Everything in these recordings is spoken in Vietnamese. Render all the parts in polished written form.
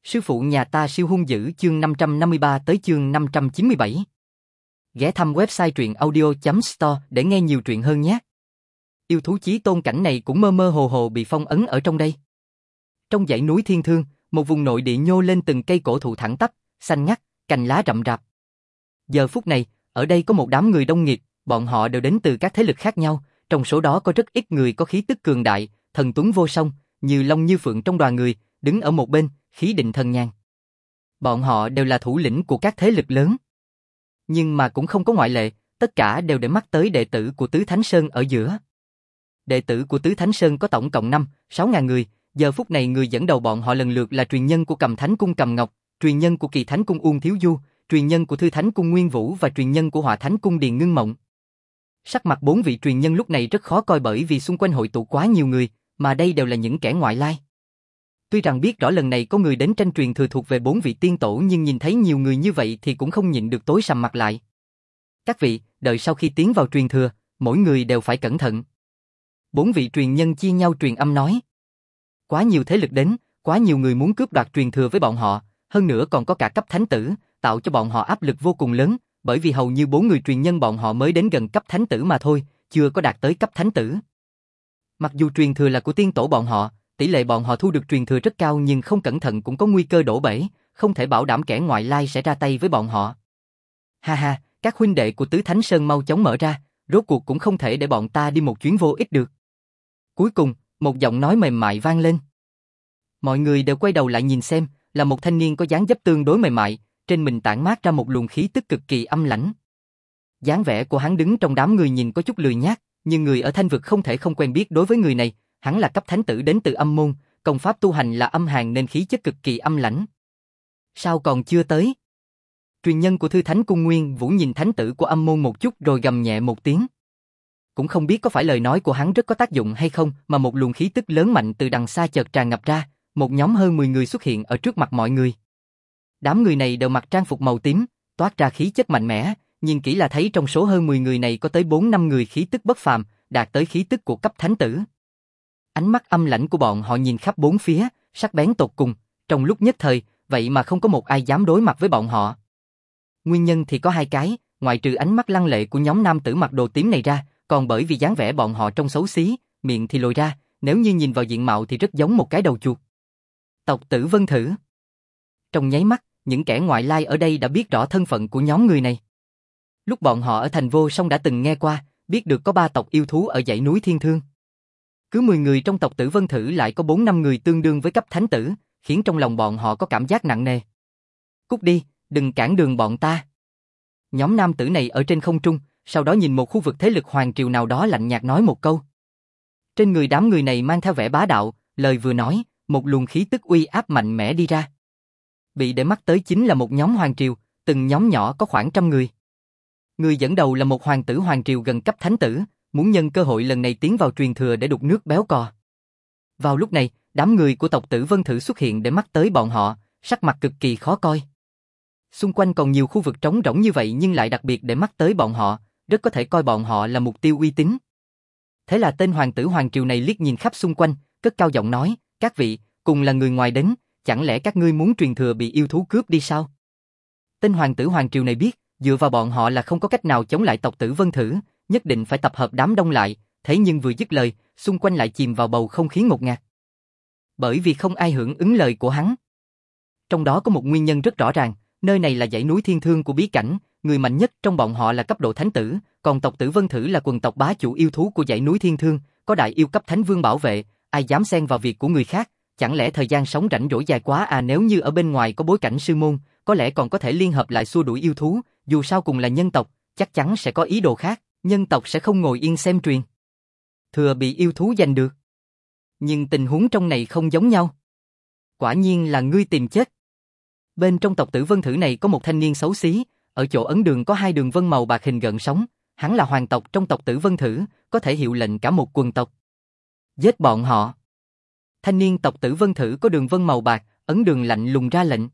Sư phụ nhà ta siêu hung dữ chương 553 tới chương 597. Ghé thăm website truyện audio.store để nghe nhiều truyện hơn nhé. Yêu thú chí tôn cảnh này cũng mơ mơ hồ hồ bị phong ấn ở trong đây. Trong dãy núi Thiên Thương, một vùng nội địa nhô lên từng cây cổ thụ thẳng tắp, xanh ngắt, cành lá rậm rạp. Giờ phút này, ở đây có một đám người đông nghịt, bọn họ đều đến từ các thế lực khác nhau, trong số đó có rất ít người có khí tức cường đại, thần tuấn vô song, như long như phượng trong đoàn người, đứng ở một bên, khí định thần nhàn. Bọn họ đều là thủ lĩnh của các thế lực lớn. Nhưng mà cũng không có ngoại lệ, tất cả đều để mắt tới đệ tử của Tứ Thánh Sơn ở giữa. Đệ tử của Tứ Thánh Sơn có tổng cộng 5-6 ngàn người, giờ phút này người dẫn đầu bọn họ lần lượt là truyền nhân của Cầm Thánh Cung Cầm Ngọc, truyền nhân của Kỳ Thánh Cung Uông Thiếu Du, truyền nhân của Thư Thánh Cung Nguyên Vũ và truyền nhân của Hỏa Thánh Cung Điền Ngưng Mộng. Sắc mặt 4 vị truyền nhân lúc này rất khó coi bởi vì xung quanh hội tụ quá nhiều người, mà đây đều là những kẻ ngoại lai. Tuy rằng biết rõ lần này có người đến tranh truyền thừa thuộc về 4 vị tiên tổ nhưng nhìn thấy nhiều người như vậy thì cũng không nhịn được tối sầm mặt lại. Các vị, đợi sau khi tiến vào truyền thừa, mỗi người đều phải cẩn thận. 4 vị truyền nhân chia nhau truyền âm nói. Quá nhiều thế lực đến, quá nhiều người muốn cướp đoạt truyền thừa với bọn họ, hơn nữa còn có cả cấp thánh tử, tạo cho bọn họ áp lực vô cùng lớn, bởi vì hầu như 4 người truyền nhân bọn họ mới đến gần cấp thánh tử mà thôi, chưa có đạt tới cấp thánh tử. Mặc dù truyền thừa là của tiên tổ bọn họ, tỷ lệ bọn họ thu được truyền thừa rất cao nhưng không cẩn thận cũng có nguy cơ đổ bể, không thể bảo đảm kẻ ngoại lai sẽ ra tay với bọn họ. Ha ha, các huynh đệ của Tứ Thánh Sơn mau chóng mở ra, rốt cuộc cũng không thể để bọn ta đi một chuyến vô ích được. Cuối cùng, một giọng nói mềm mại vang lên. Mọi người đều quay đầu lại nhìn xem, là một thanh niên có dáng dấp tương đối mềm mại, trên mình tản mát ra một luồng khí tức cực kỳ âm lãnh. Dáng vẻ của hắn đứng trong đám người nhìn có chút lười nhác, nhưng người ở Thanh vực không thể không quen biết đối với người này, hắn là cấp thánh tử đến từ âm môn, công pháp tu hành là âm hàn nên khí chất cực kỳ âm lãnh. Sao còn chưa tới? Truyền nhân của Thư Thánh Cung Nguyên Vũ nhìn thánh tử của âm môn một chút rồi gầm nhẹ một tiếng. Cũng không biết có phải lời nói của hắn rất có tác dụng hay không mà một luồng khí tức lớn mạnh từ đằng xa chợt tràn ngập ra, một nhóm hơn 10 người xuất hiện ở trước mặt mọi người. Đám người này đều mặc trang phục màu tím, toát ra khí chất mạnh mẽ, nhìn kỹ là thấy trong số hơn 10 người này có tới 4-5 người khí tức bất phàm, đạt tới khí tức của cấp thánh tử. Ánh mắt âm lãnh của bọn họ nhìn khắp bốn phía, sắc bén tột cùng, trong lúc nhất thời, vậy mà không có một ai dám đối mặt với bọn họ. Nguyên nhân thì có hai cái, ngoại trừ ánh mắt lăng lệ của nhóm nam tử mặc đồ tím này ra, còn bởi vì dáng vẻ bọn họ trông xấu xí, miệng thì lồi ra, nếu như nhìn vào diện mạo thì rất giống một cái đầu chuột. Tộc Tử Vân Thử. Trong nháy mắt, những kẻ ngoại lai ở đây đã biết rõ thân phận của nhóm người này. Lúc bọn họ ở thành Vô Song đã từng nghe qua, biết được có 3 tộc yêu thú ở dãy núi Thiên Thương. Cứ 10 người trong tộc Tử Vân Thử lại có 4-5 người tương đương với cấp thánh tử, khiến trong lòng bọn họ có cảm giác nặng nề. Cút đi, đừng cản đường bọn ta. Nhóm nam tử này ở trên không trung, sau đó nhìn một khu vực thế lực hoàng triều nào đó lạnh nhạt nói một câu. Trên người đám người này mang theo vẻ bá đạo, lời vừa nói, một luồng khí tức uy áp mạnh mẽ đi ra. Bị để mắt tới chính là một nhóm hoàng triều, từng nhóm nhỏ có khoảng 100 người. Người dẫn đầu là một hoàng tử hoàng triều gần cấp thánh tử, muốn nhân cơ hội lần này tiến vào truyền thừa để đục nước béo cò. Vào lúc này, đám người của tộc Tử Vân Thử xuất hiện để mắt tới bọn họ, sắc mặt cực kỳ khó coi. Xung quanh còn nhiều khu vực trống rỗng như vậy nhưng lại đặc biệt để mắt tới bọn họ, rất có thể coi bọn họ là mục tiêu uy tín. Thế là tên hoàng tử hoàng triều này liếc nhìn khắp xung quanh, cất cao giọng nói, các vị, cùng là người ngoài đến, chẳng lẽ các ngươi muốn truyền thừa bị yêu thú cướp đi sao? Tên hoàng tử hoàng triều này biết, dựa vào bọn họ là không có cách nào chống lại tộc Tử Vân Thử, nhất định phải tập hợp đám đông lại, thế nhưng vừa dứt lời, xung quanh lại chìm vào bầu không khí ngột ngạt. Bởi vì không ai hưởng ứng lời của hắn. Trong đó có một nguyên nhân rất rõ ràng, nơi này là dãy núi Thiên Thương của bí cảnh, người mạnh nhất trong bọn họ là cấp độ thánh tử, còn tộc Tử Vân Thử là quần tộc bá chủ yêu thú của dãy núi Thiên Thương, có đại yêu cấp thánh vương bảo vệ, ai dám xen vào việc của người khác, chẳng lẽ thời gian sống rảnh rỗi dài quá à? Nếu như ở bên ngoài có bối cảnh sư môn, có lẽ còn có thể liên hợp lại xua đuổi yêu thú, dù sao cùng là nhân tộc, chắc chắn sẽ có ý đồ khác, nhân tộc sẽ không ngồi yên xem truyền thừa bị yêu thú giành được. Nhưng tình huống trong này không giống nhau. Quả nhiên là ngươi tìm chết. Bên trong tộc Tử Vân Thử này có một thanh niên xấu xí, ở chỗ ấn đường có 2 đường vân màu bạc hình gợn sóng, hắn là hoàng tộc trong tộc Tử Vân Thử, có thể hiệu lệnh cả một quần tộc. Giết bọn họ. Thanh niên tộc Tử Vân Thử có đường vân màu bạc, ấn đường lạnh lùng ra lệnh.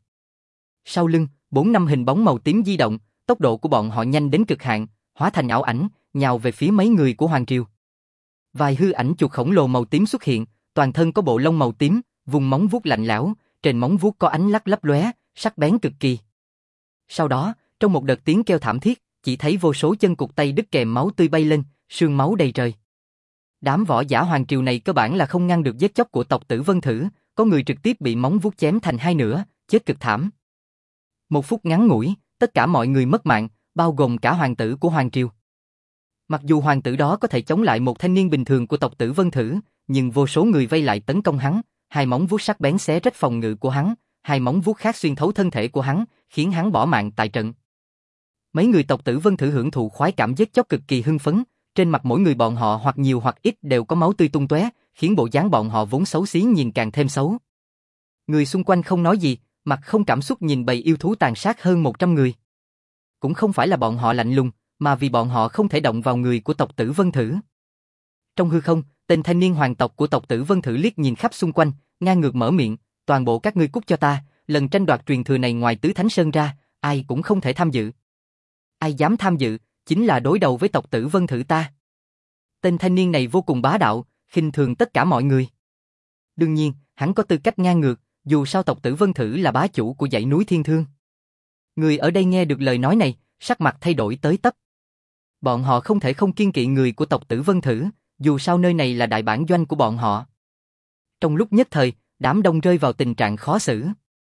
Sau lưng, 4-5 hình bóng màu tím di động, tốc độ của bọn họ nhanh đến cực hạn, hóa thành ảo ảnh, nhào về phía mấy người của hoàng triều. Vài hư ảnh chuột khổng lồ màu tím xuất hiện, toàn thân có bộ lông màu tím, vùng móng vuốt lạnh lẽo, trên móng vuốt có ánh lắc lấp lóe, sắc bén cực kỳ. Sau đó, trong một đợt tiếng kêu thảm thiết, chỉ thấy vô số chân cụt tay đứt kèm máu tươi bay lên, sương máu đầy trời. Đám võ giả hoàng triều này cơ bản là không ngăn được giết chóc của tộc Tử Vân Thử, có người trực tiếp bị móng vuốt chém thành hai nửa, chết cực thảm. Một phút ngắn ngủi, tất cả mọi người mất mạng, bao gồm cả hoàng tử của hoàng triều. Mặc dù hoàng tử đó có thể chống lại một thanh niên bình thường của tộc Tử Vân Thử, nhưng vô số người vây lại tấn công hắn, hai móng vuốt sắc bén xé rách phòng ngự của hắn, hai móng vuốt khác xuyên thấu thân thể của hắn, khiến hắn bỏ mạng tại trận. Mấy người tộc Tử Vân Thử hưởng thụ khoái cảm giết chóc cực kỳ hưng phấn, trên mặt mỗi người bọn họ hoặc nhiều hoặc ít đều có máu tươi tung tóe, khiến bộ dáng bọn họ vốn xấu xí nhìn càng thêm xấu. Người xung quanh không nói gì, mặt không cảm xúc nhìn bầy yêu thú tàn sát hơn 100 người. Cũng không phải là bọn họ lạnh lùng, mà vì bọn họ không thể động vào người của tộc Tử Vân Thử. Trong hư không, tên thanh niên hoàng tộc của tộc Tử Vân Thử liếc nhìn khắp xung quanh, ngang ngược mở miệng, toàn bộ các ngươi cút cho ta, lần tranh đoạt truyền thừa này ngoài Tứ Thánh Sơn ra, ai cũng không thể tham dự. Ai dám tham dự, chính là đối đầu với tộc Tử Vân Thử ta. Tên thanh niên này vô cùng bá đạo, khinh thường tất cả mọi người. Đương nhiên, hắn có tư cách ngang ngược, dù sao tộc Tử Vân Thử là bá chủ của dãy núi Thiên Thương. Người ở đây nghe được lời nói này, sắc mặt thay đổi tới tấp. Bọn họ không thể không kiêng kỵ người của tộc Tử Vân Thử, dù sao nơi này là đại bản doanh của bọn họ. Trong lúc nhất thời, đám đông rơi vào tình trạng khó xử.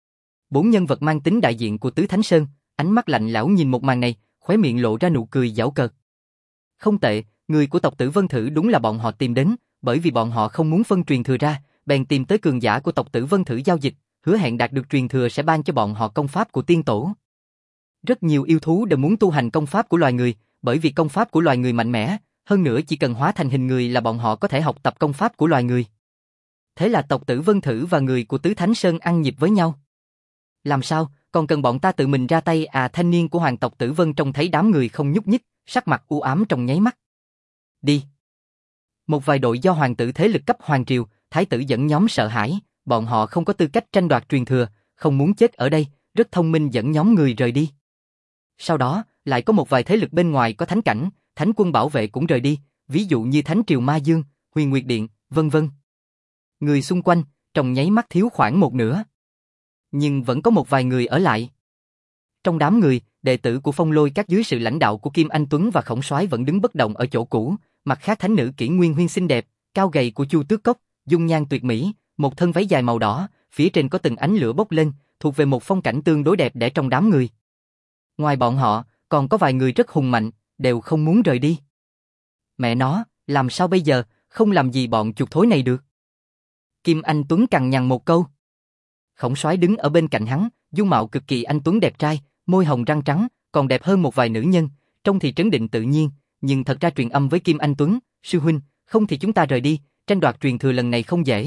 4 nhân vật mang tính đại diện của Tứ Thánh Sơn, ánh mắt lạnh lẽo nhìn một màn này, khóe miệng lộ ra nụ cười giảo cợt. Không tệ, người của tộc Tử Vân Thử đúng là bọn họ tìm đến, bởi vì bọn họ không muốn phân truyền thừa ra, bèn tìm tới cường giả của tộc Tử Vân Thử giao dịch, hứa hẹn đạt được truyền thừa sẽ ban cho bọn họ công pháp của tiên tổ. Rất nhiều yêu thú đều muốn tu hành công pháp của loài người, bởi vì công pháp của loài người mạnh mẽ, hơn nữa chỉ cần hóa thành hình người là bọn họ có thể học tập công pháp của loài người. Thế là tộc Tử Vân Thử và người của Tứ Thánh Sơn ăn nhịp với nhau. Làm sao, còn cần bọn ta tự mình ra tay à? Thanh niên của hoàng tộc Tử Vân trông thấy đám người không nhúc nhích, sắc mặt u ám trong nháy mắt. Đi. Một vài đội do hoàng tử thế lực cấp hoàng triều, thái tử dẫn nhóm sợ hãi, bọn họ không có tư cách tranh đoạt truyền thừa, không muốn chết ở đây, rất thông minh dẫn nhóm người rời đi. Sau đó, lại có một vài thế lực bên ngoài có thánh cảnh, thánh quân bảo vệ cũng rời đi, ví dụ như Thánh Triều Ma Dương, Huyền Nguyệt Điện, vân vân. Người xung quanh, trong nháy mắt thiếu khoảng một nửa. Nhưng vẫn có một vài người ở lại. Trong đám người, đệ tử của Phong Lôi các dưới sự lãnh đạo của Kim Anh Tuấn và Khổng Soái vẫn đứng bất động ở chỗ cũ, mặt khác thánh nữ Kỷ Nguyên Huyên xinh đẹp, cao gầy của Chu Tước Cốc, dung nhan tuyệt mỹ, một thân váy dài màu đỏ, phía trên có từng ánh lửa bốc lên, thuộc về một phong cảnh tương đối đẹp đẽ trong đám người. Ngoài bọn họ, còn có vài người rất hùng mạnh, đều không muốn rời đi. Mẹ nó, làm sao bây giờ, không làm gì bọn chuột thối này được. Kim Anh Tuấn cằn nhằn một câu. Khổng Soái đứng ở bên cạnh hắn, dung mạo cực kỳ anh tuấn đẹp trai, môi hồng răng trắng, còn đẹp hơn một vài nữ nhân, trông thì trấn định tự nhiên, nhưng thật ra truyền âm với Kim Anh Tuấn, sư huynh, không thì chúng ta rời đi, tranh đoạt truyền thừa lần này không dễ.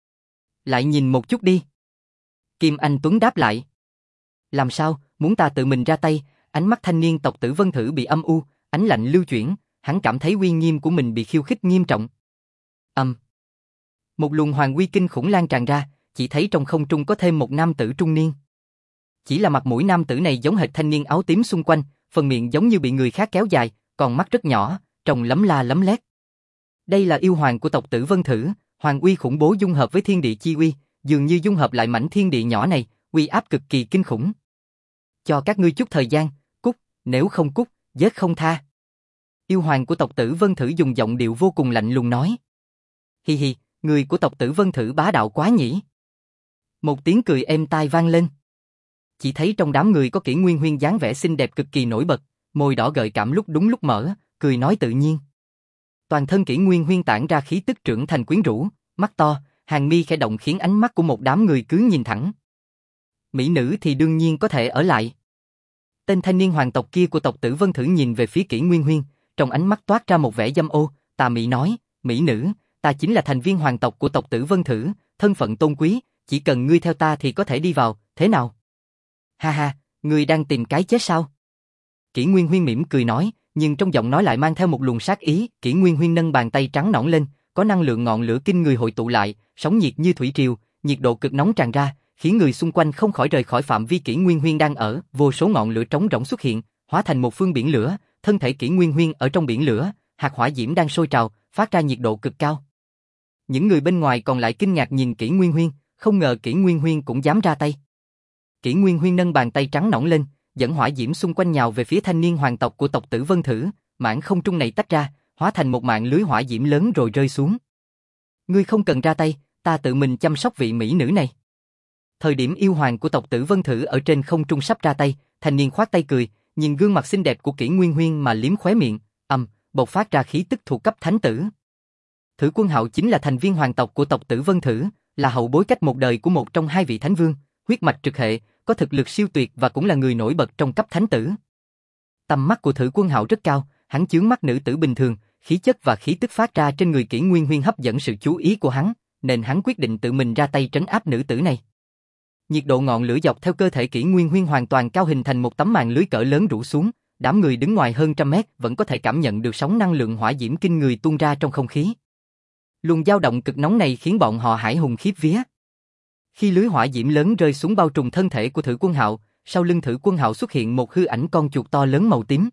Lại nhìn một chút đi. Kim Anh Tuấn đáp lại. Làm sao, muốn ta tự mình ra tay? Ánh mắt thanh niên tộc Tử Vân Thử bị âm u, ánh lạnh lưu chuyển, hắn cảm thấy uy nghiêm của mình bị khiêu khích nghiêm trọng. Một luồng hoàng uy kinh khủng lan tràn ra, chỉ thấy trong không trung có thêm một nam tử trung niên. Chỉ là mặt mũi nam tử này giống hệt thanh niên áo tím xung quanh, phần miệng giống như bị người khác kéo dài, còn mắt rất nhỏ, trông lấm la lấm lét. Đây là yêu hoàng của tộc Tử Vân Thử, hoàng uy khủng bố dung hợp với thiên địa chi uy, dường như dung hợp lại mảnh thiên địa nhỏ này, uy áp cực kỳ kinh khủng. Cho các ngươi chút thời gian, cút, nếu không cút, giết không tha. Yêu hoàng của tộc Tử Vân Thử dùng giọng điệu vô cùng lạnh lùng nói. Hi hi, người của tộc Tử Vân Thử bá đạo quá nhỉ. Một tiếng cười êm tai vang lên. Chỉ thấy trong đám người có Kỷ Nguyên Huyên dáng vẻ xinh đẹp cực kỳ nổi bật, môi đỏ gợi cảm lúc đúng lúc mở, cười nói tự nhiên. Toàn thân Kỷ Nguyên Huyên tản ra khí tức trưởng thành quyến rũ, mắt to, hàng mi khẽ động khiến ánh mắt của một đám người cứ nhìn thẳng. Mỹ nữ thì đương nhiên có thể ở lại. Tên thanh niên hoàng tộc kia của tộc Tử Vân Thử nhìn về phía Kỷ Nguyên Huyên, trong ánh mắt toát ra một vẻ dâm ô, tà mị nói, mỹ nữ, ta chính là thành viên hoàng tộc của tộc Tử Vân Thử, thân phận tôn quý, chỉ cần ngươi theo ta thì có thể đi vào, thế nào? Ha ha, ngươi đang tìm cái chết sao? Kỷ Nguyên Huyên mỉm cười nói, nhưng trong giọng nói lại mang theo một luồng sát ý. Kỷ Nguyên Huyên nâng bàn tay trắng nõn lên, có năng lượng ngọn lửa kinh người hội tụ lại, sóng nhiệt như thủy triều, nhiệt độ cực nóng tràn ra, khiến người xung quanh không khỏi rời khỏi phạm vi Kỷ Nguyên Huyên đang ở. Vô số ngọn lửa trống rỗng xuất hiện, hóa thành một phương biển lửa, thân thể Kỷ Nguyên Huyên ở trong biển lửa, hạt hỏa diễm đang sôi trào, phát ra nhiệt độ cực cao. Những người bên ngoài còn lại kinh ngạc nhìn Kỷ Nguyên Huyên, Không ngờ Kỷ Nguyên Huyên cũng dám ra tay. Kỷ Nguyên Huyên nâng bàn tay trắng nõn lên, dẫn hỏa diễm xung quanh nhào về phía thanh niên hoàng tộc của tộc Tử Vân Thử, mảng không trung này tách ra, hóa thành một mạng lưới hỏa diễm lớn rồi rơi xuống. Ngươi không cần ra tay, ta tự mình chăm sóc vị mỹ nữ này. Thời điểm yêu hoàng của tộc Tử Vân Thử ở trên không trung sắp ra tay, thanh niên khoát tay cười, nhìn gương mặt xinh đẹp của Kỷ Nguyên Huyên mà liếm khóe miệng, bộc phát ra khí tức thuộc cấp thánh tử. Thử Quân Hạo chính là thành viên hoàng tộc của tộc Tử Vân Thử, là hậu bối cách một đời của một trong hai vị thánh vương, huyết mạch trực hệ, có thực lực siêu tuyệt và cũng là người nổi bật trong cấp thánh tử. Tầm mắt của Thử Quân Hạo rất cao, hắn chướng mắt nữ tử bình thường, khí chất và khí tức phát ra trên người Kỷ Nguyên Huyên hấp dẫn sự chú ý của hắn, nên hắn quyết định tự mình ra tay trấn áp nữ tử này. Nhiệt độ ngọn lửa dọc theo cơ thể Kỷ Nguyên Huyên hoàn toàn cao hình thành một tấm màn lưới cỡ lớn rủ xuống, đám người đứng ngoài hơn trăm mét vẫn có thể cảm nhận được sóng năng lượng hỏa diễm kinh người tuôn ra trong không khí. Luồng dao động cực nóng này khiến bọn họ hãi hùng khiếp vía. Khi lưới hỏa diễm lớn rơi xuống bao trùm thân thể của Thử Quân Hạo, sau lưng Thử Quân Hạo xuất hiện một hư ảnh con chuột to lớn màu tím.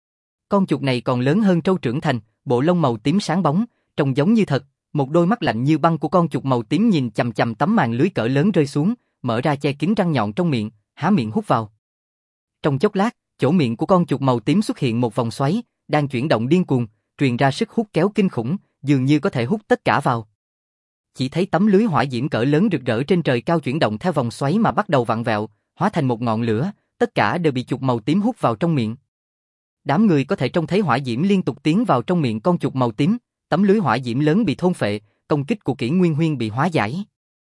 Con chuột này còn lớn hơn trâu trưởng thành, bộ lông màu tím sáng bóng, trông giống như thật, một đôi mắt lạnh như băng của con chuột màu tím nhìn chằm chằm tấm màn lưới cỡ lớn rơi xuống, mở ra che kín răng nhọn trong miệng, há miệng hút vào. Trong chốc lát, chỗ miệng của con chuột màu tím xuất hiện một vòng xoáy, đang chuyển động điên cuồng, truyền ra sức hút kéo kinh khủng, dường như có thể hút tất cả vào. Chỉ thấy tấm lưới hỏa diễm cỡ lớn rực rỡ trên trời cao chuyển động theo vòng xoáy mà bắt đầu vặn vẹo, hóa thành một ngọn lửa, tất cả đều bị chuột màu tím hút vào trong miệng. Đám người có thể trông thấy hỏa diễm liên tục tiến vào trong miệng con chuột màu tím, tấm lưới hỏa diễm lớn bị thôn phệ, công kích của Kỷ Nguyên Huyên bị hóa giải.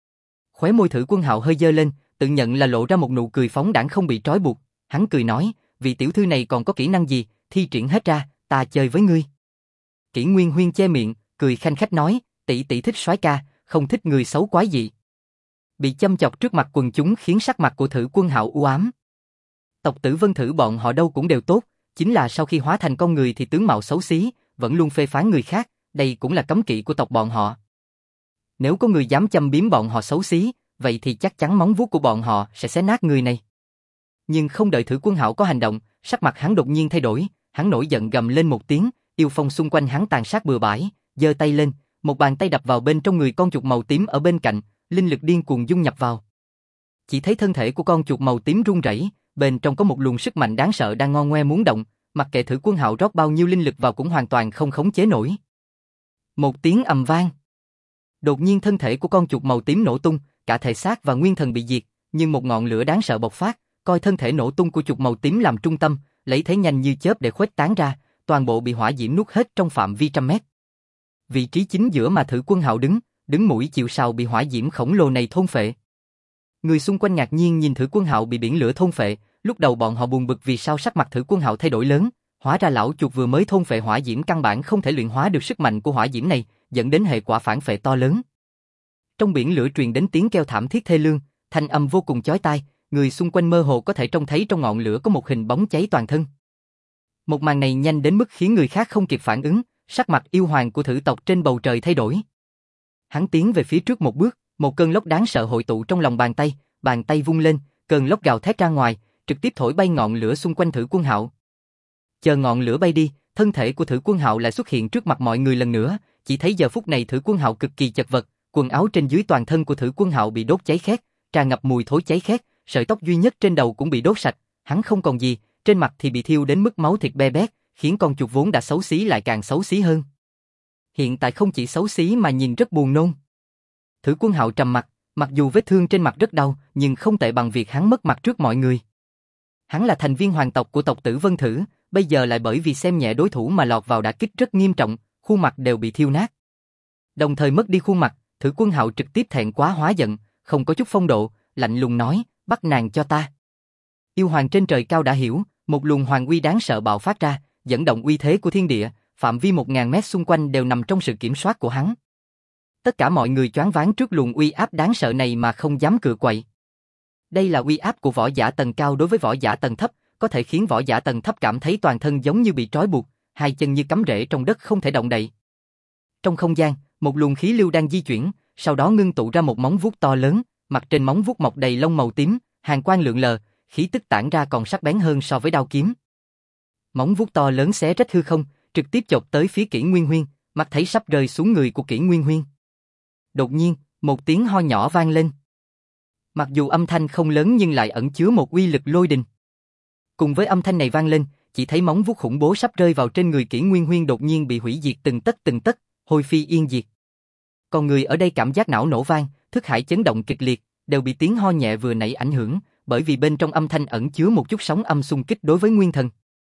Khóe môi Thử Quân Hạo hơi dơ lên, tự nhận là lộ ra một nụ cười phóng đãng không bị trói buộc, hắn cười nói, vị tiểu thư này còn có kỹ năng gì, thi triển hết ra, ta chơi với ngươi. Kỷ Nguyên Huyên che miệng, cười khanh khách nói, tỷ tỷ thích soái ca, không thích người xấu quái dị. Bị châm chọc trước mặt quần chúng khiến sắc mặt của Thử Quân Hạo u ám. Tộc Tử Vân Thử bọn họ đâu cũng đều tốt, chính là sau khi hóa thành con người thì tướng mạo xấu xí, vẫn luôn phê phán người khác, đây cũng là cấm kỵ của tộc bọn họ. Nếu có người dám châm biếm bọn họ xấu xí, vậy thì chắc chắn móng vuốt của bọn họ sẽ xé nát người này. Nhưng không đợi Thử Quân Hạo có hành động, sắc mặt hắn đột nhiên thay đổi, hắn nổi giận gầm lên một tiếng, yêu phong xung quanh hắn tàn sát bừa bãi, giơ tay lên, một bàn tay đập vào bên trong người con chuột màu tím ở bên cạnh, linh lực điên cuồng dung nhập vào. Chỉ thấy thân thể của con chuột màu tím run rẩy, bên trong có một luồng sức mạnh đáng sợ đang ngo ngoe muốn động, mặc kệ Thử Quân Hạo rót bao nhiêu linh lực vào cũng hoàn toàn không khống chế nổi. Một tiếng ầm vang. Đột nhiên thân thể của con chuột màu tím nổ tung, cả thể xác và nguyên thần bị diệt, nhưng một ngọn lửa đáng sợ bộc phát, coi thân thể nổ tung của chuột màu tím làm trung tâm, lấy thế nhanh như chớp để khuếch tán ra, toàn bộ bị hỏa diễm nuốt hết trong phạm vi trăm mét. Vị trí chính giữa mà Thử Quân Hạo đứng mũi chịu sào bị hỏa diễm khổng lồ này thôn phệ. Người xung quanh ngạc nhiên nhìn Thử Quân Hạo bị biển lửa thôn phệ, lúc đầu bọn họ buồn bực vì sao sắc mặt Thử Quân Hạo thay đổi lớn, hóa ra lão chuột vừa mới thôn phệ hỏa diễm căn bản không thể luyện hóa được sức mạnh của hỏa diễm này, dẫn đến hệ quả phản phệ to lớn. Trong biển lửa truyền đến tiếng kêu thảm thiết thê lương, thanh âm vô cùng chói tai, người xung quanh mơ hồ có thể trông thấy trong ngọn lửa có một hình bóng cháy toàn thân. Một màn này nhanh đến mức khiến người khác không kịp phản ứng, sắc mặt yêu hoàng của thử tộc trên bầu trời thay đổi. Hắn tiến về phía trước một bước, một cơn lốc đáng sợ hội tụ trong lòng bàn tay vung lên, cơn lốc gào thét ra ngoài, trực tiếp thổi bay ngọn lửa xung quanh Thử Quân Hạo. Chờ ngọn lửa bay đi, thân thể của Thử Quân Hạo lại xuất hiện trước mặt mọi người lần nữa, chỉ thấy giờ phút này Thử Quân Hạo cực kỳ chật vật, quần áo trên dưới toàn thân của Thử Quân Hạo bị đốt cháy khét, tràn ngập mùi thối cháy khét, sợi tóc duy nhất trên đầu cũng bị đốt sạch, hắn không còn gì, trên mặt thì bị thiêu đến mức máu thịt be bét, khiến con chuột vốn đã xấu xí lại càng xấu xí hơn. Hiện tại không chỉ xấu xí mà nhìn rất buồn nôn. Thử Quân Hạo trầm mặt, mặc dù vết thương trên mặt rất đau, nhưng không tệ bằng việc hắn mất mặt trước mọi người. Hắn là thành viên hoàng tộc của tộc Tử Vân Thử, bây giờ lại bởi vì xem nhẹ đối thủ mà lọt vào đả kích rất nghiêm trọng, khuôn mặt đều bị thiêu nát. Đồng thời mất đi khuôn mặt, Thử Quân Hạo trực tiếp thẹn quá hóa giận, không có chút phong độ, lạnh lùng nói, bắt nàng cho ta. Yêu hoàng trên trời cao đã hiểu, một luồng hoàng uy đáng sợ bạo phát ra, dẫn động uy thế của thiên địa, phạm vi 1000 mét xung quanh đều nằm trong sự kiểm soát của hắn. Tất cả mọi người choáng váng trước luồng uy áp đáng sợ này mà không dám cựa quậy. Đây là uy áp của võ giả tầng cao đối với võ giả tầng thấp, có thể khiến võ giả tầng thấp cảm thấy toàn thân giống như bị trói buộc, hai chân như cắm rễ trong đất không thể động đậy. Trong không gian, một luồng khí lưu đang di chuyển, sau đó ngưng tụ ra một móng vuốt to lớn, mặt trên móng vuốt mọc đầy lông màu tím, hàn quang lượn lờ, khí tức tản ra còn sắc bén hơn so với đao kiếm. Móng vuốt to lớn xé rách hư không, trực tiếp chộp tới phía Kỷ Nguyên Huyên, mắt thấy sắp rơi xuống người của Kỷ Nguyên Huyên. Đột nhiên, một tiếng ho nhỏ vang lên. Mặc dù âm thanh không lớn nhưng lại ẩn chứa một uy lực lôi đình. Cùng với âm thanh này vang lên, chỉ thấy móng vuốt khủng bố sắp rơi vào trên người Kỷ Nguyên Huyên đột nhiên bị hủy diệt từng tấc, hôi phi yên diệt. Còn người ở đây cảm giác não nổ vang, thức hải chấn động kịch liệt, đều bị tiếng ho nhẹ vừa nãy ảnh hưởng, bởi vì bên trong âm thanh ẩn chứa một chút sóng âm xung kích đối với nguyên thần.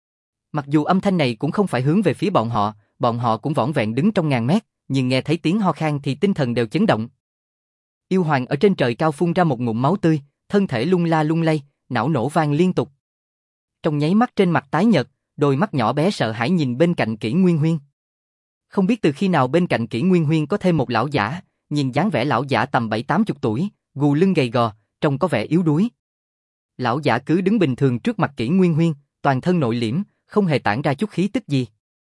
Mặc dù âm thanh này cũng không phải hướng về phía bọn họ cũng vỏn vẹn đứng trong ngàn mét, nhưng nghe thấy tiếng ho khan thì tinh thần đều chấn động. Yêu hoàng ở trên trời cao phun ra một ngụm máu tươi, thân thể lung la lung lay, não nổ vang liên tục. Trong nháy mắt trên mặt tái nhợt, đôi mắt nhỏ bé sợ hãi nhìn bên cạnh Kỷ Nguyên Huyên. Không biết từ khi nào bên cạnh Kỷ Nguyên Huyên có thêm một lão giả, nhìn dáng vẻ lão giả tầm 7-80 tuổi, gù lưng gầy gò, trông có vẻ yếu đuối. Lão giả cứ đứng bình thường trước mặt Kỷ Nguyên Huyên, toàn thân nội liễm, không hề tản ra chút khí tức gì.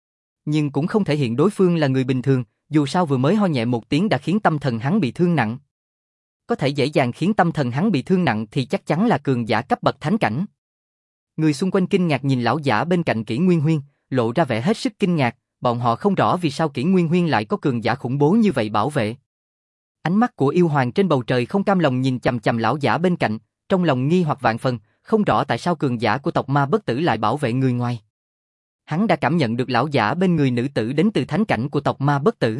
Nhưng cũng không thể hiện đối phương là người bình thường, dù sao vừa mới ho nhẹ một tiếng đã khiến tâm thần hắn bị thương nặng. Có thể dễ dàng khiến tâm thần hắn bị thương nặng thì chắc chắn là cường giả cấp bậc thánh cảnh. Người xung quanh kinh ngạc nhìn lão giả bên cạnh Kỷ Nguyên Huyên, lộ ra vẻ hết sức kinh ngạc, bọn họ không rõ vì sao Kỷ Nguyên Huyên lại có cường giả khủng bố như vậy bảo vệ. Ánh mắt của yêu hoàng trên bầu trời không cam lòng nhìn chằm chằm lão giả bên cạnh, trong lòng nghi hoặc vạn phần, không rõ tại sao cường giả của tộc ma bất tử lại bảo vệ người ngoài. Hắn đã cảm nhận được lão giả bên người nữ tử đến từ thánh cảnh của tộc ma bất tử.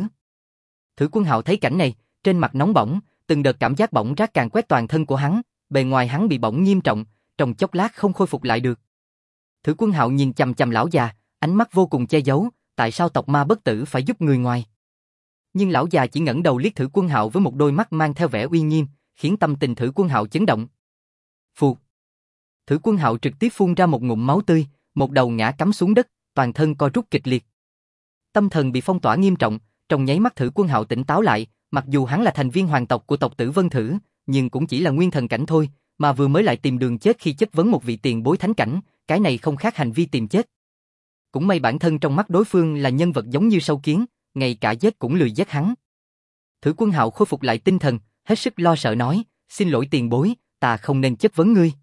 Thử Quân Hạo thấy cảnh này, trên mặt nóng bỏng, từng đợt cảm giác bỏng rát càng quét toàn thân của hắn, bề ngoài hắn bị bỏng nghiêm trọng, trong chốc lát không khôi phục lại được. Thử Quân Hạo nhìn chằm chằm lão già, ánh mắt vô cùng che giấu, tại sao tộc ma bất tử phải giúp người ngoài? Nhưng lão già chỉ ngẩng đầu liếc Thử Quân Hạo với một đôi mắt mang theo vẻ uy nghiêm, khiến tâm tình Thử Quân Hạo chấn động. Phù. Thử Quân Hạo trực tiếp phun ra một ngụm máu tươi, một đầu ngã cắm xuống đất, toàn thân co rút kịch liệt. Tâm thần bị phong tỏa nghiêm trọng, trong nháy mắt Thử Quân Hạo tỉnh táo lại, mặc dù hắn là thành viên hoàng tộc của tộc Tử Vân Thử, nhưng cũng chỉ là nguyên thần cảnh thôi, mà vừa mới lại tìm đường chết khi chất vấn một vị tiền bối thánh cảnh, cái này không khác hành vi tìm chết. Cũng may bản thân trong mắt đối phương là nhân vật giống như sâu kiến, ngay cả giết cũng lười giết hắn. Thử Quân Hạo khôi phục lại tinh thần, hết sức lo sợ nói, xin lỗi tiền bối, ta không nên chất vấn ngươi.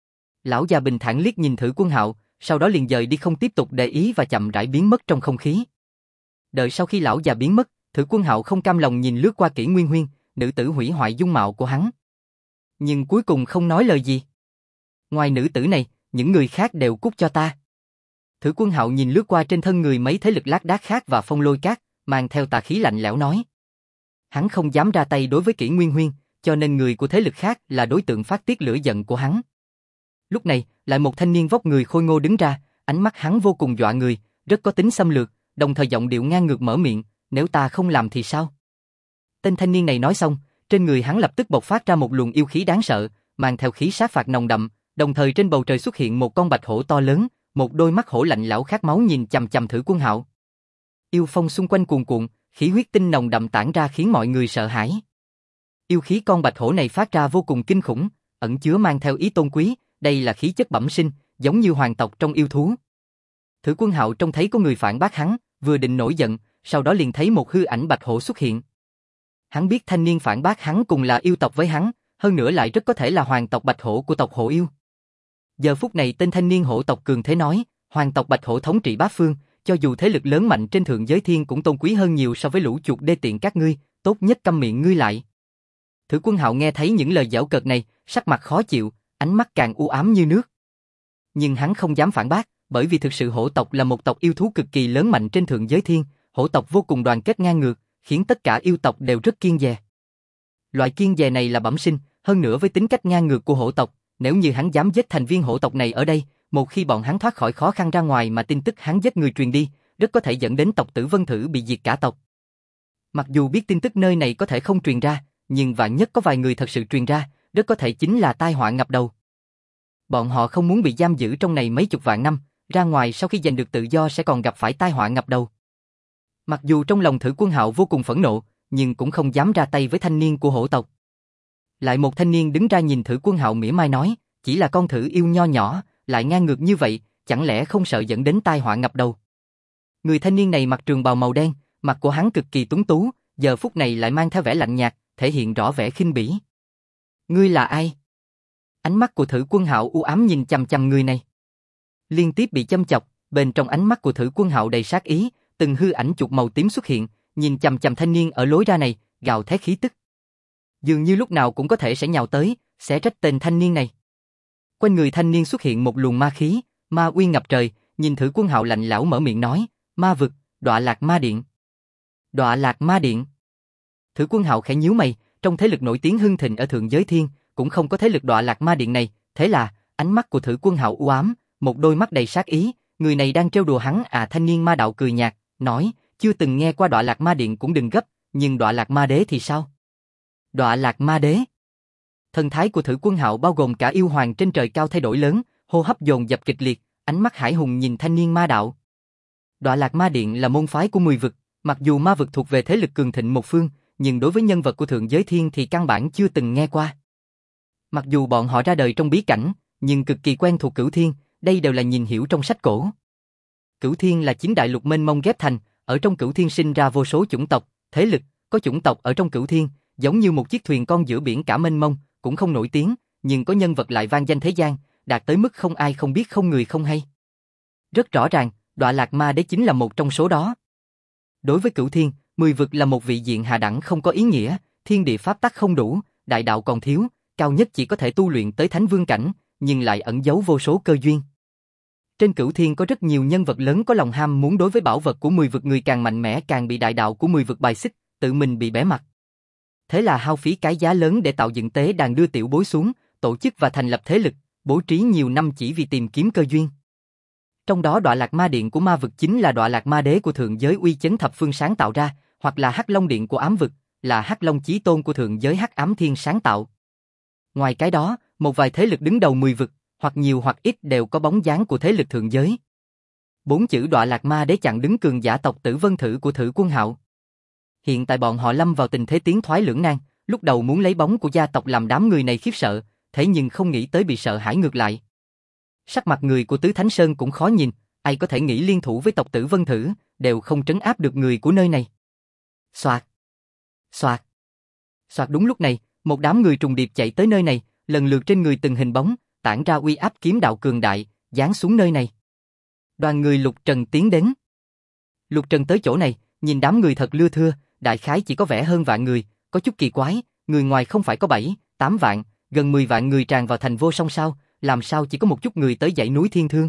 Lão già bình thản liếc nhìn Thử Quân Hạo, sau đó liền dời đi không tiếp tục để ý và chậm rãi biến mất trong không khí. Đợi sau khi lão già biến mất, Thử Quân Hạo không cam lòng nhìn lướt qua Kỷ Nguyên Huyên, nữ tử hủy hoại dung mạo của hắn. Nhưng cuối cùng không nói lời gì. Ngoài nữ tử này, những người khác đều cút cho ta. Thử Quân Hạo nhìn lướt qua trên thân người mấy thế lực lác đác khác và Phong Lôi Các, mang theo tà khí lạnh lẽo nói. Hắn không dám ra tay đối với Kỷ Nguyên Huyên, cho nên người của thế lực khác là đối tượng phát tiết lửa giận của hắn. Lúc này, lại một thanh niên vóc người khôi ngô đứng ra, ánh mắt hắn vô cùng dọa người, rất có tính xâm lược, đồng thời giọng điệu ngang ngược mở miệng, nếu ta không làm thì sao? Tên thanh niên này nói xong, trên người hắn lập tức bộc phát ra một luồng yêu khí đáng sợ, mang theo khí sát phạt nồng đậm, đồng thời trên bầu trời xuất hiện một con bạch hổ to lớn, một đôi mắt hổ lạnh lẽo khát máu nhìn chằm chằm Thử Quân Hạo. Yêu phong xung quanh cuồn cuộn, khí huyết tinh nồng đậm tản ra khiến mọi người sợ hãi. Yêu khí con bạch hổ này phát ra vô cùng kinh khủng, ẩn chứa mang theo ý tôn quý, đây là khí chất bẩm sinh, giống như hoàng tộc trong yêu thú. Thử Quân Hạo trông thấy có người phản bác hắn, vừa định nổi giận, sau đó liền thấy một hư ảnh bạch hổ xuất hiện. Hắn biết thanh niên phản bác hắn cùng là yêu tộc với hắn, hơn nữa lại rất có thể là hoàng tộc bạch hổ của tộc Hổ Yêu. Giờ phút này tên thanh niên hổ tộc cường thế nói, hoàng tộc bạch hổ thống trị bát phương, cho dù thế lực lớn mạnh trên thượng giới thiên cũng tôn quý hơn nhiều so với lũ chuột đê tiện các ngươi, tốt nhất câm miệng ngươi lại. Thử Quân Hạo nghe thấy những lời giễu cợt này, sắc mặt khó chịu, ánh mắt càng u ám như nước. Nhưng hắn không dám phản bác, bởi vì thực sự hổ tộc là một tộc yêu thú cực kỳ lớn mạnh trên thượng giới thiên, hổ tộc vô cùng đoàn kết ngang ngược, khiến tất cả yêu tộc đều rất kiêng dè. Loại kiêng dè này là bẩm sinh, hơn nữa với tính cách ngang ngược của hổ tộc, nếu như hắn dám giết thành viên hổ tộc này ở đây, một khi bọn hắn thoát khỏi khó khăn ra ngoài mà tin tức hắn giết người truyền đi, rất có thể dẫn đến tộc Tử Vân Thử bị diệt cả tộc. Mặc dù biết tin tức nơi này có thể không truyền ra, nhưng vạn nhất có vài người thật sự truyền ra, rất có thể chính là tai họa ngập đầu. Bọn họ không muốn bị giam giữ trong này mấy chục vạn năm, ra ngoài sau khi giành được tự do sẽ còn gặp phải tai họa ngập đầu. Mặc dù trong lòng Thử Quân Hạo vô cùng phẫn nộ, nhưng cũng không dám ra tay với thanh niên của hổ tộc. Lại một thanh niên đứng ra nhìn Thử Quân Hạo mỉa mai nói, chỉ là con thử yêu nho nhỏ, lại ngang ngược như vậy, chẳng lẽ không sợ dẫn đến tai họa ngập đầu. Người thanh niên này mặc trường bào màu đen, mặt của hắn cực kỳ tuấn tú, giờ phút này lại mang theo vẻ lạnh nhạt, thể hiện rõ vẻ khinh bỉ. Ngươi là ai? Ánh mắt của Thử Quân Hạo u ám nhìn chằm chằm người này. Liên tiếp bị châm chọc, bên trong ánh mắt của Thử Quân Hạo đầy sát ý, từng hư ảnh chuột màu tím xuất hiện, nhìn chằm chằm thanh niên ở lối ra này, gào thét khí tức. Dường như lúc nào cũng có thể sẽ nhào tới, xé rách tên thanh niên này. Quanh người thanh niên xuất hiện một luồng ma khí, ma uy ngập trời, nhìn Thử Quân Hạo lạnh lẽo mở miệng nói, ma vực, Đọa Lạc Ma Điện. Đọa Lạc Ma Điện. Thử Quân Hạo khẽ nhíu mày, trong thế lực nổi tiếng hưng thịnh ở thượng giới thiên, cũng không có thế lực Đọa Lạc Ma Điện này, thế là, ánh mắt của Thử Quân Hạo u ám, một đôi mắt đầy sát ý, người này đang trêu đùa hắn à? Thanh niên ma đạo cười nhạt, nói, chưa từng nghe qua Đọa Lạc Ma Điện cũng đừng gấp, nhưng Đọa Lạc Ma Đế thì sao? Đọa Lạc Ma Đế. Thần thái của Thử Quân Hạo bao gồm cả yêu hoàng trên trời cao thay đổi lớn, hô hấp dồn dập kịch liệt, ánh mắt hải hùng nhìn thanh niên ma đạo. Đọa Lạc Ma Điện là môn phái của 10 vực, mặc dù ma vực thuộc về thế lực cường thịnh một phương, nhưng đối với nhân vật của thượng giới thiên thì căn bản chưa từng nghe qua. Mặc dù bọn họ ra đời trong bí cảnh, nhưng cực kỳ quen thuộc Cửu Thiên, đây đều là nhìn hiểu trong sách cổ. Cửu Thiên là chính đại lục mênh mông ghép thành, ở trong Cửu Thiên sinh ra vô số chủng tộc, thế lực, có chủng tộc ở trong Cửu Thiên, giống như một chiếc thuyền con giữa biển cả mênh mông, cũng không nổi tiếng, nhưng có nhân vật lại vang danh thế gian, đạt tới mức không ai không biết không người không hay. Rất rõ ràng, Đọa Lạc Ma Đế chính là một trong số đó. Đối với Cửu Thiên, 10 vực là một vị diện hạ đẳng không có ý nghĩa, thiên địa pháp tắc không đủ, đại đạo còn thiếu, cao nhất chỉ có thể tu luyện tới Thánh Vương cảnh, nhưng lại ẩn giấu vô số cơ duyên. Trên Cửu Thiên có rất nhiều nhân vật lớn có lòng ham muốn đối với bảo vật của 10 vực, người càng mạnh mẽ càng bị đại đạo của 10 vực bài xích, tự mình bị bẽ mặt. Thế là hao phí cái giá lớn để tạo dựng tế đàn đưa tiểu bối xuống, tổ chức và thành lập thế lực, bố trí nhiều năm chỉ vì tìm kiếm cơ duyên. Trong đó Đọa Lạc Ma Điện của ma vực chính là Đọa Lạc Ma Đế của thượng giới uy chấn thập phương sáng tạo ra, hoặc là Hắc Long Điện của ám vực, là Hắc Long Chí Tôn của thượng giới Hắc Ám Thiên sáng tạo. Ngoài cái đó, một vài thế lực đứng đầu 10 vực, hoặc nhiều hoặc ít đều có bóng dáng của thế lực thượng giới. 4 chữ Đọa Lạc Ma Đế chặn đứng cường giả tộc Tử Vân Thử của Thử Quân Hạo. Hiện tại bọn họ lâm vào tình thế tiến thoái lưỡng nan, lúc đầu muốn lấy bóng của gia tộc làm đám người này khiếp sợ, thế nhưng không nghĩ tới bị sợ hãi ngược lại. Sắc mặt người của Tứ Thánh Sơn cũng khó nhìn, ai có thể nghĩ liên thủ với tộc Tử Vân Thử, đều không trấn áp được người của nơi này. Soạt, soạt, soạt. Đúng lúc này, một đám người trùng điệp chạy tới nơi này, lần lượt trên người từng hình bóng, tản ra uy áp kiếm đạo cường đại, giáng xuống nơi này. Đoàn người Lục Trần tiến đến. Lục Trần tới chỗ này, nhìn đám người thật lưa thưa, đại khái chỉ có vẻ hơn vạn người, có chút kỳ quái, người ngoài không phải có 7, 8 vạn, gần 10 vạn người tràn vào thành vô song sao, làm sao chỉ có một chút người tới dãy núi Thiên Thương.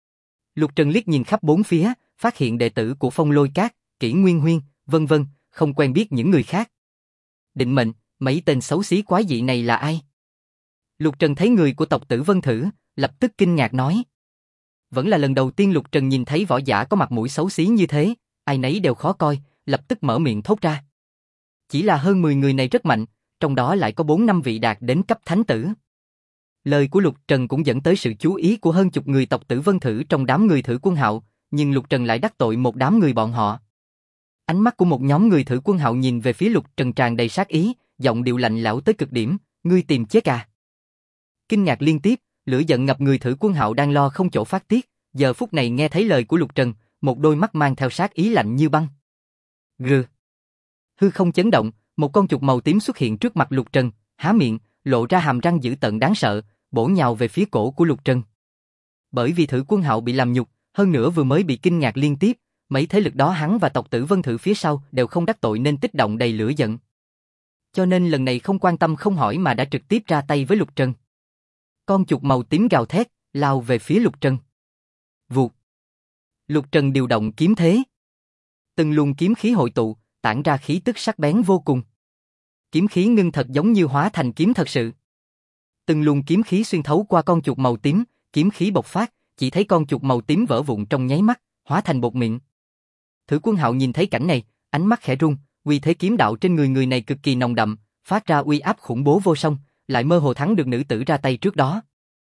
Lục Trần liếc nhìn khắp bốn phía, phát hiện đệ tử của Phong Lôi Các, Kỷ Nguyên Huyên, vân vân, không quen biết những người khác. Định mệnh, mấy tên xấu xí quái dị này là ai? Lục Trần thấy người của tộc Tử Vân Thử, lập tức kinh ngạc nói. Vẫn là lần đầu tiên Lục Trần nhìn thấy võ giả có mặt mũi xấu xí như thế, ai nấy đều khó coi, lập tức mở miệng thốt ra. Chỉ là hơn 10 người này rất mạnh, trong đó lại có 4-5 vị đạt đến cấp thánh tử. Lời của Lục Trần cũng dẫn tới sự chú ý của hơn chục người tộc Tử Vân Thử trong đám người Thử Quân Hạo, nhưng Lục Trần lại đắc tội một đám người bọn họ. Ánh mắt của một nhóm người Thử Quân Hạo nhìn về phía Lục Trần tràn đầy sát ý, giọng điệu lạnh lẽo tới cực điểm, ngươi tìm chết à? Kinh ngạc liên tiếp, lửa giận ngập người Thử Quân Hạo đang lo không chỗ phát tiết, giờ phút này nghe thấy lời của Lục Trần, một đôi mắt mang theo sát ý lạnh như băng. Gừ. Hư không chấn động, một con chuột màu tím xuất hiện trước mặt Lục Trần, há miệng, lộ ra hàm răng dữ tợn đáng sợ, bổ nhào về phía cổ của Lục Trần. Bởi vì Thử Quân Hạo bị làm nhục, hơn nữa vừa mới bị kinh ngạc liên tiếp, mấy thế lực đó hắn và tộc Tử Vân Thử phía sau đều không đắc tội nên tích động đầy lửa giận. Cho nên lần này không quan tâm không hỏi mà đã trực tiếp ra tay với Lục Trần. Con chuột màu tím gào thét, lao về phía Lục Trần. Vụt. Lục Trần điều động kiếm thế. Từng luồng kiếm khí hội tụ, tản ra khí tức sắc bén vô cùng. Kiếm khí ngưng thật giống như hóa thành kiếm thật sự. Từng luồng kiếm khí xuyên thấu qua con chuột màu tím, kiếm khí bộc phát, chỉ thấy con chuột màu tím vỡ vụn trong nháy mắt, hóa thành bột mịn. Thử Quân Hạo nhìn thấy cảnh này, ánh mắt khẽ run, uy thế kiếm đạo trên người này cực kỳ nồng đậm, phát ra uy áp khủng bố vô song, lại mơ hồ thắng được nữ tử ra tay trước đó.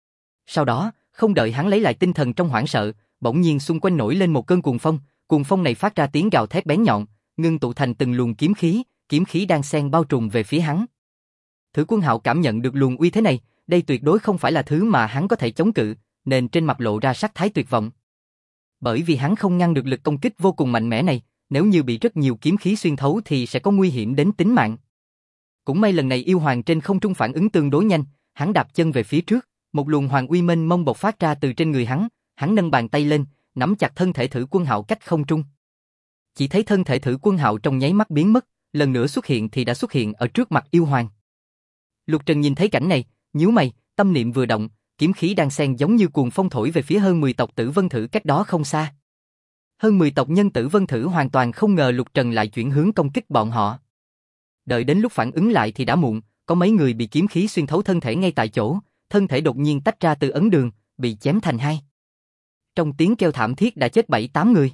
Sau đó, không đợi hắn lấy lại tinh thần trong hoảng sợ, bỗng nhiên xung quanh nổi lên một cơn cuồng phong này phát ra tiếng gào thét bén nhọn, ngưng tụ thành từng luồng kiếm khí đang xen bao trùm về phía hắn. Thử Quân Hạo cảm nhận được luồng uy thế này, đây tuyệt đối không phải là thứ mà hắn có thể chống cự, nên trên mặt lộ ra sắc thái tuyệt vọng. Bởi vì hắn không ngăn được lực công kích vô cùng mạnh mẽ này, nếu như bị rất nhiều kiếm khí xuyên thấu thì sẽ có nguy hiểm đến tính mạng. Cũng may lần này yêu hoàng trên không trung phản ứng tương đối nhanh, hắn đạp chân về phía trước, một luồng hoàng uy mênh mông bộc phát ra từ trên người hắn nâng bàn tay lên, nắm chặt thân thể Thử Quân Hạo cách không trung. Chỉ thấy thân thể Thử Quân Hạo trong nháy mắt biến mất, lần nữa xuất hiện thì đã xuất hiện ở trước mặt yêu hoàng. Lục Trần nhìn thấy cảnh này, nhíu mày, tâm niệm vừa động, kiếm khí đang xen giống như cuồng phong thổi về phía hơn 10 tộc Tử Vân Thử cách đó không xa. Hơn 10 tộc nhân Tử Vân Thử hoàn toàn không ngờ Lục Trần lại chuyển hướng công kích bọn họ. Đợi đến lúc phản ứng lại thì đã muộn, có mấy người bị kiếm khí xuyên thấu thân thể ngay tại chỗ, thân thể đột nhiên tách ra từ ấn đường, bị chém thành hai. Trong tiếng kêu thảm thiết đã chết 7-8 người.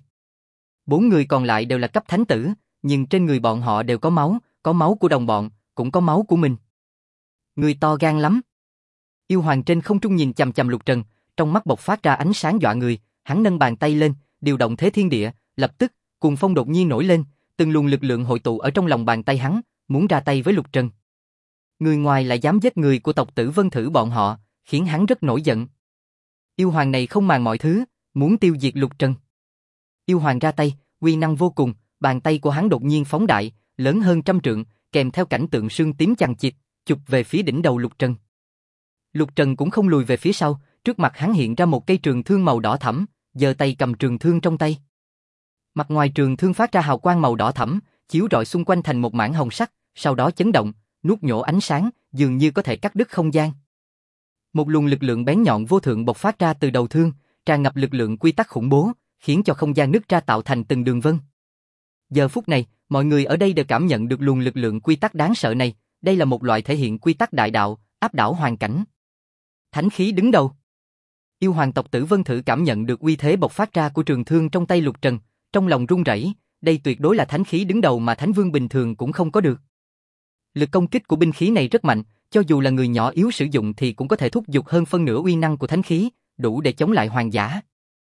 4 người còn lại đều là cấp thánh tử, nhưng trên người bọn họ đều có máu của đồng bọn, cũng có máu của mình. Người to gan lắm. Yêu Hoàng trên không trung nhìn chằm chằm Lục Trần, trong mắt bộc phát ra ánh sáng dọa người, hắn nâng bàn tay lên, điều động thế thiên địa, lập tức, cuồng phong đột nhiên nổi lên, từng luồng lực lượng hội tụ ở trong lòng bàn tay hắn, muốn ra tay với Lục Trần. Người ngoài lại dám giết người của tộc Tử Vân Thử bọn họ, khiến hắn rất nổi giận. Yêu Hoàng này không màng mọi thứ, muốn tiêu diệt Lục Trần. Yêu Hoàng ra tay, uy năng vô cùng, bàn tay của hắn đột nhiên phóng đại, lớn hơn 100 trượng, kèm theo cảnh tượng sương tím chằng chịt, chụp về phía đỉnh đầu Lục Trần. Lục Trần cũng không lùi về phía sau, trước mặt hắn hiện ra một cây trường thương màu đỏ thẫm, giơ tay cầm trường thương trong tay. Mặt ngoài trường thương phát ra hào quang màu đỏ thẫm, chiếu rọi xung quanh thành một mảng hồng sắc, sau đó chấn động, nuốt nhổ ánh sáng, dường như có thể cắt đứt không gian. Một luồng lực lượng bén nhọn vô thượng bộc phát ra từ đầu thương, tràn ngập lực lượng quy tắc khủng bố, khiến cho không gian nứt ra tạo thành từng đường vân. Giờ phút này, mọi người ở đây đều cảm nhận được luồng lực lượng quy tắc đáng sợ này, đây là một loại thể hiện quy tắc đại đạo, áp đảo hoàn cảnh. Thánh khí đứng đầu. Yêu Hoàng tộc Tử Vân Thử cảm nhận được uy thế bộc phát ra của trường thương trong tay Lục Trần, trong lòng run rẩy, đây tuyệt đối là thánh khí đứng đầu mà thánh vương bình thường cũng không có được. Lực công kích của binh khí này rất mạnh, cho dù là người nhỏ yếu sử dụng thì cũng có thể thúc giục hơn phân nửa uy năng của thánh khí, đủ để chống lại hoàng giả.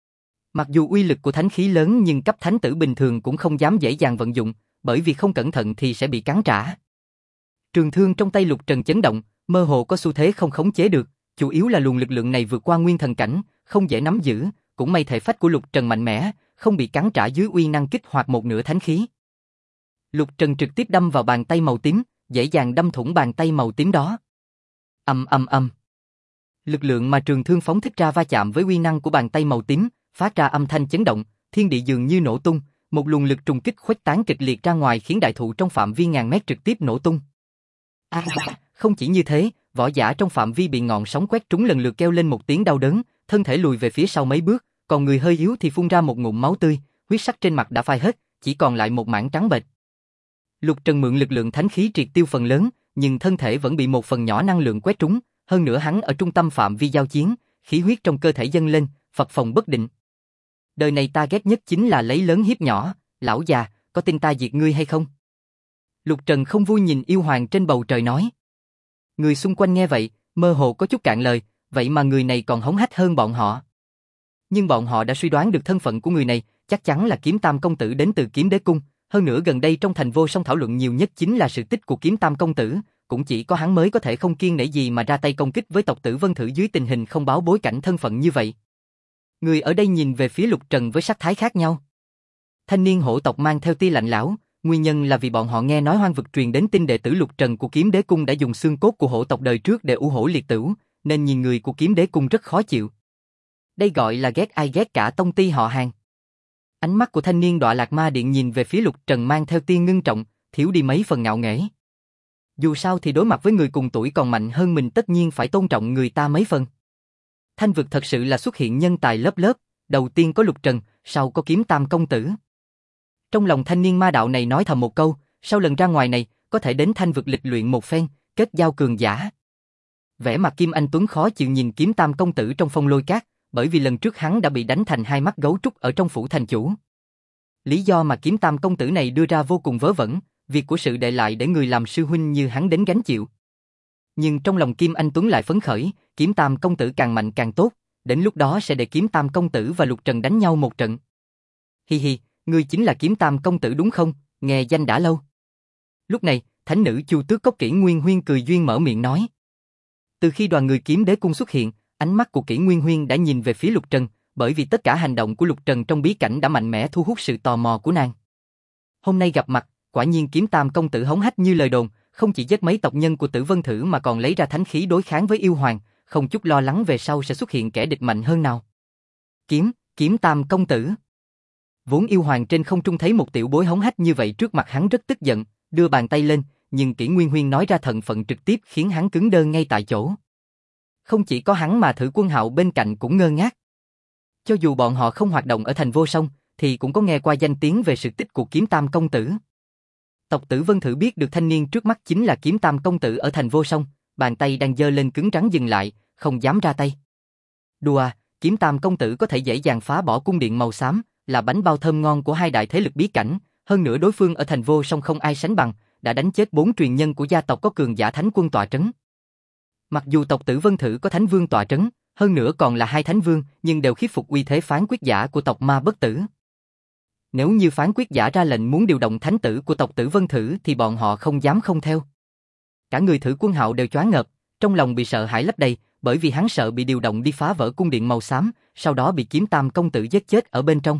Mặc dù uy lực của thánh khí lớn nhưng cấp thánh tử bình thường cũng không dám dễ dàng vận dụng, bởi vì không cẩn thận thì sẽ bị cắn trả. Trường thương trong tay Lục Trần chấn động, mơ hồ có xu thế không khống chế được, chủ yếu là luồng lực lượng này vượt qua nguyên thần cảnh, không dễ nắm giữ, cũng may thể phách của Lục Trần mạnh mẽ, không bị cắn trả dưới uy năng kích hoạt một nửa thánh khí. Lục Trần trực tiếp đâm vào bàn tay màu tím, dễ dàng đâm thủng bàn tay màu tím đó. Ầm ầm ầm. Lực lượng mà trường thương phóng thích ra va chạm với uy năng của bàn tay màu tím, phát ra âm thanh chấn động, thiên địa dường như nổ tung, một luồng lực trùng kích khuếch tán kịch liệt ra ngoài khiến đại thụ trong phạm vi ngàn mét trực tiếp nổ tung. Không chỉ như thế, võ giả trong phạm vi bị ngọn sóng quét trúng lần lượt kêu lên một tiếng đau đớn, thân thể lùi về phía sau mấy bước, còn người hơi yếu thì phun ra một ngụm máu tươi, huyết sắc trên mặt đã phai hết, chỉ còn lại một mảng trắng bệch. Lục Trần mượn lực lượng thánh khí triệt tiêu phần lớn, nhưng thân thể vẫn bị một phần nhỏ năng lượng quét trúng, hơn nữa hắn ở trung tâm phạm vi giao chiến, khí huyết trong cơ thể dâng lên, phập phồng bất định. Đời này ta ghét nhất chính là lấy lớn hiếp nhỏ, lão già, có tin ta diệt ngươi hay không? Lục Trần không vui nhìn Yêu Hoàng trên bầu trời nói. Người xung quanh nghe vậy, mơ hồ có chút cạn lời, vậy mà người này còn hống hách hơn bọn họ. Nhưng bọn họ đã suy đoán được thân phận của người này, chắc chắn là Kiếm Tam công tử đến từ Kiếm Đế cung, hơn nữa gần đây trong thành Vô Song thảo luận nhiều nhất chính là sự tích của Kiếm Tam công tử, cũng chỉ có hắn mới có thể không kiêng nể gì mà ra tay công kích với tộc Tử Vân Thử dưới tình hình không báo bối cảnh thân phận như vậy. Người ở đây nhìn về phía Lục Trần với sắc thái khác nhau. Thanh niên hổ tộc mang theo tia lạnh lẽo, nguyên nhân là vì bọn họ nghe nói hoang vực truyền đến tin đệ tử Lục Trần của Kiếm Đế cung đã dùng xương cốt của hổ tộc đời trước để ủ hổ liệt tửu, nên nhìn người của Kiếm Đế cung rất khó chịu. Đây gọi là ghét ai ghét cả tông ty họ Hàng. Ánh mắt của thanh niên Đọa Lạc Ma Điện nhìn về phía Lục Trần mang theo tia ngưng trọng, thiếu đi mấy phần ngạo nghễ. Dù sao thì đối mặt với người cùng tuổi còn mạnh hơn mình tất nhiên phải tôn trọng người ta mấy phần. Thanh vực thật sự là xuất hiện nhân tài lớp lớp, đầu tiên có Lục Trần, sau có Kiếm Tam công tử. Trong lòng thanh niên ma đạo này nói thầm một câu, sau lần ra ngoài này, có thể đến thanh vực lịch luyện một phen, kết giao cường giả. Vẻ mặt Kim Anh Tuấn khó chịu nhìn Kiếm Tam công tử trong phong lôi cát, bởi vì lần trước hắn đã bị đánh thành hai mắt gấu trúc ở trong phủ thành chủ. Lý do mà Kiếm Tam công tử này đưa ra vô cùng vớ vẩn, việc của sự đệ lại để người làm sư huynh như hắn đến gánh chịu. Nhưng trong lòng Kim Anh Tuấn lại phấn khởi, Kiếm Tam công tử càng mạnh càng tốt, đến lúc đó sẽ để Kiếm Tam công tử và Lục Trần đánh nhau một trận. Hi hi, ngươi chính là Kiếm Tam công tử đúng không, nghe danh đã lâu. Lúc này, thánh nữ Chu Tước Cốc Kỷ Nguyên Huyên cười duyên mở miệng nói. Từ khi đoàn người Kiếm Đế cung xuất hiện, ánh mắt của Kỷ Nguyên Huyên đã nhìn về phía Lục Trần, bởi vì tất cả hành động của Lục Trần trong bí cảnh đã mạnh mẽ thu hút sự tò mò của nàng. Hôm nay gặp mặt, quả nhiên Kiếm Tam công tử hống hách như lời đồn, không chỉ giết mấy tộc nhân của Tử Vân Thử mà còn lấy ra thánh khí đối kháng với yêu hoàng, không chút lo lắng về sau sẽ xuất hiện kẻ địch mạnh hơn nào. Kiếm Tam công tử. Vốn yêu hoàng trên không trung thấy một tiểu bối hống hách như vậy trước mặt hắn rất tức giận, đưa bàn tay lên, nhưng Kỷ Nguyên Huyên nói ra thần phận trực tiếp khiến hắn cứng đơ ngay tại chỗ. Không chỉ có hắn mà Thử Quân Hạo bên cạnh cũng ngơ ngác. Cho dù bọn họ không hoạt động ở thành Vô Song, thì cũng có nghe qua danh tiếng về sự tích của Kiếm Tam công tử. Tộc Tử Vân Thử biết được thanh niên trước mắt chính là Kiếm Tam công tử ở thành Vô Song, bàn tay đang giơ lên cứng rắn dừng lại, không dám ra tay. Đùa, Kiếm Tam công tử có thể dễ dàng phá bỏ cung điện màu xám, là bánh bao thơm ngon của hai đại thế lực bí cảnh, hơn nữa đối phương ở thành Vô Song không ai sánh bằng, đã đánh chết 4 truyền nhân của gia tộc có cường giả thánh quân tọa trấn. Mặc dù tộc Tử Vân Thử có thánh vương tọa trấn, hơn nữa còn là 2 thánh vương, nhưng đều khiếp phục uy thế phán quyết giả của tộc Ma Bất Tử. Nếu như phán quyết giả ra lệnh muốn điều động thánh tử của tộc Tử Vân Thử thì bọn họ không dám không theo. Cả người Thử Quân Hạo đều choáng ngợp, trong lòng bị sợ hãi lấp đầy, bởi vì hắn sợ bị điều động đi phá vỡ cung điện màu xám, sau đó bị Kiếm Tam công tử giết chết ở bên trong.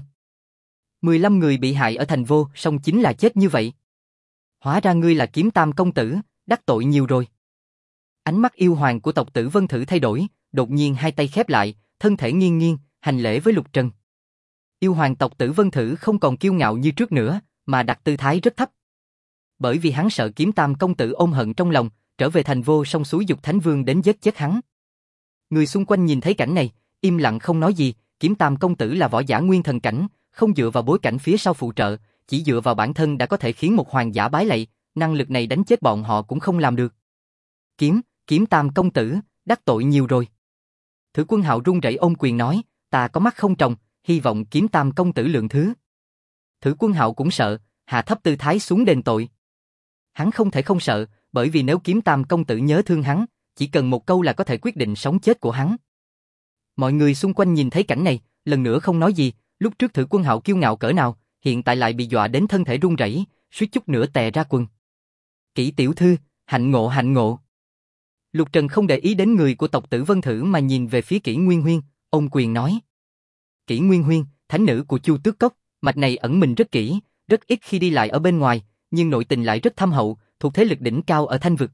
15 người bị hại ở thành Vô Song chính là chết như vậy. Hóa ra ngươi là Kiếm Tam công tử, đắc tội nhiều rồi. Ánh mắt yêu hoàng của tộc Tử Vân Thử thay đổi, đột nhiên hai tay khép lại, thân thể nghiêng nghiêng, hành lễ với Lục Trần. Yêu hoàng tộc Tử Vân Thử không còn kiêu ngạo như trước nữa, mà đặt tư thái rất thấp. Bởi vì hắn sợ Kiếm Tam công tử ôm hận trong lòng, trở về thành Vô Song xúi dục Thánh Vương đến giết chết hắn. Người xung quanh nhìn thấy cảnh này, im lặng không nói gì. Kiếm Tam công tử là võ giả nguyên thần cảnh, không dựa vào bối cảnh phía sau phụ trợ, chỉ dựa vào bản thân đã có thể khiến một hoàng giả bái lạy, năng lực này đánh chết bọn họ cũng không làm được. Kiếm Tam công tử, đắc tội nhiều rồi. Thử Quân Hạo run rẩy ôm quyền nói, ta có mắt không tròng, hy vọng Kiếm Tam công tử lượng thứ. Thử Quân Hạo cũng sợ, hạ thấp tư thái xuống đền tội. Hắn không thể không sợ, bởi vì nếu Kiếm Tam công tử nhớ thương hắn, chỉ cần một câu là có thể quyết định sống chết của hắn. Mọi người xung quanh nhìn thấy cảnh này, lần nữa không nói gì, lúc trước Thử Quân Hạo kiêu ngạo cỡ nào, hiện tại lại bị dọa đến thân thể run rẩy, suýt chút nữa tè ra quần. Kỷ tiểu thư, hạnh ngộ hạnh ngộ. Lục Trần không để ý đến người của tộc Tử Vân Thử mà nhìn về phía Kỷ Nguyên Huyên, ôm quyền nói. Kỷ Nguyên Huyên, thánh nữ của Chu Tước Cốc, mạch này ẩn mình rất kỹ, rất ít khi đi lại ở bên ngoài, nhưng nội tình lại rất thâm hậu, thuộc thế lực đỉnh cao ở Thanh Vực.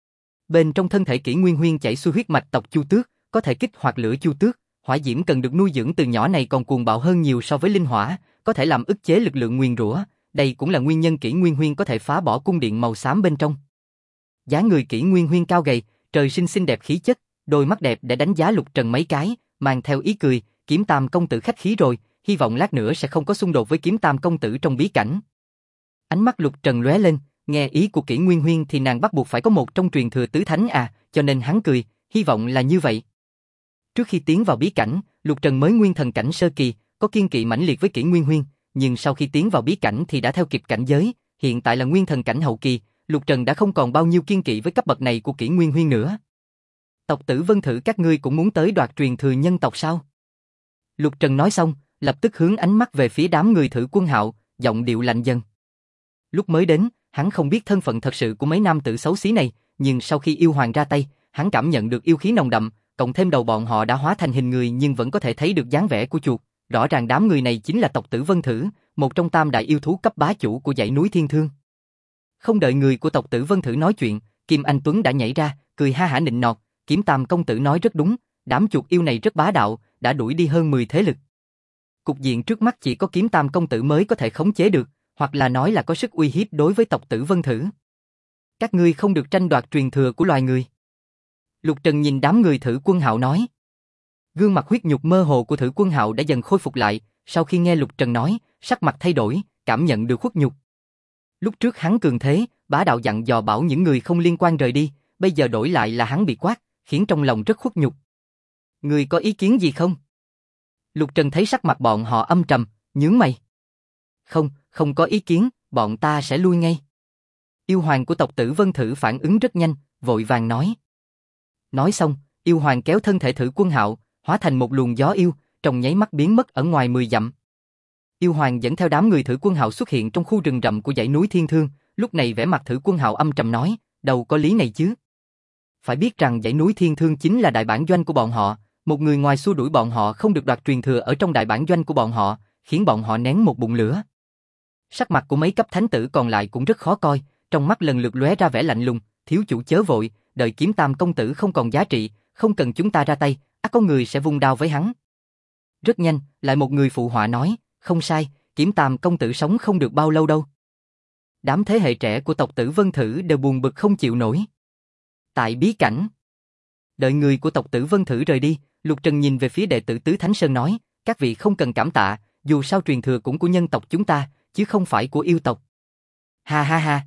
Bên trong thân thể Kỷ Nguyên Huyên chảy xuôi huyết mạch tộc Chu Tước, có thể kích hoạt lửa Chu Tước, hỏa diễm cần được nuôi dưỡng từ nhỏ này còn cuồng bạo hơn nhiều so với linh hỏa, có thể làm ức chế lực lượng nguyền rủa, đây cũng là nguyên nhân Kỷ Nguyên Huyên có thể phá bỏ cung điện màu xám bên trong. Dáng người Kỷ Nguyên Huyên cao gầy, trời sinh xinh đẹp khí chất, đôi mắt đẹp để đánh giá Lục Trần mấy cái, mang theo ý cười, Kiếm Tam công tử khách khí rồi, hy vọng lát nữa sẽ không có xung đột với Kiếm Tam công tử trong bí cảnh. Ánh mắt Lục Trần lóe lên, nghe ý của Kỷ Nguyên Huyên thì nàng bắt buộc phải có một trong truyền thừa tứ thánh à, cho nên hắn cười, hy vọng là như vậy. Trước khi tiến vào bí cảnh, Lục Trần mới nguyên thần cảnh sơ kỳ, có kiên kỵ mãnh liệt với Kỷ Nguyên Huyên, nhưng sau khi tiến vào bí cảnh thì đã theo kịp cảnh giới, hiện tại là nguyên thần cảnh hậu kỳ, Lục Trần đã không còn bao nhiêu kiên kỵ với cấp bậc này của Kỷ Nguyên Huyên nữa. Tộc Tử Vân Thử các ngươi cũng muốn tới đoạt truyền thừa nhân tộc sao? Lục Trần nói xong, lập tức hướng ánh mắt về phía đám người Thử Quân Hạo, giọng điệu lạnh dần. Lúc mới đến, hắn không biết thân phận thật sự của mấy nam tử xấu xí này, nhưng sau khi yêu hoàng ra tay, hắn cảm nhận được yêu khí nồng đậm, cộng thêm đầu bọn họ đã hóa thành hình người nhưng vẫn có thể thấy được dáng vẻ của chuột, rõ ràng đám người này chính là tộc Tử Vân Thử, một trong tam đại yêu thú cấp bá chủ của dãy núi Thiên Thương. Không đợi người của tộc Tử Vân Thử nói chuyện, Kim Anh Tuấn đã nhảy ra, cười ha hả nịnh nọt, Kiếm Tam công tử nói rất đúng, đám chuột yêu này rất bá đạo, đã đuổi đi hơn 10 thế lực. Cục diện trước mắt chỉ có Kiếm Tam công tử mới có thể khống chế được, hoặc là nói là có sức uy hiếp đối với tộc Tử Vân Thử. Các ngươi không được tranh đoạt truyền thừa của loài người. Lục Trần nhìn đám người Thử Quân Hạo nói. Gương mặt huyết nhục mơ hồ của Thử Quân Hạo đã dần khôi phục lại, sau khi nghe Lục Trần nói, sắc mặt thay đổi, cảm nhận được khuất nhục. Lúc trước hắn cường thế, bá đạo dặn dò bảo những người không liên quan rời đi, bây giờ đổi lại là hắn bị quát, khiến trong lòng rất khuất nhục. Ngươi có ý kiến gì không? Lục Trần thấy sắc mặt bọn họ âm trầm, nhướng mày. Không có ý kiến, bọn ta sẽ lui ngay. Yêu hoàng của tộc Tử Vân Thử phản ứng rất nhanh, vội vàng nói. Nói xong, yêu hoàng kéo thân thể Thử Quân Hạo, hóa thành một luồng gió yêu, trong nháy mắt biến mất ở ngoài 10 dặm. Yêu hoàng dẫn theo đám người Thử Quân Hạo xuất hiện trong khu rừng rậm của dãy núi Thiên Thương, lúc này vẻ mặt Thử Quân Hạo âm trầm nói, đâu có lý này chứ. Phải biết rằng dãy núi Thiên Thương chính là đại bản doanh của bọn họ, một người ngoài xua đuổi bọn họ không được đoạt truyền thừa ở trong đại bản doanh của bọn họ, khiến bọn họ nén một bụng lửa. Sắc mặt của mấy cấp thánh tử còn lại cũng rất khó coi, trong mắt lần lượt lóe ra vẻ lạnh lùng, thiếu chủ chớ vội, đợi Kiếm Tam công tử không còn giá trị, không cần chúng ta ra tay, có người sẽ vung đao với hắn. Rất nhanh, lại một người phụ họa nói, không sai, Kiếm Tam công tử sống không được bao lâu đâu. Đám thế hệ trẻ của tộc Tử Vân Thử đều buồn bực không chịu nổi. Tại bí cảnh, Đợi người của tộc Tử Vân Thử rời đi, Lục Trần nhìn về phía đệ tử Tứ Thánh Sơn nói, các vị không cần cảm tạ, dù sao truyền thừa cũng của nhân tộc chúng ta, chứ không phải của yêu tộc. Ha ha ha.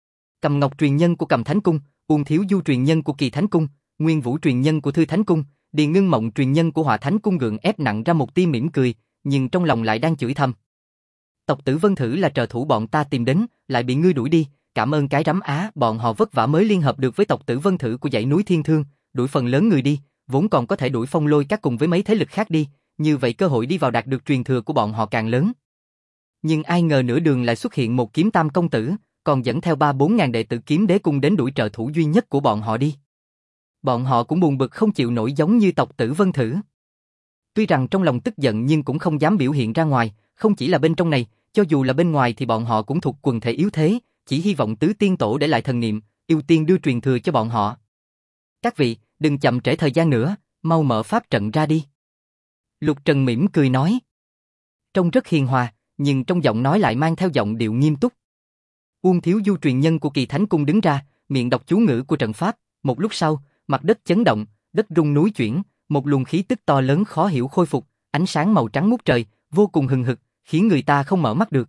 Cầm Ngọc truyền nhân của Cầm Thánh Cung, Uông Thiếu Du truyền nhân của Kỳ Thánh Cung, Nguyên Vũ truyền nhân của Thư Thánh Cung, Điền Ngưng Mộng truyền nhân của Hỏa Thánh Cung gượng ép nặng ra một tia mỉm cười, nhưng trong lòng lại đang chửi thầm. Tộc Tử Vân Thử là trợ thủ bọn ta tìm đến, lại bị ngươi đuổi đi, cảm ơn cái rắm á, bọn họ vất vả mới liên hợp được với tộc Tử Vân Thử của dãy núi Thiên Thương, đuổi phần lớn người đi, vốn còn có thể đuổi Phong Lôi các cùng với mấy thế lực khác đi, như vậy cơ hội đi vào đạt được truyền thừa của bọn họ càng lớn. Nhưng ai ngờ nửa đường lại xuất hiện một Kiếm Tam công tử, còn dẫn theo 3-4 ngàn đệ tử Kiếm Đế cung đến đuổi trợ thủ duy nhất của bọn họ đi. Bọn họ cũng buồn bực không chịu nổi giống như tộc Tử Vân Thử. Tuy rằng trong lòng tức giận nhưng cũng không dám biểu hiện ra ngoài, không chỉ là bên trong này, cho dù là bên ngoài thì bọn họ cũng thuộc quần thể yếu thế, chỉ hy vọng Tứ Tiên Tổ để lại thần niệm, ưu tiên đưa truyền thừa cho bọn họ. Các vị, đừng chậm trễ thời gian nữa, mau mở pháp trận ra đi. Lục Trần mỉm cười nói. Trông rất hiền hòa, nhưng trong giọng nói lại mang theo giọng điệu nghiêm túc. Uông Thiếu Du truyền nhân của Kỳ Thánh Cung đứng ra, miệng đọc chú ngữ của trận pháp, một lúc sau, mặt đất chấn động, đất rung núi chuyển, một luồng khí tức to lớn khó hiểu khôi phục, ánh sáng màu trắng ngút trời, vô cùng hừng hực, khiến người ta không mở mắt được.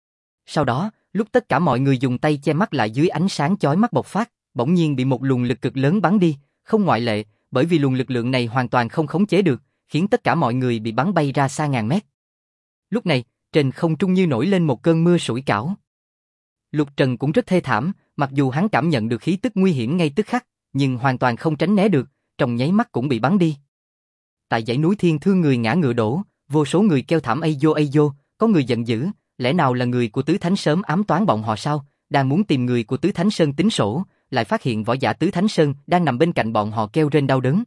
Sau đó, lúc tất cả mọi người dùng tay che mắt lại dưới ánh sáng chói mắt bộc phát, bỗng nhiên bị một luồng lực cực lớn bắn đi, không ngoại lệ, bởi vì luồng lực lượng này hoàn toàn không khống chế được, khiến tất cả mọi người bị bắn bay ra xa ngàn mét. Lúc này, trên không trung như nổi lên một cơn mưa sủi cảo. Lục Trần cũng rất thê thảm, mặc dù hắn cảm nhận được khí tức nguy hiểm ngay tức khắc, nhưng hoàn toàn không tránh né được, trong nháy mắt cũng bị bắn đi. Tại dãy núi Thiên Thương người ngã ngựa đổ, vô số người kêu thảm ây vô, có người giận dữ, lẽ nào là người của Tứ Thánh sớm ám toán bọn họ sao, đang muốn tìm người của Tứ Thánh Sơn tính sổ, lại phát hiện võ giả Tứ Thánh Sơn đang nằm bên cạnh bọn họ kêu rên đau đớn.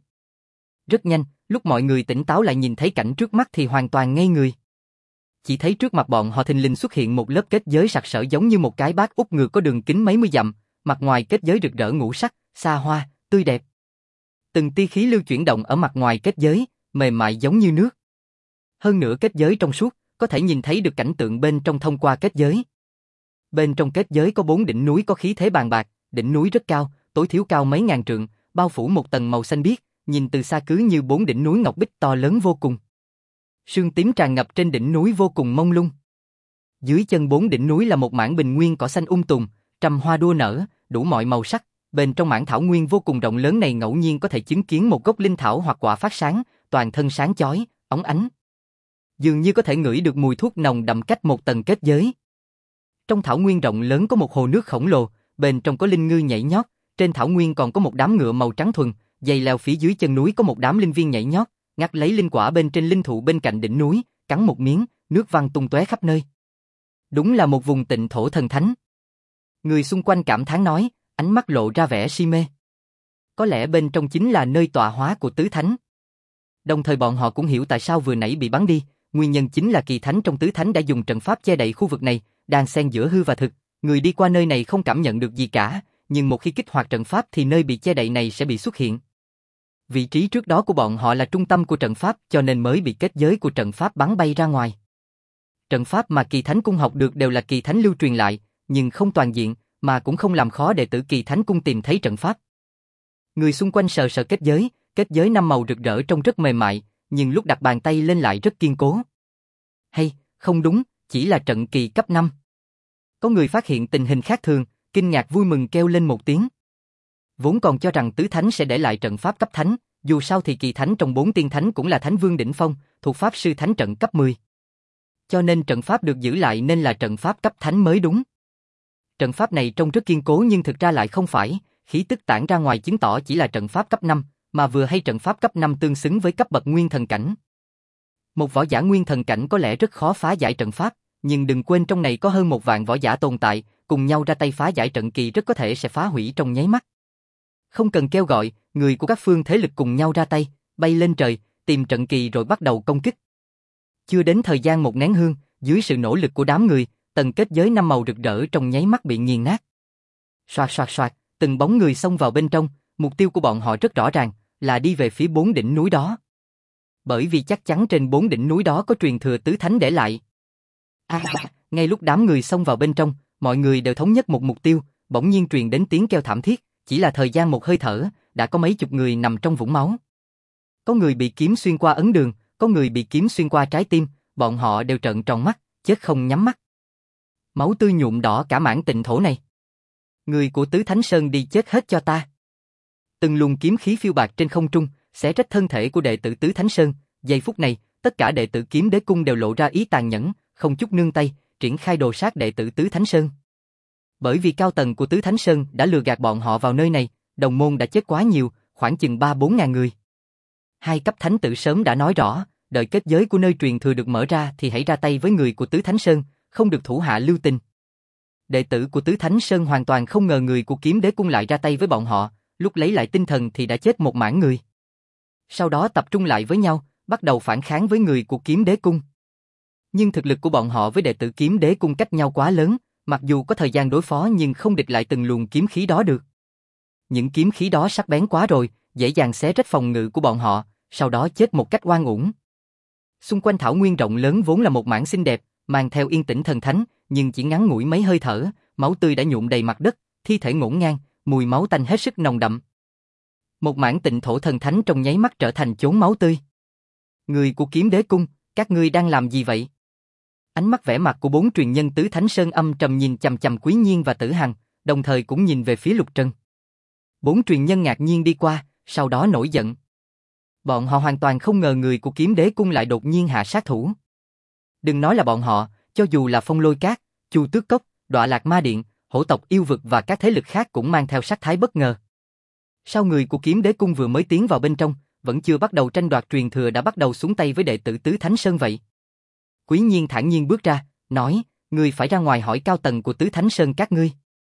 Rất nhanh, lúc mọi người tỉnh táo lại nhìn thấy cảnh trước mắt thì hoàn toàn ngây người. Chỉ thấy trước mặt bọn họ thình lình xuất hiện một lớp kết giới sặc sỡ giống như một cái bát úp ngược có đường kính mấy mươi dặm, mặt ngoài kết giới rực rỡ ngũ sắc, xa hoa, tươi đẹp. Từng tia khí lưu chuyển động ở mặt ngoài kết giới, mềm mại giống như nước. Hơn nữa kết giới trong suốt, có thể nhìn thấy được cảnh tượng bên trong thông qua kết giới. Bên trong kết giới có 4 đỉnh núi có khí thế bàn bạc, đỉnh núi rất cao, tối thiểu cao mấy ngàn trượng, bao phủ một tầng màu xanh biếc, nhìn từ xa cứ như 4 đỉnh núi ngọc bích to lớn vô cùng. Sương tím tràn ngập trên đỉnh núi vô cùng mông lung. Dưới chân 4 đỉnh núi là một mảng bình nguyên cỏ xanh tùm, trăm hoa đua nở, đủ mọi màu sắc. Bên trong mảng thảo nguyên vô cùng rộng lớn này ngẫu nhiên có thể chứng kiến một gốc linh thảo hoặc quả phát sáng, toàn thân sáng chói, óng ánh. Dường như có thể ngửi được mùi thuốc nồng đậm cách một tầng kết giới. Trong thảo nguyên rộng lớn có một hồ nước khổng lồ, bên trong có linh ngư nhảy nhót, trên thảo nguyên còn có một đám ngựa màu trắng thuần, dày leo phía dưới chân núi có một đám linh viên nhảy nhót, ngắt lấy linh quả bên trên linh thụ bên cạnh đỉnh núi, cắn một miếng, nước văng tung tóe khắp nơi. Đúng là một vùng tịnh thổ thần thánh. Người xung quanh cảm thán nói, ánh mắt lộ ra vẻ si mê. Có lẽ bên trong chính là nơi tọa hóa của tứ thánh. Đồng thời bọn họ cũng hiểu tại sao vừa nãy bị bắn đi, nguyên nhân chính là kỳ thánh trong tứ thánh đã dùng trận pháp che đậy khu vực này, đang xen giữa hư và thực. Người đi qua nơi này không cảm nhận được gì cả, nhưng một khi kích hoạt trận pháp thì nơi bị che đậy này sẽ bị xuất hiện. Vị trí trước đó của bọn họ là trung tâm của trận pháp cho nên mới bị kết giới của trận pháp bắn bay ra ngoài. Trận pháp mà kỳ thánh cung học được đều là kỳ thánh lưu truyền lại, nhưng không toàn diện, mà cũng không làm khó đệ tử kỳ thánh cung tìm thấy trận pháp. Người xung quanh sờ sờ kết giới 5 màu rực rỡ trông rất mềm mại, nhưng lúc đặt bàn tay lên lại rất kiên cố. Hay, không đúng, chỉ là trận kỳ cấp 5. Có người phát hiện tình hình khác thường, kinh ngạc vui mừng kêu lên một tiếng. Vốn còn cho rằng tứ thánh sẽ để lại trận pháp cấp thánh, dù sao thì kỳ thánh trong 4 tiên thánh cũng là thánh vương đỉnh phong, thuộc pháp sư thánh trận cấp 10. Cho nên trận pháp được giữ lại nên là trận pháp cấp thánh mới đúng. Trận pháp này trông rất kiên cố nhưng thực ra lại không phải, khí tức tản ra ngoài chứng tỏ chỉ là trận pháp cấp 5, mà vừa hay trận pháp cấp 5 tương xứng với cấp bậc nguyên thần cảnh. Một võ giả nguyên thần cảnh có lẽ rất khó phá giải trận pháp, nhưng đừng quên trong này có hơn 1 vạn võ giả tồn tại, cùng nhau ra tay phá giải trận kỳ rất có thể sẽ phá hủy trong nháy mắt. Không cần kêu gọi, người của các phương thế lực cùng nhau ra tay, bay lên trời, tìm trận kỳ rồi bắt đầu công kích. Chưa đến thời gian một nén hương, dưới sự nỗ lực của đám người, tầng kết giới 5 màu rực rỡ trong nháy mắt bị nghiền nát. Soạt soạt soạt, từng bóng người xông vào bên trong, mục tiêu của bọn họ rất rõ ràng, là đi về phía 4 đỉnh núi đó. Bởi vì chắc chắn trên 4 đỉnh núi đó có truyền thừa tứ thánh để lại. Ngay lúc đám người xông vào bên trong, mọi người đều thống nhất một mục tiêu, bỗng nhiên truyền đến tiếng kêu thảm thiết, chỉ là thời gian một hơi thở, đã có mấy chục người nằm trong vũng máu. Có người bị kiếm xuyên qua ấn đường, có người bị kiếm xuyên qua trái tim, bọn họ đều trợn tròn mắt, chết không nhắm mắt. Máu tươi nhuộm đỏ cả mảng tịnh thổ này. Người của Tứ Thánh Sơn đi chết hết cho ta. Từng luồng kiếm khí phiêu bạt trên không trung, xé rách thân thể của đệ tử Tứ Thánh Sơn. Giây phút này, tất cả đệ tử Kiếm Đế Cung đều lộ ra ý tàn nhẫn, không chút nương tay, triển khai đồ sát đệ tử Tứ Thánh Sơn. Bởi vì cao tầng của Tứ Thánh Sơn đã lừa gạt bọn họ vào nơi này, đồng môn đã chết quá nhiều, khoảng chừng 3-4 ngàn người. Hai cấp thánh tử sớm đã nói rõ, đợi kết giới của nơi truyền thừa được mở ra thì hãy ra tay với người của Tứ Thánh Sơn, không được thủ hạ lưu tình. Đệ tử của Tứ Thánh Sơn hoàn toàn không ngờ người của Kiếm Đế Cung lại ra tay với bọn họ, lúc lấy lại tinh thần thì đã chết một mảng người. Sau đó tập trung lại với nhau, bắt đầu phản kháng với người của Kiếm Đế Cung. Nhưng thực lực của bọn họ với đệ tử Kiếm Đế Cung cách nhau quá lớn, mặc dù có thời gian đối phó nhưng không địch lại từng luồng kiếm khí đó được. Những kiếm khí đó sắc bén quá rồi, dễ dàng xé rách phòng ngự của bọn họ, sau đó chết một cách oan uổng. Xung quanh thảo nguyên rộng lớn vốn là một mảng xinh đẹp, mang theo yên tĩnh thần thánh, nhưng chỉ ngắn ngủi mấy hơi thở, máu tươi đã nhuộm đầy mặt đất, thi thể ngổn ngang, mùi máu tanh hết sức nồng đậm. Một mảng tịnh thổ thần thánh trong nháy mắt trở thành chốn máu tươi. Người của Kiếm Đế Cung, các ngươi đang làm gì vậy? Ánh mắt vẻ mặt của 4 truyền nhân Tứ Thánh Sơn âm trầm nhìn chằm chằm Quý Nhiên và Tử Hằng, đồng thời cũng nhìn về phía Lục Trần. 4 truyền nhân ngạc nhiên đi qua, sau đó nổi giận. Bọn họ hoàn toàn không ngờ người của Kiếm Đế Cung lại đột nhiên hạ sát thủ. Đừng nói là bọn họ, cho dù là Phong Lôi Cát, Chu Tước Cốc, Đọa Lạc Ma Điện, Hổ tộc yêu vực và các thế lực khác cũng mang theo sát thái bất ngờ. Sao người của Kiếm Đế Cung vừa mới tiến vào bên trong, vẫn chưa bắt đầu tranh đoạt truyền thừa đã bắt đầu xuống tay với đệ tử Tứ Thánh Sơn vậy? Quý Nhiên thản nhiên bước ra, nói, ngươi phải ra ngoài hỏi cao tầng của Tứ Thánh Sơn các ngươi.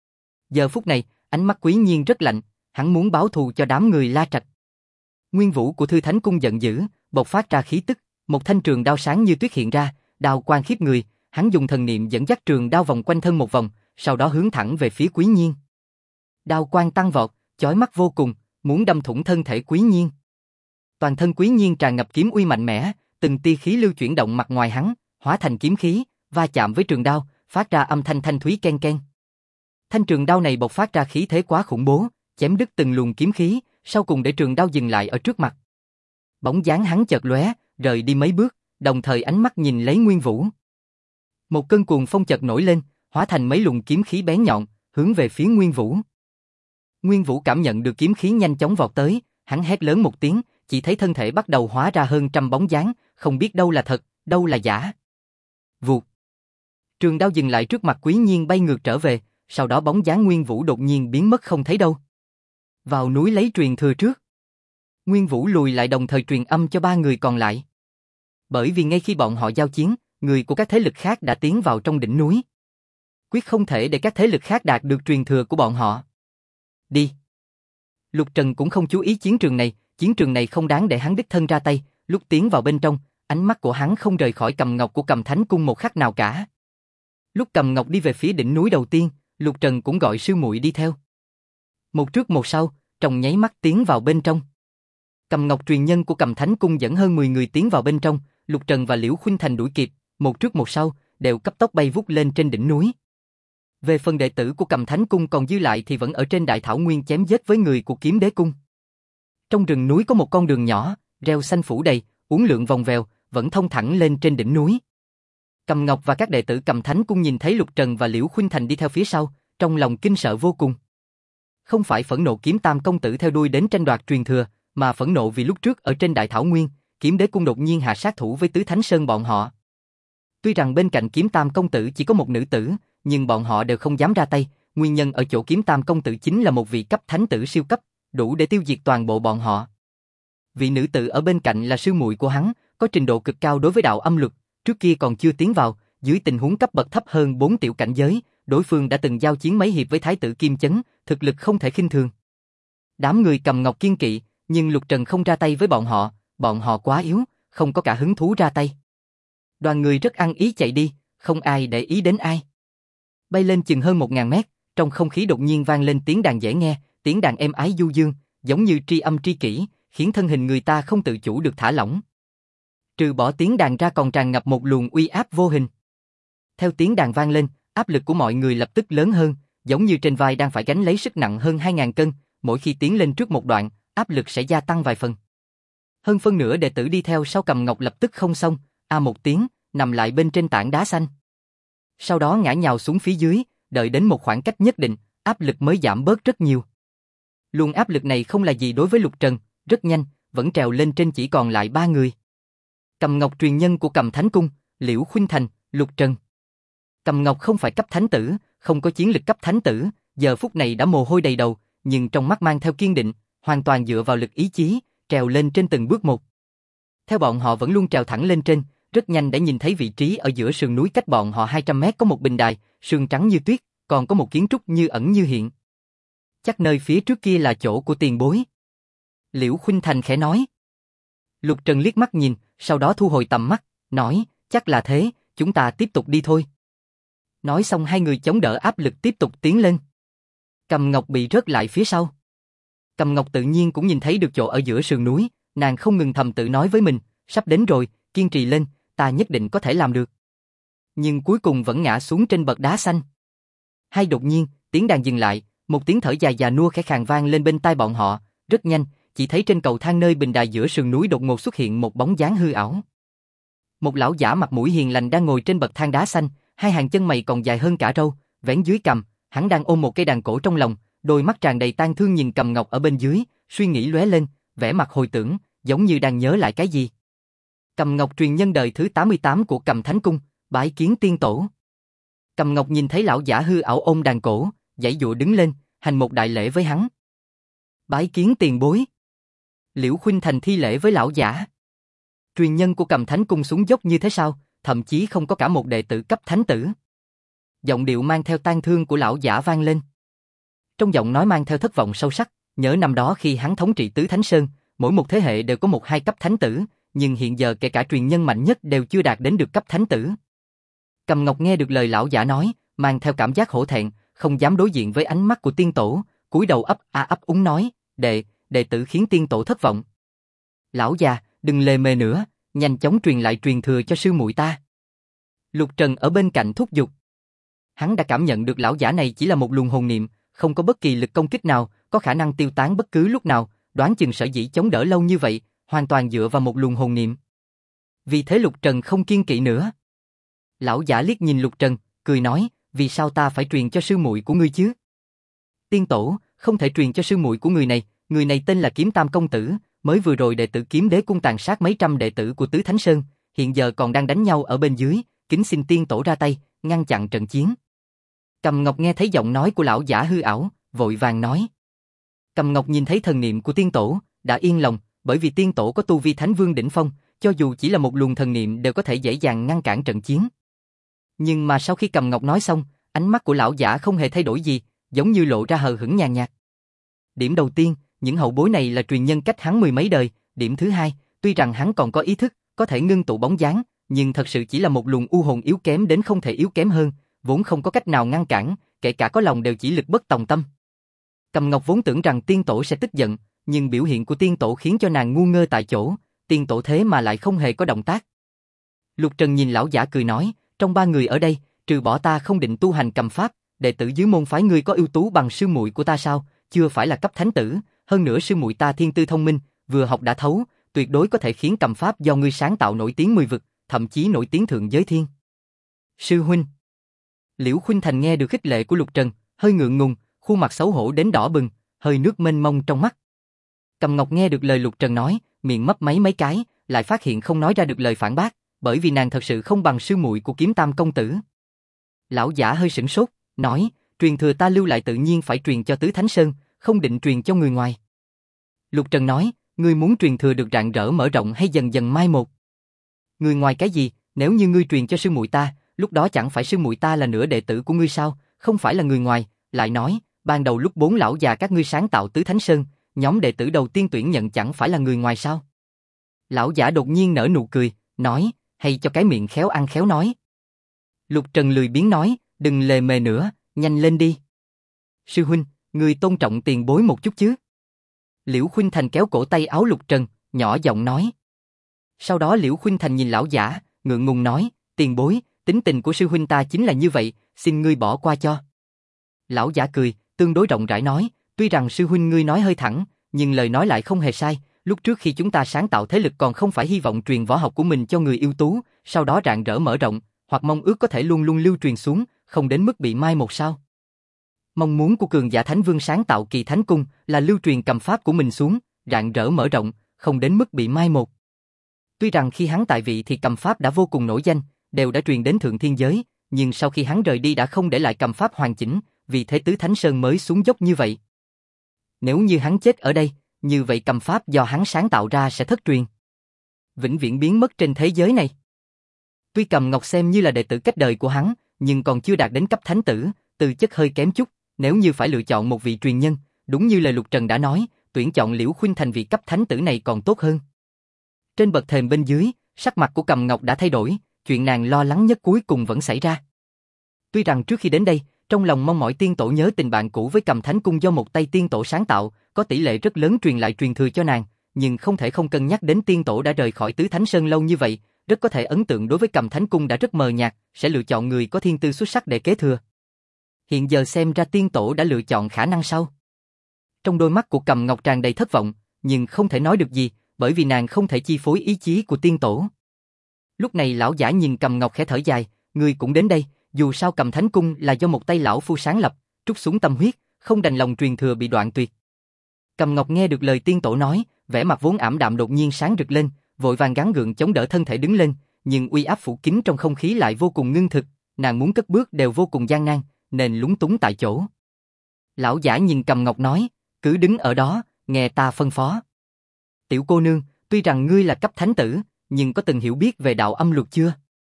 Giờ phút này, ánh mắt Quý Nhiên rất lạnh, hắn muốn báo thù cho đám người La Trạch. Nguyên Vũ của Thư Thánh Cung giận dữ, bộc phát ra khí tức, một thanh trường đao sáng như tuyết hiện ra, đao quang khiếp người, hắn dùng thần niệm dẫn dắt trường đao vòng quanh thân một vòng, sau đó hướng thẳng về phía Quý Nhiên. Đao quang tăng vọt, chói mắt vô cùng, muốn đâm thủng thân thể Quý Nhiên. Toàn thân Quý Nhiên tràn ngập kiếm uy mạnh mẽ, từng tia khí lưu chuyển động mặt ngoài hắn, hóa thành kiếm khí, va chạm với trường đao, phát ra âm thanh thanh thúy ken ken. Thanh trường đao này bộc phát ra khí thế quá khủng bố, chém đứt từng luồng kiếm khí, sau cùng để trường đao dừng lại ở trước mặt. Bóng dáng hắn chợt lóe, rời đi mấy bước, đồng thời ánh mắt nhìn lấy Nguyên Vũ. Một cơn cuồng phong chợt nổi lên, hóa thành mấy luồng kiếm khí bén nhọn, hướng về phía Nguyên Vũ. Nguyên Vũ cảm nhận được kiếm khí nhanh chóng vọt tới, hắn hét lớn một tiếng, chỉ thấy thân thể bắt đầu hóa ra hơn trăm bóng dáng, không biết đâu là thật, đâu là giả. Vụt. Trường đao dừng lại trước mặt Quý Nhiên bay ngược trở về, sau đó bóng dáng Nguyên Vũ đột nhiên biến mất không thấy đâu. Vào núi lấy truyền thừa trước. Nguyên Vũ lùi lại đồng thời truyền âm cho 3 người còn lại. Bởi vì ngay khi bọn họ giao chiến, người của các thế lực khác đã tiến vào trong đỉnh núi. Quyết không thể để các thế lực khác đạt được truyền thừa của bọn họ. Đi. Lục Trần cũng không chú ý chiến trường này không đáng để hắn đích thân ra tay, lúc tiến vào bên trong, ánh mắt của hắn không rời khỏi Cầm Ngọc của Cầm Thánh Cung một khắc nào cả. Lúc Cầm Ngọc đi về phía đỉnh núi đầu tiên, Lục Trần cũng gọi sư muội đi theo. Một trước một sau, trong nháy mắt tiến vào bên trong. Cầm Ngọc truyền nhân của Cầm Thánh Cung dẫn hơn 10 người tiến vào bên trong, Lục Trần và Liễu Khuynh Thành đuổi kịp, một trước một sau, đều cấp tốc bay vút lên trên đỉnh núi. Về phần đệ tử của Cầm Thánh Cung còn dư lại thì vẫn ở trên đại thảo nguyên chém giết với người của Kiếm Đế Cung. Trong rừng núi có một con đường nhỏ, rêu xanh phủ đầy, uốn lượn vòng vèo, vẫn thông thẳng lên trên đỉnh núi. Cầm Ngọc và các đệ tử Cầm Thánh Cung nhìn thấy Lục Trần và Liễu Khuynh Thành đi theo phía sau, trong lòng kinh sợ vô cùng. Không phải phẫn nộ Kiếm Tam công tử theo đuôi đến tranh đoạt truyền thừa, mà phẫn nộ vì lúc trước ở trên đại thảo nguyên, Kiếm Đế Cung đột nhiên hạ sát thủ với Tứ Thánh Sơn bọn họ. Tuy rằng bên cạnh Kiếm Tam công tử chỉ có một nữ tử, nhưng bọn họ đều không dám ra tay, nguyên nhân ở chỗ Kiếm Tam công tử chính là một vị cấp thánh tử siêu cấp, đủ để tiêu diệt toàn bộ bọn họ. Vị nữ tử ở bên cạnh là sư muội của hắn, có trình độ cực cao đối với đạo âm luật, trước kia còn chưa tiến vào, dưới tình huống cấp bậc thấp hơn 4 tiểu cảnh giới, đối phương đã từng giao chiến mấy hiệp với thái tử Kim Chấn, thực lực không thể khinh thường. Đám người Cầm Ngọc kiên kỵ, nhưng Lục Trần không ra tay với bọn họ quá yếu, không có cả hứng thú ra tay. Đoàn người rất ăn ý chạy đi, không ai để ý đến ai. Bay lên chừng hơn 1000 mét, trong không khí đột nhiên vang lên tiếng đàn dễ nghe, tiếng đàn êm ái du dương, giống như tri âm tri kỷ, khiến thân hình người ta không tự chủ được thả lỏng. Trừ bỏ tiếng đàn ra còn tràn ngập một luồng uy áp vô hình. Theo tiếng đàn vang lên, áp lực của mọi người lập tức lớn hơn, giống như trên vai đang phải gánh lấy sức nặng hơn 2000 cân, mỗi khi tiến lên trước một đoạn, áp lực sẽ gia tăng vài phần. Hơn phân nửa đệ tử đi theo sau Cầm Ngọc lập tức không xong, một tiếng, nằm lại bên trên tảng đá xanh. Sau đó ngã nhào xuống phía dưới, đợi đến một khoảng cách nhất định, áp lực mới giảm bớt rất nhiều. Luồng áp lực này không là gì đối với Lục Trần, rất nhanh, vẫn trèo lên trên chỉ còn lại 3 người. Cầm Ngọc truyền nhân của Cầm Thánh Cung, Liễu Khuynh Thành, Lục Trần. Cầm Ngọc không phải cấp thánh tử, không có chiến lực cấp thánh tử, giờ phút này đã mồ hôi đầy đầu, nhưng trong mắt mang theo kiên định, hoàn toàn dựa vào lực ý chí, trèo lên trên từng bước một. Theo bọn họ vẫn luôn trèo thẳng lên trên, rất nhanh đã nhìn thấy vị trí ở giữa sườn núi cách bọn họ 200 mét có một bình đài, sườn trắng như tuyết, còn có một kiến trúc như ẩn như hiện. Chắc nơi phía trước kia là chỗ của tiền bối. Liễu Khuynh Thành khẽ nói. Lục Trần liếc mắt nhìn, sau đó thu hồi tầm mắt, nói, chắc là thế, chúng ta tiếp tục đi thôi. Nói xong hai người chống đỡ áp lực tiếp tục tiến lên. Cầm Ngọc bị rớt lại phía sau. Cầm Ngọc tự nhiên cũng nhìn thấy được chỗ ở giữa sườn núi, nàng không ngừng thầm tự nói với mình, sắp đến rồi, kiên trì lên, ta nhất định có thể làm được. Nhưng cuối cùng vẫn ngã xuống trên bậc đá xanh. Hay đột nhiên, tiếng đàn dừng lại, một tiếng thở dài già nua khẽ khàng vang lên bên tai bọn họ, rất nhanh, chỉ thấy trên cầu thang nơi bình đài giữa sườn núi đột ngột xuất hiện một bóng dáng hư ảo. Một lão giả mặt mũi hiền lành đang ngồi trên bậc thang đá xanh, hai hàng chân mày còn dài hơn cả râu, vén dưới cằm, hắn đang ôm một cây đàn cổ trong lòng, đôi mắt tràn đầy tang thương nhìn Cầm Ngọc ở bên dưới, suy nghĩ lóe lên, vẻ mặt hồi tưởng, giống như đang nhớ lại cái gì. Cầm Ngọc truyền nhân đời thứ 88 của Cầm Thánh Cung, bái kiến tiên tổ. Cầm Ngọc nhìn thấy lão giả hư ảo ôm đàn cổ, giãy giụa đứng lên, hành một đại lễ với hắn. Bái kiến tiền bối. Liễu Khuynh Thành thi lễ với lão giả. Truyền nhân của Cầm Thánh Cung xuống dốc như thế sao, thậm chí không có cả một đệ tử cấp thánh tử. Giọng điệu mang theo tang thương của lão giả vang lên. Trong giọng nói mang theo thất vọng sâu sắc, nhớ năm đó khi hắn thống trị Tứ Thánh Sơn, mỗi một thế hệ đều có một hai cấp thánh tử, nhưng hiện giờ kể cả truyền nhân mạnh nhất đều chưa đạt đến được cấp thánh tử. Cầm Ngọc nghe được lời lão giả nói, mang theo cảm giác hổ thẹn, không dám đối diện với ánh mắt của tiên tổ, cúi đầu ấp úng nói, đệ tử khiến tiên tổ thất vọng. Lão già, đừng lề mề nữa, nhanh chóng truyền lại truyền thừa cho sư muội ta. Lục Trần ở bên cạnh thúc giục. Hắn đã cảm nhận được lão giả này chỉ là một luồng hồn niệm, không có bất kỳ lực công kích nào, có khả năng tiêu tán bất cứ lúc nào, đoán chừng sở dĩ chống đỡ lâu như vậy, hoàn toàn dựa vào một luồng hồn niệm. Vì thế Lục Trần không kiên kỵ nữa. Lão giả liếc nhìn Lục Trần, cười nói, vì sao ta phải truyền cho sư muội của ngươi chứ? Tiên tổ, không thể truyền cho sư muội của người này tên là Kiếm Tam Công Tử, mới vừa rồi đệ tử Kiếm Đế Cung tàn sát mấy trăm đệ tử của Tứ Thánh Sơn, hiện giờ còn đang đánh nhau ở bên dưới, kính xin tiên tổ ra tay, ngăn chặn trận chiến. Cầm Ngọc nghe thấy giọng nói của lão giả hư ảo, vội vàng nói. Cầm Ngọc nhìn thấy thần niệm của tiên tổ, đã yên lòng, bởi vì tiên tổ có tu vi Thánh Vương đỉnh phong, cho dù chỉ là một luồng thần niệm đều có thể dễ dàng ngăn cản trận chiến. Nhưng mà sau khi Cầm Ngọc nói xong, ánh mắt của lão giả không hề thay đổi gì, giống như lộ ra hờ hững nhàn nhạt. Điểm đầu tiên, những hậu bối này là truyền nhân cách hắn mười mấy đời. Điểm thứ hai, tuy rằng hắn còn có ý thức, có thể ngưng tụ bóng dáng, nhưng thật sự chỉ là một luồng u hồn yếu kém đến không thể yếu kém hơn, vốn không có cách nào ngăn cản, kể cả có lòng đều chỉ lực bất tòng tâm. Cầm Ngọc vốn tưởng rằng tiên tổ sẽ tức giận, nhưng biểu hiện của tiên tổ khiến cho nàng ngu ngơ tại chỗ, tiên tổ thế mà lại không hề có động tác. Lục Trần nhìn lão giả cười nói, trong ba người ở đây, trừ bỏ ta không định tu hành cầm pháp, đệ tử dưới môn phái ngươi có ưu tú bằng sư muội của ta sao? Chưa phải là cấp thánh tử, hơn nữa sư muội ta thiên tư thông minh, vừa học đã thấu, tuyệt đối có thể khiến cầm pháp do ngươi sáng tạo nổi tiếng 10 vực, thậm chí nổi tiếng thượng giới thiên. Sư huynh. Liễu Khuynh Thành nghe được khích lệ của Lục Trần, hơi ngượng ngùng, khuôn mặt xấu hổ đến đỏ bừng, hơi nước mênh mông trong mắt. Cầm Ngọc nghe được lời Lục Trần nói, miệng mấp máy mấy cái, lại phát hiện không nói ra được lời phản bác, bởi vì nàng thật sự không bằng sư muội của Kiếm Tam công tử. Lão giả hơi sửng sốt, nói, truyền thừa ta lưu lại tự nhiên phải truyền cho Tứ Thánh Sơn, không định truyền cho người ngoài. Lục Trần nói, ngươi muốn truyền thừa được rạng rỡ mở rộng hay dần dần mai một? Người ngoài cái gì, nếu như ngươi truyền cho sư muội ta, lúc đó chẳng phải sư muội ta là nửa đệ tử của ngươi sao, không phải là người ngoài, lại nói, ban đầu lúc 4 lão già các ngươi sáng tạo Tứ Thánh Sơn, nhóm đệ tử đầu tiên tuyển nhận chẳng phải là người ngoài sao? Lão giả đột nhiên nở nụ cười, nói, hay cho cái miệng khéo ăn khéo nói. Lục Trần lười biếng nói, đừng lề mề nữa, nhanh lên đi. Sư huynh, ngươi tôn trọng tiền bối một chút chứ? Liễu Khuynh Thành kéo cổ tay áo Lục Trần, nhỏ giọng nói. Sau đó Liễu Khuynh Thành nhìn lão giả, ngượng ngùng nói, tiền bối, tính tình của sư huynh ta chính là như vậy, xin ngươi bỏ qua cho. Lão giả cười, tương đối rộng rãi nói, Tuy rằng sư huynh ngươi nói hơi thẳng, nhưng lời nói lại không hề sai, lúc trước khi chúng ta sáng tạo thế lực còn không phải hy vọng truyền võ học của mình cho người ưu tú, sau đó rạng rỡ mở rộng, hoặc mong ước có thể luôn luôn lưu truyền xuống, không đến mức bị mai một sao. Mong muốn của cường giả Thánh Vương sáng tạo Kỳ Thánh Cung là lưu truyền cầm pháp của mình xuống, rạng rỡ mở rộng, không đến mức bị mai một. Tuy rằng khi hắn tại vị thì cầm pháp đã vô cùng nổi danh, đều đã truyền đến thượng thiên giới, nhưng sau khi hắn rời đi đã không để lại cầm pháp hoàn chỉnh, vì thế Tứ Thánh Sơn mới xuống dốc như vậy. Nếu như hắn chết ở đây, như vậy cầm pháp do hắn sáng tạo ra sẽ thất truyền, vĩnh viễn biến mất trên thế giới này. Tuy Cầm Ngọc xem như là đệ tử cách đời của hắn, nhưng còn chưa đạt đến cấp thánh tử, tư chất hơi kém chút, nếu như phải lựa chọn một vị truyền nhân, đúng như lời Lục Trần đã nói, tuyển chọn Liễu Khuynh thành vị cấp thánh tử này còn tốt hơn. Trên bậc thềm bên dưới, sắc mặt của Cầm Ngọc đã thay đổi, chuyện nàng lo lắng nhất cuối cùng vẫn xảy ra. Tuy rằng trước khi đến đây, trong lòng mong mỏi tiên tổ nhớ tình bạn cũ với Cầm Thánh Cung do một tay tiên tổ sáng tạo, có tỷ lệ rất lớn truyền lại truyền thừa cho nàng, nhưng không thể không cân nhắc đến tiên tổ đã rời khỏi Tứ Thánh Sơn lâu như vậy, rất có thể ấn tượng đối với Cầm Thánh Cung đã rất mờ nhạt, sẽ lựa chọn người có thiên tư xuất sắc để kế thừa. Hiện giờ xem ra tiên tổ đã lựa chọn khả năng sau. Trong đôi mắt của Cầm Ngọc tràn đầy thất vọng, nhưng không thể nói được gì, bởi vì nàng không thể chi phối ý chí của tiên tổ. Lúc này lão giả nhìn Cầm Ngọc khẽ thở dài, ngươi cũng đến đây, dù sao Cầm Thánh Cung là do một tay lão phu sáng lập, trút xuống tâm huyết, không đành lòng truyền thừa bị đoạn tuyệt. Cầm Ngọc nghe được lời tiên tổ nói, vẻ mặt vốn ảm đạm đột nhiên sáng rực lên, vội vàng gắng gượng chống đỡ thân thể đứng lên, nhưng uy áp phủ kín trong không khí lại vô cùng ngưng thực, nàng muốn cất bước đều vô cùng gian nan, nên lúng túng tại chỗ. Lão giả nhìn Cầm Ngọc nói, cứ đứng ở đó, nghe ta phân phó. Tiểu cô nương, tuy rằng ngươi là cấp thánh tử, nhưng có từng hiểu biết về đạo âm luật chưa?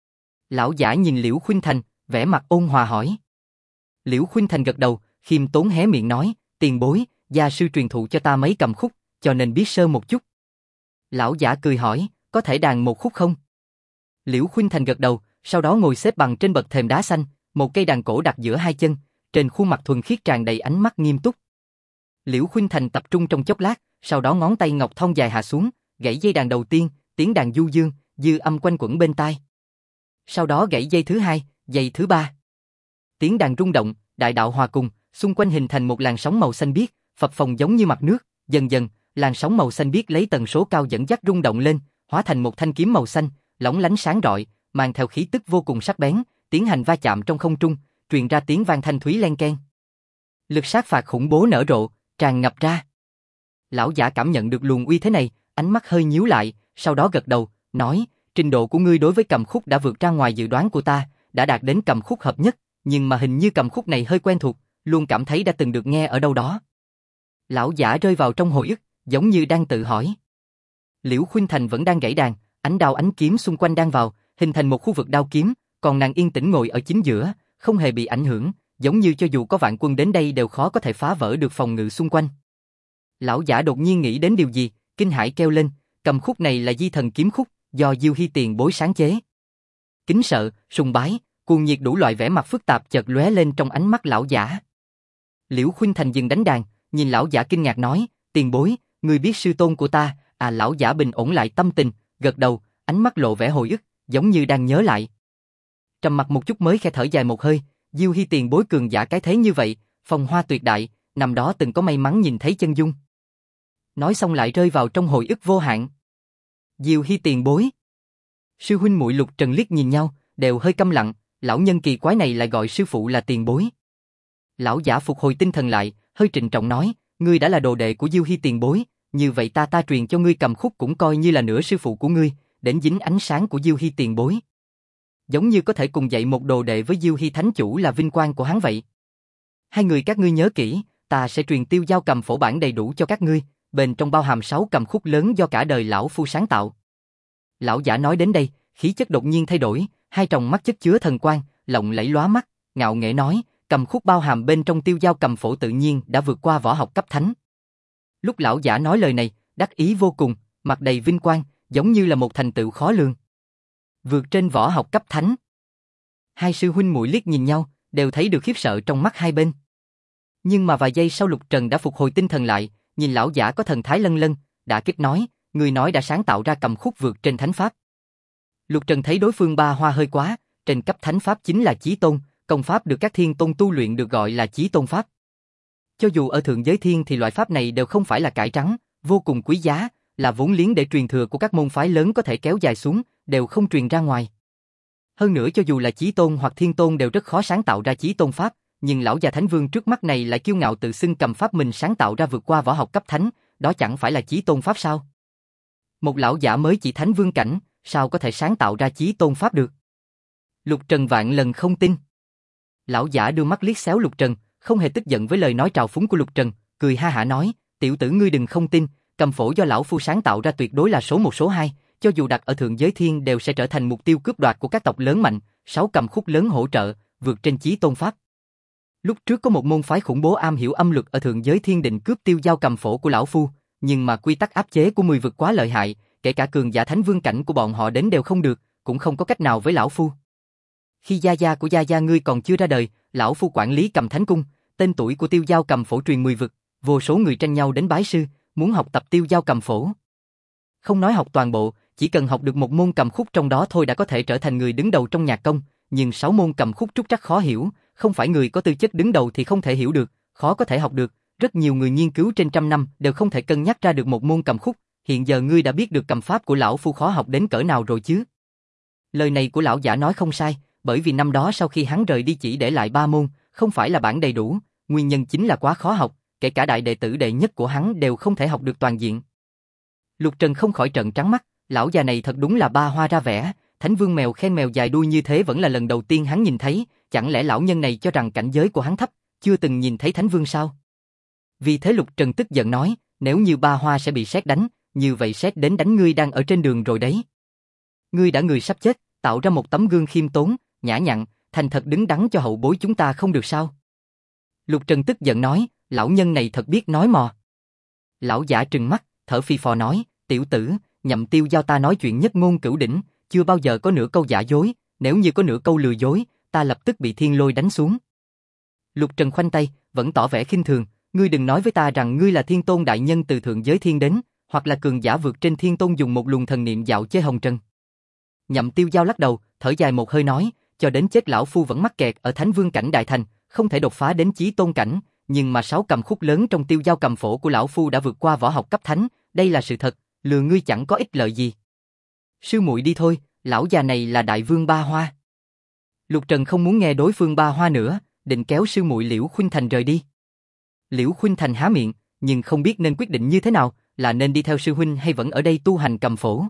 Lão giả nhìn Liễu Khuynh Thành, vẻ mặt ôn hòa hỏi. Liễu Khuynh Thành gật đầu, khiêm tốn hé miệng nói, tiền bối, gia sư truyền thụ cho ta mấy cầm khúc, cho nên biết sơ một chút. Lão giả cười hỏi, có thể đàn một khúc không? Liễu Khuynh Thành gật đầu, sau đó ngồi xếp bằng trên bậc thềm đá xanh, một cây đàn cổ đặt giữa hai chân, trên khuôn mặt thuần khiết tràn đầy ánh mắt nghiêm túc. Liễu Khuynh Thành tập trung trong chốc lát, sau đó ngón tay ngọc thon dài hạ xuống, gãy dây đàn đầu tiên, tiếng đàn du dương, dư âm quanh quẩn bên tai. Sau đó gãy dây thứ hai, dây thứ ba. Tiếng đàn rung động, đại đạo hòa cùng, xung quanh hình thành một làn sóng màu xanh biếc, phập phồng giống như mặt nước, dần dần, làn sóng màu xanh biếc lấy tần số cao dẫn dắt rung động lên, hóa thành một thanh kiếm màu xanh, lóng lánh sáng rọi, mang theo khí tức vô cùng sắc bén, tiến hành va chạm trong không trung, truyền ra tiếng vang thanh thúy len keng. Lực sát phạt khủng bố nở rộ, tràn ngập ra. Lão giả cảm nhận được luồng uy thế này, ánh mắt hơi nhíu lại, sau đó gật đầu, nói, trình độ của ngươi đối với cầm khúc đã vượt ra ngoài dự đoán của ta, đã đạt đến cầm khúc hợp nhất, nhưng mà hình như cầm khúc này hơi quen thuộc, luôn cảm thấy đã từng được nghe ở đâu đó. Lão giả rơi vào trong hồi ức, giống như đang tự hỏi. Liễu Khuynh Thành vẫn đang gãy đàn, ánh đao ánh kiếm xung quanh đang vào, hình thành một khu vực đao kiếm, còn nàng yên tĩnh ngồi ở chính giữa, không hề bị ảnh hưởng, giống như cho dù có vạn quân đến đây đều khó có thể phá vỡ được phòng ngự xung quanh. Lão giả đột nhiên nghĩ đến điều gì, kinh hãi kêu lên, cầm khúc này là Di Thần Kiếm Khúc, do Diêu Hy tiền bối sáng chế. Kính sợ, sùng bái, cuồng nhiệt đủ loại vẻ mặt phức tạp chợt lóe lên trong ánh mắt lão giả. Liễu Khuynh Thành dừng đánh đàn, nhìn lão giả kinh ngạc nói, tiền bối, người biết sư tôn của ta? À, lão giả bình ổn lại tâm tình, gật đầu, ánh mắt lộ vẻ hồi ức, giống như đang nhớ lại. Trầm mặt một chút mới khẽ thở dài một hơi, Diêu Hy tiền bối cường giả cái thế như vậy, phong hoa tuyệt đại, năm đó từng có may mắn nhìn thấy chân dung. Nói xong lại rơi vào trong hồi ức vô hạn. Diêu Hy tiền bối. Sư huynh muội Lục Trần liếc nhìn nhau, đều hơi câm lặng, lão nhân kỳ quái này lại gọi sư phụ là tiền bối. Lão giả phục hồi tinh thần lại, hơi trịnh trọng nói, ngươi đã là đồ đệ của Diêu Hy tiền bối, như vậy ta truyền cho ngươi cầm khúc cũng coi như là nửa sư phụ của ngươi, đến dính ánh sáng của Diêu Hy tiền bối. Giống như có thể cùng dạy một đồ đệ với Diêu Hy thánh chủ là vinh quang của hắn vậy. Hai người các ngươi nhớ kỹ, ta sẽ truyền Tiêu Giao cầm phổ bản đầy đủ cho các ngươi, bên trong bao hàm 6 cầm khúc lớn do cả đời lão phu sáng tạo. Lão giả nói đến đây, khí chất đột nhiên thay đổi, hai tròng mắt chất chứa thần quang, lộng lẫy lóa mắt, ngạo nghễ nói, cầm khúc bao hàm bên trong Tiêu Giao cầm phổ tự nhiên đã vượt qua võ học cấp thánh. Lúc lão giả nói lời này, đắc ý vô cùng, mặt đầy vinh quang, giống như là một thành tựu khó lường. Vượt trên võ học cấp thánh. Hai sư huynh muội liếc nhìn nhau, đều thấy được khiếp sợ trong mắt hai bên. Nhưng mà vài giây sau Lục Trần đã phục hồi tinh thần lại, nhìn lão giả có thần thái lân lân, đã kích nói, người nói đã sáng tạo ra cầm khúc vượt trên thánh pháp. Lục Trần thấy đối phương ba hoa hơi quá, trên cấp thánh pháp chính là Chí Tôn, công pháp được các thiên tôn tu luyện được gọi là Chí Tôn pháp. Cho dù ở thượng giới thiên thì loại pháp này đều không phải là cải trắng, vô cùng quý giá, là vốn liếng để truyền thừa của các môn phái lớn có thể kéo dài xuống, đều không truyền ra ngoài. Hơn nữa cho dù là chí tôn hoặc thiên tôn đều rất khó sáng tạo ra chí tôn pháp, nhưng lão già thánh vương trước mắt này lại kiêu ngạo tự xưng cầm pháp mình sáng tạo ra vượt qua võ học cấp thánh, đó chẳng phải là chí tôn pháp sao? Một lão giả mới chỉ thánh vương cảnh, sao có thể sáng tạo ra chí tôn pháp được? Lục Trần vạn lần không tin. Lão giả đưa mắt liếc xéo Lục Trần, không hề tức giận với lời nói trào phúng của Lục Trần, cười ha hả nói, tiểu tử ngươi đừng không tin, cầm phổ do lão phu sáng tạo ra tuyệt đối là số 1 số 2, cho dù đặt ở thượng giới thiên đều sẽ trở thành mục tiêu cướp đoạt của các tộc lớn mạnh, 6 cầm khúc lớn hỗ trợ, vượt trên chí tôn pháp. Lúc trước có một môn phái khủng bố am hiểu âm luật ở thượng giới thiên định cướp tiêu giao cầm phổ của lão phu, nhưng mà quy tắc áp chế của 10 vực quá lợi hại, kể cả cường giả thánh vương cảnh của bọn họ đến đều không được, cũng không có cách nào với lão phu. Khi gia gia của gia gia ngươi còn chưa ra đời, lão phu quản lý cầm thánh cung, tên tuổi của tiêu giao cầm phổ truyền 10 vực, vô số người tranh nhau đến bái sư, muốn học tập tiêu giao cầm phổ. Không nói học toàn bộ, chỉ cần học được một môn cầm khúc trong đó thôi đã có thể trở thành người đứng đầu trong nhạc công, nhưng 6 môn cầm khúc trúc trắc khó hiểu, không phải người có tư chất đứng đầu thì không thể hiểu được, khó có thể học được, rất nhiều người nghiên cứu trên trăm năm đều không thể cân nhắc ra được một môn cầm khúc, hiện giờ ngươi đã biết được cầm pháp của lão phu khó học đến cỡ nào rồi chứ. Lời này của lão giả nói không sai, bởi vì năm đó sau khi hắn rời đi chỉ để lại 3 môn, không phải là bản đầy đủ, nguyên nhân chính là quá khó học, kể cả đại đệ tử đệ nhất của hắn đều không thể học được toàn diện. Lục Trần không khỏi trợn trắng mắt, lão già này thật đúng là ba hoa ra vẻ, thánh vương mèo khen mèo dài đuôi như thế vẫn là lần đầu tiên hắn nhìn thấy, chẳng lẽ lão nhân này cho rằng cảnh giới của hắn thấp, chưa từng nhìn thấy thánh vương sao? Vì thế Lục Trần tức giận nói, nếu như ba hoa sẽ bị sét đánh, như vậy sét đến đánh ngươi đang ở trên đường rồi đấy. Ngươi đã người sắp chết, tạo ra một tấm gương khiêm tốn, nhã nhặn, thành thật đứng đắn cho hậu bối chúng ta không được sao? Lục Trần tức giận nói, lão nhân này thật biết nói mò. Lão giả trừng mắt, thở phì phò nói, tiểu tử, Nhậm Tiêu giao ta nói chuyện nhất ngôn cửu đỉnh, chưa bao giờ có nửa câu giả dối, nếu như có nửa câu lừa dối, ta lập tức bị thiên lôi đánh xuống. Lục Trần khoanh tay, vẫn tỏ vẻ khinh thường, ngươi đừng nói với ta rằng ngươi là thiên tôn đại nhân từ thượng giới thiên đến, hoặc là cường giả vượt trên thiên tôn dùng một luồng thần niệm dạo chơi hồng trần. Nhậm Tiêu giao lắc đầu, thở dài một hơi nói, cho đến chết lão phu vẫn mắc kẹt ở thánh vương cảnh đại thành, không thể đột phá đến chí tôn cảnh, nhưng mà 6 cầm khúc lớn trong tiêu giao cầm phổ của lão phu đã vượt qua võ học cấp thánh, đây là sự thật, lừa ngươi chẳng có ích lợi gì. Sư muội đi thôi, lão già này là đại vương ba hoa. Lục Trần không muốn nghe đối phương ba hoa nữa, định kéo sư muội Liễu Khuynh Thành rời đi. Liễu Khuynh Thành há miệng, nhưng không biết nên quyết định như thế nào, là nên đi theo sư huynh hay vẫn ở đây tu hành cầm phổ.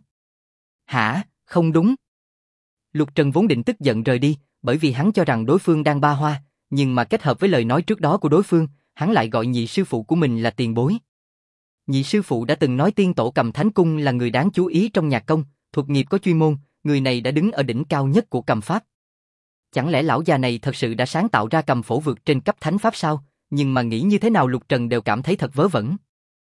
Hả, không đúng. Lục Trần vốn định tức giận rời đi, bởi vì hắn cho rằng đối phương đang ba hoa, nhưng mà kết hợp với lời nói trước đó của đối phương, hắn lại gọi nhị sư phụ của mình là tiền bối. Nhị sư phụ đã từng nói tiên tổ cầm thánh cung là người đáng chú ý trong nhạc công, thuật nghiệp có chuyên môn, người này đã đứng ở đỉnh cao nhất của cầm pháp. Chẳng lẽ lão già này thật sự đã sáng tạo ra cầm phổ vượt trên cấp thánh pháp sao? Nhưng mà nghĩ như thế nào Lục Trần đều cảm thấy thật vớ vẩn.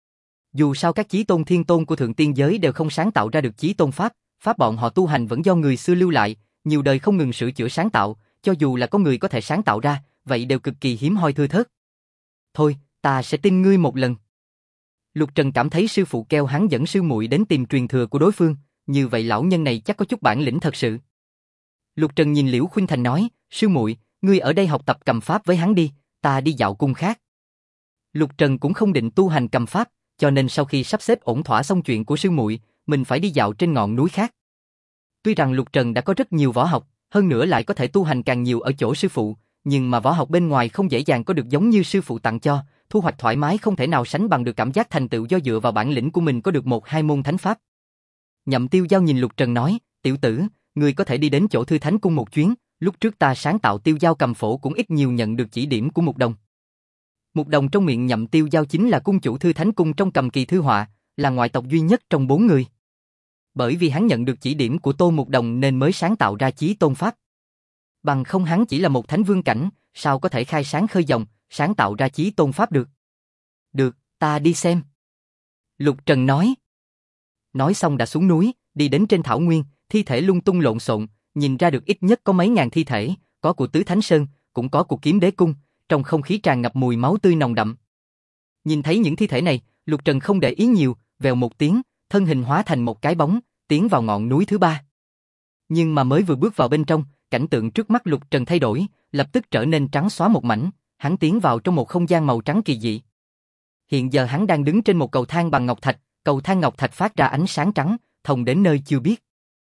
Dù sao các chí tôn thiên tôn của thượng tiên giới đều không sáng tạo ra được chí tôn pháp, pháp bọn họ tu hành vẫn do người xưa lưu lại, nhiều đời không ngừng sửa chữa sáng tạo, cho dù là có người có thể sáng tạo ra, vậy đều cực kỳ hiếm hoi thưa thớt. Thôi, ta sẽ tin ngươi một lần. Lục Trần cảm thấy sư phụ kêu hắn dẫn sư muội đến tìm truyền thừa của đối phương, như vậy lão nhân này chắc có chút bản lĩnh thật sự. Lục Trần nhìn Liễu Khuynh Thành nói, sư muội, ngươi ở đây học tập cầm pháp với hắn đi, ta đi dạo cung khác. Lục Trần cũng không định tu hành cầm pháp, cho nên sau khi sắp xếp ổn thỏa xong chuyện của sư muội, mình phải đi dạo trên ngọn núi khác. Tuy rằng Lục Trần đã có rất nhiều võ học, hơn nữa lại có thể tu hành càng nhiều ở chỗ sư phụ, nhưng mà võ học bên ngoài không dễ dàng có được giống như sư phụ tặng cho, thu hoạch thoải mái không thể nào sánh bằng được cảm giác thành tựu do dựa vào bản lĩnh của mình có được 1-2 môn thánh pháp. Nhậm Tiêu giao nhìn Lục Trần nói, tiểu tử, ngươi có thể đi đến chỗ Thư Thánh Cung một chuyến, lúc trước ta sáng tạo tiêu giao cầm phổ cũng ít nhiều nhận được chỉ điểm của Mục Đồng. Mục Đồng trong miệng Nhậm Tiêu giao chính là cung chủ Thư Thánh Cung trong cầm kỳ thư họa, là ngoại tộc duy nhất trong 4 người. Bởi vì hắn nhận được chỉ điểm của Tô Mục Đồng nên mới sáng tạo ra chí tôn pháp. Bằng không hắn chỉ là một thánh vương cảnh, sao có thể khai sáng khơi dòng, sáng tạo ra chí tôn pháp được. Được, ta đi xem. Lục Trần nói. Nói xong đã xuống núi, đi đến trên thảo nguyên, thi thể lung tung lộn xộn, nhìn ra được ít nhất có mấy ngàn thi thể, có của Tứ Thánh Sơn, cũng có của Kiếm Đế Cung, trong không khí tràn ngập mùi máu tươi nồng đậm. Nhìn thấy những thi thể này, Lục Trần không để ý nhiều, vèo một tiếng, thân hình hóa thành một cái bóng, tiến vào ngọn núi thứ 3. Nhưng mà mới vừa bước vào bên trong, cảnh tượng trước mắt Lục Trần thay đổi, lập tức trở nên trắng xóa một mảnh, hắn tiến vào trong một không gian màu trắng kỳ dị. Hiện giờ hắn đang đứng trên một cầu thang bằng ngọc thạch, cầu thang ngọc thạch phát ra ánh sáng trắng, thông đến nơi chưa biết.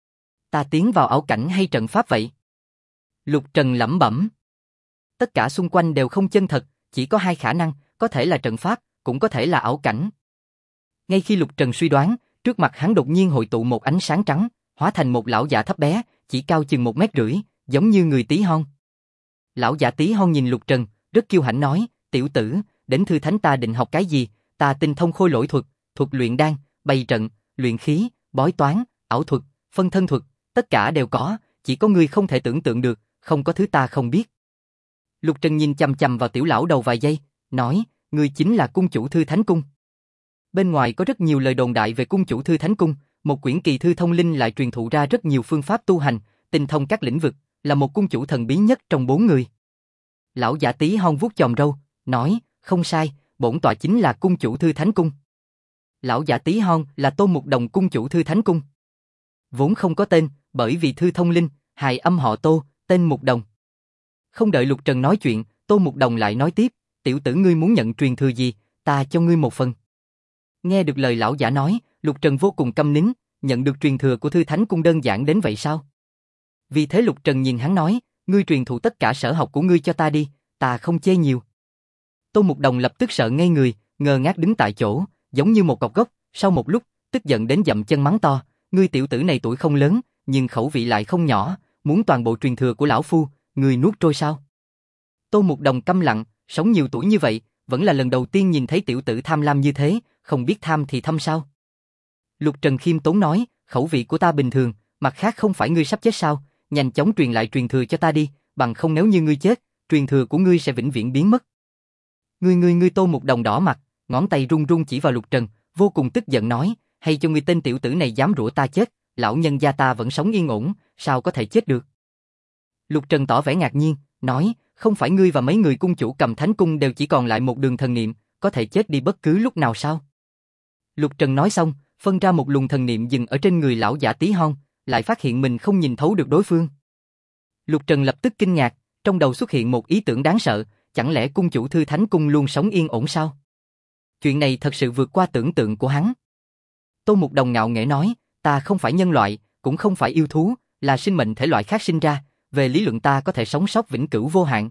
Ta tiến vào ảo cảnh hay trận pháp vậy? Lục Trần lẩm bẩm. Tất cả xung quanh đều không chân thật, chỉ có hai khả năng, có thể là trận pháp, cũng có thể là ảo cảnh. Ngay khi Lục Trần suy đoán, trước mặt hắn đột nhiên hội tụ một ánh sáng trắng, hóa thành một lão già thấp bé, chỉ cao chừng 1,5 mét, giống như người tí hon. Lão già tí hon nhìn Lục Trần, rất kiêu hãnh nói, tiểu tử, đến thư thánh ta định học cái gì, ta tinh thông khôi lỗi thuật, thuật luyện đan, bày trận, luyện khí, bói toán, ảo thuật, phân thân thuật, tất cả đều có, chỉ có ngươi không thể tưởng tượng được, không có thứ ta không biết. Lục Trần nhìn chằm chằm vào tiểu lão đầu vài giây, nói, ngươi chính là cung chủ Thư Thánh Cung. Bên ngoài có rất nhiều lời đồn đại về cung chủ Thư Thánh Cung, một quyển kỳ thư thông linh lại truyền thụ ra rất nhiều phương pháp tu hành, tinh thông các lĩnh vực, là một cung chủ thần bí nhất trong 4 người. Lão giả tí hon vuốt chòm râu, nói, không sai, bổn tọa chính là cung chủ Thư Thánh Cung. Lão giả tí hon là Tô Mục Đồng cung chủ Thư Thánh Cung. Vốn không có tên, bởi vì Thư thông linh, hài âm họ Tô, tên Mục Đồng. Không đợi Lục Trần nói chuyện, Tô Mục Đồng lại nói tiếp, tiểu tử ngươi muốn nhận truyền thừa gì, ta cho ngươi một phần. Nghe được lời lão giả nói, Lục Trần vô cùng câm nín, nhận được truyền thừa của Thư Thánh Cung đơn giản đến vậy sao? Vì thế Lục Trần nhìn hắn nói, ngươi truyền thụ tất cả sở học của ngươi cho ta đi, ta không chê nhiều. Tô Mục Đồng lập tức sợ ngây người, ngơ ngác đứng tại chỗ, giống như một cọc gốc, sau một lúc, tức giận đến dậm chân mắng to, ngươi tiểu tử này tuổi không lớn, nhưng khẩu vị lại không nhỏ, muốn toàn bộ truyền thừa của lão phu, ngươi nuốt trôi sao? Tô Mục Đồng câm lặng, sống nhiều tuổi như vậy, vẫn là lần đầu tiên nhìn thấy tiểu tử tham lam như thế, không biết tham thì thâm sao? Lục Trần khiêm tốn nói, khẩu vị của ta bình thường, mặt khác không phải ngươi sắp chết sao, nhanh chóng truyền lại truyền thừa cho ta đi, bằng không nếu như ngươi chết, truyền thừa của ngươi sẽ vĩnh viễn biến mất. Ngươi Tô Mục Đồng đỏ mặt, ngón tay run run chỉ vào Lục Trần, vô cùng tức giận nói, hay cho ngươi tên tiểu tử này dám rủa ta chết, lão nhân gia ta vẫn sống yên ổn, sao có thể chết được? Lục Trần tỏ vẻ ngạc nhiên, nói, không phải ngươi và mấy người cung chủ Cầm Thánh Cung đều chỉ còn lại một đường thần niệm, có thể chết đi bất cứ lúc nào sao? Lục Trần nói xong, phân ra một luồng thần niệm dừng ở trên người lão giả tí hon, lại phát hiện mình không nhìn thấu được đối phương. Lục Trần lập tức kinh ngạc, trong đầu xuất hiện một ý tưởng đáng sợ, chẳng lẽ cung chủ Thư Thánh Cung luôn sống yên ổn sao? Chuyện này thật sự vượt qua tưởng tượng của hắn. Tô Mục Đồng ngạo nghễ nói, ta không phải nhân loại, cũng không phải yêu thú, là sinh mệnh thể loại khác sinh ra, về lý luận ta có thể sống sót vĩnh cửu vô hạn.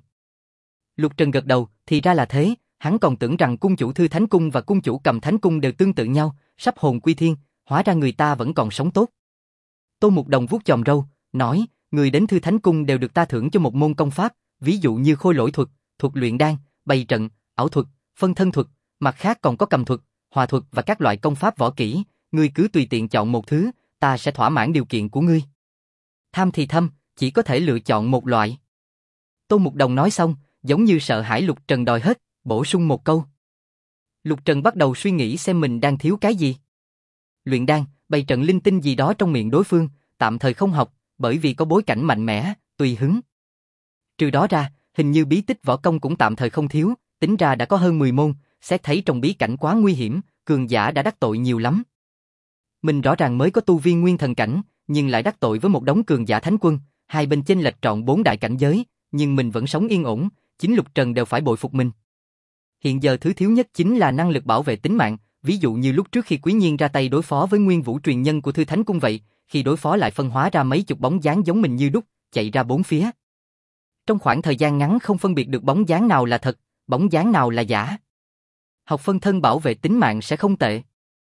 Lục Trần gật đầu, thì ra là thế, hắn còn tưởng rằng cung chủ Thư Thánh Cung và cung chủ Cầm Thánh Cung đều tương tự nhau, sắp hồn quy thiên, hóa ra người ta vẫn còn sống tốt. Tô Mục Đồng vuốt chòm râu, nói, người đến Thư Thánh Cung đều được ta thưởng cho một môn công pháp, ví dụ như khôi lỗi thuật, thuật luyện đan, bày trận, ảo thuật, phân thân thuật, mặt khác còn có cầm thuật, hòa thuật và các loại công pháp võ kỹ, ngươi cứ tùy tiện chọn một thứ, ta sẽ thỏa mãn điều kiện của ngươi. Tham thì thâm, chỉ có thể lựa chọn một loại. Tô Mục Đồng nói xong, giống như sợ hãi Lục Trần đòi hết, bổ sung một câu. Lục Trần bắt đầu suy nghĩ xem mình đang thiếu cái gì. Luyện đan, bày trận linh tinh gì đó trong miệng đối phương, tạm thời không học, bởi vì có bối cảnh mạnh mẽ, tùy hứng. Trừ đó ra, hình như bí tích võ công cũng tạm thời không thiếu, tính ra đã có hơn 10 môn, xét thấy trong bí cảnh quá nguy hiểm, cường giả đã đắc tội nhiều lắm. Mình rõ ràng mới có tu vi nguyên thần cảnh, nhưng lại đắc tội với một đống cường giả thánh quân, hai bên chênh lệch trọn 4 đại cảnh giới, nhưng mình vẫn sống yên ổn, chính Lục Trần đều phải bội phục mình. Hiện giờ thứ thiếu nhất chính là năng lực bảo vệ tính mạng, ví dụ như lúc trước khi Quý Nhiên ra tay đối phó với nguyên vũ truyền nhân của Thư Thánh Cung vậy, khi đối phó lại phân hóa ra mấy chục bóng dáng giống mình như đúc, chạy ra bốn phía. Trong khoảng thời gian ngắn không phân biệt được bóng dáng nào là thật, bóng dáng nào là giả. Học phân thân bảo vệ tính mạng sẽ không tệ.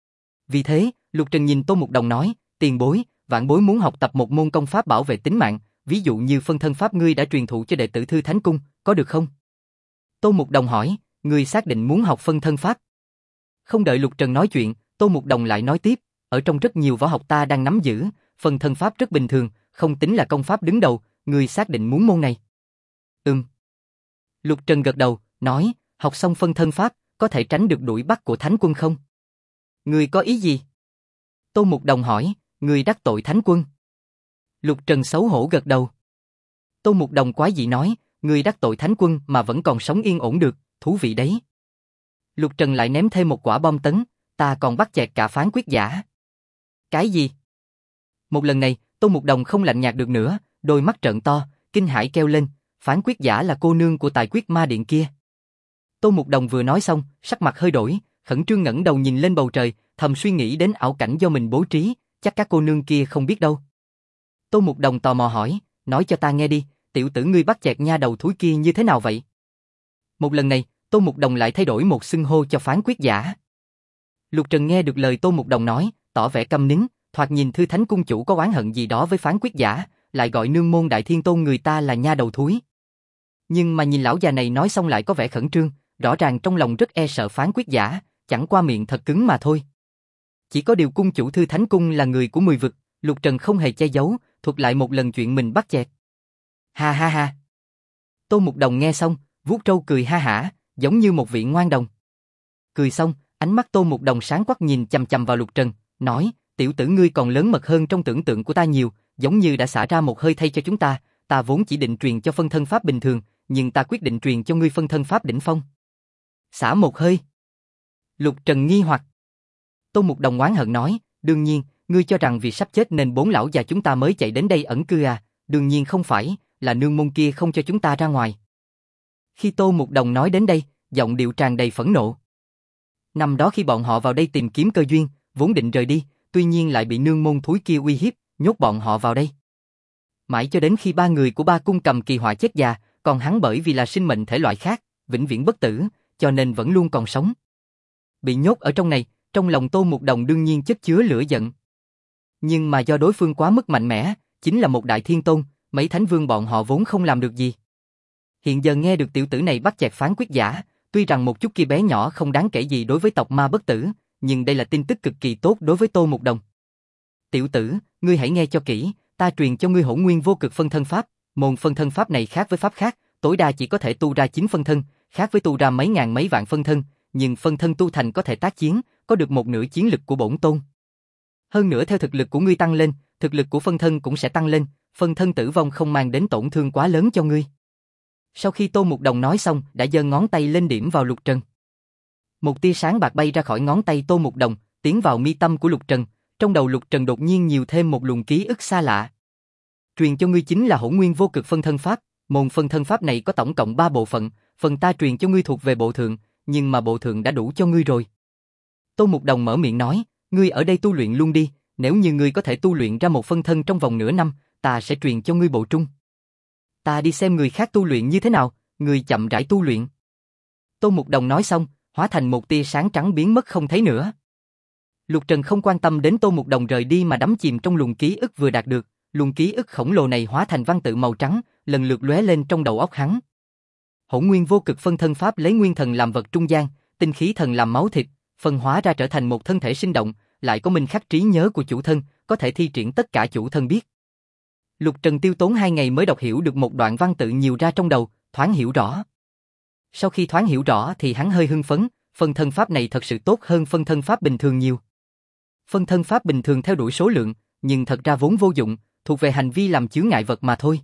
Vì thế, Lục Trần nhìn Tô Mục Đồng nói, tiền bối, vạn bối muốn học tập một môn công pháp bảo vệ tính mạng, ví dụ như phân thân pháp ngươi đã truyền thụ cho đệ tử Thư Thánh Cung, có được không? Tô Mục Đồng hỏi, ngươi xác định muốn học phân thân pháp? Không đợi Lục Trần nói chuyện, Tô Mục Đồng lại nói tiếp, ở trong rất nhiều võ học ta đang nắm giữ, phân thân pháp rất bình thường, không tính là công pháp đứng đầu, ngươi xác định muốn môn này? Lục Trần gật đầu, nói, học xong phân thân pháp, có thể tránh được đuổi bắt của Thánh Quân không? Ngươi có ý gì? Tô Mục Đồng hỏi, ngươi đắc tội Thánh Quân. Lục Trần xấu hổ gật đầu. Tô Mục Đồng quái dị nói, ngươi đắc tội Thánh Quân mà vẫn còn sống yên ổn được, thú vị đấy. Lục Trần lại ném thêm một quả bom tấn, ta còn bắt chẹt cả phán quyết giả. Cái gì? Một lần này, Tô Mục Đồng không lạnh nhạt được nữa, đôi mắt trợn to, kinh hãi kêu lên, phán quyết giả là cô nương của Tài Quyết Ma Điện kia. Tô Mục Đồng vừa nói xong, sắc mặt hơi đổi, khẩn trương ngẩng đầu nhìn lên bầu trời, thầm suy nghĩ đến ảo cảnh do mình bố trí, chắc các cô nương kia không biết đâu. Tô Mục Đồng tò mò hỏi, nói cho ta nghe đi, tiểu tử ngươi bắt chẹt nha đầu thúi kia như thế nào vậy? Một lần này, Tô Mục Đồng lại thay đổi một xưng hô cho phán quyết giả. Lục Trần nghe được lời Tô Mục Đồng nói, tỏ vẻ câm nín, thoạt nhìn Thư Thánh cung chủ có oán hận gì đó với phán quyết giả, lại gọi nương môn đại thiên tôn người ta là nha đầu thúi. Nhưng mà nhìn lão già này nói xong lại có vẻ khẩn trương, rõ ràng trong lòng rất e sợ phán quyết giả, chẳng qua miệng thật cứng mà thôi. Chỉ có điều cung chủ Thư Thánh cung là người của 10 vực, Lục Trần không hề che giấu, thuật lại một lần chuyện mình bắt chẹt. Ha ha ha. Tô Mục Đồng nghe xong, vuốt râu cười ha hả, giống như một vị ngoan đồng. Cười xong, ánh mắt Tô Mục Đồng sáng quắc nhìn chằm chằm vào Lục Trần, nói, tiểu tử ngươi còn lớn mật hơn trong tưởng tượng của ta nhiều, giống như đã xả ra một hơi thay cho chúng ta vốn chỉ định truyền cho phân thân pháp bình thường, nhưng ta quyết định truyền cho ngươi phân thân pháp đỉnh phong. Xả một hơi. Lục Trần nghi hoặc. Tô Mục Đồng oán hận nói, đương nhiên, ngươi cho rằng vì sắp chết nên 4 lão già chúng ta mới chạy đến đây ẩn cư à, đương nhiên không phải, là nương môn kia không cho chúng ta ra ngoài. Khi Tô Mục Đồng nói đến đây, giọng điệu tràn đầy phẫn nộ. Năm đó khi bọn họ vào đây tìm kiếm cơ duyên, vốn định rời đi, tuy nhiên lại bị nương môn thúi kia uy hiếp, nhốt bọn họ vào đây. Mãi cho đến khi 3 người của Ba cung Cầm Kỳ họa chết già, còn hắn bởi vì là sinh mệnh thể loại khác, vĩnh viễn bất tử, cho nên vẫn luôn còn sống. Bị nhốt ở trong này, trong lòng Tô Mục Đồng đương nhiên chất chứa lửa giận. Nhưng mà do đối phương quá mức mạnh mẽ, chính là một đại thiên tôn, mấy thánh vương bọn họ vốn không làm được gì. Hiện giờ nghe được tiểu tử này bắt chẹt phán quyết giả, tuy rằng một chút kia bé nhỏ không đáng kể gì đối với tộc ma bất tử, nhưng đây là tin tức cực kỳ tốt đối với Tô Mục Đồng. Tiểu tử, ngươi hãy nghe cho kỹ, ta truyền cho ngươi Hỗn Nguyên Vô Cực phân thân pháp, môn phân thân pháp này khác với pháp khác, tối đa chỉ có thể tu ra 9 phân thân, khác với tu ra mấy ngàn mấy vạn phân thân, nhưng phân thân tu thành có thể tác chiến, có được một nửa chiến lực của bổn tôn. Hơn nữa theo thực lực của ngươi tăng lên, thực lực của phân thân cũng sẽ tăng lên, phân thân tử vong không mang đến tổn thương quá lớn cho ngươi. Sau khi Tô Mục Đồng nói xong, đã giơ ngón tay lên điểm vào Lục Trần. Một tia sáng bạc bay ra khỏi ngón tay Tô Mục Đồng, tiến vào mi tâm của Lục Trần, trong đầu Lục Trần đột nhiên nhiều thêm một luồng ký ức xa lạ. Truyền cho ngươi chính là Hỗn Nguyên Vô Cực phân thân pháp, môn phân thân pháp này có tổng cộng 3 bộ phận, phần ta truyền cho ngươi thuộc về bộ thượng, nhưng mà bộ thượng đã đủ cho ngươi rồi. Tô Mục Đồng mở miệng nói, ngươi ở đây tu luyện luôn đi, nếu như ngươi có thể tu luyện ra một phân thân trong vòng nửa năm, ta sẽ truyền cho ngươi bộ trung. Ta đi xem người khác tu luyện như thế nào, ngươi chậm rãi tu luyện. Tô Mục Đồng nói xong, hóa thành một tia sáng trắng biến mất không thấy nữa. Lục Trần không quan tâm đến Tô Mục Đồng rời đi mà đắm chìm trong luồng ký ức vừa đạt được, luồng ký ức khổng lồ này hóa thành văn tự màu trắng, lần lượt lóe lên trong đầu óc hắn. Hỗn Nguyên Vô Cực phân thân pháp lấy nguyên thần làm vật trung gian, tinh khí thần làm máu thịt, phân hóa ra trở thành một thân thể sinh động, lại có minh khắc trí nhớ của chủ thân, có thể thi triển tất cả chủ thân biết. Lục Trần tiêu tốn 2 ngày mới đọc hiểu được một đoạn văn tự nhiều ra trong đầu, thoáng hiểu rõ. Sau khi thoáng hiểu rõ thì hắn hơi hưng phấn, phân thân pháp này thật sự tốt hơn phân thân pháp bình thường nhiều. Phân thân pháp bình thường theo đuổi số lượng, nhưng thật ra vốn vô dụng, thuộc về hành vi làm chướng ngại vật mà thôi.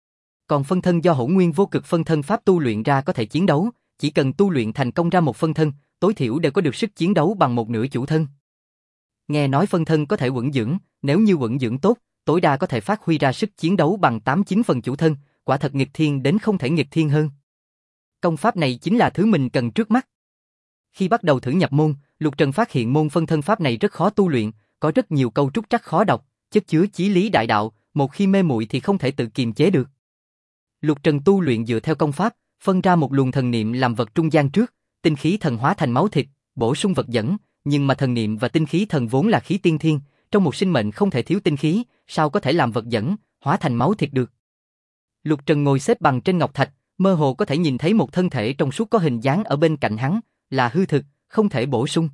Còn phân thân do Hỗn Nguyên Vô Cực phân thân pháp tu luyện ra có thể chiến đấu, chỉ cần tu luyện thành công ra một phân thân, tối thiểu đều có được sức chiến đấu bằng một nửa chủ thân. Nghe nói phân thân có thể quẩn dưỡng, nếu như quẩn dưỡng tốt, tối đa có thể phát huy ra sức chiến đấu bằng 8-9 phần chủ thân, quả thật nghịch thiên đến không thể nghịch thiên hơn. Công pháp này chính là thứ mình cần trước mắt. Khi bắt đầu thử nhập môn, Lục Trần phát hiện môn phân thân pháp này rất khó tu luyện, có rất nhiều câu trúc trắc khó đọc, chất chứa chí lý đại đạo, một khi mê muội thì không thể tự kiềm chế được. Lục Trần tu luyện dựa theo công pháp, phân ra một luồng thần niệm làm vật trung gian trước, tinh khí thần hóa thành máu thịt, bổ sung vật dẫn, nhưng mà thần niệm và tinh khí thần vốn là khí tiên thiên, trong một sinh mệnh không thể thiếu tinh khí, sao có thể làm vật dẫn, hóa thành máu thịt được. Lục Trần ngồi xếp bằng trên ngọc thạch, mơ hồ có thể nhìn thấy một thân thể trong suốt có hình dáng ở bên cạnh hắn, là hư thực, không thể bổ sung.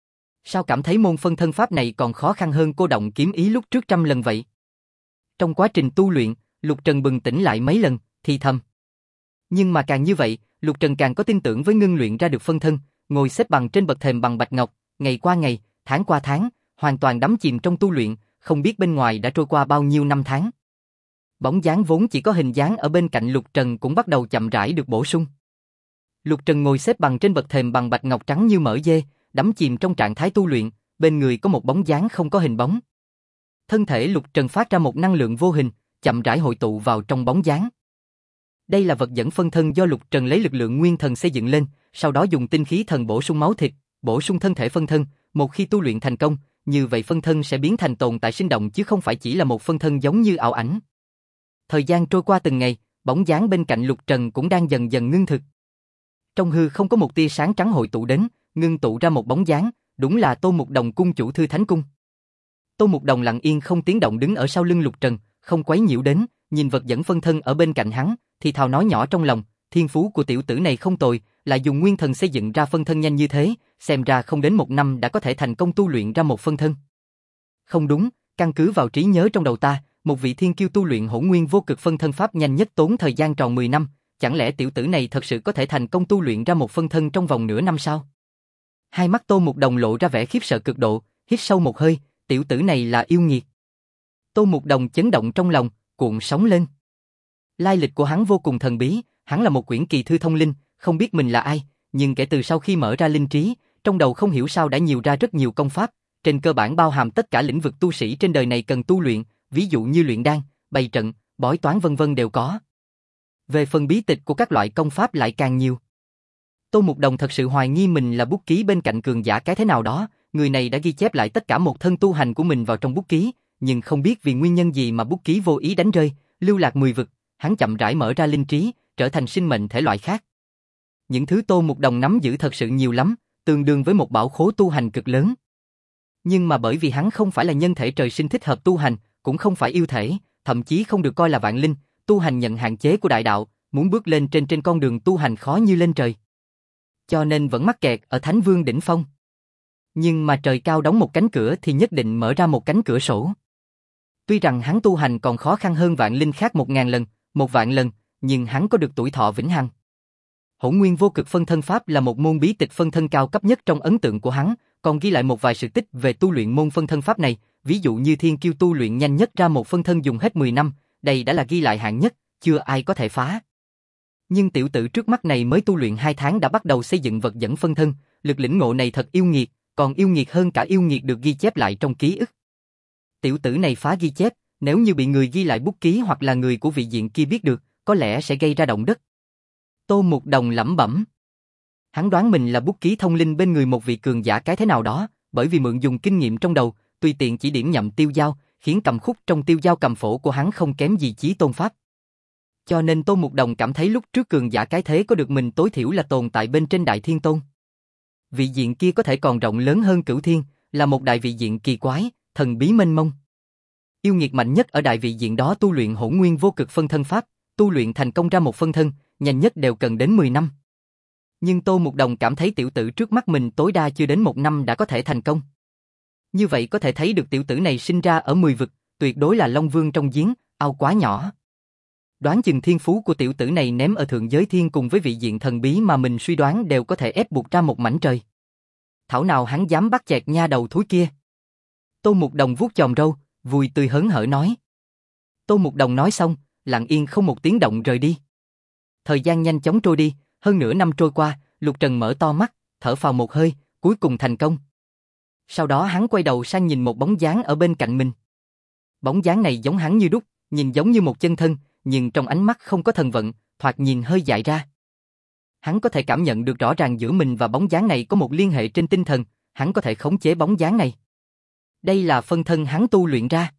Sao cảm thấy môn phân thân pháp này còn khó khăn hơn cô động kiếm ý lúc trước 100 lần vậy? Trong quá trình tu luyện, Lục Trần bừng tỉnh lại mấy lần, thì thầm. Nhưng mà càng như vậy, Lục Trần càng có tin tưởng với ngưng luyện ra được phân thân, ngồi xếp bằng trên bậc thềm bằng bạch ngọc, ngày qua ngày, tháng qua tháng, hoàn toàn đắm chìm trong tu luyện, không biết bên ngoài đã trôi qua bao nhiêu năm tháng. Bóng dáng vốn chỉ có hình dáng ở bên cạnh Lục Trần cũng bắt đầu chậm rãi được bổ sung. Lục Trần ngồi xếp bằng trên bậc thềm bằng bạch ngọc trắng như mỡ dê, đắm chìm trong trạng thái tu luyện, bên người có một bóng dáng không có hình bóng. Thân thể Lục Trần phát ra một năng lượng vô hình, chậm rãi hội tụ vào trong bóng dáng. Đây là vật dẫn phân thân do Lục Trần lấy lực lượng nguyên thần xây dựng lên, sau đó dùng tinh khí thần bổ sung máu thịt, bổ sung thân thể phân thân, một khi tu luyện thành công, như vậy phân thân sẽ biến thành tồn tại sinh động chứ không phải chỉ là một phân thân giống như ảo ảnh. Thời gian trôi qua từng ngày, bóng dáng bên cạnh Lục Trần cũng đang dần dần ngưng thực. Trong hư không có một tia sáng trắng hội tụ đến, ngưng tụ ra một bóng dáng, đúng là Tô Mục Đồng cung chủ Thư Thánh Cung. Tô Mục Đồng lặng yên không tiếng động đứng ở sau lưng Lục Trần, không quấy nhiễu đến, nhìn vật dẫn phân thân ở bên cạnh hắn, thì thào nói nhỏ trong lòng, thiên phú của tiểu tử này không tồi, lại dùng nguyên thần xây dựng ra phân thân nhanh như thế, xem ra không đến 1 năm đã có thể thành công tu luyện ra một phân thân. Không đúng, căn cứ vào trí nhớ trong đầu ta, một vị thiên kiêu tu luyện Hỗn Nguyên Vô Cực phân thân pháp nhanh nhất tốn thời gian tròn 10 năm, chẳng lẽ tiểu tử này thật sự có thể thành công tu luyện ra một phân thân trong vòng nửa năm sao? Hai mắt Tô Mục Đồng lộ ra vẻ khiếp sợ cực độ, hít sâu một hơi, tiểu tử này là yêu nghiệt. Tô Mục Đồng chấn động trong lòng, cuộn sóng lên. Lai lịch của hắn vô cùng thần bí, hắn là một quyển kỳ thư thông linh, không biết mình là ai, nhưng kể từ sau khi mở ra linh trí, trong đầu không hiểu sao đã nhiều ra rất nhiều công pháp, trên cơ bản bao hàm tất cả lĩnh vực tu sĩ trên đời này cần tu luyện, ví dụ như luyện đan, bày trận, bói toán vân vân đều có. Về phần bí tịch của các loại công pháp lại càng nhiều. Tô Mục Đồng thật sự hoài nghi mình là bút ký bên cạnh cường giả cái thế nào đó, người này đã ghi chép lại tất cả một thân tu hành của mình vào trong bút ký, nhưng không biết vì nguyên nhân gì mà bút ký vô ý đánh rơi, lưu lạc 10 vực, hắn chậm rãi mở ra linh trí, trở thành sinh mệnh thể loại khác. Những thứ Tô Mục Đồng nắm giữ thật sự nhiều lắm, tương đương với một bảo khố tu hành cực lớn. Nhưng mà bởi vì hắn không phải là nhân thể trời sinh thích hợp tu hành, cũng không phải yêu thể, thậm chí không được coi là vạn linh, tu hành nhận hạn chế của đại đạo, muốn bước lên trên con đường tu hành khó như lên trời. Cho nên vẫn mắc kẹt ở Thánh Vương đỉnh phong. Nhưng mà trời cao đóng một cánh cửa thì nhất định mở ra một cánh cửa sổ. Tuy rằng hắn tu hành còn khó khăn hơn vạn linh khác 1000 lần, 1 vạn lần, nhưng hắn có được tuổi thọ vĩnh hằng. Hỗn Nguyên Vô Cực phân thân pháp là một môn bí tịch phân thân cao cấp nhất trong ấn tượng của hắn, còn ghi lại một vài sự tích về tu luyện môn phân thân pháp này, ví dụ như thiên kiêu tu luyện nhanh nhất ra một phân thân dùng hết 10 năm, đây đã là ghi lại hạng nhất, chưa ai có thể phá. Nhưng tiểu tử trước mắt này mới tu luyện 2 tháng đã bắt đầu xây dựng vật dẫn phân thân, lực lĩnh ngộ này thật yêu nghiệt, còn yêu nghiệt hơn cả yêu nghiệt được ghi chép lại trong ký ức. Tiểu tử này phá ghi chép, nếu như bị người ghi lại bút ký hoặc là người của vị diện kia biết được, có lẽ sẽ gây ra động đất. Tô Mục Đồng lẩm bẩm. Hắn đoán mình là bút ký thông linh bên người một vị cường giả cái thế nào đó, bởi vì mượn dùng kinh nghiệm trong đầu, tùy tiện chỉ điểm nhậm tiêu dao, khiến cầm khúc trong tiêu dao cầm phổ của hắn không kém gì Chí Tôn pháp. Cho nên Tô Mục Đồng cảm thấy lúc trước cường giả cái thế có được mình tối thiểu là tồn tại bên trên Đại Thiên Tôn. Vị diện kia có thể còn rộng lớn hơn Cửu Thiên, là một đại vị diện kỳ quái, thần bí mênh mông. Yêu nghiệt mạnh nhất ở đại vị diện đó tu luyện Hỗn Nguyên Vô Cực phân thân pháp, tu luyện thành công ra một phân thân, nhanh nhất đều cần đến 10 năm. Nhưng Tô Mục Đồng cảm thấy tiểu tử trước mắt mình tối đa chưa đến 1 năm đã có thể thành công. Như vậy có thể thấy được tiểu tử này sinh ra ở 10 vực, tuyệt đối là Long Vương trong giếng, ao quá nhỏ. Đoán chừng thiên phú của tiểu tử này ném ở thượng giới thiên cùng với vị diện thần bí mà mình suy đoán đều có thể ép buộc ra một mảnh trời. Thảo nào hắn dám bắt chẹt nha đầu thúi kia. Tô Mục Đồng vuốt chòm râu, vui tươi hớn hở nói. Tô Mục Đồng nói xong, lặng yên không một tiếng động rời đi. Thời gian nhanh chóng trôi đi, hơn nửa năm trôi qua, Lục Trần mở to mắt, thở phào một hơi, cuối cùng thành công. Sau đó hắn quay đầu sang nhìn một bóng dáng ở bên cạnh mình. Bóng dáng này giống hắn như đúc, nhìn giống như một chân thân, nhưng trong ánh mắt không có thần vận, thoạt nhìn hơi dại ra. Hắn có thể cảm nhận được rõ ràng giữa mình và bóng dáng này có một liên hệ trên tinh thần, hắn có thể khống chế bóng dáng này. Đây là phân thân hắn tu luyện ra.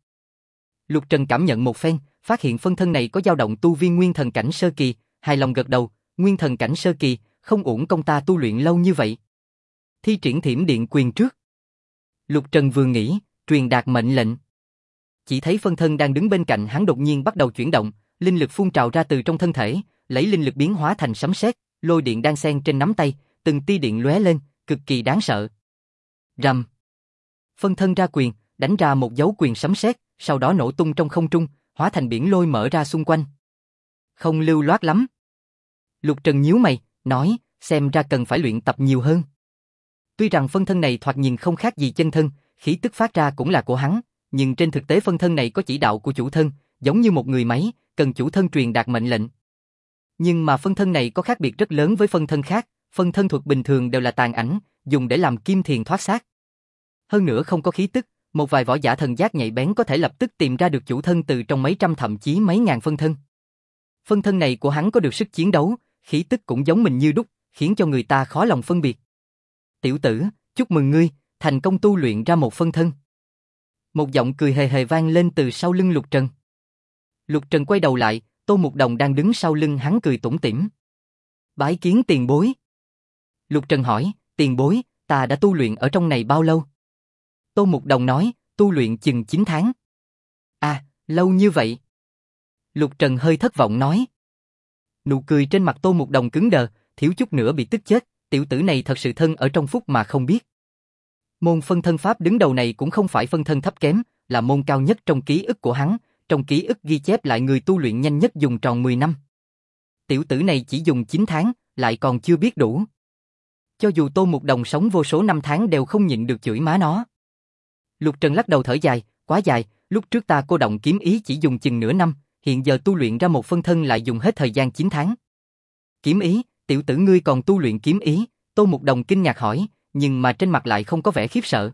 Lục Trần cảm nhận một phen, phát hiện phân thân này có dao động tu vi nguyên thần cảnh sơ kỳ, hài lòng gật đầu, nguyên thần cảnh sơ kỳ, không uổng công ta tu luyện lâu như vậy. Thi triển Thiểm Điện Quyền trước. Lục Trần vừa nghĩ, truyền đạt mệnh lệnh. Chỉ thấy phân thân đang đứng bên cạnh hắn đột nhiên bắt đầu chuyển động, linh lực phun trào ra từ trong thân thể, lấy linh lực biến hóa thành sấm sét, lôi điện đan xen trên nắm tay, từng tia điện lóe lên, cực kỳ đáng sợ. Rầm. Phân thân ra quyền, đánh ra một dấu quyền sấm sét, sau đó nổ tung trong không trung, hóa thành biển lôi mở ra xung quanh. Không lưu loát lắm. Lục Trần nhíu mày, nói, xem ra cần phải luyện tập nhiều hơn. Tuy rằng phân thân này thoạt nhìn không khác gì chân thân, khí tức phát ra cũng là của hắn, nhưng trên thực tế phân thân này có chỉ đạo của chủ thân, giống như một người máy, cần chủ thân truyền đạt mệnh lệnh. Nhưng mà phân thân này có khác biệt rất lớn với phân thân khác, phân thân thuật bình thường đều là tàn ảnh, dùng để làm kim thiền thoát xác. Hơn nữa không có khí tức, một vài võ giả thần giác nhạy bén có thể lập tức tìm ra được chủ thân từ trong mấy trăm thậm chí mấy ngàn phân thân. Phân thân này của hắn có được sức chiến đấu, khí tức cũng giống mình như đúc, khiến cho người ta khó lòng phân biệt. Tiểu tử, chúc mừng ngươi, thành công tu luyện ra một phân thân. Một giọng cười hề hề vang lên từ sau lưng Lục Trần. Lục Trần quay đầu lại, Tô Mục Đồng đang đứng sau lưng hắn cười tủm tỉm. Bái kiến tiền bối. Lục Trần hỏi, tiền bối, ta đã tu luyện ở trong này bao lâu? Tô Mục Đồng nói, tu luyện chừng 9 tháng. À, lâu như vậy. Lục Trần hơi thất vọng nói. Nụ cười trên mặt Tô Mục Đồng cứng đờ, thiếu chút nữa bị tức chết, tiểu tử này thật sự thân ở trong phúc mà không biết. Môn phân thân pháp đứng đầu này cũng không phải phân thân thấp kém, là môn cao nhất trong ký ức của hắn, trong ký ức ghi chép lại người tu luyện nhanh nhất dùng tròn 10 năm. Tiểu tử này chỉ dùng 9 tháng, lại còn chưa biết đủ. Cho dù Tô Mục Đồng sống vô số năm tháng đều không nhịn được chửi má nó. Lục Trần lắc đầu thở dài, quá dài, lúc trước ta cô động kiếm ý chỉ dùng chừng nửa năm, hiện giờ tu luyện ra một phân thân lại dùng hết thời gian 9 tháng. Kiếm ý, tiểu tử ngươi còn tu luyện kiếm ý? Tô Mục Đồng kinh ngạc hỏi, nhưng mà trên mặt lại không có vẻ khiếp sợ.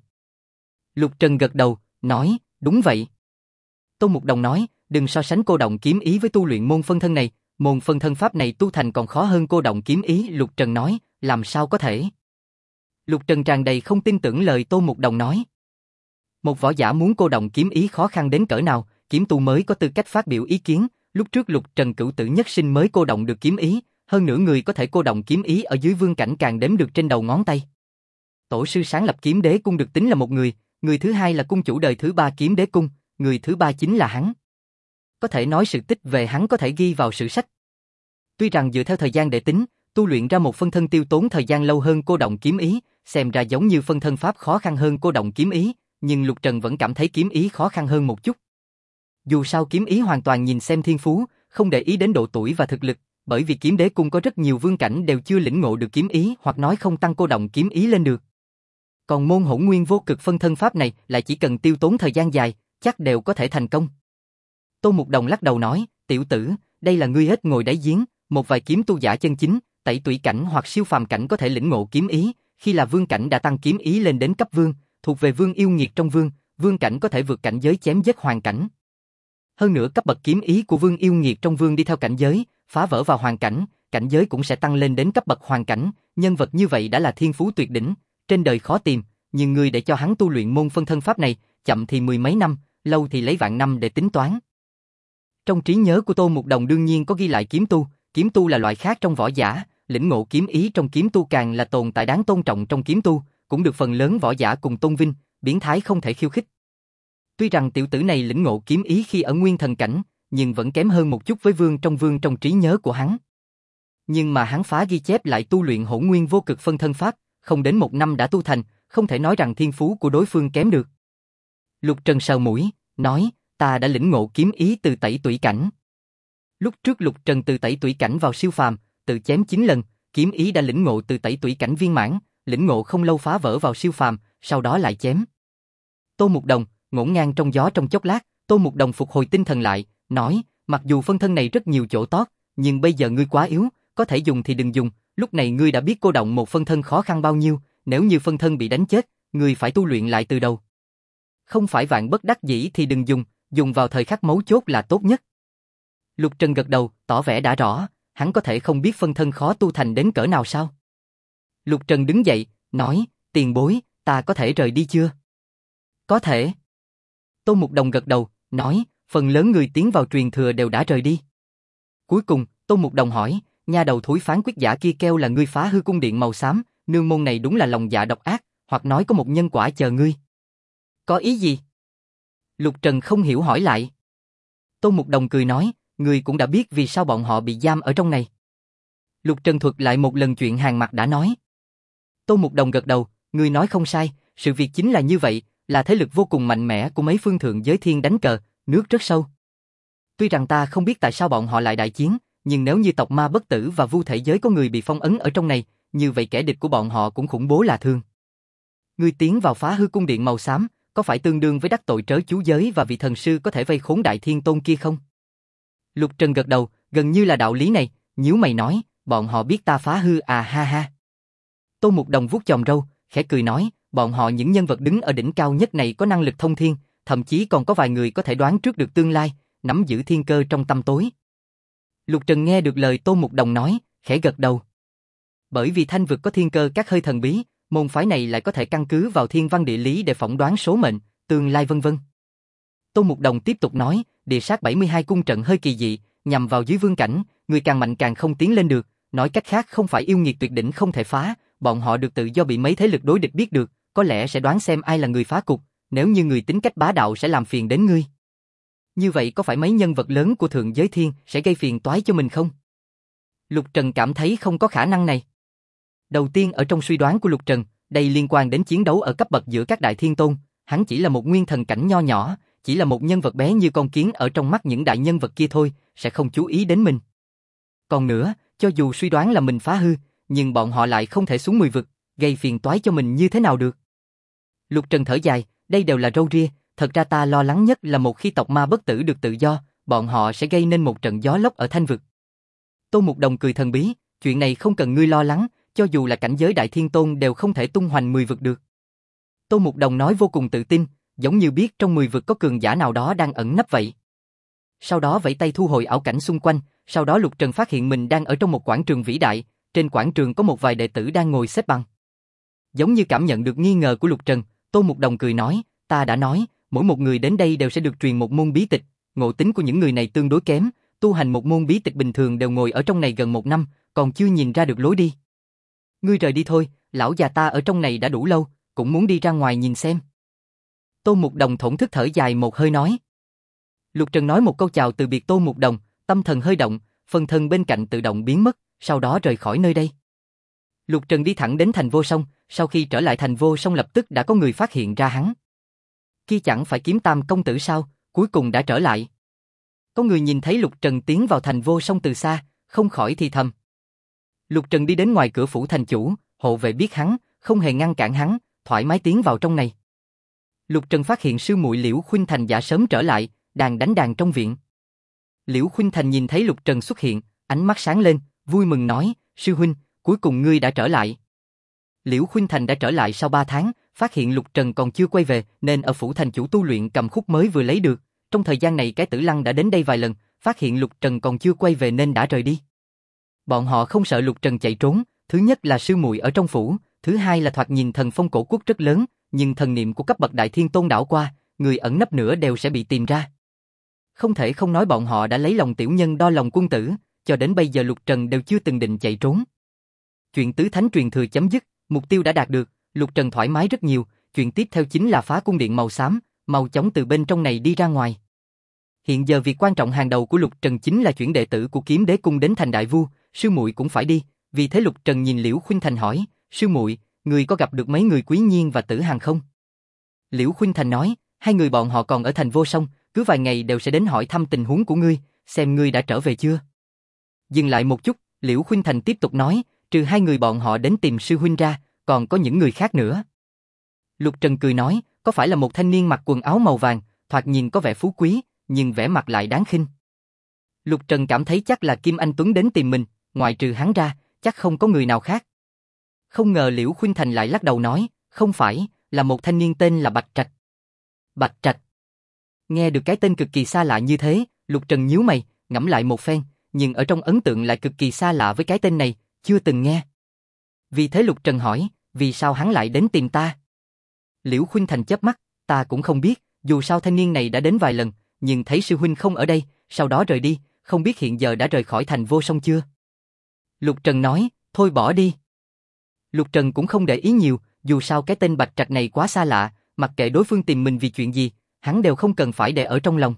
Lục Trần gật đầu, nói, đúng vậy. Tô Mục Đồng nói, đừng so sánh cô động kiếm ý với tu luyện môn phân thân này, môn phân thân pháp này tu thành còn khó hơn cô động kiếm ý. Lục Trần nói, làm sao có thể? Lục Trần tràn đầy không tin tưởng lời Tô Mục Đồng nói. Một võ giả muốn cô động kiếm ý khó khăn đến cỡ nào, kiếm tu mới có tư cách phát biểu ý kiến. Lúc trước Lục Trần cửu tử nhất sinh mới cô động được kiếm ý, hơn nữa người có thể cô động kiếm ý ở dưới vương cảnh càng đếm được trên đầu ngón tay. Tổ sư sáng lập kiếm đế cung được tính là một người, người thứ hai là cung chủ đời thứ ba kiếm đế cung, người thứ ba chính là hắn. Có thể nói sự tích về hắn có thể ghi vào sử sách. Tuy rằng dựa theo thời gian để tính, tu luyện ra một phân thân tiêu tốn thời gian lâu hơn cô động kiếm ý, xem ra giống như phân thân pháp khó khăn hơn cô động kiếm ý, nhưng Lục Trần vẫn cảm thấy kiếm ý khó khăn hơn một chút. Dù sao kiếm ý hoàn toàn nhìn xem thiên phú, không để ý đến độ tuổi và thực lực, bởi vì kiếm đế cung có rất nhiều vương cảnh đều chưa lĩnh ngộ được kiếm ý hoặc nói không tăng cô động kiếm ý lên được. Còn môn hỗn nguyên vô cực phân thân pháp này lại chỉ cần tiêu tốn thời gian dài, chắc đều có thể thành công. Tô Mục Đồng lắc đầu nói, tiểu tử, đây là ngươi hết ngồi đáy giếng, một vài kiếm tu giả chân chính, tẩy tủy cảnh hoặc siêu phàm cảnh có thể lĩnh ngộ kiếm ý, khi là vương cảnh đã tăng kiếm ý lên đến cấp vương, thuộc về vương yêu nghiệt trong vương, vương cảnh có thể vượt cảnh giới chém giết hoàn cảnh. Hơn nữa cấp bậc kiếm ý của vương yêu nghiệt trong vương đi theo cảnh giới, phá vỡ vào hoàn cảnh, cảnh giới cũng sẽ tăng lên đến cấp bậc hoàn cảnh, nhân vật như vậy đã là thiên phú tuyệt đỉnh, trên đời khó tìm, nhưng ngươi để cho hắn tu luyện môn phân thân pháp này, chậm thì 10 mấy năm, lâu thì lấy vạn năm để tính toán. Trong trí nhớ của Tô Mục Đồng đương nhiên có ghi lại kiếm tu là loại khác trong võ giả, lĩnh ngộ kiếm ý trong kiếm tu càng là tồn tại đáng tôn trọng trong kiếm tu, cũng được phần lớn võ giả cùng tôn vinh, biến thái không thể khiêu khích. Tuy rằng tiểu tử này lĩnh ngộ kiếm ý khi ở nguyên thần cảnh, nhưng vẫn kém hơn một chút với vương trong trí nhớ của hắn. Nhưng mà hắn phá ghi chép lại tu luyện hỗn nguyên vô cực phân thân pháp, không đến một năm đã tu thành, không thể nói rằng thiên phú của đối phương kém được. Lục Trần sờ mũi, nói, ta đã lĩnh ngộ kiếm ý từ tẩy tủy cảnh. Lúc trước Lục Trần từ tẩy tủy cảnh vào siêu phàm, tự chém 9 lần, kiếm ý đã lĩnh ngộ từ tẩy tủy cảnh viên mãn, lĩnh ngộ không lâu phá vỡ vào siêu phàm, sau đó lại chém. Tô Mục Đồng, ngổn ngang trong gió trong chốc lát, Tô Mục Đồng phục hồi tinh thần lại, nói, mặc dù phân thân này rất nhiều chỗ tốt, nhưng bây giờ ngươi quá yếu, có thể dùng thì đừng dùng, lúc này ngươi đã biết cô động một phân thân khó khăn bao nhiêu, nếu như phân thân bị đánh chết, ngươi phải tu luyện lại từ đầu. Không phải vạn bất đắc dĩ thì đừng dùng, dùng vào thời khắc mấu chốt là tốt nhất. Lục Trần gật đầu, tỏ vẻ đã rõ, hắn có thể không biết phân thân khó tu thành đến cỡ nào sao? Lục Trần đứng dậy, nói, tiền bối, ta có thể rời đi chưa? Có thể. Tô Mục Đồng gật đầu, nói, phần lớn người tiến vào truyền thừa đều đã rời đi. Cuối cùng, Tô Mục Đồng hỏi, nha đầu thúi phán quyết giả kia kêu là ngươi phá hư cung điện màu xám, nương môn này đúng là lòng dạ độc ác, hoặc nói có một nhân quả chờ ngươi. Có ý gì? Lục Trần không hiểu hỏi lại. Tô Mục Đồng cười nói, ngươi cũng đã biết vì sao bọn họ bị giam ở trong này. Lục Trần thuật lại một lần chuyện Hàn Mặc đã nói. Tô Mục Đồng gật đầu, ngươi nói không sai, sự việc chính là như vậy, là thế lực vô cùng mạnh mẽ của mấy phương thượng giới thiên đánh cờ, nước rất sâu. Tuy rằng ta không biết tại sao bọn họ lại đại chiến, nhưng nếu như tộc ma bất tử và vu thể giới có người bị phong ấn ở trong này, như vậy kẻ địch của bọn họ cũng khủng bố là thường. Ngươi tiến vào phá hư cung điện màu xám, có phải tương đương với đắc tội trớ chú giới và vị thần sư có thể vây khốn đại thiên tôn kia không? Lục Trần gật đầu, gần như là đạo lý này, nhíu mày nói, bọn họ biết ta phá hư à ha ha. Tô Mục Đồng vuốt chòm râu, khẽ cười nói, bọn họ những nhân vật đứng ở đỉnh cao nhất này có năng lực thông thiên, thậm chí còn có vài người có thể đoán trước được tương lai, nắm giữ thiên cơ trong tăm tối. Lục Trần nghe được lời Tô Mục Đồng nói, khẽ gật đầu. Bởi vì Thanh vực có thiên cơ các hơi thần bí, môn phái này lại có thể căn cứ vào thiên văn địa lý để phỏng đoán số mệnh, tương lai vân vân. Tô Mục Đồng tiếp tục nói, địa sát 72 cung trận hơi kỳ dị, nhằm vào dưới vương cảnh, người càng mạnh càng không tiến lên được, nói cách khác không phải yêu nghiệt tuyệt đỉnh không thể phá, bọn họ được tự do bị mấy thế lực đối địch biết được, có lẽ sẽ đoán xem ai là người phá cục, nếu như người tính cách bá đạo sẽ làm phiền đến ngươi. Như vậy có phải mấy nhân vật lớn của thượng giới thiên sẽ gây phiền toái cho mình không? Lục Trần cảm thấy không có khả năng này. Đầu tiên ở trong suy đoán của Lục Trần, đây liên quan đến chiến đấu ở cấp bậc giữa các đại thiên tôn, hắn chỉ là một nguyên thần cảnh nho nhỏ, chỉ là một nhân vật bé như con kiến ở trong mắt những đại nhân vật kia thôi, sẽ không chú ý đến mình. Còn nữa, cho dù suy đoán là mình phá hư, nhưng bọn họ lại không thể xuống 10 vực, gây phiền toái cho mình như thế nào được. Lục Trần thở dài, đây đều là râu ria, thật ra ta lo lắng nhất là một khi tộc ma bất tử được tự do, bọn họ sẽ gây nên một trận gió lốc ở Thanh vực. Tô Mục Đồng cười thần bí, chuyện này không cần ngươi lo lắng, cho dù là cảnh giới đại thiên tôn đều không thể tung hoành 10 vực được. Tô Mục Đồng nói vô cùng tự tin, giống như biết trong 10 vực có cường giả nào đó đang ẩn nấp vậy. Sau đó vẫy tay thu hồi ảo cảnh xung quanh, sau đó Lục Trần phát hiện mình đang ở trong một quảng trường vĩ đại, trên quảng trường có một vài đệ tử đang ngồi xếp bằng. Giống như cảm nhận được nghi ngờ của Lục Trần, Tô Mục Đồng cười nói, ta đã nói, mỗi một người đến đây đều sẽ được truyền một môn bí tịch, ngộ tính của những người này tương đối kém, tu hành một môn bí tịch bình thường đều ngồi ở trong này gần 1 năm, còn chưa nhìn ra được lối đi. Ngươi rời đi thôi, lão già ta ở trong này đã đủ lâu, cũng muốn đi ra ngoài nhìn xem. Tô Mục Đồng thổn thức thở dài một hơi nói. Lục Trần nói một câu chào từ biệt Tô Mục Đồng, tâm thần hơi động, phần thân bên cạnh tự động biến mất, sau đó rời khỏi nơi đây. Lục Trần đi thẳng đến thành Vô Song, sau khi trở lại thành Vô Song lập tức đã có người phát hiện ra hắn. Kia chẳng phải Kiếm Tam công tử sao, cuối cùng đã trở lại. Có người nhìn thấy Lục Trần tiến vào thành Vô Song từ xa, không khỏi thì thầm. Lục Trần đi đến ngoài cửa phủ thành chủ, hộ vệ biết hắn, không hề ngăn cản hắn, thoải mái tiến vào trong này. Lục Trần phát hiện sư muội Liễu Khuynh Thành đã sớm trở lại, đang đánh đàn trong viện. Liễu Khuynh Thành nhìn thấy Lục Trần xuất hiện, ánh mắt sáng lên, vui mừng nói, sư huynh, cuối cùng ngươi đã trở lại. Liễu Khuynh Thành đã trở lại sau 3 tháng, phát hiện Lục Trần còn chưa quay về, nên ở phủ thành chủ tu luyện cầm khúc mới vừa lấy được. Trong thời gian này cái Tử Lăng đã đến đây vài lần, phát hiện Lục Trần còn chưa quay về nên đã rời đi. Bọn họ không sợ Lục Trần chạy trốn, thứ nhất là sư muội ở trong phủ, thứ hai là thoạt nhìn thần phong cổ quốc rất lớn, nhưng thần niệm của cấp bậc đại thiên tôn đảo qua, người ẩn nấp nữa đều sẽ bị tìm ra. Không thể không nói bọn họ đã lấy lòng tiểu nhân đo lòng quân tử, cho đến bây giờ Lục Trần đều chưa từng định chạy trốn. Chuyện tứ thánh truyền thừa chấm dứt, mục tiêu đã đạt được, Lục Trần thoải mái rất nhiều, chuyện tiếp theo chính là phá cung điện màu xám, mau chóng từ bên trong này đi ra ngoài. Hiện giờ việc quan trọng hàng đầu của Lục Trần chính là chuyển đệ tử của Kiếm Đế cung đến thành Đại Vu, sư muội cũng phải đi, vì thế Lục Trần nhìn Liễu Khuynh Thành hỏi, sư muội, người có gặp được mấy người Quý Nhiên và Tử Hằng không? Liễu Khuynh Thành nói, hai người bọn họ còn ở thành Vô Song, cứ vài ngày đều sẽ đến hỏi thăm tình huống của ngươi, xem ngươi đã trở về chưa. Dừng lại một chút, Liễu Khuynh Thành tiếp tục nói, trừ hai người bọn họ đến tìm sư huynh ra, còn có những người khác nữa. Lục Trần cười nói, có phải là một thanh niên mặc quần áo màu vàng, thoạt nhìn có vẻ phú quý, nhưng vẻ mặt lại đáng khinh. Lục Trần cảm thấy chắc là Kim Anh Tuấn đến tìm mình, ngoại trừ hắn ra, chắc không có người nào khác. Không ngờ Liễu Khuynh Thành lại lắc đầu nói, không phải, là một thanh niên tên là Bạch Trạch. Bạch Trạch. Nghe được cái tên cực kỳ xa lạ như thế, Lục Trần nhíu mày, ngẫm lại một phen, nhưng ở trong ấn tượng lại cực kỳ xa lạ với cái tên này, chưa từng nghe. Vì thế Lục Trần hỏi, vì sao hắn lại đến tìm ta? Liễu Khuynh Thành chớp mắt, ta cũng không biết, dù sao thanh niên này đã đến vài lần, nhưng thấy sư huynh không ở đây, sau đó rời đi, không biết hiện giờ đã rời khỏi thành Vô Song chưa? Lục Trần nói, thôi bỏ đi. Lục Trần cũng không để ý nhiều, dù sao cái tên Bạch Trạch này quá xa lạ, mặc kệ đối phương tìm mình vì chuyện gì, hắn đều không cần phải để ở trong lòng.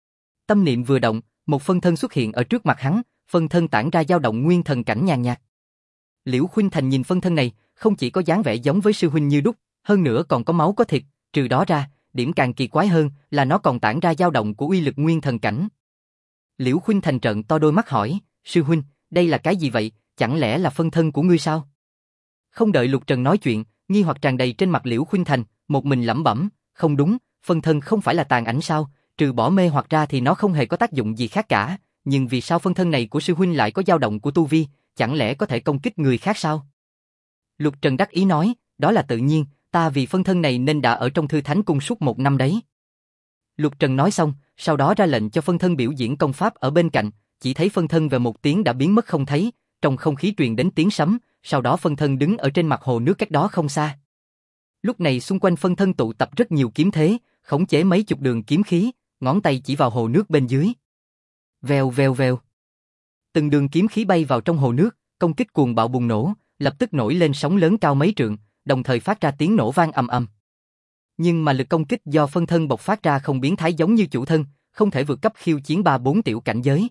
Tâm niệm vừa động, một phân thân xuất hiện ở trước mặt hắn, phân thân tản ra dao động nguyên thần cảnh nhàn nhạt. Liễu Khuynh Thành nhìn phân thân này, không chỉ có dáng vẻ giống với sư huynh như đúc, hơn nữa còn có máu có thịt, trừ đó ra, điểm càng kỳ quái hơn là nó còn tản ra dao động của uy lực nguyên thần cảnh. Liễu Khuynh Thành trợn to đôi mắt hỏi, sư huynh, đây là cái gì vậy, chẳng lẽ là phân thân của ngươi sao? Không đợi Lục Trần nói chuyện, nghi hoặc tràn đầy trên mặt Liễu Khuynh Thành, một mình lẩm bẩm, không đúng, phân thân không phải là tàn ảnh sao, trừ bỏ mê hoặc ra thì nó không hề có tác dụng gì khác cả, nhưng vì sao phân thân này của sư huynh lại có dao động của tu vi, chẳng lẽ có thể công kích người khác sao? Lục Trần đắc ý nói, đó là tự nhiên, ta vì phân thân này nên đã ở trong Thư Thánh Cung suốt 1 năm đấy. Lục Trần nói xong, sau đó ra lệnh cho phân thân biểu diễn công pháp ở bên cạnh, chỉ thấy phân thân về một tiếng đã biến mất không thấy, trong không khí truyền đến tiếng sấm, sau đó phân thân đứng ở trên mặt hồ nước cách đó không xa. Lúc này xung quanh phân thân tụ tập rất nhiều kiếm thế, khống chế mấy chục đường kiếm khí, ngón tay chỉ vào hồ nước bên dưới. Vèo vèo vèo. Từng đường kiếm khí bay vào trong hồ nước, công kích cuồng bạo bùng nổ, lập tức nổi lên sóng lớn cao mấy trượng, đồng thời phát ra tiếng nổ vang ầm ầm. Nhưng mà lực công kích do phân thân bộc phát ra không biến thái giống như chủ thân, không thể vượt cấp khiêu chiến 3-4 tiểu cảnh giới.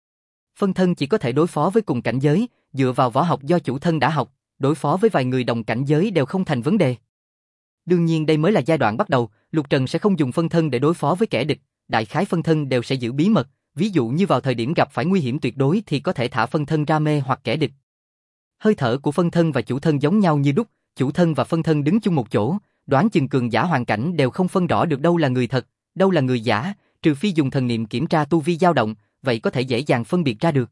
Phân thân chỉ có thể đối phó với cùng cảnh giới, dựa vào võ học do chủ thân đã học, đối phó với vài người đồng cảnh giới đều không thành vấn đề. Đương nhiên đây mới là giai đoạn bắt đầu, Lục Trần sẽ không dùng phân thân để đối phó với kẻ địch, đại khái phân thân đều sẽ giữ bí mật, ví dụ như vào thời điểm gặp phải nguy hiểm tuyệt đối thì có thể thả phân thân ra mê hoặc kẻ địch. Hơi thở của phân thân và chủ thân giống nhau như đúc, chủ thân và phân thân đứng chung một chỗ, đoán chừng cường giả hoàn cảnh đều không phân rõ được đâu là người thật, đâu là người giả, trừ phi dùng thần niệm kiểm tra tu vi dao động, vậy có thể dễ dàng phân biệt ra được.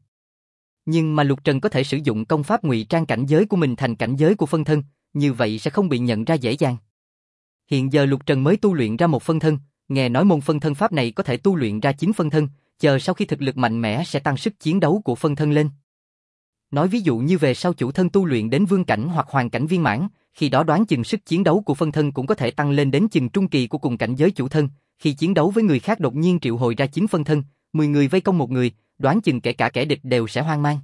Nhưng mà Lục Trần có thể sử dụng công pháp ngụy trang cảnh giới của mình thành cảnh giới của phân thân, như vậy sẽ không bị nhận ra dễ dàng. Hiện giờ Lục Trần mới tu luyện ra một phân thân, nghe nói môn phân thân pháp này có thể tu luyện ra 9 phân thân, chờ sau khi thực lực mạnh mẽ sẽ tăng sức chiến đấu của phân thân lên. Nói ví dụ như về sau chủ thân tu luyện đến vương cảnh hoặc hoàn cảnh viên mãn, khi đó đoán chừng sức chiến đấu của phân thân cũng có thể tăng lên đến chừng trung kỳ của cùng cảnh giới chủ thân, khi chiến đấu với người khác đột nhiên triệu hồi ra 9 phân thân, 10 người vây công một người, đoán chừng kể cả kẻ địch đều sẽ hoang mang.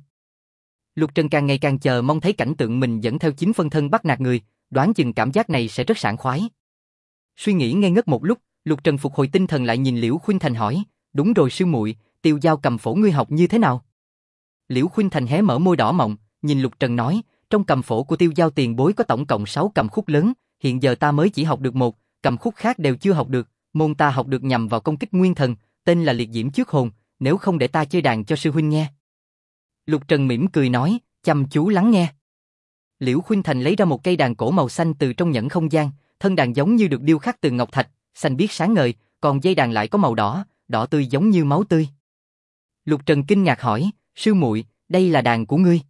Lục Trần càng ngày càng chờ mong thấy cảnh tượng mình dẫn theo 9 phân thân bắt nạt người, đoán chừng cảm giác này sẽ rất sảng khoái. Suy nghĩ ngây ngất một lúc, Lục Trần phục hồi tinh thần lại nhìn Liễu Khuynh Thành hỏi, đúng rồi sư muội, Tiêu Dao cầm phổ ngươi học như thế nào? Liễu Khuynh Thành hé mở môi đỏ mọng, nhìn Lục Trần nói, trong cầm phổ của Tiêu Dao tiền bối có tổng cộng 6 cầm khúc lớn, hiện giờ ta mới chỉ học được một, cầm khúc khác đều chưa học được, môn ta học được nhằm vào công kích nguyên thần, tên là liệt diễm trước hồn, nếu không để ta chơi đàn cho sư huynh nghe. Lục Trần mỉm cười nói, chăm chú lắng nghe. Liễu Khuynh Thành lấy ra một cây đàn cổ màu xanh từ trong nhẫn không gian, thân đàn giống như được điêu khắc từ ngọc thạch, xanh biếc sáng ngời, còn dây đàn lại có màu đỏ, đỏ tươi giống như máu tươi. Lục Trần kinh ngạc hỏi, sư muội, đây là đàn của ngươi?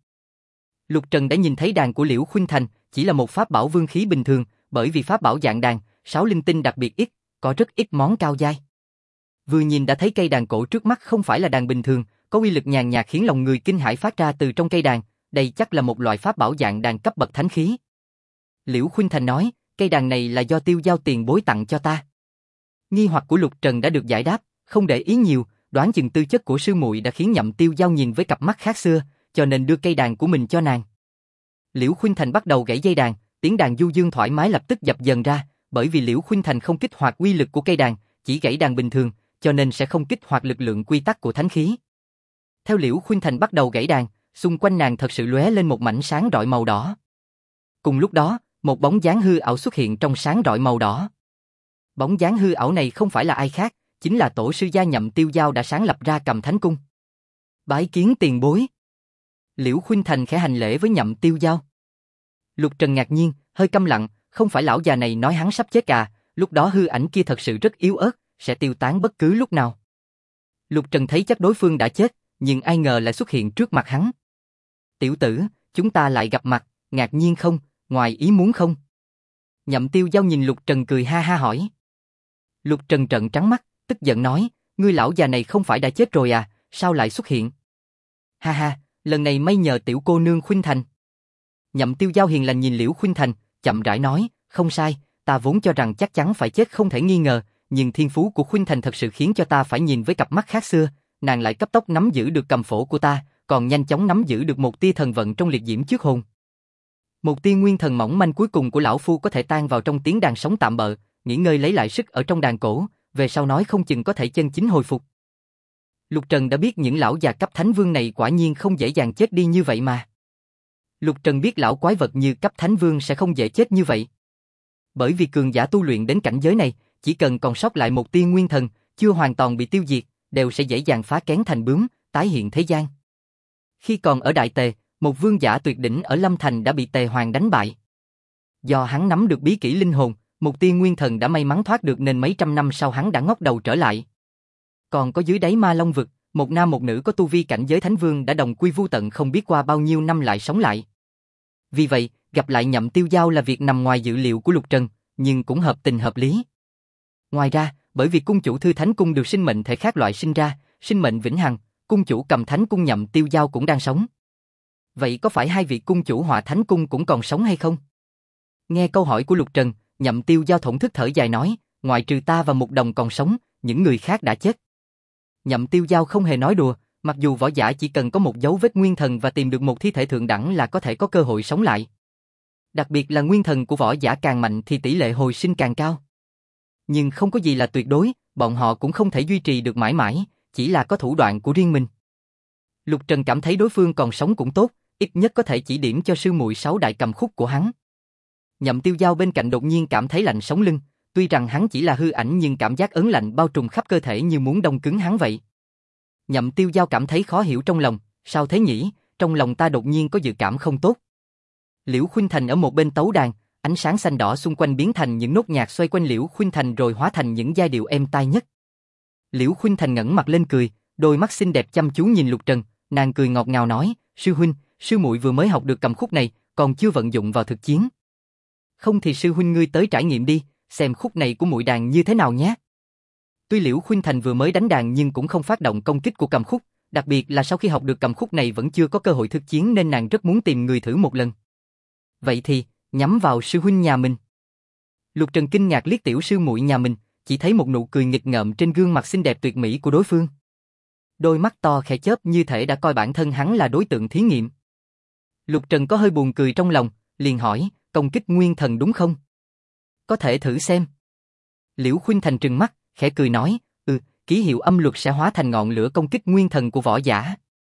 Lục Trần đã nhìn thấy đàn của Liễu Khuynh Thành, chỉ là một pháp bảo vương khí bình thường, bởi vì pháp bảo dạng đàn, 6 linh tinh đặc biệt ít, có rất ít món cao giai. Vừa nhìn đã thấy cây đàn cổ trước mắt không phải là đàn bình thường, có uy lực nhàn nhạt khiến lòng người kinh hãi phát ra từ trong cây đàn, đây chắc là một loại pháp bảo dạng đàn cấp bậc thánh khí. Liễu Khuynh Thành nói, cây đàn này là do Tiêu Dao tiền bối tặng cho ta. Nghi hoặc của Lục Trần đã được giải đáp, không để ý nhiều, đoán chừng tư chất của sư muội đã khiến Nhậm Tiêu Dao nhìn với cặp mắt khác xưa, cho nên đưa cây đàn của mình cho nàng. Liễu Khuynh Thành bắt đầu gảy dây đàn, tiếng đàn du dương thoải mái lập tức dập dần ra, bởi vì Liễu Khuynh Thành không kích hoạt uy lực của cây đàn, chỉ gảy đàn bình thường, cho nên sẽ không kích hoạt lực lượng quy tắc của thánh khí. Theo Liễu Khuynh Thành bắt đầu gảy đàn, xung quanh nàng thật sự lóe lên một mảnh sáng rọi màu đỏ. Cùng lúc đó, một bóng dáng hư ảo xuất hiện trong sáng rọi màu đỏ. Bóng dáng hư ảo này không phải là ai khác, chính là tổ sư gia Nhậm Tiêu Dao đã sáng lập ra Cầm Thánh Cung. Bái kiến tiền bối. Liễu Khuynh Thành khẽ hành lễ với Nhậm Tiêu Dao. Lục Trần ngạc nhiên, hơi câm lặng, không phải lão già này nói hắn sắp chết à, lúc đó hư ảnh kia thật sự rất yếu ớt, sẽ tiêu tán bất cứ lúc nào. Lục Trần thấy chắc đối phương đã chết, nhưng ai ngờ lại xuất hiện trước mặt hắn. Tiểu tử, chúng ta lại gặp mặt, ngạc nhiên không, ngoài ý muốn không? Nhậm Tiêu Dao nhìn Lục Trần cười ha ha hỏi. Lục Trần trợn trắng mắt, tức giận nói, ngươi lão già này không phải đã chết rồi à, sao lại xuất hiện? Ha ha, lần này may nhờ tiểu cô nương Khuynh Thành. Nhậm Tiêu Dao hiền lành nhìn Liễu Khuynh Thành, chậm rãi nói, không sai, ta vốn cho rằng chắc chắn phải chết không thể nghi ngờ, nhưng thiên phú của Khuynh Thành thật sự khiến cho ta phải nhìn với cặp mắt khác xưa, nàng lại cấp tốc nắm giữ được cầm phổ của ta, còn nhanh chóng nắm giữ được một tia thần vận trong liệt diễm trước hồn. Một tia nguyên thần mỏng manh cuối cùng của lão phu có thể tan vào trong tiếng đàn sống tạm bợ, nghỉ ngơi lấy lại sức ở trong đàn cổ, về sau nói không chừng có thể chân chính hồi phục. Lục Trần đã biết những lão già cấp thánh vương này quả nhiên không dễ dàng chết đi như vậy mà. Lục Trần biết lão quái vật như cấp thánh vương sẽ không dễ chết như vậy. Bởi vì cường giả tu luyện đến cảnh giới này, chỉ cần còn sót lại một tia nguyên thần, chưa hoàn toàn bị tiêu diệt, đều sẽ dễ dàng phá kén thành bướm, tái hiện thế gian. Khi còn ở Đại Tề, một vương giả tuyệt đỉnh ở Lâm Thành đã bị Tề Hoàng đánh bại. Do hắn nắm được bí kỹ linh hồn, một tia nguyên thần đã may mắn thoát được nên mấy trăm năm sau hắn đã ngóc đầu trở lại. Còn có dưới đáy Ma Long vực, một nam một nữ có tu vi cảnh giới thánh vương đã đồng quy vu tận không biết qua bao nhiêu năm lại sống lại. Vì vậy, gặp lại Nhậm Tiêu Dao là việc nằm ngoài dự liệu của Lục Trần, nhưng cũng hợp tình hợp lý. Ngoài ra, bởi vì cung chủ Thư Thánh Cung được sinh mệnh thể khác loại sinh ra, sinh mệnh vĩnh hằng, cung chủ Cầm Thánh Cung Nhậm Tiêu Giao cũng đang sống. Vậy có phải hai vị cung chủ Hỏa Thánh Cung cũng còn sống hay không? Nghe câu hỏi của Lục Trần, Nhậm Tiêu Giao thổn thức thở dài nói, ngoại trừ ta và Mục Đồng còn sống, những người khác đã chết. Nhậm Tiêu Giao không hề nói đùa, mặc dù võ giả chỉ cần có một dấu vết nguyên thần và tìm được một thi thể thượng đẳng là có thể có cơ hội sống lại. Đặc biệt là nguyên thần của võ giả càng mạnh thì tỷ lệ hồi sinh càng cao. Nhưng không có gì là tuyệt đối, bọn họ cũng không thể duy trì được mãi mãi, chỉ là có thủ đoạn của riêng mình. Lục Trần cảm thấy đối phương còn sống cũng tốt, ít nhất có thể chỉ điểm cho sư muội 6 đại cầm khúc của hắn. Nhậm Tiêu Giao bên cạnh đột nhiên cảm thấy lạnh sống lưng, tuy rằng hắn chỉ là hư ảnh nhưng cảm giác ớn lạnh bao trùm khắp cơ thể như muốn đông cứng hắn vậy. Nhậm Tiêu Giao cảm thấy khó hiểu trong lòng, sao thế nhỉ, trong lòng ta đột nhiên có dự cảm không tốt. Liễu Khuynh Thành ở một bên tấu đàn, ánh sáng xanh đỏ xung quanh biến thành những nốt nhạc xoay quanh Liễu Khuynh Thành rồi hóa thành những giai điệu êm tai nhất. Liễu Khuynh Thành ngẩng mặt lên cười, đôi mắt xinh đẹp chăm chú nhìn Lục Trần, nàng cười ngọt ngào nói, sư huynh, sư muội vừa mới học được cầm khúc này, còn chưa vận dụng vào thực chiến. Không thì sư huynh ngươi tới trải nghiệm đi, xem khúc này của muội đàn như thế nào nhé. Tuy Liễu Khuynh Thành vừa mới đánh đàn nhưng cũng không phát động công kích của cầm khúc, đặc biệt là sau khi học được cầm khúc này vẫn chưa có cơ hội thực chiến nên nàng rất muốn tìm người thử một lần. Vậy thì, nhắm vào sư huynh nhà mình. Lục Trần kinh ngạc liếc tiểu sư muội nhà mình, chỉ thấy một nụ cười nghịch ngợm trên gương mặt xinh đẹp tuyệt mỹ của đối phương. Đôi mắt to khẽ chớp như thể đã coi bản thân hắn là đối tượng thí nghiệm. Lục Trần có hơi buồn cười trong lòng, liền hỏi, công kích nguyên thần đúng không? Có thể thử xem. Liễu Khuynh Thành trừng mắt, khẽ cười nói, ký hiệu âm luật sẽ hóa thành ngọn lửa công kích nguyên thần của võ giả.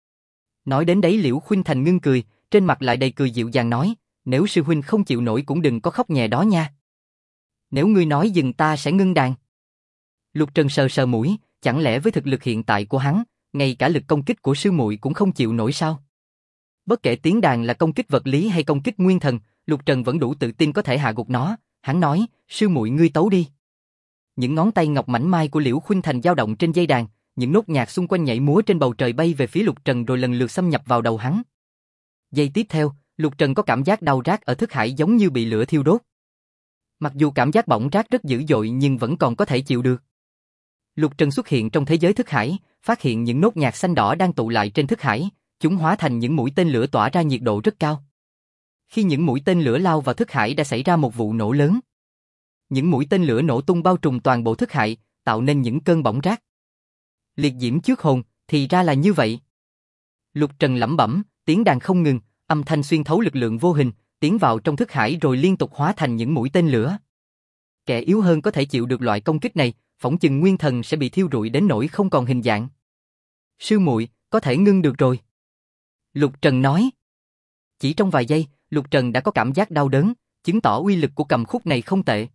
Nói đến đấy Liễu Khuynh Thành ngưng cười, trên mặt lại đầy cười dịu dàng nói, nếu sư huynh không chịu nổi cũng đừng có khóc nhè đó nha. Nếu ngươi nói dừng ta sẽ ngưng đàn. Lục Trần sờ sờ mũi, chẳng lẽ với thực lực hiện tại của hắn, ngay cả lực công kích của sư muội cũng không chịu nổi sao? Bất kể tiếng đàn là công kích vật lý hay công kích nguyên thần, Lục Trần vẫn đủ tự tin có thể hạ gục nó, hắn nói, sư muội ngươi tấu đi. Những ngón tay ngọc mảnh mai của Liễu Khuynh Thành dao động trên dây đàn, những nốt nhạc xung quanh nhảy múa trên bầu trời bay về phía Lục Trần rồi lần lượt xâm nhập vào đầu hắn. Giây tiếp theo, Lục Trần có cảm giác đau rát ở thức hải giống như bị lửa thiêu đốt. Mặc dù cảm giác bỏng rát rất dữ dội nhưng vẫn còn có thể chịu được. Lục Trần xuất hiện trong thế giới thức hải, phát hiện những nốt nhạc xanh đỏ đang tụ lại trên thức hải, chúng hóa thành những mũi tên lửa tỏa ra nhiệt độ rất cao. Khi những mũi tên lửa lao vào thức hải đã xảy ra một vụ nổ lớn. Những mũi tên lửa nổ tung bao trùm toàn bộ thức hải, tạo nên những cơn bỏng rát. Liệt diễm trước hồn, thì ra là như vậy. Lục Trần lẩm bẩm, tiếng đàn không ngừng, âm thanh xuyên thấu lực lượng vô hình, tiến vào trong thức hải rồi liên tục hóa thành những mũi tên lửa. Kẻ yếu hơn có thể chịu được loại công kích này, phỏng chừng nguyên thần sẽ bị thiêu rụi đến nỗi không còn hình dạng. Sư muội, có thể ngưng được rồi. Lục Trần nói. Chỉ trong vài giây, Lục Trần đã có cảm giác đau đớn, chứng tỏ uy lực của cầm khúc này không tệ.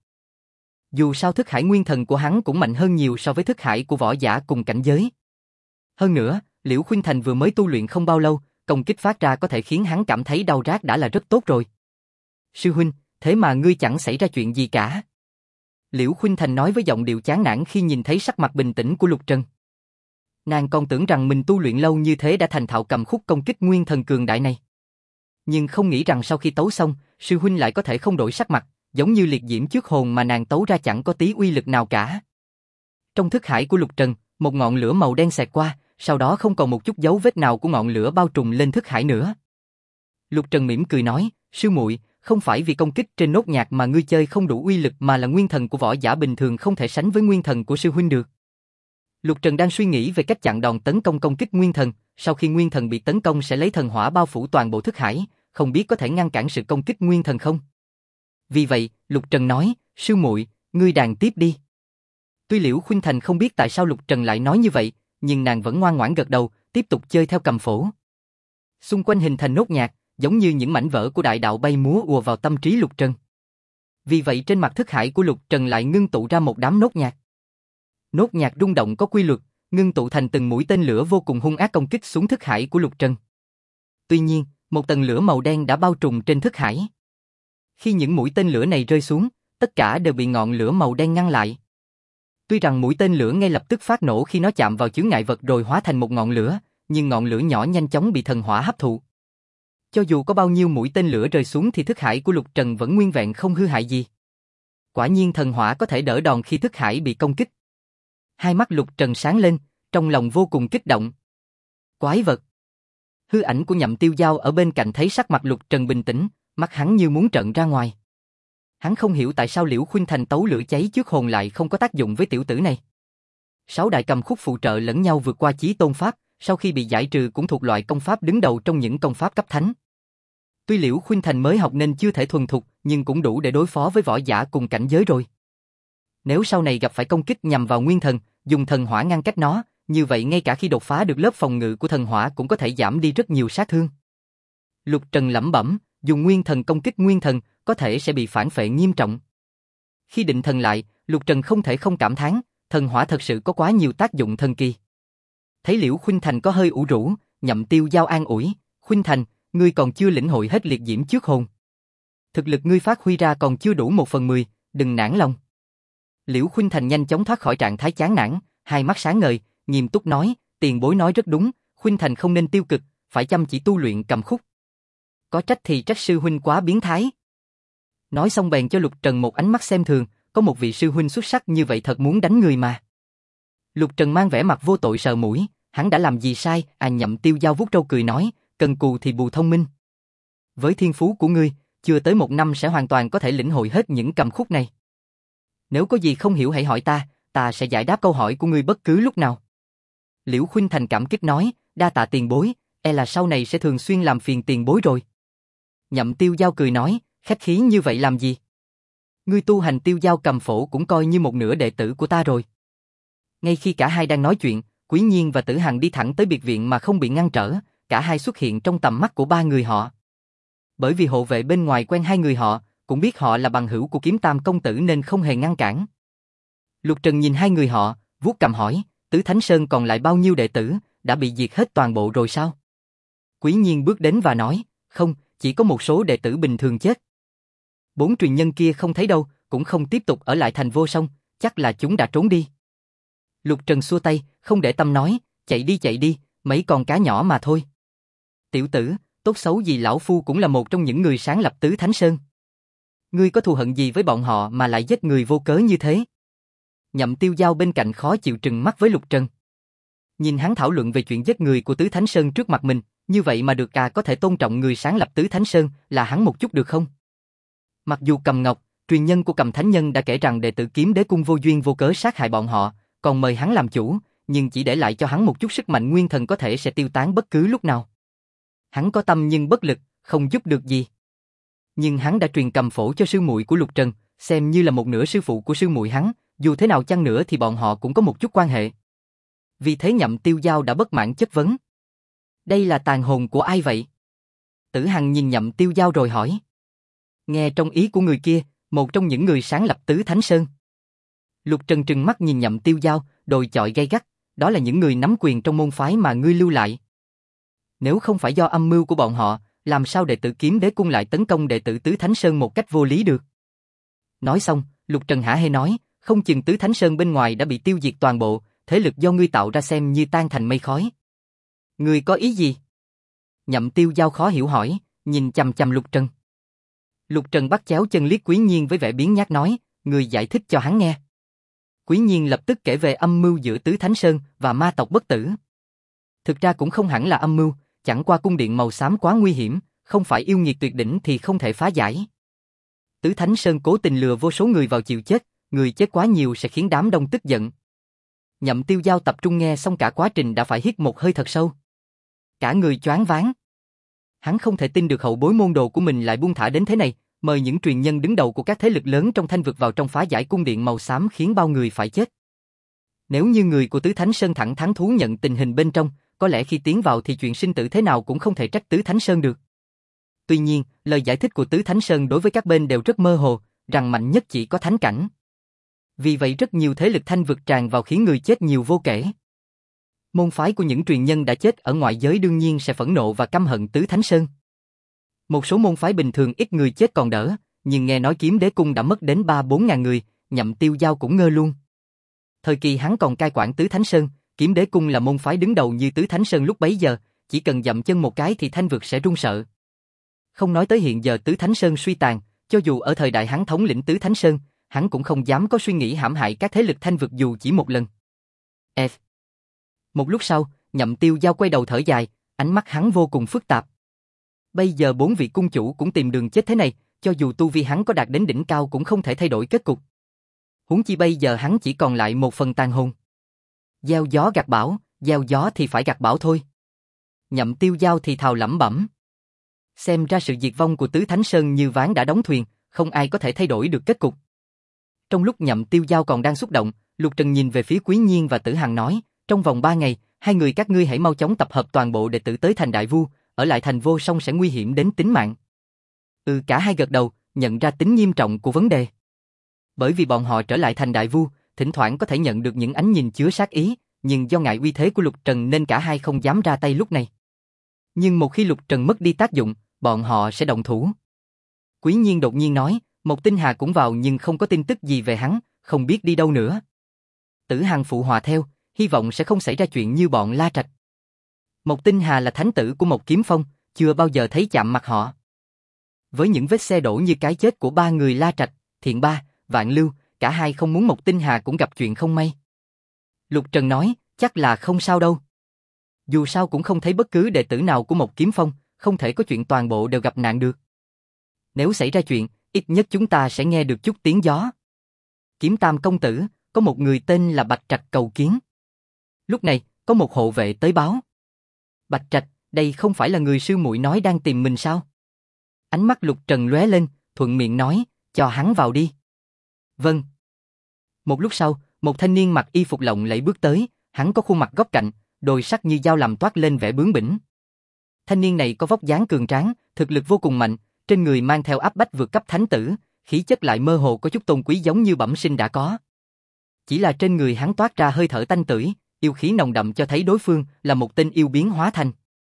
Dù sao thức hải nguyên thần của hắn cũng mạnh hơn nhiều so với thức hải của võ giả cùng cảnh giới. Hơn nữa, Liễu Khuynh Thành vừa mới tu luyện không bao lâu, công kích phát ra có thể khiến hắn cảm thấy đau rát đã là rất tốt rồi. Sư huynh, thế mà ngươi chẳng xảy ra chuyện gì cả. Liễu Khuynh Thành nói với giọng điệu chán nản khi nhìn thấy sắc mặt bình tĩnh của Lục Trần. Nàng còn tưởng rằng mình tu luyện lâu như thế đã thành thạo cầm khúc công kích nguyên thần cường đại này. Nhưng không nghĩ rằng sau khi tấu xong, sư huynh lại có thể không đổi sắc mặt, giống như liệt diễm trước hồn mà nàng tấu ra chẳng có tí uy lực nào cả. Trong thức hải của Lục Trần, một ngọn lửa màu đen xẹt qua, sau đó không còn một chút dấu vết nào của ngọn lửa bao trùm lên thức hải nữa. Lục Trần mỉm cười nói, sư muội, không phải vì công kích trên nốt nhạc mà ngươi chơi không đủ uy lực mà là nguyên thần của võ giả bình thường không thể sánh với nguyên thần của sư huynh được. Lục Trần đang suy nghĩ về cách chặn đòn tấn công công kích nguyên thần, sau khi nguyên thần bị tấn công sẽ lấy thần hỏa bao phủ toàn bộ thức hải, không biết có thể ngăn cản sự công kích nguyên thần không? Vì vậy, Lục Trần nói, sư muội, ngươi đàn tiếp đi. Tuy Liễu Khuynh Thành không biết tại sao Lục Trần lại nói như vậy, nhưng nàng vẫn ngoan ngoãn gật đầu, tiếp tục chơi theo cầm phổ. Xung quanh hình thành nốt nhạc, giống như những mảnh vỡ của đại đạo bay múa ùa vào tâm trí Lục Trần. Vì vậy trên mặt thức hải của Lục Trần lại ngưng tụ ra một đám nốt nhạc. Nốt nhạc rung động có quy luật, ngưng tụ thành từng mũi tên lửa vô cùng hung ác công kích xuống thức hải của Lục Trần. Tuy nhiên, một tầng lửa màu đen đã bao trùm trên thức hải. Khi những mũi tên lửa này rơi xuống, tất cả đều bị ngọn lửa màu đen ngăn lại. Tuy rằng mũi tên lửa ngay lập tức phát nổ khi nó chạm vào chướng ngại vật rồi hóa thành một ngọn lửa, nhưng ngọn lửa nhỏ nhanh chóng bị thần hỏa hấp thụ. Cho dù có bao nhiêu mũi tên lửa rơi xuống thì thức hải của Lục Trần vẫn nguyên vẹn không hư hại gì. Quả nhiên thần hỏa có thể đỡ đòn khi thức hải bị công kích. Hai mắt Lục Trần sáng lên, trong lòng vô cùng kích động. Quái vật. Hư ảnh của Nhậm Tiêu Dao ở bên cạnh thấy sắc mặt Lục Trần bình tĩnh, mắt hắn như muốn trợn ra ngoài. Hắn không hiểu tại sao Liễu Khuynh Thành tấu lửa cháy trước hồn lại không có tác dụng với tiểu tử này. 6 đại cầm khúc phụ trợ lẫn nhau vượt qua chí tôn pháp, sau khi bị giải trừ cũng thuộc loại công pháp đứng đầu trong những công pháp cấp thánh. Tuy Liễu Khuynh Thành mới học nên chưa thể thuần thục, nhưng cũng đủ để đối phó với võ giả cùng cảnh giới rồi. Nếu sau này gặp phải công kích nhằm vào nguyên thần, dùng thần hỏa ngăn cách nó, như vậy ngay cả khi đột phá được lớp phòng ngự của thần hỏa cũng có thể giảm đi rất nhiều sát thương. Lục Trần lẩm bẩm, dùng nguyên thần công kích nguyên thần, có thể sẽ bị phản phệ nghiêm trọng. Khi định thần lại, Lục Trần không thể không cảm thán, thần hỏa thật sự có quá nhiều tác dụng thần kỳ. Thấy Liễu Khuynh Thành có hơi ủ rũ, Nhậm Tiêu Dao an ủi, Khuynh Thành, ngươi còn chưa lĩnh hội hết liệt diễm trước hồn. Thực lực ngươi phát huy ra còn chưa đủ 1/10, đừng nản lòng. Liễu Khuynh Thành nhanh chóng thoát khỏi trạng thái chán nản, hai mắt sáng ngời, nghiêm túc nói, tiền bối nói rất đúng, Khuynh Thành không nên tiêu cực, phải chăm chỉ tu luyện cầm khúc. Có trách thì trách sư huynh quá biến thái. Nói xong bèn cho Lục Trần một ánh mắt xem thường, có một vị sư huynh xuất sắc như vậy thật muốn đánh người mà. Lục Trần mang vẻ mặt vô tội sờ mũi, hắn đã làm gì sai? Nhậm Tiêu Dao vuốt râu cười nói, cần cù thì bù thông minh. Với thiên phú của ngươi, chưa tới 1 năm sẽ hoàn toàn có thể lĩnh hội hết những cầm khúc này. Nếu có gì không hiểu hãy hỏi ta sẽ giải đáp câu hỏi của ngươi bất cứ lúc nào. Liễu Khuynh Thành cảm kích nói, đa tạ tiền bối, là sau này sẽ thường xuyên làm phiền tiền bối rồi. Nhậm Tiêu Dao cười nói, khách khí như vậy làm gì? Ngươi tu hành Tiêu Dao cầm phổ cũng coi như một nửa đệ tử của ta rồi. Ngay khi cả hai đang nói chuyện, Quý Nhiên và Tử Hằng đi thẳng tới biệt viện mà không bị ngăn trở, cả hai xuất hiện trong tầm mắt của ba người họ. Bởi vì hộ vệ bên ngoài quen hai người họ, cũng biết họ là bằng hữu của Kiếm Tam công tử nên không hề ngăn cản. Lục Trần nhìn hai người họ, vuốt cằm hỏi, Tứ Thánh Sơn còn lại bao nhiêu đệ tử, đã bị diệt hết toàn bộ rồi sao? Quý Nhiên bước đến và nói, không, chỉ có một số đệ tử bình thường chết. 4 truyền nhân kia không thấy đâu, cũng không tiếp tục ở lại thành Vô Song, chắc là chúng đã trốn đi. Lục Trần xua tay, không để tâm nói, chạy đi, mấy con cá nhỏ mà thôi. Tiểu tử, tốt xấu gì lão phu cũng là một trong những người sáng lập Tứ Thánh Sơn. Ngươi có thù hận gì với bọn họ mà lại giết người vô cớ như thế? Nhậm Tiêu Dao bên cạnh khó chịu trừng mắt với Lục Trần. Nhìn hắn thảo luận về chuyện giết người của Tứ Thánh Sơn trước mặt mình, như vậy mà được có thể tôn trọng người sáng lập Tứ Thánh Sơn là hắn một chút được không? Mặc dù Cầm Ngọc, truyền nhân của Cầm Thánh Nhân đã kể rằng đệ tử Kiếm Đế Cung vô duyên vô cớ sát hại bọn họ, còn mời hắn làm chủ, nhưng chỉ để lại cho hắn một chút sức mạnh nguyên thần có thể sẽ tiêu tán bất cứ lúc nào. Hắn có tâm nhưng bất lực, không giúp được gì. Nhưng hắn đã truyền cầm phổ cho sư muội của Lục Trần, xem như là một nửa sư phụ của sư muội hắn, dù thế nào chăng nữa thì bọn họ cũng có một chút quan hệ. Vì thế Nhậm Tiêu Dao đã bất mãn chất vấn. Đây là tàn hồn của ai vậy? Tử Hằng nhìn Nhậm Tiêu Dao rồi hỏi. Nghe trong ý của người kia, một trong những người sáng lập Tứ Thánh Sơn. Lục Trần trừng mắt nhìn Nhậm Tiêu Dao, đồi chọi gay gắt, đó là những người nắm quyền trong môn phái mà ngươi lưu lại. Nếu không phải do âm mưu của bọn họ, làm sao đệ tử Kiếm Đế Cung lại tấn công đệ tử Tứ Thánh Sơn một cách vô lý được? Nói xong, Lục Trần hả hê nói, không chừng Tứ Thánh Sơn bên ngoài đã bị tiêu diệt toàn bộ, thế lực do ngươi tạo ra xem như tan thành mây khói. Ngươi có ý gì? Nhậm Tiêu Dao khó hiểu hỏi, nhìn chằm chằm Lục Trần. Lục Trần bắt chéo chân liếc Quý Nhiên với vẻ biếng nhác nói, ngươi giải thích cho hắn nghe. Quý Nhiên lập tức kể về âm mưu giữa Tứ Thánh Sơn và ma tộc Bất Tử. Thực ra cũng không hẳn là âm mưu, chẳng qua cung điện màu xám quá nguy hiểm, không phải yêu nghiệt tuyệt đỉnh thì không thể phá giải. Tứ Thánh Sơn cố tình lừa vô số người vào chịu chết, người chết quá nhiều sẽ khiến đám đông tức giận. Nhậm Tiêu Dao tập trung nghe xong cả quá trình đã phải hít một hơi thật sâu. Cả người choáng váng. Hắn không thể tin được hậu bối môn đồ của mình lại buông thả đến thế này, mời những truyền nhân đứng đầu của các thế lực lớn trong Thanh vực vào trong phá giải cung điện màu xám khiến bao người phải chết. Nếu như người của Tứ Thánh Sơn thẳng thắn thú nhận tình hình bên trong, có lẽ khi tiến vào thì chuyện sinh tử thế nào cũng không thể trách Tứ Thánh Sơn được. Tuy nhiên, lời giải thích của Tứ Thánh Sơn đối với các bên đều rất mơ hồ, rằng mạnh nhất chỉ có thánh cảnh. Vì vậy rất nhiều thế lực Thanh vực tràn vào khiến người chết nhiều vô kể. Môn phái của những truyền nhân đã chết ở ngoại giới đương nhiên sẽ phẫn nộ và căm hận Tứ Thánh Sơn. Một số môn phái bình thường ít người chết còn đỡ, nhưng nghe nói Kiếm Đế Cung đã mất đến 3-4 ngàn người, Nhậm Tiêu Dao cũng ngơ luôn. Thời kỳ hắn còn cai quản Tứ Thánh Sơn, Kiếm Đế Cung là môn phái đứng đầu như Tứ Thánh Sơn lúc bấy giờ, chỉ cần dậm chân một cái thì Thanh vực sẽ run sợ. Không nói tới hiện giờ Tứ Thánh Sơn suy tàn, cho dù ở thời đại hắn thống lĩnh Tứ Thánh Sơn, hắn cũng không dám có suy nghĩ hãm hại các thế lực Thanh vực dù chỉ một lần. Một lúc sau, Nhậm Tiêu Giao quay đầu thở dài, ánh mắt hắn vô cùng phức tạp. Bây giờ 4 vị cung chủ cũng tìm đường chết thế này, cho dù tu vi hắn có đạt đến đỉnh cao cũng không thể thay đổi kết cục. Huống chi bây giờ hắn chỉ còn lại một phần tàn hồn. Gieo gió gặt bão, gieo gió thì phải gặt bão thôi. Nhậm Tiêu Giao thì thào lẩm bẩm. Xem ra sự diệt vong của Tứ Thánh Sơn như ván đã đóng thuyền, không ai có thể thay đổi được kết cục. Trong lúc Nhậm Tiêu Giao còn đang xúc động, Lục Trần nhìn về phía Quý Nhiên và Tử Hằng nói, trong vòng 3 ngày, hai người các ngươi hãy mau chóng tập hợp toàn bộ đệ tử tới thành Đại Vu, ở lại thành Vô Song sẽ nguy hiểm đến tính mạng. Cả hai gật đầu, nhận ra tính nghiêm trọng của vấn đề. Bởi vì bọn họ trở lại thành Đại Vu, thỉnh thoảng có thể nhận được những ánh nhìn chứa sát ý, nhưng do ngại uy thế của Lục Trần nên cả hai không dám ra tay lúc này. Nhưng một khi Lục Trần mất đi tác dụng, bọn họ sẽ động thủ. Quý Nhiên đột nhiên nói, Mộc Tinh Hà cũng vào nhưng không có tin tức gì về hắn, không biết đi đâu nữa. Tử Hằng phụ họa theo, hy vọng sẽ không xảy ra chuyện như bọn La Trạch. Mộc Tinh Hà là thánh tử của Mộc Kiếm Phong, chưa bao giờ thấy chạm mặt họ. Với những vết xe đổ như cái chết của 3 người La Trạch, Thiện Ba, Vạn Lưu, cả hai không muốn Mộc Tinh Hà cũng gặp chuyện không may. Lục Trần nói, chắc là không sao đâu. Dù sao cũng không thấy bất cứ đệ tử nào của Mộc Kiếm Phong, không thể có chuyện toàn bộ đều gặp nạn được. Nếu xảy ra chuyện, ít nhất chúng ta sẽ nghe được chút tiếng gió. Kiếm Tam công tử, có một người tên là Bạch Trạch cầu kiến. Lúc này, có một hộ vệ tới báo. Bạch Trạch, đây không phải là người sư muội nói đang tìm mình sao? Ánh mắt Lục Trần lóe lên, thuận miệng nói, cho hắn vào đi. Vâng. Một lúc sau, một thanh niên mặc y phục lộng lẫy bước tới, hắn có khuôn mặt góc cạnh, đôi sắc như dao làm toát lên vẻ bướng bỉnh. Thanh niên này có vóc dáng cường tráng, thực lực vô cùng mạnh, trên người mang theo áp bách vượt cấp thánh tử, khí chất lại mơ hồ có chút tôn quý giống như bẩm sinh đã có. Chỉ là trên người hắn toát ra hơi thở tanh tưởi, yêu khí nồng đậm cho thấy đối phương là một tên yêu biến hóa thành.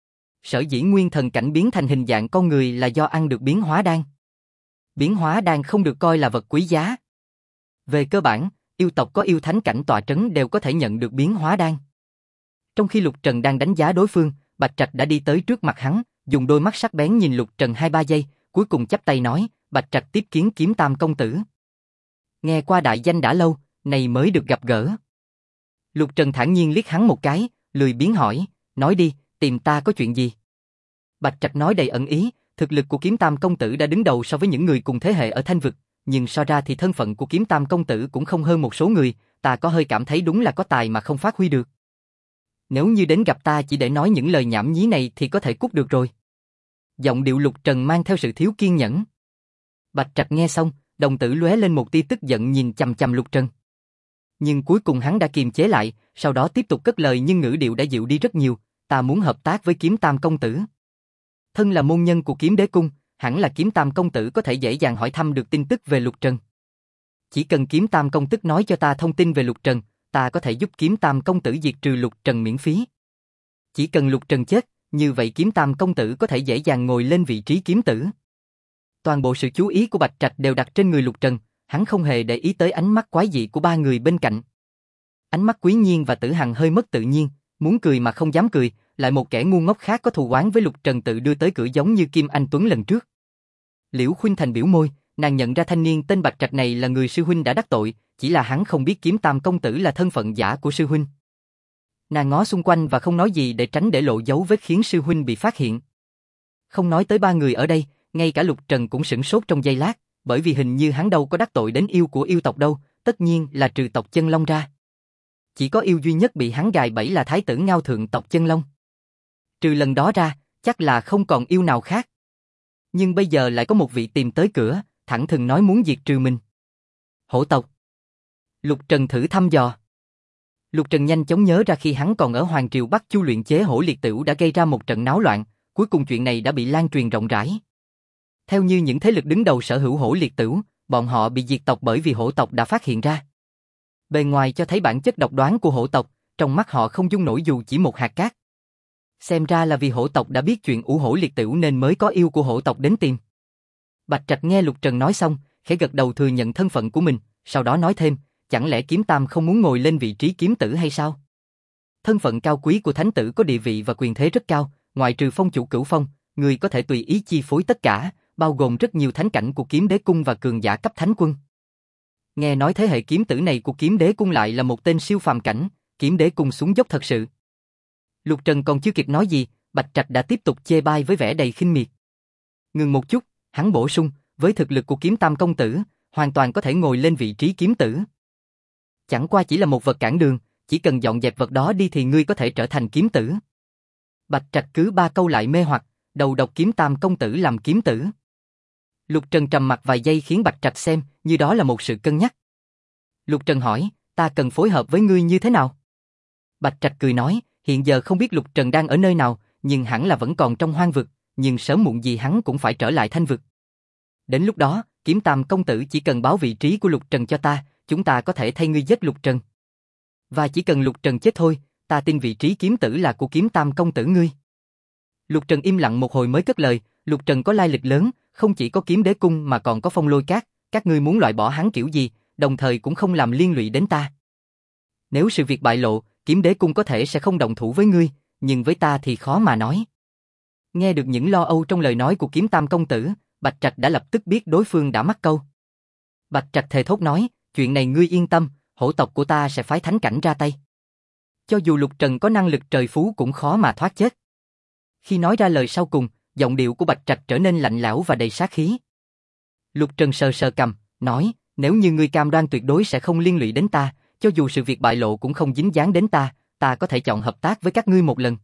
Sở dĩ nguyên thần cảnh biến thành hình dạng con người là do ăn được biến hóa đan. Biến hóa đan không được coi là vật quý giá. Về cơ bản, yêu tộc có yêu thánh cảnh tọa trấn đều có thể nhận được biến hóa đan. Trong khi Lục Trần đang đánh giá đối phương, Bạch Trạch đã đi tới trước mặt hắn, dùng đôi mắt sắc bén nhìn Lục Trần 2-3 giây, cuối cùng chắp tay nói, Bạch Trạch tiếp kiến Kiếm Tam công tử. Nghe qua đại danh đã lâu, này mới được gặp gỡ. Lục Trần thản nhiên liếc hắn một cái, lười biếng hỏi, nói đi, tìm ta có chuyện gì? Bạch Trạch nói đầy ẩn ý, thực lực của Kiếm Tam công tử đã đứng đầu so với những người cùng thế hệ ở Thanh Vực, nhưng so ra thì thân phận của Kiếm Tam công tử cũng không hơn một số người, ta có hơi cảm thấy đúng là có tài mà không phát huy được. Nếu như đến gặp ta chỉ để nói những lời nhảm nhí này thì có thể cút được rồi. Giọng điệu Lục Trần mang theo sự thiếu kiên nhẫn. Bạch Trạch nghe xong, đồng tử lóe lên một tia tức giận nhìn chằm chằm Lục Trần. Nhưng cuối cùng hắn đã kiềm chế lại, sau đó tiếp tục cất lời nhưng ngữ điệu đã dịu đi rất nhiều, ta muốn hợp tác với Kiếm Tam công tử. Thân là môn nhân của Kiếm Đế Cung, hẳn là Kiếm Tam công tử có thể dễ dàng hỏi thăm được tin tức về Lục Trần. Chỉ cần Kiếm Tam công tử nói cho ta thông tin về Lục Trần, ta có thể giúp Kiếm Tam công tử diệt trừ Lục Trần miễn phí. Chỉ cần Lục Trần chết, như vậy Kiếm Tam công tử có thể dễ dàng ngồi lên vị trí kiếm tử. Toàn bộ sự chú ý của Bạch Trạch đều đặt trên người Lục Trần, hắn không hề để ý tới ánh mắt quái dị của 3 người bên cạnh. Ánh mắt Quý Nhiên và Tử Hằng hơi mất tự nhiên, muốn cười mà không dám cười, lại một kẻ ngu ngốc khác có thù oán với Lục Trần tự đưa tới cửa giống như Kim Anh Tuấn lần trước. Liễu Khuynh Thành biểu môi, nàng nhận ra thanh niên tên Bạch Trạch này là người sư huynh đã đắc tội, chỉ là hắn không biết Kiếm Tam công tử là thân phận giả của sư huynh. Nàng ngó xung quanh và không nói gì để tránh để lộ dấu vết khiến sư huynh bị phát hiện. Không nói tới 3 người ở đây, ngay cả Lục Trần cũng sửng sốt trong giây lát, bởi vì hình như hắn đâu có đắc tội đến yêu của yêu tộc đâu, tất nhiên là trừ tộc Chân Long ra. Chỉ có yêu duy nhất bị hắn gài bẫy là thái tử Ngao Thượng tộc Chân Long. Trừ lần đó ra, chắc là không còn yêu nào khác. Nhưng bây giờ lại có một vị tìm tới cửa, thẳng thừng nói muốn diệt trừ mình. Hổ tộc. Lục Trần thử thăm dò. Lục Trần nhanh chóng nhớ ra khi hắn còn ở Hoàng Triều Bắc Chu luyện chế hổ liệt tửu đã gây ra một trận náo loạn, cuối cùng chuyện này đã bị lan truyền rộng rãi. Theo như những thế lực đứng đầu sở hữu hổ liệt tửu, bọn họ bị diệt tộc bởi vì hổ tộc đã phát hiện ra. Bề ngoài cho thấy bản chất độc đoán của hổ tộc, trong mắt họ không dung nổi dù chỉ một hạt cát. Xem ra là vì hổ tộc đã biết chuyện ủ hổ liệt tửu nên mới có yêu của hổ tộc đến tìm. Bạch Trạch nghe Lục Trần nói xong, khẽ gật đầu thừa nhận thân phận của mình, sau đó nói thêm, chẳng lẽ Kiếm Tam không muốn ngồi lên vị trí kiếm tử hay sao? Thân phận cao quý của thánh tử có địa vị và quyền thế rất cao, ngoại trừ phong chủ Cửu Phong, người có thể tùy ý chi phối tất cả, bao gồm rất nhiều thánh cảnh của Kiếm Đế Cung và cường giả cấp thánh quân. Nghe nói thế hệ kiếm tử này của Kiếm Đế Cung lại là một tên siêu phàm cảnh, Kiếm Đế Cung xuống dốc thật sự. Lục Trần còn chưa kịp nói gì, Bạch Trạch đã tiếp tục chê bai với vẻ đầy khinh miệt. Ngừng một chút, hắn bổ sung, với thực lực của Kiếm Tam công tử, hoàn toàn có thể ngồi lên vị trí kiếm tử. Chẳng qua chỉ là một vật cản đường, chỉ cần dọn dẹp vật đó đi thì ngươi có thể trở thành kiếm tử. Bạch Trạch cứ ba câu lại mê hoặc, đầu độc Kiếm Tam công tử làm kiếm tử. Lục Trần trầm mặt vài giây khiến Bạch Trạch xem như đó là một sự cân nhắc. Lục Trần hỏi, ta cần phối hợp với ngươi như thế nào? Bạch Trạch cười nói, hiện giờ không biết Lục Trần đang ở nơi nào, nhưng hẳn là vẫn còn trong hoang vực, nhưng sớm muộn gì hắn cũng phải trở lại thanh vực. Đến lúc đó, Kiếm Tam công tử chỉ cần báo vị trí của Lục Trần cho ta, chúng ta có thể thay ngươi giết Lục Trần. Và chỉ cần Lục Trần chết thôi, ta tin vị trí kiếm tử là của Kiếm Tam công tử ngươi. Lục Trần im lặng một hồi mới cất lời, Lục Trần có lai lịch lớn, không chỉ có Kiếm Đế cung mà còn có Phong Lôi Các, các ngươi muốn loại bỏ hắn kiểu gì, đồng thời cũng không làm liên lụy đến ta. Nếu sự việc bại lộ, Kiếm Đế cung có thể sẽ không động thủ với ngươi, nhưng với ta thì khó mà nói. Nghe được những lo âu trong lời nói của Kiếm Tam công tử, Bạch Trạch đã lập tức biết đối phương đã mắc câu. Bạch Trạch thề thốt nói, chuyện này ngươi yên tâm, hổ tộc của ta sẽ phái thánh cảnh ra tay. Cho dù Lục Trần có năng lực trời phú cũng khó mà thoát chết. Khi nói ra lời sau cùng, giọng điệu của Bạch Trạch trở nên lạnh lẽo và đầy sát khí. Lục Trần sờ sờ cằm, nói, nếu như ngươi cam đoan tuyệt đối sẽ không liên lụy đến ta, cho dù sự việc bại lộ cũng không dính dáng đến ta, ta có thể chọn hợp tác với các ngươi một lần.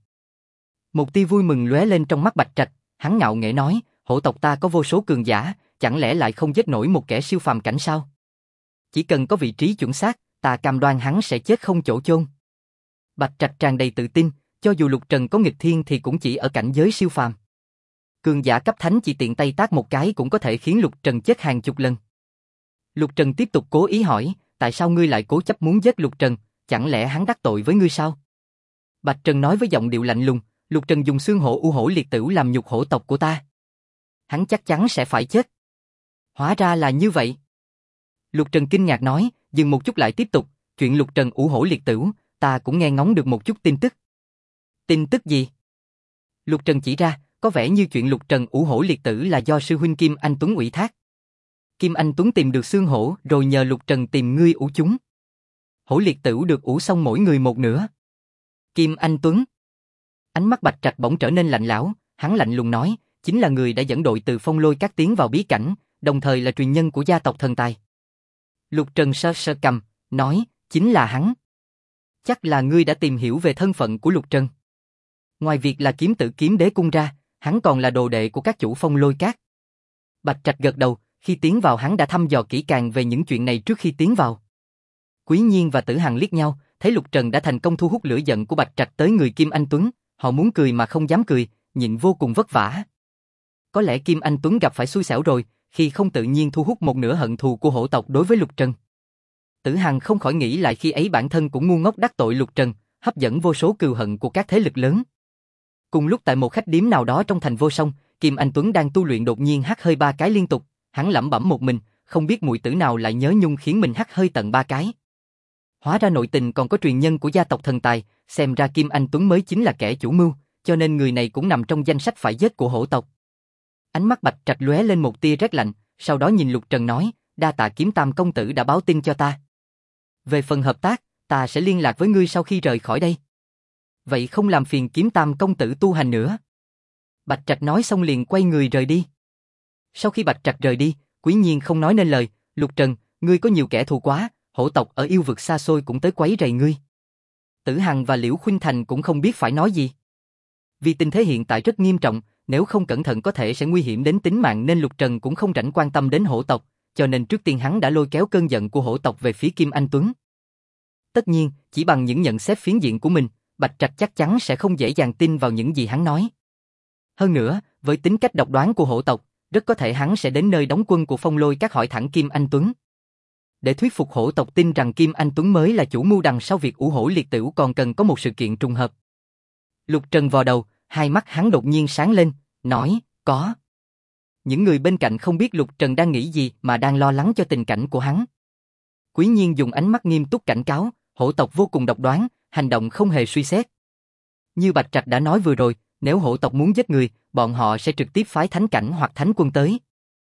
Một tia vui mừng lóe lên trong mắt Bạch Trạch, hắn ngạo nghễ nói, hổ tộc ta có vô số cường giả, chẳng lẽ lại không giết nổi một kẻ siêu phàm cảnh sao? Chỉ cần có vị trí chuẩn xác, ta cam đoan hắn sẽ chết không chỗ chôn. Bạch Trạch tràn đầy tự tin, cho dù Lục Trần có nghịch thiên thì cũng chỉ ở cảnh giới siêu phàm. Cường giả cấp thánh chỉ tiện tay tát một cái cũng có thể khiến Lục Trần chết hàng chục lần. Lục Trần tiếp tục cố ý hỏi, tại sao ngươi lại cố chấp muốn giết Lục Trần, chẳng lẽ hắn đắc tội với ngươi sao? Bạch Trần nói với giọng điệu lạnh lùng, Lục Trần dùng xương hổ u hổ liệt tửu làm nhục hổ tộc của ta. Hắn chắc chắn sẽ phải chết. Hóa ra là như vậy. Lục Trần kinh ngạc nói, dừng một chút lại tiếp tục, chuyện Lục Trần u hổ liệt tửu, ta cũng nghe ngóng được một chút tin tức. Tin tức gì? Lục Trần chỉ ra, có vẻ như chuyện Lục Trần u hổ liệt tử là do sư huynh Kim Anh Tuấn ủy thác. Kim Anh Tuấn tìm được xương hổ rồi nhờ Lục Trần tìm ngươi ủ chúng. Hổ liệt tửu được ủ xong mỗi người một nửa. Kim Anh Tuấn. Ánh mắt Bạch Trạch bỗng trở nên lạnh lẽo, hắn lạnh lùng nói, chính là người đã dẫn đội từ Phong Lôi Các tiến vào bí cảnh, đồng thời là truyền nhân của gia tộc thần tài. Lục Trần sơ sơ cầm, nói, chính là hắn. Chắc là ngươi đã tìm hiểu về thân phận của Lục Trần. Ngoài việc là kiếm tử Kiếm Đế cung ra, hắn còn là đồ đệ của các chủ Phong Lôi Các. Bạch Trạch gật đầu, khi tiến vào hắn đã thăm dò kỹ càng về những chuyện này trước khi tiến vào. Quý Nhiên và Tử Hằng liếc nhau, thấy Lục Trần đã thành công thu hút lửa giận của Bạch Trạch tới người Kim Anh Tuấn, họ muốn cười mà không dám cười, nhịn vô cùng vất vả. Có lẽ Kim Anh Tuấn gặp phải xui xẻo rồi, khi không tự nhiên thu hút một nửa hận thù của hổ tộc đối với Lục Trần. Tử Hằng không khỏi nghĩ lại khi ấy bản thân cũng ngu ngốc đắc tội Lục Trần, hấp dẫn vô số cừu hận của các thế lực lớn. Cùng lúc tại một khách điếm nào đó trong thành Vô Song, Kim Anh Tuấn đang tu luyện đột nhiên hắt hơi 3 cái liên tục, hắn lẩm bẩm một mình, không biết muội tử nào lại nhớ nhung khiến mình hắt hơi tận 3 cái. Hóa ra nội tình còn có truyền nhân của gia tộc thần tài, xem ra Kim Anh Tuấn mới chính là kẻ chủ mưu, cho nên người này cũng nằm trong danh sách phải giết của hổ tộc. Ánh mắt Bạch Trạch lóe lên một tia rét lạnh, sau đó nhìn Lục Trần nói, đa tạ Kiếm Tam công tử đã báo tin cho ta. Về phần hợp tác, ta sẽ liên lạc với ngươi sau khi rời khỏi đây. Vậy không làm phiền Kiếm Tam công tử tu hành nữa. Bạch Trạch nói xong liền quay người rời đi. Sau khi Bạch Trạch rời đi, Quý Nhiên không nói nên lời, Lục Trần, ngươi có nhiều kẻ thù quá, hổ tộc ở yêu vực xa xôi cũng tới quấy rầy ngươi. Tử Hằng và Liễu Khuynh Thành cũng không biết phải nói gì. Vì tình thế hiện tại rất nghiêm trọng, nếu không cẩn thận có thể sẽ nguy hiểm đến tính mạng nên Lục Trần cũng không rảnh quan tâm đến hổ tộc, cho nên trước tiên hắn đã lôi kéo cơn giận của hổ tộc về phía Kim Anh Tuấn. Tất nhiên, chỉ bằng những nhận xét phiến diện của mình, Bạch Trạch chắc chắn sẽ không dễ dàng tin vào những gì hắn nói. Hơn nữa, với tính cách độc đoán của hổ tộc, rất có thể hắn sẽ đến nơi đóng quân của Phong Lôi Các hỏi thẳng Kim Anh Tuấn. Để thuyết phục hổ tộc tin rằng Kim Anh Tuấn mới là chủ mưu đằng sau việc ủ hổ liệt tửu còn cần có một sự kiện trùng hợp. Lục Trần vò đầu, hai mắt hắn đột nhiên sáng lên, nói, có. Những người bên cạnh không biết Lục Trần đang nghĩ gì mà đang lo lắng cho tình cảnh của hắn. Quý Nhiên dùng ánh mắt nghiêm túc cảnh cáo, hổ tộc vô cùng độc đoán, hành động không hề suy xét. Như Bạch Trạch đã nói vừa rồi, nếu hổ tộc muốn giết người, bọn họ sẽ trực tiếp phái thánh cảnh hoặc thánh quân tới.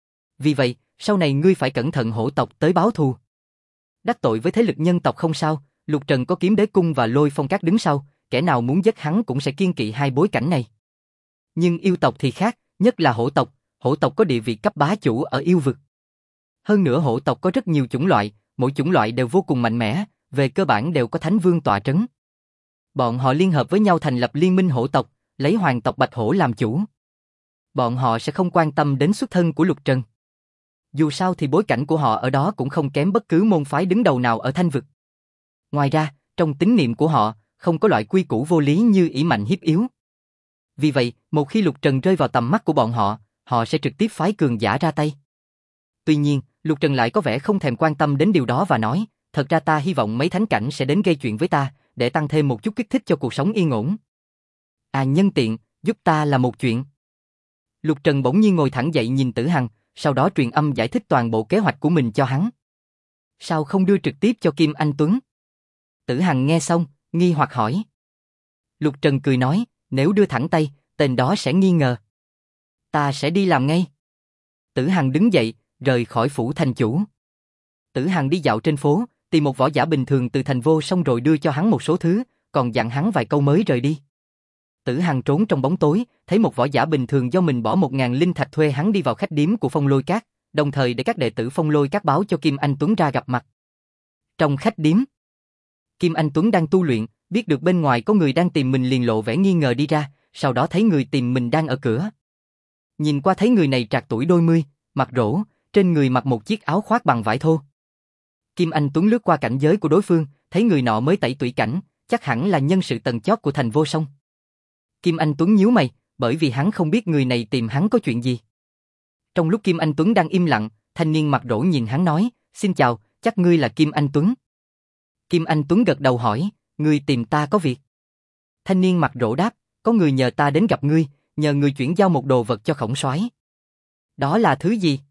Vì vậy, sau này ngươi phải cẩn thận hổ tộc tới báo thù. Đắc tội với thế lực nhân tộc không sao, Lục Trần có Kiếm Đế cung và Lôi Phong Các đứng sau, kẻ nào muốn giết hắn cũng sẽ kiêng kỵ hai bối cảnh này. Nhưng yêu tộc thì khác, nhất là hổ tộc có địa vị cấp bá chủ ở yêu vực. Hơn nữa hổ tộc có rất nhiều chủng loại, mỗi chủng loại đều vô cùng mạnh mẽ, về cơ bản đều có thánh vương tọa trấn. Bọn họ liên hợp với nhau thành lập liên minh hổ tộc, lấy hoàng tộc Bạch Hổ làm chủ. Bọn họ sẽ không quan tâm đến xuất thân của Lục Trần. Dù sao thì bối cảnh của họ ở đó cũng không kém bất cứ môn phái đứng đầu nào ở Thanh vực. Ngoài ra, trong tín niệm của họ, không có loại quy củ vô lý như ỷ mạnh hiếp yếu. Vì vậy, một khi Lục Trần rơi vào tầm mắt của bọn họ sẽ trực tiếp phái cường giả ra tay. Tuy nhiên, Lục Trần lại có vẻ không thèm quan tâm đến điều đó và nói, thật ra ta hy vọng mấy thánh cảnh sẽ đến gây chuyện với ta, để tăng thêm một chút kích thích cho cuộc sống yên ổn. À nhân tiện, giúp ta là một chuyện. Lục Trần bỗng nhiên ngồi thẳng dậy nhìn Tử Hằng, sau đó truyền âm giải thích toàn bộ kế hoạch của mình cho hắn. Sao không đưa trực tiếp cho Kim Anh Tuấn? Tử Hằng nghe xong, nghi hoặc hỏi. Lục Trần cười nói, nếu đưa thẳng tay, tên đó sẽ nghi ngờ. Ta sẽ đi làm ngay. Tử Hằng đứng dậy, rời khỏi phủ thành chủ. Tử Hằng đi dạo trên phố, tìm một võ giả bình thường từ thành vô xong rồi đưa cho hắn một số thứ, còn dặn hắn vài câu mới rời đi. Tử Hằng trốn trong bóng tối, thấy một võ giả bình thường do mình bỏ 1000 linh thạch thuê hắn đi vào khách điếm của Phong Lôi Các, đồng thời để các đệ tử Phong Lôi Các báo cho Kim Anh Tuấn ra gặp mặt. Trong khách điếm, Kim Anh Tuấn đang tu luyện, biết được bên ngoài có người đang tìm mình liền lộ vẻ nghi ngờ đi ra, sau đó thấy người tìm mình đang ở cửa. Nhìn qua thấy người này trạc tuổi đôi mươi, mặt rỗ, trên người mặc một chiếc áo khoác bằng vải thô. Kim Anh Tuấn lướt qua cảnh giới của đối phương, thấy người nọ mới tẩy tủy cảnh, chắc hẳn là nhân sự tầng chót của thành vô song. Kim Anh Tuấn nhíu mày, bởi vì hắn không biết người này tìm hắn có chuyện gì. Trong lúc Kim Anh Tuấn đang im lặng, thanh niên mặt rỗ nhìn hắn nói, xin chào, chắc ngươi là Kim Anh Tuấn. Kim Anh Tuấn gật đầu hỏi, ngươi tìm ta có việc. Thanh niên mặt rỗ đáp, có người nhờ ta đến gặp ngươi, nhờ người chuyển giao một đồ vật cho Khổng Soái. Đó là thứ gì?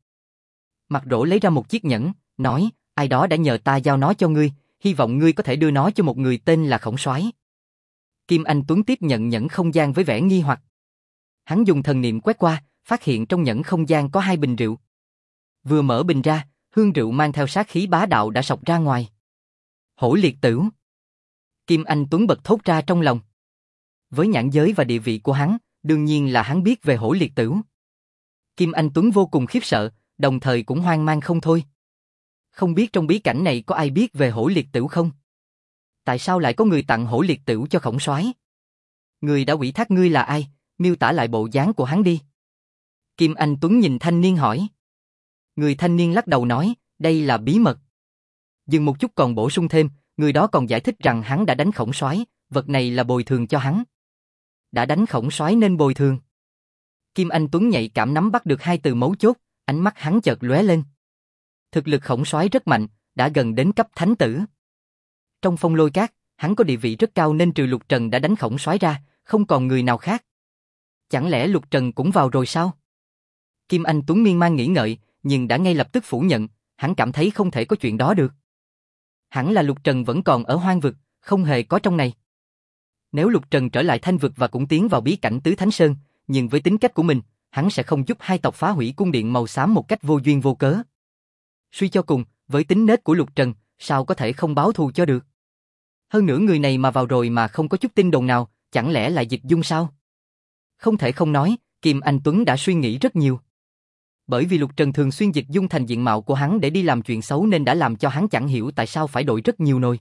Mặt rỗ lấy ra một chiếc nhẫn, nói, ai đó đã nhờ ta giao nó cho ngươi, hy vọng ngươi có thể đưa nó cho một người tên là Khổng Soái. Kim Anh Tuấn tiếp nhận nhẫn không gian với vẻ nghi hoặc. Hắn dùng thần niệm quét qua, phát hiện trong nhẫn không gian có 2 bình rượu. Vừa mở bình ra, hương rượu mang theo sát khí bá đạo đã xộc ra ngoài. Hổ liệt tửu. Kim Anh Tuấn bật thốt ra trong lòng. Với nhãn giới và địa vị của hắn, đương nhiên là hắn biết về hổ liệt tửu. Kim Anh Tuấn vô cùng khiếp sợ, đồng thời cũng hoang mang không thôi. Không biết trong bí cảnh này có ai biết về hổ liệt tửu không? Tại sao lại có người tặng hổ liệt tửu cho Khổng Soái? Người đã ủy thác ngươi là ai? Miêu tả lại bộ dáng của hắn đi. Kim Anh Tuấn nhìn thanh niên hỏi. Người thanh niên lắc đầu nói, đây là bí mật. Dừng một chút còn bổ sung thêm, người đó còn giải thích rằng hắn đã đánh Khổng Soái, vật này là bồi thường cho hắn. Đã đánh Khổng Soái nên bồi thường. Kim Anh Tuấn nhạy cảm nắm bắt được 2 từ mấu chốt, ánh mắt hắn chợt lóe lên. Thực lực Khổng Soái rất mạnh, đã gần đến cấp thánh tử. Trong Phong Lôi Các, hắn có địa vị rất cao nên trừ Lục Trần đã đánh Khổng Soái ra, không còn người nào khác. Chẳng lẽ Lục Trần cũng vào rồi sao? Kim Anh Tuấn miên man nghĩ ngợi, nhưng đã ngay lập tức phủ nhận, hắn cảm thấy không thể có chuyện đó được. Hẳn là Lục Trần vẫn còn ở Hoang vực, không hề có trong này. Nếu Lục Trần trở lại Thanh vực và cũng tiến vào bí cảnh Tứ Thánh Sơn, nhưng với tính cách của mình, hắn sẽ không giúp hai tộc phá hủy cung điện màu xám một cách vô duyên vô cớ. Suy cho cùng, với tính nết của Lục Trần, sao có thể không báo thù cho được? Hơn nữa người này mà vào rồi mà không có chút tin đồn nào, chẳng lẽ là Dịch Dung sao? Không thể không nói, Kim Anh Tuấn đã suy nghĩ rất nhiều. Bởi vì Lục Trần thường xuyên Dịch Dung thành diện mạo của hắn để đi làm chuyện xấu nên đã làm cho hắn chẳng hiểu tại sao phải đổi rất nhiều nồi.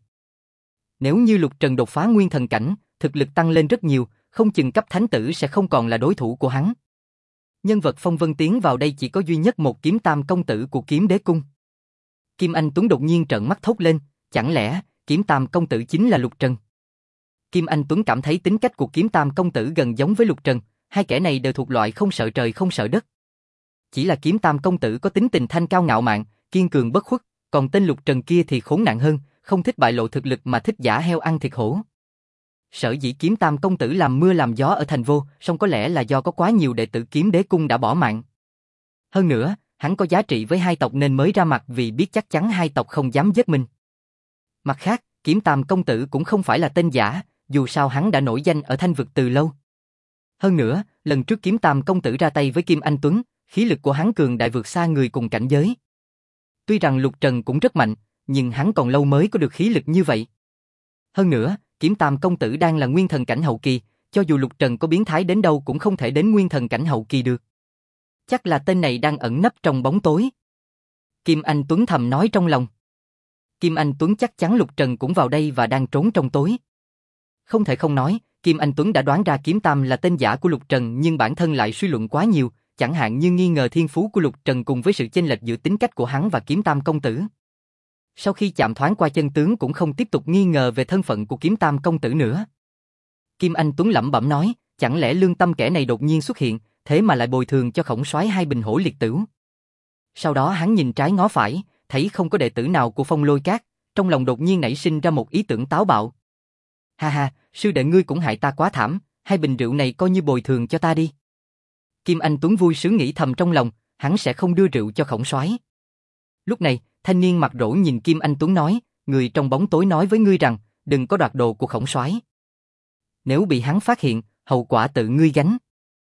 Nếu như Lục Trần đột phá nguyên thần cảnh, thực lực tăng lên rất nhiều, không chừng cấp thánh tử sẽ không còn là đối thủ của hắn. Nhân vật phong vân tiến vào đây chỉ có duy nhất một Kiếm Tam công tử của Kiếm Đế Cung. Kim Anh Tuấn đột nhiên trợn mắt thốt lên, chẳng lẽ Kiếm Tam công tử chính là Lục Trần? Kim Anh Tuấn cảm thấy tính cách của Kiếm Tam công tử gần giống với Lục Trần, hai kẻ này đều thuộc loại không sợ trời không sợ đất. Chỉ là Kiếm Tam công tử có tính tình thanh cao ngạo mạn, kiên cường bất khuất, còn tên Lục Trần kia thì khốn nạn hơn, không thích bại lộ thực lực mà thích giả heo ăn thịt hổ. Sở dĩ Kiếm Tam công tử làm mưa làm gió ở thành vô, song có lẽ là do có quá nhiều đệ tử Kiếm Đế Cung đã bỏ mạng. Hơn nữa, hắn có giá trị với hai tộc nên mới ra mặt vì biết chắc chắn hai tộc không dám giết mình. Mặt khác, Kiếm Tam công tử cũng không phải là tên giả, dù sao hắn đã nổi danh ở Thanh vực từ lâu. Hơn nữa, lần trước Kiếm Tam công tử ra tay với Kim Anh Tuấn, khí lực của hắn cường đại vượt xa người cùng cảnh giới. Tuy rằng Lục Trần cũng rất mạnh, nhưng hắn còn lâu mới có được khí lực như vậy. Hơn nữa, Kiếm Tam công tử đang là nguyên thần cảnh hậu kỳ, cho dù Lục Trần có biến thái đến đâu cũng không thể đến nguyên thần cảnh hậu kỳ được. Chắc là tên này đang ẩn nấp trong bóng tối. Kim Anh Tuấn thầm nói trong lòng. Kim Anh Tuấn chắc chắn Lục Trần cũng vào đây và đang trốn trong tối. Không thể không nói, Kim Anh Tuấn đã đoán ra Kiếm Tam là tên giả của Lục Trần nhưng bản thân lại suy luận quá nhiều, chẳng hạn như nghi ngờ thiên phú của Lục Trần cùng với sự chênh lệch giữa tính cách của hắn và Kiếm Tam công tử. Sau khi chạm thoáng qua chân tướng cũng không tiếp tục nghi ngờ về thân phận của Kiếm Tam công tử nữa. Kim Anh Tuấn lẩm bẩm nói, chẳng lẽ lương tâm kẻ này đột nhiên xuất hiện, thế mà lại bồi thường cho Khổng Soái 2 bình hổ liệt tửu. Sau đó hắn nhìn trái ngó phải, thấy không có đệ tử nào của Phong Lôi Các, trong lòng đột nhiên nảy sinh ra một ý tưởng táo bạo. Ha ha, sư đệ ngươi cũng hại ta quá thảm, 2 bình rượu này coi như bồi thường cho ta đi. Kim Anh Tuấn vui sướng nghĩ thầm trong lòng, hắn sẽ không đưa rượu cho Khổng Soái. Lúc này, thanh niên mặt rỗ nhìn Kim Anh Tuấn nói, người trong bóng tối nói với ngươi rằng, đừng có đoạt đồ của Khổng Soái. Nếu bị hắn phát hiện, hậu quả tự ngươi gánh.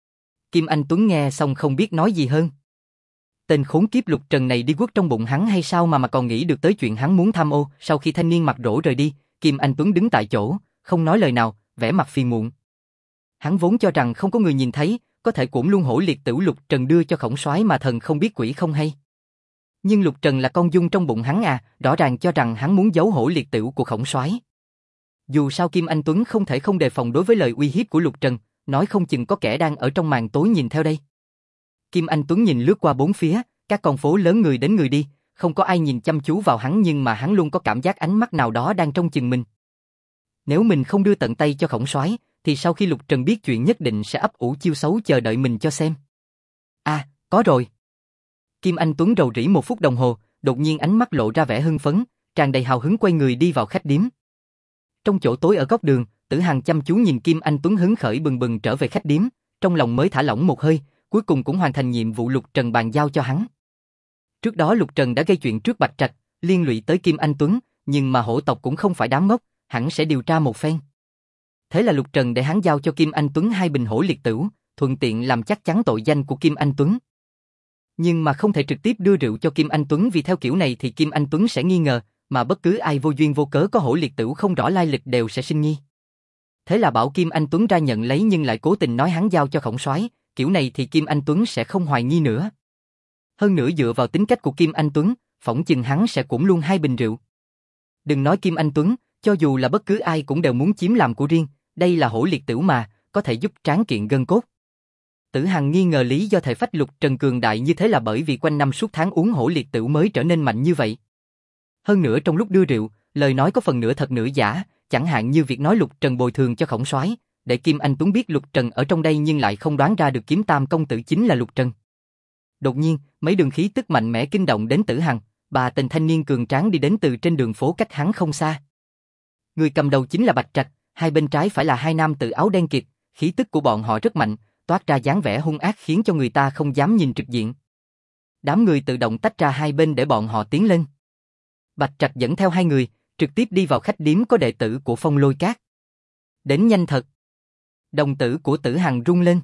Kim Anh Tuấn nghe xong không biết nói gì hơn. Tên khốn kiếp Lục Trần này đi quất trong bụng hắn hay sao mà còn nghĩ được tới chuyện hắn muốn tham ô. Sau khi thanh niên mặt rỗ rời đi, Kim Anh Tuấn đứng tại chỗ, không nói lời nào, vẻ mặt phiền muộn. Hắn vốn cho rằng không có người nhìn thấy, có thể cuỗm luôn hổ liệt tửu Lục Trần đưa cho Khổng Soái mà thần không biết quỷ không hay. Nhưng Lục Trần là con dung trong bụng hắn à, rõ ràng cho rằng hắn muốn giấu hổ liệt tửu của Khổng Soái. Dù sao Kim Anh Tuấn không thể không đề phòng đối với lời uy hiếp của Lục Trần, nói không chừng có kẻ đang ở trong màn tối nhìn theo đây. Kim Anh Tuấn nhìn lướt qua bốn phía, các con phố lớn người đến người đi, không có ai nhìn chăm chú vào hắn nhưng mà hắn luôn có cảm giác ánh mắt nào đó đang trông chừng mình. Nếu mình không đưa tận tay cho Khổng Soái, thì sau khi Lục Trần biết chuyện nhất định sẽ ấp ủ chiêu xấu chờ đợi mình cho xem. À, có rồi. Kim Anh Tuấn rầu rĩ 1 phút đồng hồ, đột nhiên ánh mắt lộ ra vẻ hưng phấn, tràn đầy hào hứng quay người đi vào khách điếm. Trong chỗ tối ở góc đường, Tử Hằng chăm chú nhìn Kim Anh Tuấn hứng khởi bừng bừng trở về khách điếm, trong lòng mới thả lỏng một hơi, cuối cùng cũng hoàn thành nhiệm vụ Lục Trần bàn giao cho hắn. Trước đó Lục Trần đã gây chuyện trước Bạch Trạch, liên lụy tới Kim Anh Tuấn, nhưng mà hổ tộc cũng không phải đám ngốc, hẳn sẽ điều tra một phen. Thế là Lục Trần để hắn giao cho Kim Anh Tuấn 2 bình hổ liệt tửu, thuận tiện làm chắc chắn tội danh của Kim Anh Tuấn. Nhưng mà không thể trực tiếp đưa rượu cho Kim Anh Tuấn vì theo kiểu này thì Kim Anh Tuấn sẽ nghi ngờ, mà bất cứ ai vô duyên vô cớ có hổ liệt tửu không rõ lai lịch đều sẽ sinh nghi. Thế là bảo Kim Anh Tuấn ra nhận lấy nhưng lại cố tình nói hắn giao cho Khổng Soái, kiểu này thì Kim Anh Tuấn sẽ không hoài nghi nữa. Hơn nữa dựa vào tính cách của Kim Anh Tuấn, phỏng chừng hắn sẽ cũng luôn 2 bình rượu. Đừng nói Kim Anh Tuấn, cho dù là bất cứ ai cũng đều muốn chiếm làm của riêng, đây là hổ liệt tửu mà, có thể giúp tráng kiện gân cốt. Tử Hằng nghi ngờ lý do thể phách Lục Trần cường đại như thế là bởi vì quanh năm suốt tháng uống hổ liệt tửu mới trở nên mạnh như vậy. Hơn nữa trong lúc đưa rượu, lời nói có phần nửa thật nửa giả, chẳng hạn như việc nói Lục Trần bồi thường cho Khổng Soái, để Kim Anh Tuấn biết Lục Trần ở trong đây nhưng lại không đoán ra được Kiếm Tam công tử chính là Lục Trần. Đột nhiên, mấy đường khí tức mạnh mẽ kinh động đến Tử Hằng, 3 tên thanh niên cường tráng đi đến từ trên đường phố cách hắn không xa. Người cầm đầu chính là Bạch Trạch, hai bên trái phải là 2 nam tử áo đen kịt, khí tức của bọn họ rất mạnh, toát ra dáng vẻ hung ác khiến cho người ta không dám nhìn trực diện. Đám người tự động tách ra hai bên để bọn họ tiến lên. Bạch Trạch dẫn theo 2 người, trực tiếp đi vào khách điếm có đệ tử của Phong Lôi Các. Đến nhanh thật. Đồng tử của Tử Hằng rung lên.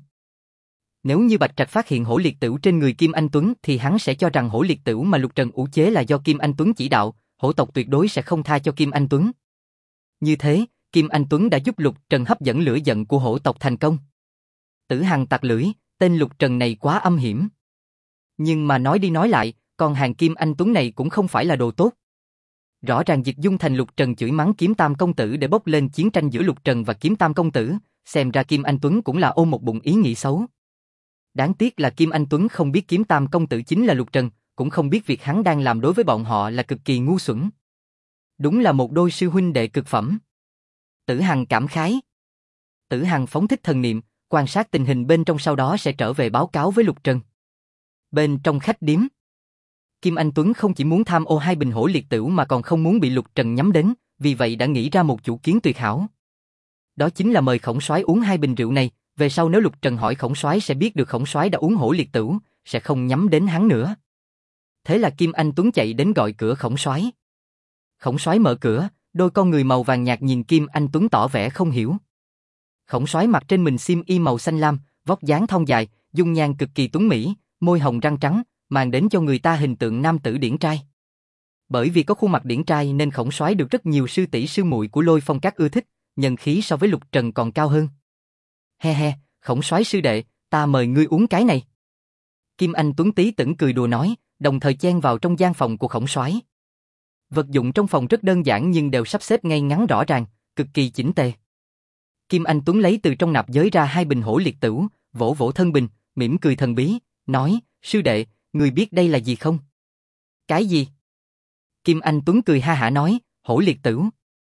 Nếu như Bạch Trạch phát hiện hổ liệt tửu trên người Kim Anh Tuấn thì hắn sẽ cho rằng hổ liệt tửu mà Lục Trần ủ chế là do Kim Anh Tuấn chỉ đạo, hổ tộc tuyệt đối sẽ không tha cho Kim Anh Tuấn. Như thế, Kim Anh Tuấn đã giúp Lục Trần hấp dẫn lửa giận của hổ tộc thành công. Tử Hằng tặc lưỡi, tên Lục Trần này quá âm hiểm. Nhưng mà nói đi nói lại, con hàng Kim Anh Tuấn này cũng không phải là đồ tốt. Rõ ràng Diệt Dung Thành Lục Trần chửi mắng Kiếm Tam công tử để bốc lên chiến tranh giữa Lục Trần và Kiếm Tam công tử, xem ra Kim Anh Tuấn cũng là ôm một bụng ý nghĩ xấu. Đáng tiếc là Kim Anh Tuấn không biết Kiếm Tam công tử chính là Lục Trần, cũng không biết việc hắn đang làm đối với bọn họ là cực kỳ ngu xuẩn. Đúng là một đôi sư huynh đệ cực phẩm. Tử Hằng cảm khái. Tử Hằng phóng thích thần niệm, quan sát tình hình bên trong sau đó sẽ trở về báo cáo với Lục Trần. Bên trong khách điếm, Kim Anh Tuấn không chỉ muốn tham ô 2 bình hổ liệt tửu mà còn không muốn bị Lục Trần nhắm đến, vì vậy đã nghĩ ra một chủ kiến tuyệt hảo. Đó chính là mời Khổng Soái uống 2 bình rượu này, về sau nếu Lục Trần hỏi Khổng Soái sẽ biết được Khổng Soái đã uống hổ liệt tửu, sẽ không nhắm đến hắn nữa. Thế là Kim Anh Tuấn chạy đến gọi cửa Khổng Soái. Khổng Soái mở cửa, đôi con người màu vàng nhạt nhìn Kim Anh Tuấn tỏ vẻ không hiểu. Khổng Soái mặc trên mình xiêm y màu xanh lam, vóc dáng thon dài, dung nhan cực kỳ tuấn mỹ, môi hồng răng trắng, mang đến cho người ta hình tượng nam tử điển trai. Bởi vì có khuôn mặt điển trai nên Khổng Soái được rất nhiều sư tỷ sư muội của Lôi Phong Các ưa thích, nhân khí so với Lục Trần còn cao hơn. He he, Khổng Soái sư đệ, ta mời ngươi uống cái này. Kim Anh Tuấn tí tửng cười đùa nói, đồng thời chen vào trong gian phòng của Khổng Soái. Vật dụng trong phòng rất đơn giản nhưng đều sắp xếp ngay ngắn rõ ràng, cực kỳ chỉnh tề. Kim Anh Tuấn lấy từ trong nạp giới ra 2 bình hổ liệt tửu, vỗ vỗ thân bình, mỉm cười thần bí, nói, sư đệ, ngươi biết đây là gì không? Cái gì? Kim Anh Tuấn cười ha hả nói, hổ liệt tửu.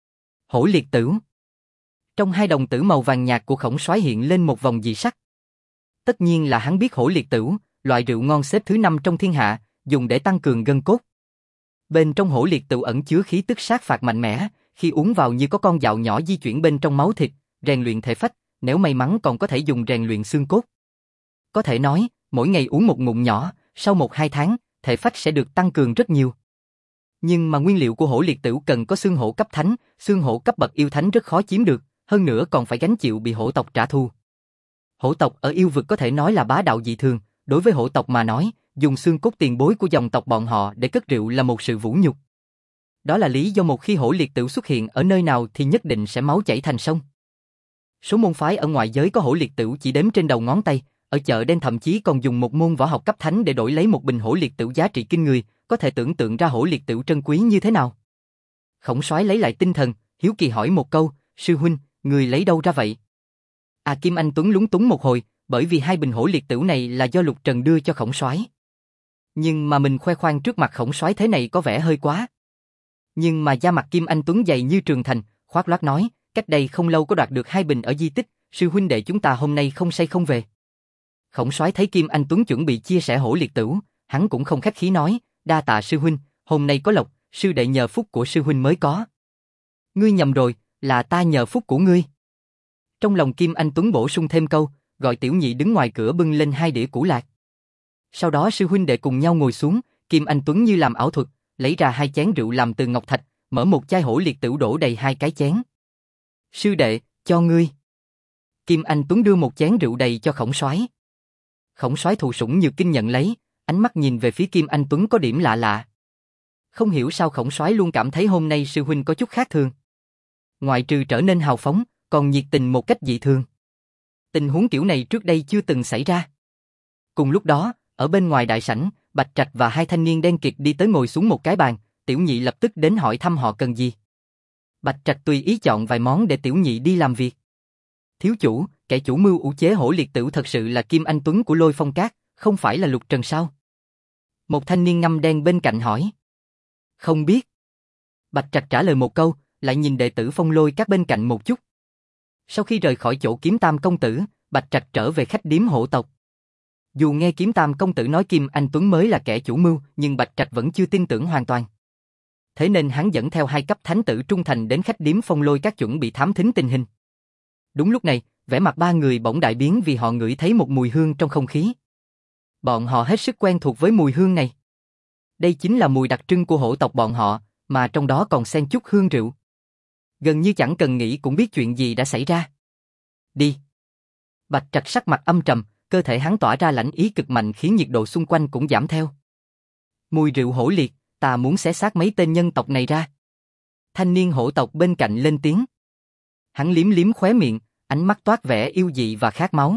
Hổ liệt tửu. Trong 2 đồng tử màu vàng nhạt của Khổng Soái hiện lên một vòng dị sắc. Tất nhiên là hắn biết hổ liệt tửu, loại rượu ngon xếp thứ 5 trong thiên hạ, dùng để tăng cường gân cốt. Bên trong hổ liệt tửu ẩn chứa khí tức sát phạt mạnh mẽ, khi uống vào như có con dạo nhỏ di chuyển bên trong máu thịt, rèn luyện thể phách, nếu may mắn còn có thể dùng rèn luyện xương cốt. Có thể nói, mỗi ngày uống một ngụm nhỏ, sau 1-2 tháng, thể phách sẽ được tăng cường rất nhiều. Nhưng mà nguyên liệu của hổ liệt tửu cần có xương hổ cấp thánh, xương hổ cấp bậc yêu thánh rất khó chiếm được, hơn nữa còn phải gánh chịu bị hổ tộc trả thù. Hổ tộc ở yêu vực có thể nói là bá đạo dị thường, đối với hổ tộc mà nói, dùng xương cốt tiền bối của dòng tộc bọn họ để cất rượu là một sự vũ nhục. Đó là lý do một khi hổ liệt tửu xuất hiện ở nơi nào thì nhất định sẽ máu chảy thành sông. Số môn phái ở ngoại giới có hổ liệt tửu chỉ đếm trên đầu ngón tay, ở chợ đen thậm chí còn dùng một môn võ học cấp thánh để đổi lấy một bình hổ liệt tửu giá trị kinh người, có thể tưởng tượng ra hổ liệt tửu trân quý như thế nào. Khổng Soái lấy lại tinh thần, hiếu kỳ hỏi một câu, sư huynh, người lấy đâu ra vậy? Kim Anh Tuấn lúng túng một hồi, bởi vì 2 bình hổ liệt tửu này là do Lục Trần đưa cho Khổng Soái. Nhưng mà mình khoe khoang trước mặt Khổng Soái thế này có vẻ hơi quá. Nhưng mà da mặt Kim Anh Tuấn dày như trường thành, khoác lác nói, cách đây không lâu có đoạt được 2 bình ở di tích, sư huynh đệ chúng ta hôm nay không say không về. Khổng Soái thấy Kim Anh Tuấn chuẩn bị chia sẻ hổ liệt tửu, hắn cũng không khách khí nói, đa tạ sư huynh, hôm nay có lộc, sư đệ nhờ phúc của sư huynh mới có. Ngươi nhầm rồi, là ta nhờ phúc của ngươi. Trong lòng Kim Anh Tuấn bổ sung thêm câu, gọi tiểu nhị đứng ngoài cửa bưng lên 2 đĩa củ lạc. Sau đó sư huynh đệ cùng nhau ngồi xuống, Kim Anh Tuấn như làm ảo thuật, lấy ra 2 chén rượu làm từ ngọc thạch, mở một chai hổ liệt tửu đổ đầy 2 cái chén. Sư đệ, cho ngươi. Kim Anh Tuấn đưa một chén rượu đầy cho Khổng Soái. Khổng Soái thụ sủng nhược kinh nhận lấy, ánh mắt nhìn về phía Kim Anh Tuấn có điểm lạ lạ. Không hiểu sao Khổng Soái luôn cảm thấy hôm nay sư huynh có chút khác thường. Ngoại trừ trở nên hào phóng, còn nhiệt tình một cách dị thường. Tình huống kiểu này trước đây chưa từng xảy ra. Cùng lúc đó, ở bên ngoài đại sảnh, Bạch Trạch và 2 thanh niên đen kịt đi tới ngồi xuống một cái bàn, tiểu nhị lập tức đến hỏi thăm họ cần gì. Bạch Trạch tùy ý chọn vài món để tiểu nhị đi làm việc. Thiếu chủ, kẻ chủ mưu ủ chế hổ liệt tửu thật sự là Kim Anh Tuấn của Lôi Phong Các, không phải là Lục Trần sao? Một thanh niên ngăm đen bên cạnh hỏi. Không biết. Bạch Trạch trả lời một câu, lại nhìn đệ tử Phong Lôi Các bên cạnh một chút. Sau khi rời khỏi chỗ Kiếm Tam công tử, Bạch Trạch trở về khách điếm hổ tộc. Dù nghe Kiếm Tam công tử nói Kim Anh Tuấn mới là kẻ chủ mưu, nhưng Bạch Trạch vẫn chưa tin tưởng hoàn toàn. Thế nên hắn dẫn theo 2 cấp thánh tử trung thành đến khách điếm Phong Lôi Các chuẩn bị thám thính tình hình. Đúng lúc này, vẻ mặt 3 người bỗng đại biến vì họ ngửi thấy một mùi hương trong không khí. Bọn họ hết sức quen thuộc với mùi hương này. Đây chính là mùi đặc trưng của hổ tộc bọn họ, mà trong đó còn xen chút hương rượu. Gần như chẳng cần nghĩ cũng biết chuyện gì đã xảy ra. Đi. Bạch Trạch sắc mặt âm trầm, cơ thể hắn tỏa ra lãnh ý cực mạnh khiến nhiệt độ xung quanh cũng giảm theo. Mùi rượu hổ liệt, ta muốn xé xác mấy tên nhân tộc này ra. Thanh niên hổ tộc bên cạnh lên tiếng. Hắn liếm liếm khóe miệng, ánh mắt toát vẻ yêu dị và khát máu.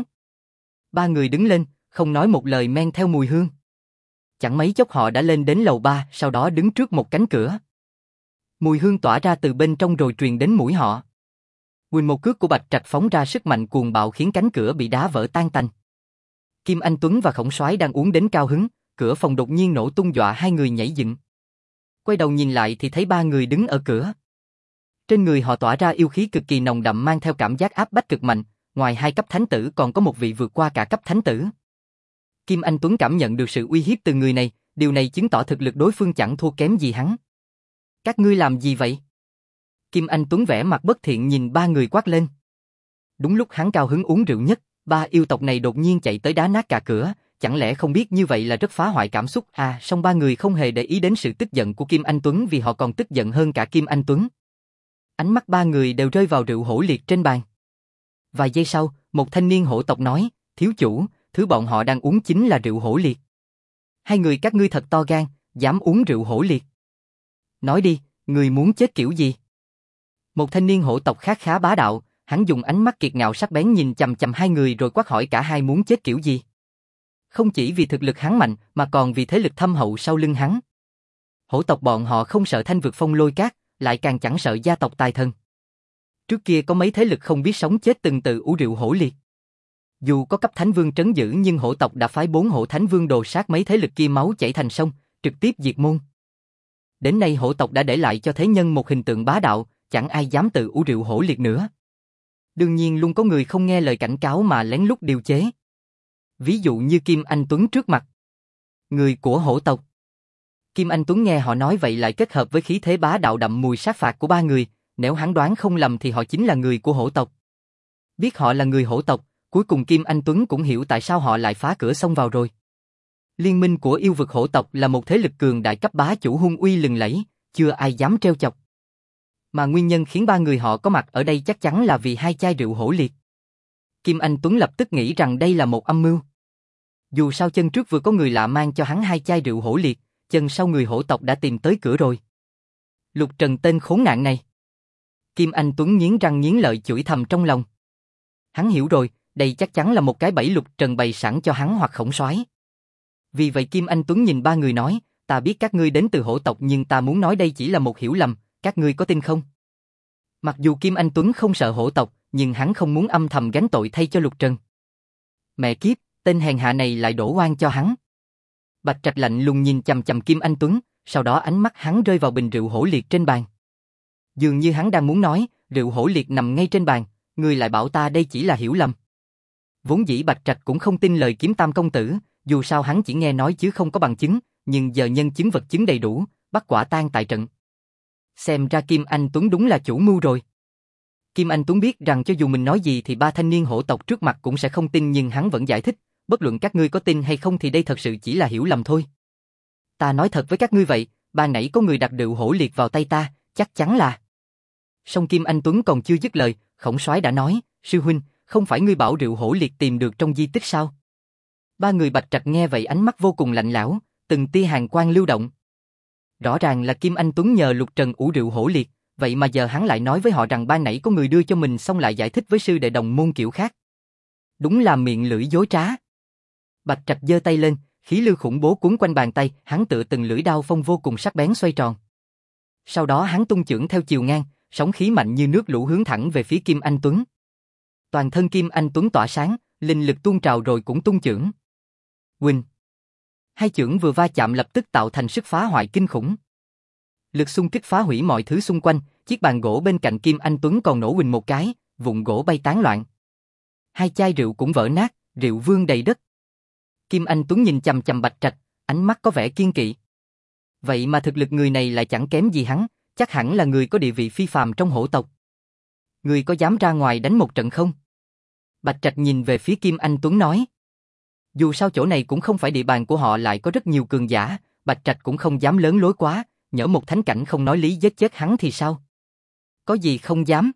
3 người đứng lên, không nói một lời men theo mùi hương. Chẳng mấy chốc họ đã lên đến lầu 3, sau đó đứng trước một cánh cửa. Mùi hương tỏa ra từ bên trong rồi truyền đến mũi họ. Quỳnh một cước của Bạch Trạch phóng ra sức mạnh cuồng bạo khiến cánh cửa bị đá vỡ tan tành. Kim Anh Tuấn và Khổng Soái đang uống đến cao hứng, cửa phòng đột nhiên nổ tung dọa 2 người nhảy dựng. Quay đầu nhìn lại thì thấy 3 người đứng ở cửa. Trên người họ tỏa ra yêu khí cực kỳ nồng đậm mang theo cảm giác áp bách cực mạnh, ngoài 2 cấp thánh tử còn có một vị vượt qua cả cấp thánh tử. Kim Anh Tuấn cảm nhận được sự uy hiếp từ người này, điều này chứng tỏ thực lực đối phương chẳng thua kém gì hắn. Các ngươi làm gì vậy? Kim Anh Tuấn vẻ mặt bất thiện nhìn 3 người quát lên. Đúng lúc hắn cao hứng uống rượu nhất, 3 yêu tộc này đột nhiên chạy tới đá nát cả cửa, chẳng lẽ không biết như vậy là rất phá hoại cảm xúc à? Song 3 người không hề để ý đến sự tức giận của Kim Anh Tuấn vì họ còn tức giận hơn cả Kim Anh Tuấn. Ánh mắt 3 người đều rơi vào rượu hổ liệt trên bàn. Vài giây sau, một thanh niên hổ tộc nói, thiếu chủ, thứ bọn họ đang uống chính là rượu hổ liệt. 2 người các ngươi thật to gan, dám uống rượu hổ liệt. Nói đi, người muốn chết kiểu gì? Một thanh niên hổ tộc khác khá bá đạo, hắn dùng ánh mắt kiệt ngạo sắc bén nhìn chằm chằm hai người rồi quát hỏi cả hai muốn chết kiểu gì. Không chỉ vì thực lực hắn mạnh mà còn vì thế lực thâm hậu sau lưng hắn. Hổ tộc bọn họ không sợ Thanh Vực Phong Lôi Cát, lại càng chẳng sợ gia tộc tài thần. Trước kia có mấy thế lực không biết sống chết từng từ Ủ Rượu Hổ Liệt. Dù có cấp thánh vương trấn giữ nhưng hổ tộc đã phái 4 hổ thánh vương đồ sát mấy thế lực kia máu chảy thành sông, trực tiếp diệt môn. Đến nay hổ tộc đã để lại cho thế nhân một hình tượng bá đạo, chẳng ai dám từ Ủ Rượu Hổ Liệt nữa. Đương nhiên luôn có người không nghe lời cảnh cáo mà lén lút điều chế. Ví dụ như Kim Anh Tuấn trước mặt. Người của hổ tộc. Kim Anh Tuấn nghe họ nói vậy lại kết hợp với khí thế bá đạo đậm mùi sát phạt của ba người, nếu hắn đoán không lầm thì họ chính là người của hổ tộc. Biết họ là người hổ tộc, cuối cùng Kim Anh Tuấn cũng hiểu tại sao họ lại phá cửa xông vào rồi. Liên minh của yêu vực hổ tộc là một thế lực cường đại cấp bá chủ hung uy lừng lẫy, chưa ai dám trêu chọc. Mà nguyên nhân khiến ba người họ có mặt ở đây chắc chắn là vì 2 chai rượu hổ liệt. Kim Anh Tuấn lập tức nghĩ rằng đây là một âm mưu. Dù sao chân trước vừa có người lạ mang cho hắn 2 chai rượu hổ liệt, chân sau người hổ tộc đã tìm tới cửa rồi. Lục Trần tên khốn nạn này. Kim Anh Tuấn nghiến răng nghiến lợi chửi thầm trong lòng. Hắn hiểu rồi, đây chắc chắn là một cái bẫy Lục Trần bày sẵn cho hắn hoặc Khổng Soái. Vì vậy Kim Anh Tuấn nhìn ba người nói, ta biết các ngươi đến từ hổ tộc nhưng ta muốn nói đây chỉ là một hiểu lầm, các ngươi có tin không? Mặc dù Kim Anh Tuấn không sợ hổ tộc, nhưng hắn không muốn âm thầm gánh tội thay cho Lục Trần. Mẹ kiếp, tên hèn hạ này lại đổ oan cho hắn. Bạch Trạch lạnh lùng nhìn chằm chằm Kim Anh Tuấn, sau đó ánh mắt hắn rơi vào bình rượu hổ liệt trên bàn. Dường như hắn đang muốn nói, rượu hổ liệt nằm ngay trên bàn, ngươi lại bảo ta đây chỉ là hiểu lầm. Vốn dĩ Bạch Trạch cũng không tin lời Kiếm Tam công tử, dù sao hắn chỉ nghe nói chứ không có bằng chứng, nhưng giờ nhân chứng vật chứng đầy đủ, bắt quả tang tại trận. Xem ra Kim Anh Tuấn đúng là chủ mưu rồi. Kim Anh Tuấn biết rằng cho dù mình nói gì thì ba thanh niên hổ tộc trước mặt cũng sẽ không tin nhưng hắn vẫn giải thích, bất luận các ngươi có tin hay không thì đây thật sự chỉ là hiểu lầm thôi. Ta nói thật với các ngươi vậy, ban nãy có người đặt rượu hổ liệt vào tay ta, chắc chắn là. Song Kim Anh Tuấn còn chưa dứt lời, Khổng Soái đã nói, sư huynh, không phải ngươi bảo rượu hổ liệt tìm được trong di tích sao? Ba người Bạch Trạch nghe vậy ánh mắt vô cùng lạnh lẽo, từng tia hàn quang lưu động. Rõ ràng là Kim Anh Tuấn nhờ Lục Trần ủ rượu hổ liệt, vậy mà giờ hắn lại nói với họ rằng ban nãy có người đưa cho mình xong lại giải thích với sư đệ đồng môn kiểu khác. Đúng là miệng lưỡi dối trá. Bạch Trạch giơ tay lên, khí lưu khủng bố cuốn quanh bàn tay, hắn tựa từng lưỡi đao phong vô cùng sắc bén xoay tròn. Sau đó hắn tung chưởng theo chiều ngang, sóng khí mạnh như nước lũ hướng thẳng về phía Kim Anh Tuấn. Toàn thân Kim Anh Tuấn tỏa sáng, linh lực tuôn trào rồi cũng tung chưởng. Huỳnh. Hai chưởng vừa va chạm lập tức tạo thành sức phá hoại kinh khủng. Lực xung kích phá hủy mọi thứ xung quanh, chiếc bàn gỗ bên cạnh Kim Anh Tuấn còn nổ huỳnh một cái, vụn gỗ bay tán loạn. 2 chai rượu cũng vỡ nát, rượu vương đầy đất. Kim Anh Tuấn nhìn chằm chằm Bạch Trạch, ánh mắt có vẻ kiên kỵ. Vậy mà thực lực người này lại chẳng kém gì hắn, chắc hẳn là người có địa vị phi phàm trong hổ tộc. Người có dám ra ngoài đánh một trận không? Bạch Trạch nhìn về phía Kim Anh Tuấn nói. Dù sao chỗ này cũng không phải địa bàn của họ lại có rất nhiều cường giả, Bạch Trạch cũng không dám lớn lối quá, nhỡ một thánh cảnh không nói lý giết chết hắn thì sao? Có gì không dám?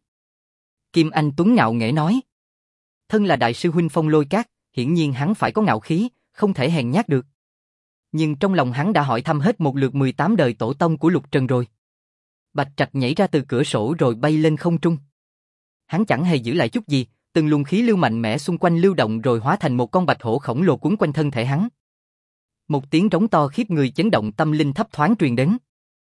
Kim Anh Tuấn ngạo nghễ nói. Thân là đại sư huynh Phong Lôi Cát, hiển nhiên hắn phải có ngạo khí, không thể hèn nhát được. Nhưng trong lòng hắn đã hỏi thăm hết một lượt 18 đời tổ tông của Lục Trần rồi. Bạch Trạch nhảy ra từ cửa sổ rồi bay lên không trung. Hắn chẳng hề giữ lại chút gì, từng luồng khí lưu mạnh mẽ xung quanh lưu động rồi hóa thành một con bạch hổ khổng lồ cuốn quanh thân thể hắn. Một tiếng rống to khiếp người chấn động tâm linh thấp thoáng truyền đến.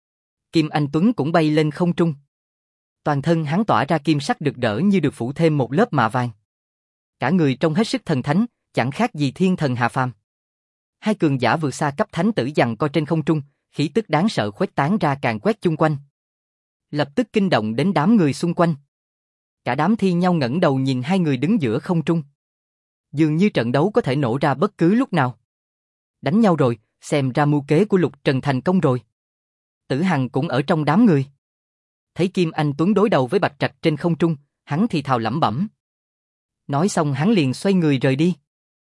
Kim Anh Tuấn cũng bay lên không trung. Toàn thân hắn tỏa ra kim sắc rực rỡ như được phủ thêm một lớp mạ vàng. Cả người trông hết sức thần thánh, chẳng khác gì thiên thần hạ phàm. Hai cường giả vượt xa cấp thánh tử giằng co trên không trung, khí tức đáng sợ khuếch tán ra càng quét chung quanh. Lập tức kinh động đến đám người xung quanh. Cả đám thi nhau ngẩng đầu nhìn hai người đứng giữa không trung. Dường như trận đấu có thể nổ ra bất cứ lúc nào. Đánh nhau rồi, xem ra mưu kế của Lục Trần thành công rồi. Tử Hằng cũng ở trong đám người. Thấy Kim Anh Tuấn đối đầu với Bạch Trạch trên không trung, hắn thì thào lẩm bẩm. Nói xong hắn liền xoay người rời đi.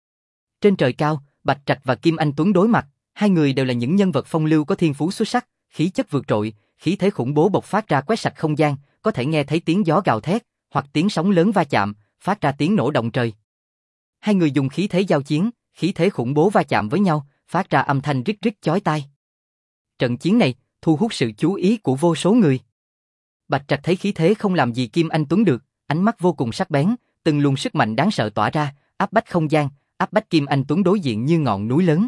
Trên trời cao, Bạch Trạch và Kim Anh Tuấn đối mặt, hai người đều là những nhân vật phong lưu có thiên phú xuất sắc, khí chất vượt trội, khí thế khủng bố bộc phát ra quét sạch không gian, có thể nghe thấy tiếng gió gào thét, hoặc tiếng sóng lớn va chạm, phát ra tiếng nổ động trời. Hai người dùng khí thế giao chiến, khí thế khủng bố va chạm với nhau, phát ra âm thanh rít rít chói tai. Trận chiến này thu hút sự chú ý của vô số người. Bạch Trạch thấy khí thế không làm gì Kim Anh Tuấn được, ánh mắt vô cùng sắc bén, từng luồng sức mạnh đáng sợ tỏa ra, áp bách không gian, áp bách Kim Anh Tuấn đối diện như ngọn núi lớn.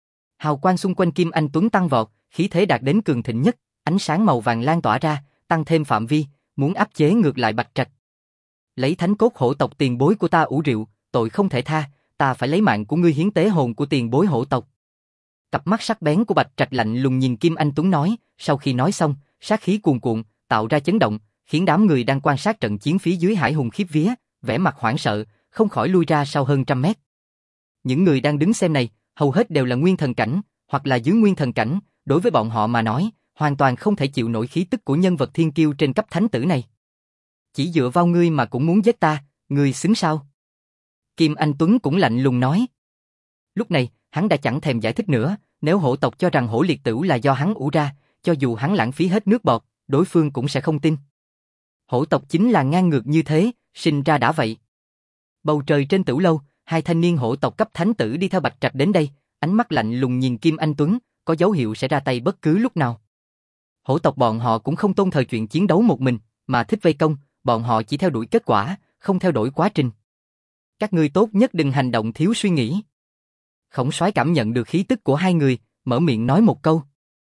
Hào quang xung quanh Kim Anh Tuấn tăng vọt, khí thế đạt đến cường thịnh nhất, ánh sáng màu vàng lan tỏa ra, tăng thêm phạm vi, muốn áp chế ngược lại Bạch Trạch. Lấy thánh cốt hổ tộc tiền bối của ta ủ rượu, tội không thể tha, ta phải lấy mạng của ngươi hiến tế hồn của tiền bối hổ tộc. Cặp mắt sắc bén của Bạch Trạch lạnh lùng nhìn Kim Anh Tuấn nói, sau khi nói xong, sát khí cuồn cuộn, tạo ra chấn động, khiến đám người đang quan sát trận chiến phía dưới hải hùng khiếp vía, vẻ mặt hoảng sợ, không khỏi lui ra sau hơn 100 mét. Những người đang đứng xem này, hầu hết đều là nguyên thần cảnh, hoặc là dưới nguyên thần cảnh, đối với bọn họ mà nói, hoàn toàn không thể chịu nổi khí tức của nhân vật thiên kiêu trên cấp thánh tử này. Chỉ dựa vào ngươi mà cũng muốn giết ta, ngươi xứng sao? Kim Anh Tuấn cũng lạnh lùng nói. Lúc này, hắn đã chẳng thèm giải thích nữa, nếu hổ tộc cho rằng hổ liệt tửu là do hắn ủ ra, cho dù hắn lãng phí hết nước bọt, đối phương cũng sẽ không tin. Hổ tộc chính là ngang ngược như thế, sinh ra đã vậy. Bầu trời trên Tửu lâu, hai thanh niên hổ tộc cấp thánh tử đi theo Bạch Trạch đến đây, ánh mắt lạnh lùng nhìn Kim Anh Tuấn, có dấu hiệu sẽ ra tay bất cứ lúc nào. Hổ tộc bọn họ cũng không tôn thờ chuyện chiến đấu một mình, mà thích vây công, bọn họ chỉ theo đuổi kết quả, không theo đuổi quá trình. Các ngươi tốt nhất đừng hành động thiếu suy nghĩ. Khổng Soái cảm nhận được khí tức của hai người, mở miệng nói một câu.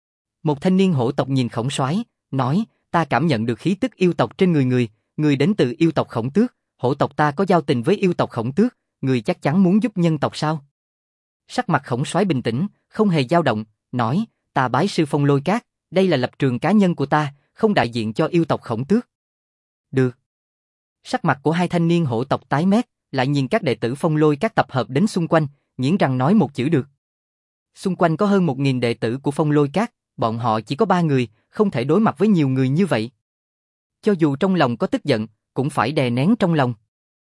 Một thanh niên hổ tộc nhìn Khổng Soái, nói, ta cảm nhận được khí tức yêu tộc trên người đến từ yêu tộc Khổng Tước, hổ tộc ta có giao tình với yêu tộc Khổng Tước, người chắc chắn muốn giúp nhân tộc sao? Sắc mặt Khổng Soái bình tĩnh, không hề dao động, nói, ta bái sư Phong Lôi Cát, đây là lập trường cá nhân của ta, không đại diện cho yêu tộc Khổng Tước. Được. Sắc mặt của hai thanh niên hổ tộc tái mét, lại nhìn các đệ tử Phong Lôi Cát tập hợp đến xung quanh, nghiến răng nói một chữ được. Xung quanh có hơn 1000 đệ tử của Phong Lôi Cát, bọn họ chỉ có 3 người, không thể đối mặt với nhiều người như vậy. Cho dù trong lòng có tức giận, cũng phải đè nén trong lòng.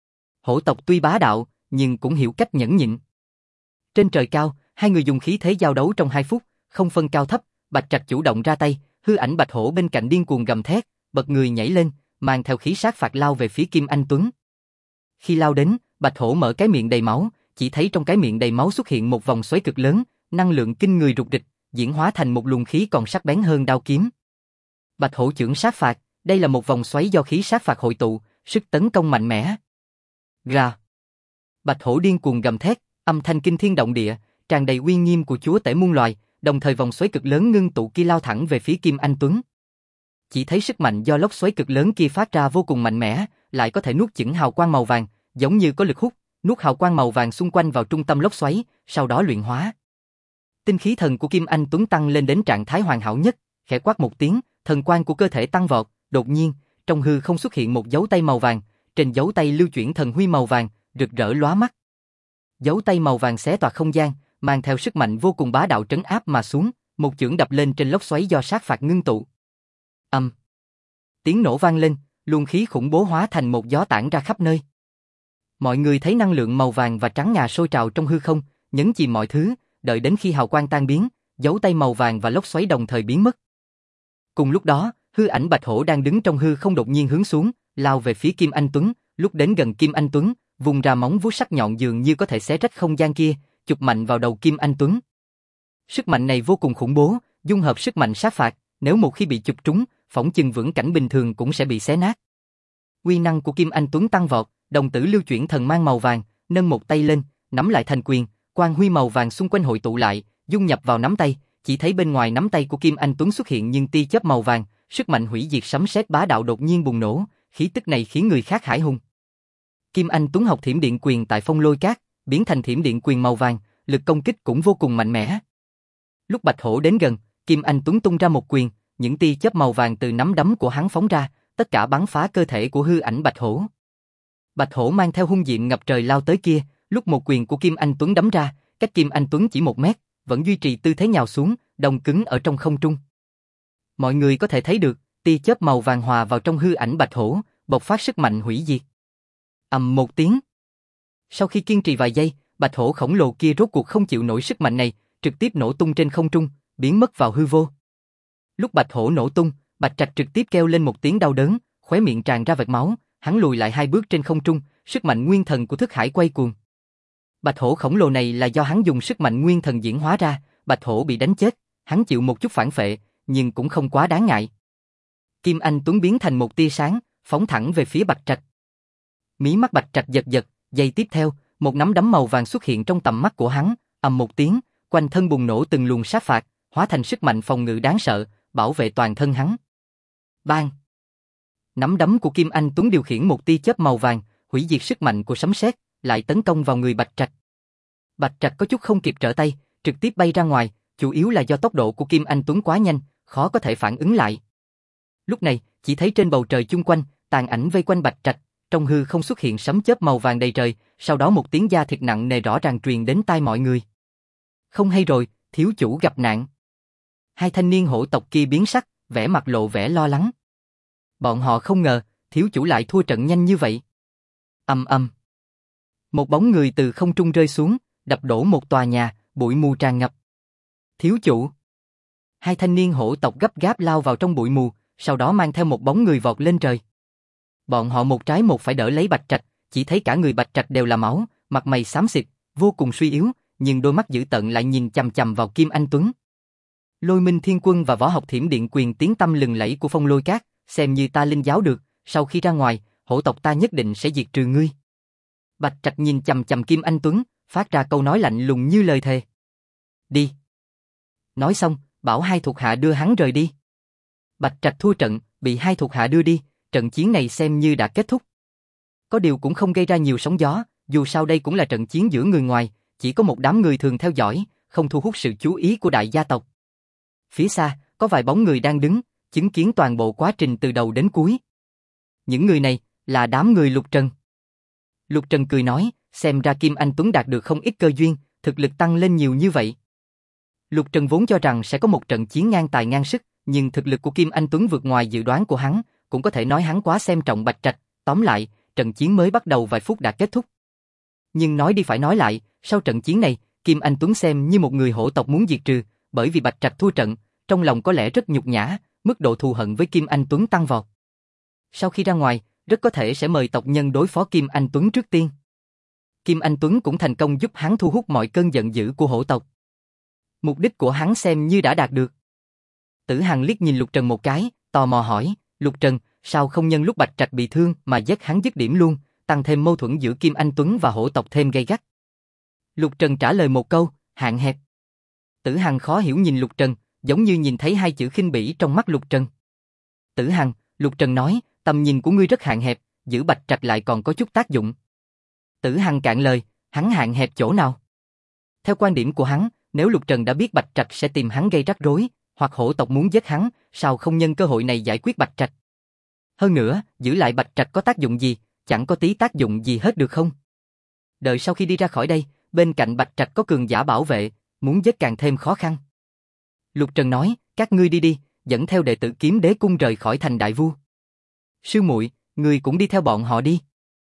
Hổ tộc tuy bá đạo, nhưng cũng hiểu cách nhẫn nhịn. Trên trời cao, hai người dùng khí thế giao đấu trong 2 phút, không phân cao thấp, Bạch Trạch chủ động ra tay, hư ảnh bạch hổ bên cạnh điên cuồng gầm thét, bật người nhảy lên, mang theo khí sát phạt lao về phía Kim Anh Tuấn. Khi lao đến, bạch hổ mở cái miệng đầy máu, chỉ thấy trong cái miệng đầy máu xuất hiện một vòng xoáy cực lớn, năng lượng kinh người rục rịch, diễn hóa thành một luồng khí còn sắc bén hơn đao kiếm. Bạch hổ chưởng sát phạt, đây là một vòng xoáy do khí sát phạt hội tụ, sức tấn công mạnh mẽ. Ra. Bạch hổ điên cuồng gầm thét, âm thanh kinh thiên động địa, tràn đầy uy nghiêm của chúa tể muôn loài, đồng thời vòng xoáy cực lớn ngưng tụ kia lao thẳng về phía Kim Anh Tuấn. Chỉ thấy sức mạnh do lốc xoáy cực lớn kia phát ra vô cùng mạnh mẽ, lại có thể nuốt chửng hào quang màu vàng, giống như có lực hút, nuốt hào quang màu vàng xung quanh vào trung tâm lốc xoáy, sau đó luyện hóa. Tinh khí thần của Kim Anh Tuấn tăng lên đến trạng thái hoàn hảo nhất, khẽ quát một tiếng, thần quang của cơ thể tăng vọt, đột nhiên, trong hư không xuất hiện một dấu tay màu vàng, trên dấu tay lưu chuyển thần huy màu vàng, rực rỡ lóa mắt. Dấu tay màu vàng xé toạc không gian, mang theo sức mạnh vô cùng bá đạo trấn áp mà xuống, một chưởng đập lên trên lốc xoáy do sát phạt ngưng tụ. Tiếng nổ vang lên, luồng khí khủng bố hóa thành một gió tản ra khắp nơi. Mọi người thấy năng lượng màu vàng và trắng ngà sôi trào trong hư không, nhấn chìm mọi thứ, đợi đến khi hào quang tan biến, dấu tay màu vàng và lốc xoáy đồng thời biến mất. Cùng lúc đó, hư ảnh bạch hổ đang đứng trong hư không đột nhiên hướng xuống, lao về phía Kim Anh Tuấn, lúc đến gần Kim Anh Tuấn, vùng ra móng vuốt sắc nhọn dường như có thể xé rách không gian kia, chụp mạnh vào đầu Kim Anh Tuấn. Sức mạnh này vô cùng khủng bố, dung hợp sức mạnh sát phạt, nếu một khi bị chụp trúng, phỏng chừng vững cảnh bình thường cũng sẽ bị xé nát. Uy năng của Kim Anh Tuấn tăng vọt, đồng tử lưu chuyển thần mang màu vàng, nâng một tay lên, nắm lại thành quyền, quang huy màu vàng xung quanh hội tụ lại, dung nhập vào nắm tay, chỉ thấy bên ngoài nắm tay của Kim Anh Tuấn xuất hiện nhưng tia chớp màu vàng, sức mạnh hủy diệt sấm sét bá đạo đột nhiên bùng nổ, khí tức này khiến người khác hãi hùng. Kim Anh Tuấn học Thiểm Điện Quyền tại Phong Lôi Cát, biến thành Thiểm Điện Quyền màu vàng, lực công kích cũng vô cùng mạnh mẽ. Lúc Bạch Hổ đến gần, Kim Anh Tuấn tung ra một quyền, những tia chớp màu vàng từ nắm đấm của hắn phóng ra, tất cả bắn phá cơ thể của hư ảnh Bạch Hổ. Bạch Hổ mang theo hung diệm ngập trời lao tới kia, lúc một quyền của Kim Anh Tuấn đấm ra, cách Kim Anh Tuấn chỉ 1 mét, vẫn duy trì tư thế nhào xuống, đông cứng ở trong không trung. Mọi người có thể thấy được, tia chớp màu vàng hòa vào trong hư ảnh Bạch Hổ, bộc phát sức mạnh hủy diệt. Ầm một tiếng. Sau khi kiên trì vài giây, Bạch Hổ khổng lồ kia rốt cuộc không chịu nổi sức mạnh này, trực tiếp nổ tung trên không trung, biến mất vào hư vô. Lúc Bạch Hổ nổ tung, Bạch Trạch trực tiếp kêu lên một tiếng đau đớn, khóe miệng tràn ra vệt máu, hắn lùi lại 2 bước trên không trung, sức mạnh nguyên thần của thức hải quay cuồng. Bạch Hổ khổng lồ này là do hắn dùng sức mạnh nguyên thần diễn hóa ra, Bạch Hổ bị đánh chết, hắn chịu một chút phản phệ, nhưng cũng không quá đáng ngại. Kim Anh Tuấn biến thành một tia sáng, phóng thẳng về phía Bạch Trạch. Mí mắt Bạch Trạch giật giật, giây tiếp theo, một nắm đấm màu vàng xuất hiện trong tầm mắt của hắn, ầm một tiếng, quanh thân bùng nổ từng luồng sát phạt, hóa thành sức mạnh phòng ngự đáng sợ, bảo vệ toàn thân hắn. Bang! Nắm đấm của Kim Anh Tuấn điều khiển một tia chớp màu vàng, hủy diệt sức mạnh của sấm sét, lại tấn công vào người Bạch Trạch. Bạch Trạch có chút không kịp trở tay, trực tiếp bay ra ngoài, chủ yếu là do tốc độ của Kim Anh Tuấn quá nhanh, khó có thể phản ứng lại. Lúc này, chỉ thấy trên bầu trời chung quanh, tàn ảnh vây quanh Bạch Trạch, trong hư không xuất hiện sấm chớp màu vàng đầy trời, sau đó một tiếng da thịt nặng nề rõ ràng truyền đến tai mọi người. Không hay rồi, thiếu chủ gặp nạn. Hai thanh niên hổ tộc kia biến sắc, vẻ mặt lộ vẻ lo lắng. Bọn họ không ngờ, thiếu chủ lại thua trận nhanh như vậy. Ầm ầm. Một bóng người từ không trung rơi xuống, đập đổ một tòa nhà, bụi mù tràn ngập. Thiếu chủ. Hai thanh niên hổ tộc gấp gáp lao vào trong bụi mù, sau đó mang theo một bóng người vọt lên trời. Bọn họ một trái một phải đỡ lấy Bạch Trạch, chỉ thấy cả người Bạch Trạch đều là máu, mặt mày xám xịt, vô cùng suy yếu, nhưng đôi mắt dữ tợn lại nhìn chằm chằm vào Kim Anh Tuấn. Lôi Minh Thiên Quân và võ học Thiểm Điện Quyền tiếng tăm lừng lẫy của Phong Lôi Các, xem như ta linh giáo được, sau khi ra ngoài, hổ tộc ta nhất định sẽ diệt trừ ngươi. Bạch Trạch nhìn chằm chằm Kim Anh Tuấn, phát ra câu nói lạnh lùng như lời thề. Đi. Nói xong, bảo hai thuộc hạ đưa hắn rời đi. Bạch Trạch thua trận, bị hai thuộc hạ đưa đi, trận chiến này xem như đã kết thúc. Có điều cũng không gây ra nhiều sóng gió, dù sao đây cũng là trận chiến giữa người ngoài, chỉ có một đám người thường theo dõi, không thu hút sự chú ý của đại gia tộc. Phía xa, có vài bóng người đang đứng, chứng kiến toàn bộ quá trình từ đầu đến cuối. Những người này là đám người Lục Trần. Lục Trần cười nói, xem ra Kim Anh Tuấn đạt được không ít cơ duyên, thực lực tăng lên nhiều như vậy. Lục Trần vốn cho rằng sẽ có một trận chiến ngang tài ngang sức, nhưng thực lực của Kim Anh Tuấn vượt ngoài dự đoán của hắn, cũng có thể nói hắn quá xem trọng Bạch Trạch. Tóm lại, trận chiến mới bắt đầu vài phút đã kết thúc. Nhưng nói đi phải nói lại, sau trận chiến này, Kim Anh Tuấn xem như một người hổ tộc muốn diệt trừ, bởi vì Bạch Trạch thua trận, trong lòng có lẽ rất nhục nhã, mức độ thù hận với Kim Anh Tuấn tăng vọt. Sau khi ra ngoài, rất có thể sẽ mời tộc nhân đối phó Kim Anh Tuấn trước tiên. Kim Anh Tuấn cũng thành công giúp hắn thu hút mọi cơn giận dữ của hổ tộc. Mục đích của hắn xem như đã đạt được. Tử Hằng liếc nhìn Lục Trần một cái, tò mò hỏi, Lục Trần, sao không nhân lúc Bạch Trạch bị thương mà giết hắn dứt điểm luôn, tăng thêm mâu thuẫn giữa Kim Anh Tuấn và hổ tộc thêm gay gắt. Lục Trần trả lời một câu, hạn hẹp. Tử Hằng khó hiểu nhìn Lục Trần, giống như nhìn thấy hai chữ khinh bỉ trong mắt Lục Trần. Tử Hằng, Lục Trần nói, tầm nhìn của ngươi rất hạn hẹp, giữ Bạch Trạch lại còn có chút tác dụng. Tử Hằng cạn lời, hắn hạn hẹp chỗ nào? Theo quan điểm của hắn, nếu Lục Trần đã biết Bạch Trạch sẽ tìm hắn gây rắc rối, hoặc hổ tộc muốn giết hắn, sao không nhân cơ hội này giải quyết Bạch Trạch? Hơn nữa, giữ lại Bạch Trạch có tác dụng gì, chẳng có tí tác dụng gì hết được không? Đợi sau khi đi ra khỏi đây, bên cạnh Bạch Trạch có cường giả bảo vệ, muốn giết càng thêm khó khăn. Lục Trần nói, các ngươi đi đi, dẫn theo đệ tử Kiếm Đế cung rời khỏi thành Đại Vu. Sư muội, ngươi cũng đi theo bọn họ đi.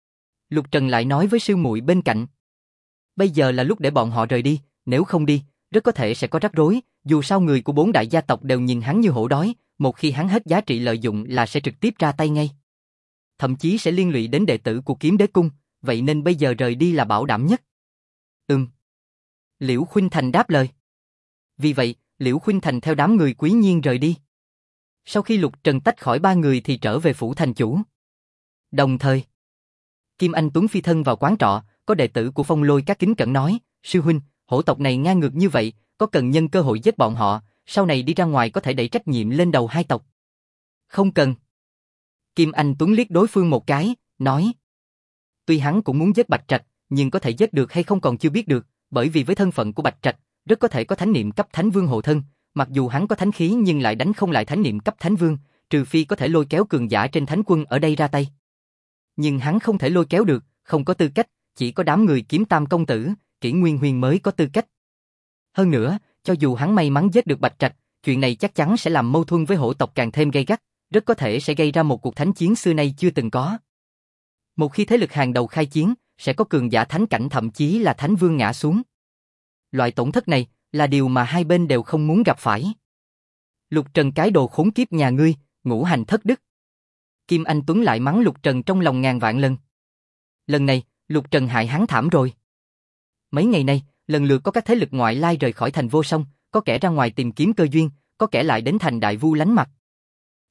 Lục Trần lại nói với sư muội bên cạnh. Bây giờ là lúc để bọn họ rời đi, nếu không đi, rất có thể sẽ có rắc rối, dù sao người của 4 đại gia tộc đều nhìn hắn như hổ đói, một khi hắn hết giá trị lợi dụng là sẽ trực tiếp ra tay ngay. Thậm chí sẽ liên lụy đến đệ tử của Kiếm Đế cung, vậy nên bây giờ rời đi là bảo đảm nhất. Liễu Khuynh Thành đáp lời. Vì vậy, Liễu Khuynh Thành theo đám người Quý Nhiên rời đi. Sau khi Lục Trần tách khỏi 3 người thì trở về phủ thành chủ. Đồng thời, Kim Anh Tuấn phi thân vào quán trọ, có đệ tử của Phong Lôi Các kính cẩn nói, sư huynh, hổ tộc này ngang ngược như vậy, có cần nhân cơ hội giết bọn họ, sau này đi ra ngoài có thể đẩy trách nhiệm lên đầu hai tộc. Không cần. Kim Anh Tuấn liếc đối phương một cái, nói. Tuy hắn cũng muốn giết Bạch Trạch, nhưng có thể giết được hay không còn chưa biết được, bởi vì với thân phận của Bạch Trạch, rất có thể có thánh niệm cấp thánh vương hộ thân, mặc dù hắn có thánh khí nhưng lại đánh không lại thánh niệm cấp thánh vương, trừ phi có thể lôi kéo cường giả trên thánh quân ở đây ra tay. Nhưng hắn không thể lôi kéo được, không có tư cách, chỉ có đám người Kiếm Tam công tử, Kỷ Nguyên Huyền mới có tư cách. Hơn nữa, cho dù hắn may mắn giết được Bạch Trạch, chuyện này chắc chắn sẽ làm mâu thuẫn với hổ tộc càng thêm gay gắt, rất có thể sẽ gây ra một cuộc thánh chiến xưa nay chưa từng có. Một khi thế lực hàng đầu khai chiến, sẽ có cường giả thánh cảnh thậm chí là thánh vương ngã xuống. Loại tổn thất này là điều mà hai bên đều không muốn gặp phải. Lục Trần cái đồ khốn kiếp nhà ngươi, ngũ hành thất đức. Kim Anh Tuấn lại mắng Lục Trần trong lòng ngàn vạn lần. Lần này, Lục Trần hại hắn thảm rồi. Mấy ngày nay, lần lượt có các thế lực ngoại lai rời khỏi thành Vô Song, có kẻ ra ngoài tìm kiếm cơ duyên, có kẻ lại đến thành Đại Vu lánh mặt.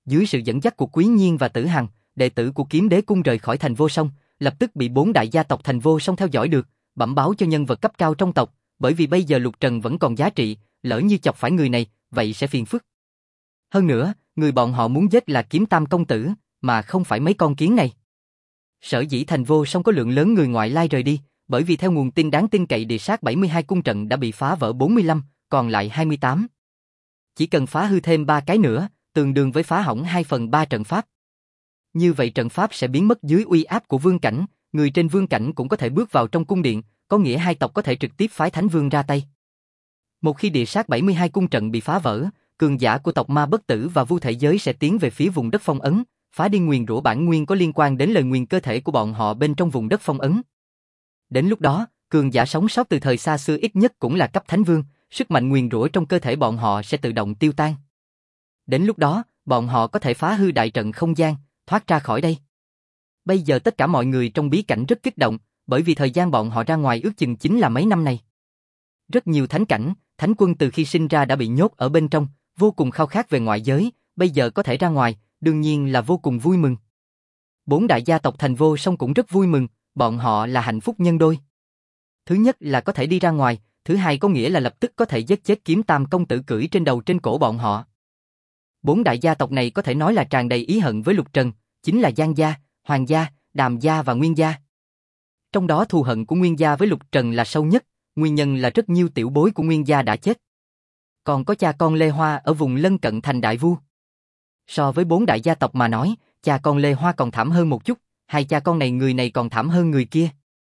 Dưới sự dẫn dắt của Quý Nhiên và Tử Hằng, đệ tử của Kiếm Đế cung rời khỏi thành Vô Song, lập tức bị 4 đại gia tộc thành Vô Song theo dõi được, bẩm báo cho nhân vật cấp cao trong tộc, bởi vì bây giờ Lục Trần vẫn còn giá trị, lỡ như chọc phải người này, vậy sẽ phiền phức. Hơn nữa, người bọn họ muốn giết là Kiếm Tam công tử, mà không phải mấy con kiến này. Sở dĩ thành Vô Song có lượng lớn người ngoại lai rời đi, bởi vì theo nguồn tin đáng tin cậy địa sát 72 cung trận đã bị phá vỡ 45, còn lại 28. Chỉ cần phá hư thêm 3 cái nữa, tương đương với phá hỏng 2/3 trận pháp. Như vậy trận pháp sẽ biến mất dưới uy áp của vương cảnh, người trên vương cảnh cũng có thể bước vào trong cung điện, có nghĩa hai tộc có thể trực tiếp phái thánh vương ra tay. Một khi địa sát 72 cung trận bị phá vỡ, cường giả của tộc ma bất tử và vu thể giới sẽ tiến về phía vùng đất phong ấn, phá đi nguyền rủa bản nguyên có liên quan đến lời nguyền cơ thể của bọn họ bên trong vùng đất phong ấn. Đến lúc đó, cường giả sống sót từ thời xa xưa ít nhất cũng là cấp thánh vương, sức mạnh nguyền rủa trong cơ thể bọn họ sẽ tự động tiêu tan. Đến lúc đó, bọn họ có thể phá hư đại trận không gian, thoát ra khỏi đây. Bây giờ tất cả mọi người trong bí cảnh rất kích động, bởi vì thời gian bọn họ ra ngoài ước chừng chính là mấy năm này. Rất nhiều thánh cảnh, thánh quân từ khi sinh ra đã bị nhốt ở bên trong, vô cùng khao khát về ngoại giới, bây giờ có thể ra ngoài, đương nhiên là vô cùng vui mừng. 4 đại gia tộc thành Vô Song cũng rất vui mừng, bọn họ là hạnh phúc nhân đôi. Thứ nhất là có thể đi ra ngoài, thứ hai có nghĩa là lập tức có thể giết chết Kiếm Tam công tử cưỡi trên đầu trên cổ bọn họ. 4 đại gia tộc này có thể nói là tràn đầy ý hận với Lục Trần, chính là Giang gia, Hoàng gia, Đàm gia và Nguyên gia. Trong đó thù hận của Nguyên gia với Lục Trần là sâu nhất, nguyên nhân là rất nhiều tiểu bối của Nguyên gia đã chết. Còn có cha con Lê Hoa ở vùng lân cận thành Đại Vu. So với 4 đại gia tộc mà nói, cha con Lê Hoa còn thảm hơn một chút, hai cha con này người này còn thảm hơn người kia.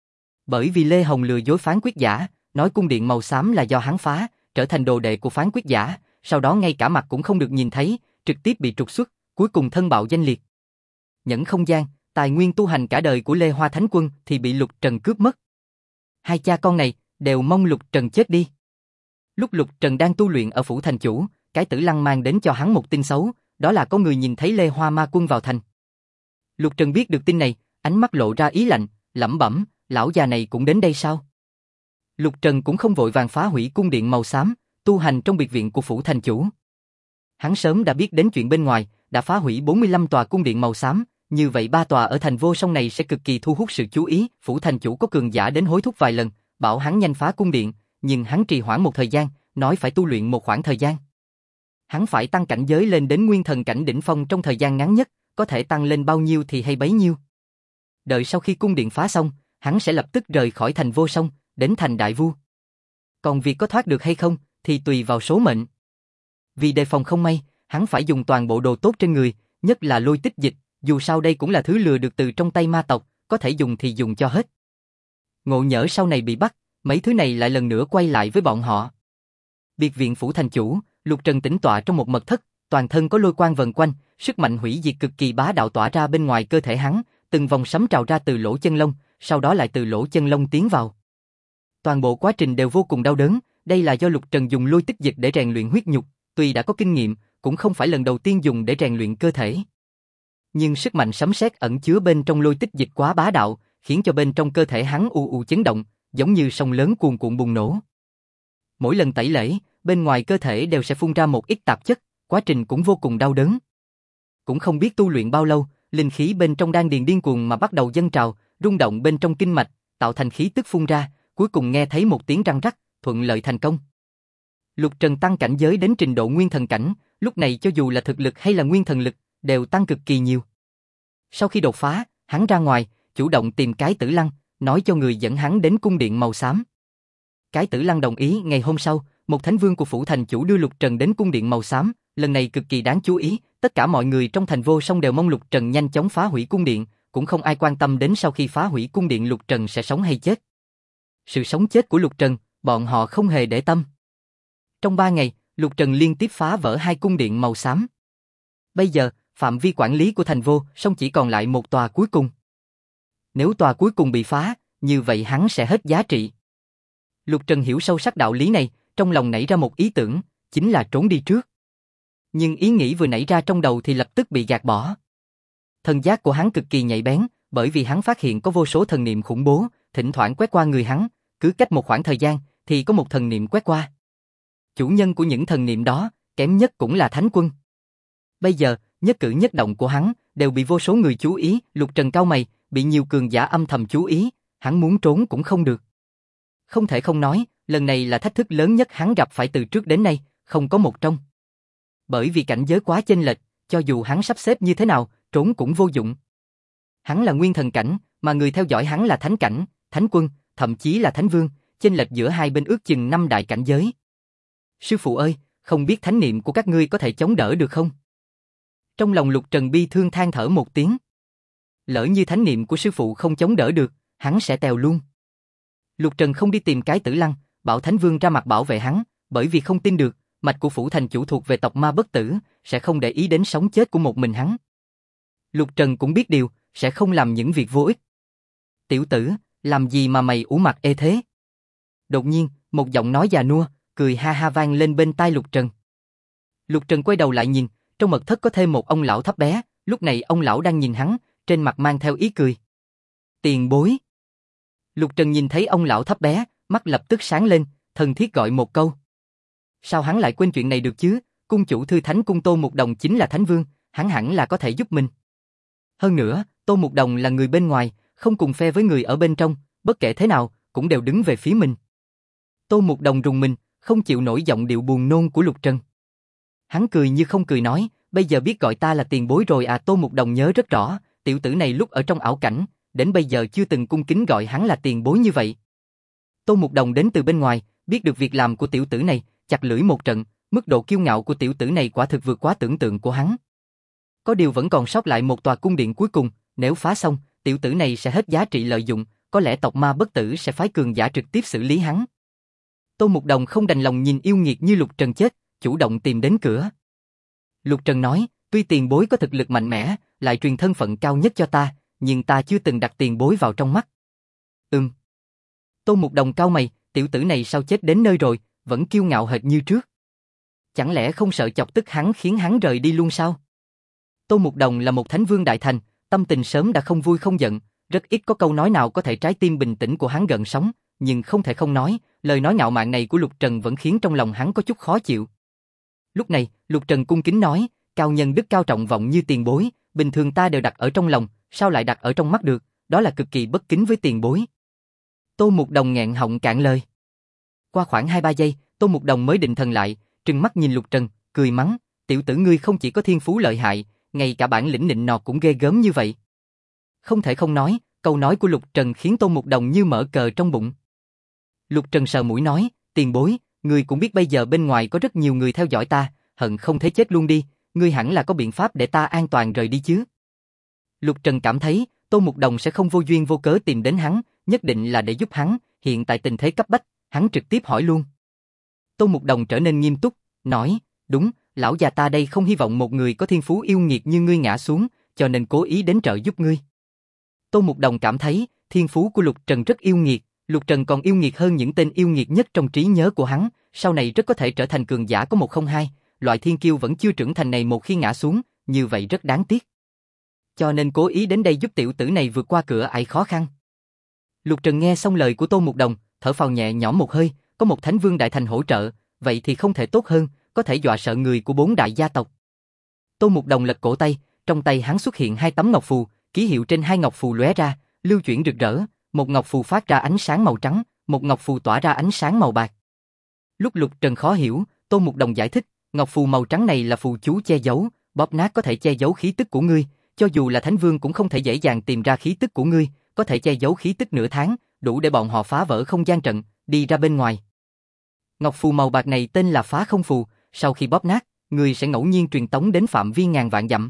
Bởi vì Lê Hồng lừa dối phán quyết giả, nói cung điện màu xám là do hắn phá, trở thành đồ đệ của phán quyết giả, sau đó ngay cả mặt cũng không được nhìn thấy, trực tiếp bị trục xuất, cuối cùng thân bạo danh liệt. Nhẫn không gian, tài nguyên tu hành cả đời của Lê Hoa Thánh Quân thì bị Lục Trần cướp mất. Hai cha con này đều mong Lục Trần chết đi. Lúc Lục Trần đang tu luyện ở phủ thành chủ, cái Tử Lăng mang đến cho hắn một tin xấu, đó là có người nhìn thấy Lê Hoa Ma Quân vào thành. Lục Trần biết được tin này, ánh mắt lộ ra ý lạnh, lẩm bẩm, lão già này cũng đến đây sao? Lục Trần cũng không vội vàng phá hủy cung điện màu xám, tu hành trong biệt viện của phủ thành chủ. Hắn sớm đã biết đến chuyện bên ngoài, đã phá hủy 45 tòa cung điện màu xám, như vậy 3 tòa ở thành Vô Song này sẽ cực kỳ thu hút sự chú ý. Phủ thành chủ có cường giả đến hối thúc vài lần, bảo hắn nhanh phá cung điện, nhưng hắn trì hoãn một thời gian, nói phải tu luyện một khoảng thời gian. Hắn phải tăng cảnh giới lên đến nguyên thần cảnh đỉnh phong trong thời gian ngắn nhất, có thể tăng lên bao nhiêu thì hay bấy nhiêu. Đợi sau khi cung điện phá xong, hắn sẽ lập tức rời khỏi thành Vô Song, đến thành Đại Vu. Còn việc có thoát được hay không, thì tùy vào số mệnh. Vì đề phòng không may, hắn phải dùng toàn bộ đồ tốt trên người, nhất là lôi tích dịch, dù sao đây cũng là thứ lừa được từ trong tay ma tộc, có thể dùng thì dùng cho hết. Ngộ nhỡ sau này bị bắt, mấy thứ này lại lần nữa quay lại với bọn họ. Biệt viện phủ thành chủ, Lục Trần tĩnh tọa trong một mật thất, toàn thân có lôi quang vần quanh, sức mạnh hủy diệt cực kỳ bá đạo tỏa ra bên ngoài cơ thể hắn, từng vòng sấm trào ra từ lỗ chân lông, sau đó lại từ lỗ chân lông tiến vào. Toàn bộ quá trình đều vô cùng đau đớn, đây là do Lục Trần dùng lôi tích dịch để rèn luyện huyết nhục, tuy đã có kinh nghiệm, cũng không phải lần đầu tiên dùng để rèn luyện cơ thể. Nhưng sức mạnh sấm sét ẩn chứa bên trong lôi tích dịch quá bá đạo, khiến cho bên trong cơ thể hắn ù ù chấn động, giống như sông lớn cuồn cuộn bùng nổ. Mỗi lần tẩy lễ, bên ngoài cơ thể đều sẽ phun ra một ít tạp chất, quá trình cũng vô cùng đau đớn. Cũng không biết tu luyện bao lâu, linh khí bên trong đan điền điên cuồng mà bắt đầu dâng trào, rung động bên trong kinh mạch, tạo thành khí tức phun ra, cuối cùng nghe thấy một tiếng răng rắc, thuận lợi thành công. Lục Trần tăng cảnh giới đến trình độ nguyên thần cảnh, lúc này cho dù là thực lực hay là nguyên thần lực, đều tăng cực kỳ nhiều. Sau khi đột phá, hắn ra ngoài, chủ động tìm cái Tử Lăng, nói cho người dẫn hắn đến cung điện màu xám. Cái Tử Lăng đồng ý. Ngày hôm sau, một thánh vương của phủ thành chủ đưa Lục Trần đến cung điện màu xám, lần này cực kỳ đáng chú ý, tất cả mọi người trong thành Vô Song đều mong Lục Trần nhanh chóng phá hủy cung điện, cũng không ai quan tâm đến sau khi phá hủy cung điện Lục Trần sẽ sống hay chết. Sự sống chết của Lục Trần, bọn họ không hề để tâm. Trong 3 ngày, Lục Trần liên tiếp phá vỡ 2 cung điện màu xám. Bây giờ, phạm vi quản lý của thành Vô Song chỉ còn lại một tòa cuối cùng. Nếu tòa cuối cùng bị phá, như vậy hắn sẽ hết giá trị. Lục Trần hiểu sâu sắc đạo lý này, trong lòng nảy ra một ý tưởng, chính là trốn đi trước. Nhưng ý nghĩ vừa nảy ra trong đầu thì lập tức bị gạt bỏ. Thần giác của hắn cực kỳ nhạy bén, bởi vì hắn phát hiện có vô số thần niệm khủng bố, thỉnh thoảng quét qua người hắn, cứ cách một khoảng thời gian thì có một thần niệm quét qua. Chủ nhân của những thần niệm đó, kém nhất cũng là Thánh Quân. Bây giờ, nhất cử nhất động của hắn đều bị vô số người chú ý. Lục Trần cau mày, bị nhiều cường giả âm thầm chú ý, hắn muốn trốn cũng không được. Không thể không nói, lần này là thách thức lớn nhất hắn gặp phải từ trước đến nay, không có một trong. Bởi vì cảnh giới quá chênh lệch, cho dù hắn sắp xếp như thế nào, trốn cũng vô dụng. Hắn là nguyên thần cảnh, mà người theo dõi hắn là thánh cảnh, thánh quân, thậm chí là thánh vương, chênh lệch giữa hai bên ước chừng 5 đại cảnh giới. Sư phụ ơi, không biết thánh niệm của các ngươi có thể chống đỡ được không? Trong lòng Lục Trần bi thương than thở một tiếng. Lỡ như thánh niệm của sư phụ không chống đỡ được, hắn sẽ tèo luôn. Lục Trần không đi tìm cái Tử Lăng, bảo Thánh Vương ra mặt bảo vệ hắn, bởi vì không tin được, mạch của Phủ Thành Chủ thuộc về tộc Ma Bất Tử, sẽ không để ý đến sống chết của một mình hắn. Lục Trần cũng biết điều, sẽ không làm những việc vô ích. Tiểu tử, làm gì mà mày ủ mặt ê thế? Đột nhiên, một giọng nói già nua, cười ha ha vang lên bên tai Lục Trần. Lục Trần quay đầu lại nhìn, trong mật thất có thêm một ông lão thấp bé, lúc này ông lão đang nhìn hắn, trên mặt mang theo ý cười. Tiền bối. Lục Trần nhìn thấy ông lão thấp bé, mắt lập tức sáng lên, thân thiết gọi một câu. Sao hắn lại quên chuyện này được chứ? Cung chủ Thư Thánh Cung Tô Mục Đồng chính là Thánh Vương, hắn hẳn là có thể giúp mình. Hơn nữa, Tô Mục Đồng là người bên ngoài, không cùng phe với người ở bên trong, bất kể thế nào, cũng đều đứng về phía mình. Tô Mục Đồng rùng mình, không chịu nổi giọng điệu buồn nôn của Lục Trần. Hắn cười như không cười nói, bây giờ biết gọi ta là tiền bối rồi à? Tô Mục Đồng nhớ rất rõ, tiểu tử này lúc ở trong ảo cảnh, đến bây giờ chưa từng cung kính gọi hắn là tiền bối như vậy. Tô Mục Đồng đến từ bên ngoài, biết được việc làm của tiểu tử này, chặt lưỡi một trận, mức độ kiêu ngạo của tiểu tử này quả thực vượt quá tưởng tượng của hắn. Có điều vẫn còn sót lại một tòa cung điện cuối cùng, nếu phá xong, tiểu tử này sẽ hết giá trị lợi dụng, có lẽ tộc Ma Bất Tử sẽ phái cường giả trực tiếp xử lý hắn. Tô Mục Đồng không đành lòng nhìn yêu nghiệt như Lục Trần chết, chủ động tìm đến cửa. Lục Trần nói, tuy tiền bối có thực lực mạnh mẽ, lại truyền thân phận cao nhất cho ta, nhưng ta chưa từng đặt tiền bối vào trong mắt. Tô Mục Đồng cau mày, tiểu tử này sao chết đến nơi rồi, vẫn kiêu ngạo hệt như trước. Chẳng lẽ không sợ chọc tức hắn khiến hắn rời đi luôn sao? Tô Mục Đồng là một thánh vương đại thành, tâm tình sớm đã không vui không giận, rất ít có câu nói nào có thể trái tim bình tĩnh của hắn gợn sóng, nhưng không thể không nói, lời nói ngạo mạn này của Lục Trần vẫn khiến trong lòng hắn có chút khó chịu. Lúc này, Lục Trần cung kính nói, cao nhân đức cao trọng vọng như tiền bối, bình thường ta đều đặt ở trong lòng, sao lại đặt ở trong mắt được, đó là cực kỳ bất kính với tiền bối. Tô Mục Đồng nghẹn họng cạn lời. Qua khoảng 2-3 giây, Tô Mục Đồng mới định thần lại, trừng mắt nhìn Lục Trần, cười mắng, tiểu tử ngươi không chỉ có thiên phú lợi hại, ngay cả bản lĩnh nịnh nọt cũng ghê gớm như vậy. Không thể không nói, câu nói của Lục Trần khiến Tô Mục Đồng như mở cờ trong bụng. Lục Trần sờ mũi nói, tiền bối, ngươi cũng biết bây giờ bên ngoài có rất nhiều người theo dõi ta, hận không thể chết luôn đi, ngươi hẳn là có biện pháp để ta an toàn rời đi chứ. Lục Trần cảm thấy, Tô Mục Đồng sẽ không vô duyên vô cớ tìm đến hắn, nhất định là để giúp hắn, hiện tại tình thế cấp bách, hắn trực tiếp hỏi luôn. Tô Mục Đồng trở nên nghiêm túc, nói, đúng, lão già ta đây không hy vọng một người có thiên phú yêu nghiệt như ngươi ngã xuống, cho nên cố ý đến trợ giúp ngươi. Tô Mục Đồng cảm thấy, thiên phú của Lục Trần rất yêu nghiệt, Lục Trần còn yêu nghiệt hơn những tên yêu nghiệt nhất trong trí nhớ của hắn, sau này rất có thể trở thành cường giả có 102, loại thiên kiêu vẫn chưa trưởng thành này một khi ngã xuống, như vậy rất đáng tiếc. Cho nên cố ý đến đây giúp tiểu tử này vượt qua cửa ải khó khăn. Lục Trần nghe xong lời của Tô Mục Đồng, thở phào nhẹ nhõm một hơi, có một thánh vương đại thành hỗ trợ, vậy thì không thể tốt hơn, có thể dọa sợ người của 4 đại gia tộc. Tô Mục Đồng lật cổ tay, trong tay hắn xuất hiện 2 tấm ngọc phù, ký hiệu trên 2 ngọc phù lóe ra, lưu chuyển rực rỡ, một ngọc phù phát ra ánh sáng màu trắng, một ngọc phù tỏa ra ánh sáng màu bạc. Lúc Lục Trần khó hiểu, Tô Mục Đồng giải thích, ngọc phù màu trắng này là phù chú che giấu, bóp nát có thể che giấu khí tức của ngươi, cho dù là thánh vương cũng không thể dễ dàng tìm ra khí tức của ngươi, có thể che giấu khí tức nửa tháng, đủ để bọn họ phá vỡ không gian trận, đi ra bên ngoài. Ngọc phù màu bạc này tên là Phá Không phù, sau khi bóp nát, ngươi sẽ ngẫu nhiên truyền tống đến phạm vi ngàn vạn dặm.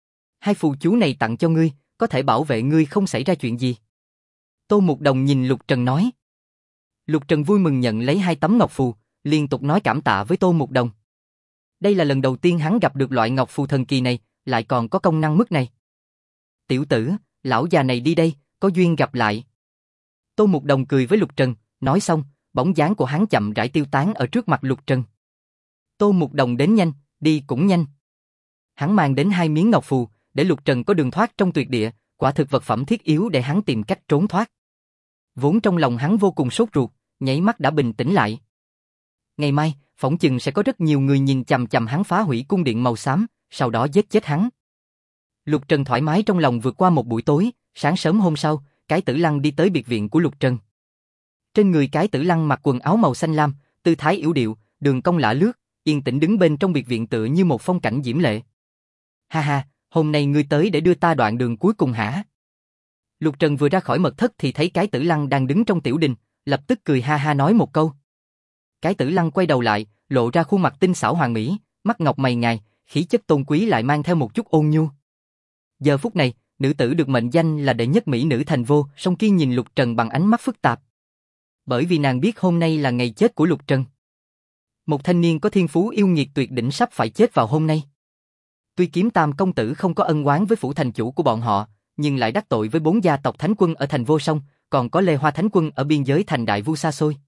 2 phù chú này tặng cho ngươi, có thể bảo vệ ngươi không xảy ra chuyện gì. Tô Mục Đồng nhìn Lục Trần nói. Lục Trần vui mừng nhận lấy 2 tấm ngọc phù, liên tục nói cảm tạ với Tô Mục Đồng. Đây là lần đầu tiên hắn gặp được loại ngọc phù thần kỳ này, lại còn có công năng mức này. Tiểu tử, lão già này đi đây, có duyên gặp lại. Tô Mục Đồng cười với Lục Trần, nói xong, bóng dáng của hắn chậm rãi tiêu tán ở trước mặt Lục Trần. Tô Mục Đồng đến nhanh, đi cũng nhanh. Hắn mang đến 2 miếng ngọc phù, để Lục Trần có đường thoát trong tuyệt địa, quả thực vật phẩm thiết yếu để hắn tìm cách trốn thoát. Vốn trong lòng hắn vô cùng sốt ruột, nháy mắt đã bình tĩnh lại. Ngày mai, phỏng chừng sẽ có rất nhiều người nhìn chằm chằm hắn phá hủy cung điện màu xám, sau đó giết chết hắn. Lục Trần thoải mái trong lòng vượt qua một buổi tối, sáng sớm hôm sau, Cái Tử Lăng đi tới biệt viện của Lục Trần. Trên người Cái Tử Lăng mặc quần áo màu xanh lam, tư thái yểu điệu, đường cong lả lướt, yên tĩnh đứng bên trong biệt viện tựa như một phong cảnh diễm lệ. Ha ha, hôm nay ngươi tới để đưa ta đoạn đường cuối cùng hả? Lục Trần vừa ra khỏi mật thất thì thấy Cái Tử Lăng đang đứng trong tiểu đình, lập tức cười ha ha nói một câu. Cái Tử Lăng quay đầu lại, lộ ra khuôn mặt tinh xảo hoàn mỹ, mắt ngọc mày ngài, khí chất tôn quý lại mang theo một chút ôn nhu. Giờ phút này, nữ tử được mệnh danh là đệ nhất mỹ nữ thành vô, song kia nhìn Lục Trần bằng ánh mắt phức tạp. Bởi vì nàng biết hôm nay là ngày chết của Lục Trần. Một thanh niên có thiên phú yêu nghiệt tuyệt đỉnh sắp phải chết vào hôm nay. Tuy Kiếm Tam công tử không có ân oán với phủ thành chủ của bọn họ, nhưng lại đắc tội với 4 gia tộc thánh quân ở thành Vô Song, còn có Lê Hoa thánh quân ở biên giới thành Đại Vu xa xôi.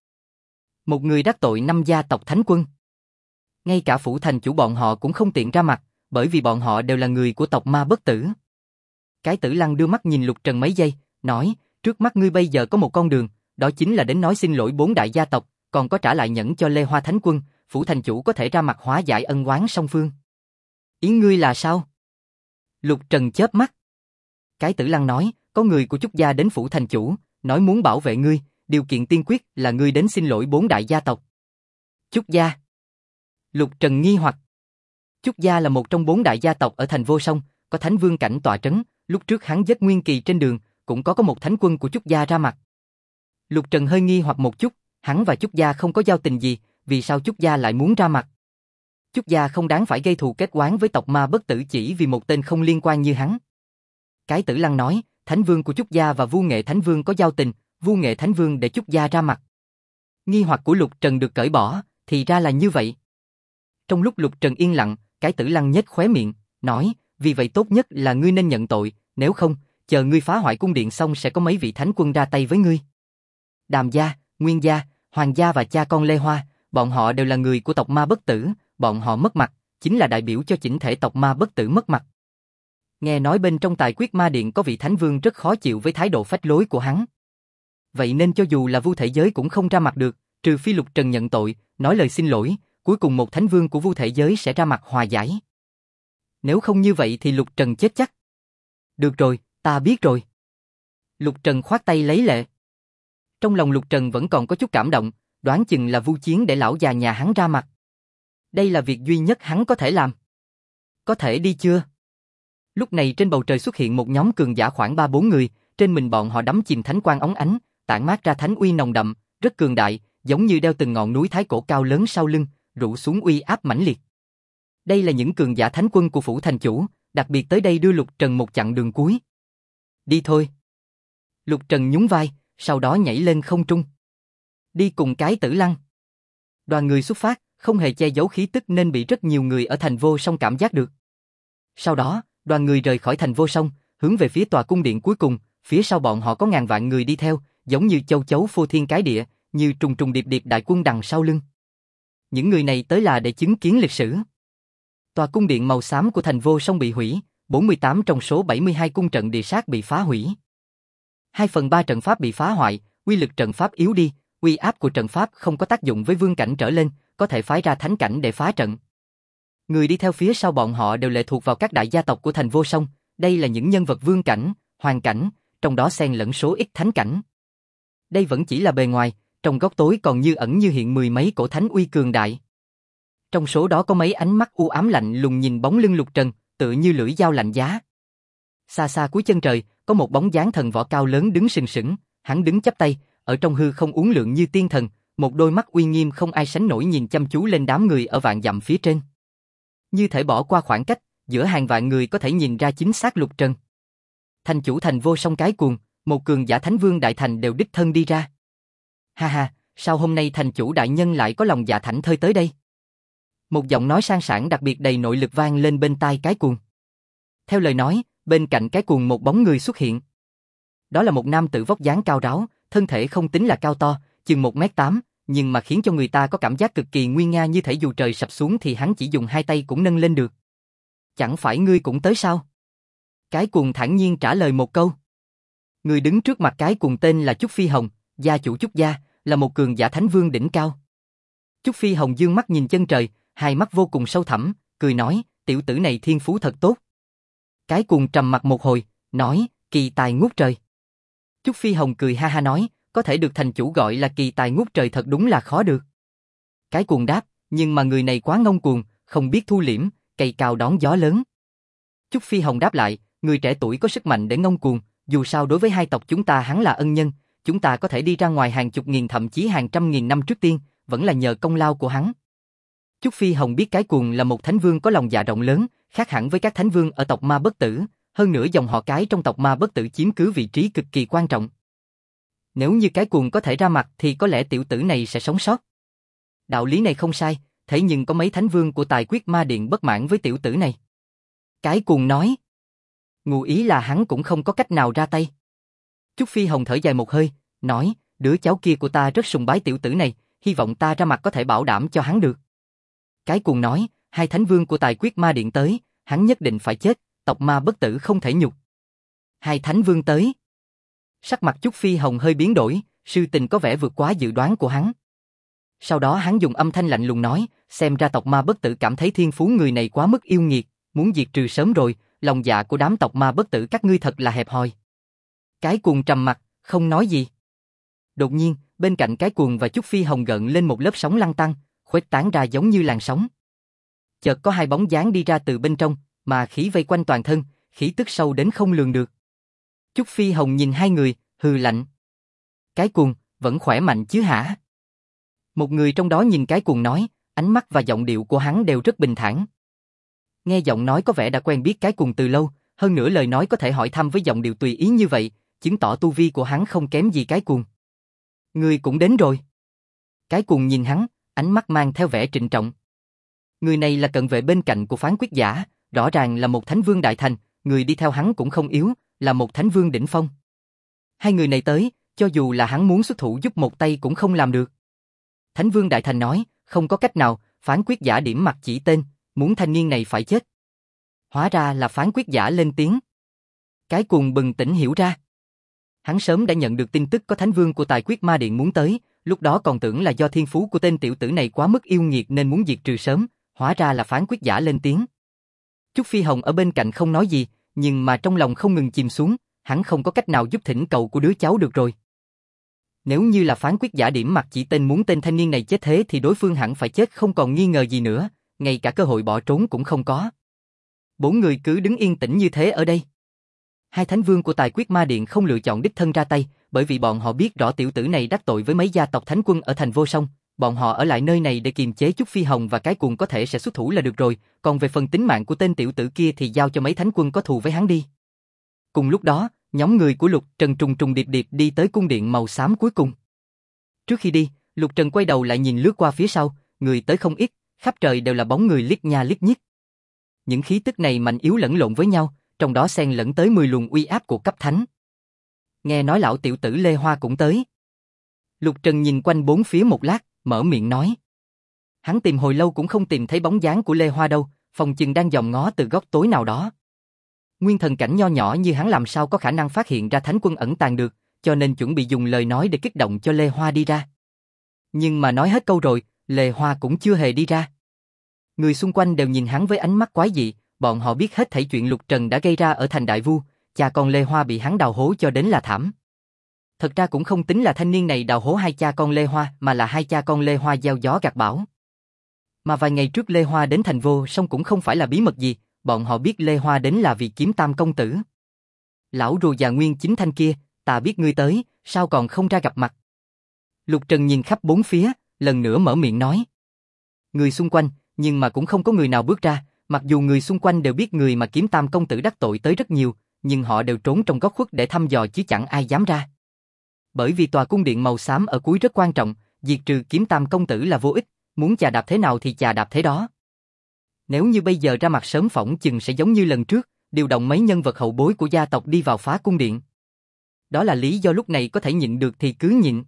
Một người đắc tội 5 gia tộc thánh quân. Ngay cả phủ thành chủ bọn họ cũng không tiện ra mặt, bởi vì bọn họ đều là người của tộc Ma Bất Tử. Cái Tử Lăng đưa mắt nhìn Lục Trần mấy giây, nói, trước mắt ngươi bây giờ có một con đường, đó chính là đến nói xin lỗi 4 đại gia tộc, còn có trả lại nhẫn cho Lê Hoa thánh quân, phủ thành chủ có thể ra mặt hóa giải ân oán song phương. Ý ngươi là sao? Lục Trần chớp mắt. Cái Tử Lăng nói, có người của Trúc gia đến phủ thành chủ, nói muốn bảo vệ ngươi, điều kiện tiên quyết là ngươi đến xin lỗi 4 đại gia tộc. Trúc gia? Lục Trần nghi hoặc. Trúc gia là một trong 4 đại gia tộc ở thành Vô Song, có thánh vương cảnh tọa trấn, lúc trước hắn giết Nguyên Kỳ trên đường, cũng có một thánh quân của Trúc gia ra mặt. Lục Trần hơi nghi hoặc một chút, hắn và Trúc gia không có giao tình gì, vì sao Trúc gia lại muốn ra mặt? Trúc gia không đáng phải gây thù kết oán với tộc Ma Bất Tử chỉ vì một tên không liên quan như hắn. Cái Tử Lăng nói, thánh vương của Trúc gia và Vu Nghệ thánh vương có giao tình, Vu Nghệ thánh vương để Trúc gia ra mặt. Nghi hoặc của Lục Trần được cởi bỏ, thì ra là như vậy. Trong lúc Lục Trần yên lặng, Cái Tử Lăng nhếch khóe miệng, nói, vì vậy tốt nhất là ngươi nên nhận tội, nếu không, chờ ngươi phá hoại cung điện xong sẽ có mấy vị thánh quân ra tay với ngươi. Đàm gia, Nguyên gia, Hoàng gia và cha con Lê Hoa, bọn họ đều là người của tộc Ma Bất Tử, bọn họ mất mặt, chính là đại biểu cho chỉnh thể tộc Ma Bất Tử mất mặt. Nghe nói bên trong Tài Quyết Ma Điện có vị thánh vương rất khó chịu với thái độ phách lối của hắn. Vậy nên cho dù là Vu Thể Giới cũng không ra mặt được, trừ phi Lục Trần nhận tội, nói lời xin lỗi, cuối cùng một thánh vương của Vu Thể Giới sẽ ra mặt hòa giải. Nếu không như vậy thì Lục Trần chết chắc. Được rồi, ta biết rồi. Lục Trần khoát tay lấy lệ. Trong lòng Lục Trần vẫn còn có chút cảm động, đoán chừng là Vu Chiến để lão già nhà hắn ra mặt. Đây là việc duy nhất hắn có thể làm. Có thể đi chưa? Lúc này trên bầu trời xuất hiện một nhóm cường giả khoảng 3-4 người, trên mình bọn họ đắm chìm thánh quang óng ánh, tản mát ra thánh uy nồng đậm, rất cường đại, giống như đeo từng ngọn núi thái cổ cao lớn sau lưng, rủ xuống uy áp mãnh liệt. Đây là những cường giả thánh quân của phủ thành chủ, đặc biệt tới đây đưa Lục Trần một chặng đường cuối. Đi thôi. Lục Trần nhún vai, sau đó nhảy lên không trung. Đi cùng Cái Tử Lăng. Đoàn người xuất phát, không hề che giấu khí tức nên bị rất nhiều người ở thành Vô Song cảm giác được. Sau đó, đoàn người rời khỏi thành Vô Song, hướng về phía tòa cung điện cuối cùng, phía sau bọn họ có ngàn vạn người đi theo, giống như châu chấu phô thiên cái địa, như trùng trùng điệp điệp đại quân đằng sau lưng. Những người này tới là để chứng kiến lịch sử. Tòa cung điện màu xám của thành Vô Song bị hủy, 48 trong số 72 cung trận địa sát bị phá hủy. 2/3 trận pháp bị phá hoại, uy lực trận pháp yếu đi, uy áp của trận pháp không có tác dụng với vương cảnh trở lên, có thể phái ra thánh cảnh để phá trận. Người đi theo phía sau bọn họ đều lệ thuộc vào các đại gia tộc của thành Vô Song, đây là những nhân vật vương cảnh, hoàng cảnh, trong đó xen lẫn số ít thánh cảnh. Đây vẫn chỉ là bề ngoài, trong góc tối còn như ẩn như hiện mười mấy cổ thánh uy cường đại. Trong số đó có mấy ánh mắt u ám lạnh lùng nhìn bóng lưng Lục Trần, tựa như lưỡi dao lạnh giá. Xa xa cuối chân trời, có một bóng dáng thần võ cao lớn đứng sừng sững, hắn đứng chắp tay, ở trong hư không uốn lượn như tiên thần, một đôi mắt uy nghiêm không ai sánh nổi nhìn chăm chú lên đám người ở vạn dặm phía trên. Như thể bỏ qua khoảng cách, giữa hàng vạn người có thể nhìn ra chính xác Lục Trần. Thành chủ thành Vô Song Cái Cuồng, một cường giả thánh vương đại thành đều đích thân đi ra. Ha ha, sao hôm nay thành chủ đại nhân lại có lòng dạ thảnh thơi tới đây? Một giọng nói sang sảng đặc biệt đầy nội lực vang lên bên tai Cái Cuồng. Theo lời nói, bên cạnh Cái Cuồng một bóng người xuất hiện. Đó là một nam tử vóc dáng cao ráo, thân thể không tính là cao to, chừng 1m8, nhưng mà khiến cho người ta có cảm giác cực kỳ nguy nga, như thể dù trời sập xuống thì hắn chỉ dùng hai tay cũng nâng lên được. Chẳng phải ngươi cũng tới sao? Cái Cuồng thản nhiên trả lời một câu. Người đứng trước mặt Cái Cuồng tên là Trúc Phi Hồng, gia chủ Trúc gia, là một cường giả thánh vương đỉnh cao. Trúc Phi Hồng dương mắt nhìn chân trời, hai mắt vô cùng sâu thẳm, cười nói, tiểu tử này thiên phú thật tốt. Cái cuồng trầm mặt một hồi, nói, kỳ tài ngút trời. Chúc Phi Hồng cười ha ha nói, có thể được thành chủ gọi là kỳ tài ngút trời thật đúng là khó được. Cái cuồng đáp, nhưng mà người này quá ngông cuồng, không biết thu liễm, cây cao đón gió lớn. Chúc Phi Hồng đáp lại, người trẻ tuổi có sức mạnh để ngông cuồng, dù sao đối với hai tộc chúng ta hắn là ân nhân, chúng ta có thể đi ra ngoài hàng chục nghìn thậm chí hàng trăm nghìn năm trước tiên, vẫn là nhờ công lao của hắn. Chúc Phi Hồng biết cái cuồng là một thánh vương có lòng dạ rộng lớn, khác hẳn với các thánh vương ở tộc Ma Bất Tử, hơn nữa dòng họ cái trong tộc Ma Bất Tử chiếm cứ vị trí cực kỳ quan trọng. Nếu như cái cuồng có thể ra mặt thì có lẽ tiểu tử này sẽ sống sót. Đạo lý này không sai, thế nhưng có mấy thánh vương của Tài Quyết Ma Điện bất mãn với tiểu tử này. Cái cuồng nói, ngụ ý là hắn cũng không có cách nào ra tay. Chúc Phi Hồng thở dài một hơi, nói, đứa cháu kia của ta rất sùng bái tiểu tử này, hy vọng ta ra mặt có thể bảo đảm cho hắn được. Cái cuồng nói, hai thánh vương của Tài Quyết Ma Điện tới, hắn nhất định phải chết, tộc Ma Bất Tử không thể nhục. Hai thánh vương tới. Sắc mặt Chúc Phi Hồng hơi biến đổi, sự tình có vẻ vượt quá dự đoán của hắn. Sau đó hắn dùng âm thanh lạnh lùng nói, xem ra tộc Ma Bất Tử cảm thấy thiên phú người này quá mức yêu nghiệt, muốn diệt trừ sớm rồi, lòng dạ của đám tộc Ma Bất Tử các ngươi thật là hẹp hòi. Cái cuồng trầm mặt, không nói gì. Đột nhiên, bên cạnh cái cuồng và Chúc Phi Hồng gợn lên một lớp sóng lăn tăn, khuếch tán ra giống như làn sóng. Chợt có hai bóng dáng đi ra từ bên trong, mà khí vây quanh toàn thân, khí tức sâu đến không lường được. Chúc Phi Hồng nhìn hai người, hừ lạnh. Cái cuồng, vẫn khỏe mạnh chứ hả? Một người trong đó nhìn cái cuồng nói, ánh mắt và giọng điệu của hắn đều rất bình thản. Nghe giọng nói có vẻ đã quen biết cái cuồng từ lâu, hơn nữa lời nói có thể hỏi thăm với giọng điệu tùy ý như vậy, chứng tỏ tu vi của hắn không kém gì cái cuồng. Người cũng đến rồi. Cái cuồng nhìn hắn, ánh mắt mang theo vẻ trịnh trọng. Người này là cận vệ bên cạnh của phán quyết giả, rõ ràng là một thánh vương đại thành, người đi theo hắn cũng không yếu, là một thánh vương đỉnh phong. Hai người này tới, cho dù là hắn muốn xuất thủ giúp một tay cũng không làm được. Thánh vương đại thành nói, không có cách nào, phán quyết giả điểm mặt chỉ tên, muốn thanh niên này phải chết. Hóa ra là phán quyết giả lên tiếng. Cái cuồng bừng tỉnh hiểu ra. Hắn sớm đã nhận được tin tức có thánh vương của Tài Quyết Ma Điện muốn tới, lúc đó còn tưởng là do thiên phú của tên tiểu tử này quá mức yêu nghiệt nên muốn diệt trừ sớm, hóa ra là phán quyết giả lên tiếng. Chúc Phi Hồng ở bên cạnh không nói gì, nhưng mà trong lòng không ngừng chìm xuống, hắn không có cách nào giúp thỉnh cầu của đứa cháu được rồi. Nếu như là phán quyết giả điểm mặt chỉ tên muốn tên thanh niên này chết thế thì đối phương hẳn phải chết không còn nghi ngờ gì nữa, ngay cả cơ hội bỏ trốn cũng không có. Bốn người cứ đứng yên tĩnh như thế ở đây. Hai thánh vương của Tài Quyết Ma Điện không lựa chọn đích thân ra tay, bởi vì bọn họ biết rõ tiểu tử này đắc tội với mấy gia tộc thánh quân ở thành Vô Song, bọn họ ở lại nơi này để kiềm chế Chúc Phi Hồng và cái cuồng có thể sẽ xuất thủ là được rồi, còn về phần tính mạng của tên tiểu tử kia thì giao cho mấy thánh quân có thù với hắn đi. Cùng lúc đó, nhóm người của Lục Trần trùng trùng điệp điệp đi tới cung điện màu xám cuối cùng. Trước khi đi, Lục Trần quay đầu lại nhìn lướt qua phía sau, người tới không ít, khắp trời đều là bóng người liếc nha liếc nhích. Những khí tức này mạnh yếu lẫn lộn với nhau, trong đó xen lẫn tới 10 luồng uy áp của cấp thánh. Nghe nói lão tiểu tử Lê Hoa cũng tới. Lục Trần nhìn quanh bốn phía một lát, mở miệng nói. Hắn tìm hồi lâu cũng không tìm thấy bóng dáng của Lê Hoa đâu, phòng chừng đang dòm ngó từ góc tối nào đó. Nguyên thần cảnh nho nhỏ như hắn làm sao có khả năng phát hiện ra thánh quân ẩn tàng được, cho nên chuẩn bị dùng lời nói để kích động cho Lê Hoa đi ra. Nhưng mà nói hết câu rồi, Lê Hoa cũng chưa hề đi ra. Người xung quanh đều nhìn hắn với ánh mắt quái dị, bọn họ biết hết thảy chuyện Lục Trần đã gây ra ở thành Đại Vu, cha con Lê Hoa bị hắn đào hố cho đến là thảm. Thật ra cũng không tính là thanh niên này đào hố hai cha con Lê Hoa, mà là hai cha con Lê Hoa gieo gió gặt bão. Mà vài ngày trước Lê Hoa đến thành Vô Song cũng không phải là bí mật gì, bọn họ biết Lê Hoa đến là vì kiếm Tam công tử. Lão rùa già Nguyên Chính Thanh kia, ta biết ngươi tới, sao còn không ra gặp mặt? Lục Trần nhìn khắp bốn phía, lần nữa mở miệng nói. Người xung quanh, nhưng mà cũng không có người nào bước ra, mặc dù người xung quanh đều biết người mà kiếm Tam công tử đắc tội tới rất nhiều, nhưng họ đều trốn trong góc khuất để thăm dò chứ chẳng ai dám ra. Bởi vì tòa cung điện màu xám ở cuối rất quan trọng, diệt trừ kiếm Tam công tử là vô ích, muốn chà đạp thế nào thì chà đạp thế đó. Nếu như bây giờ ra mặt sớm phỏng chừng sẽ giống như lần trước, điều động mấy nhân vật hậu bối của gia tộc đi vào phá cung điện. Đó là lý do lúc này có thể nhịn được thì cứ nhịn.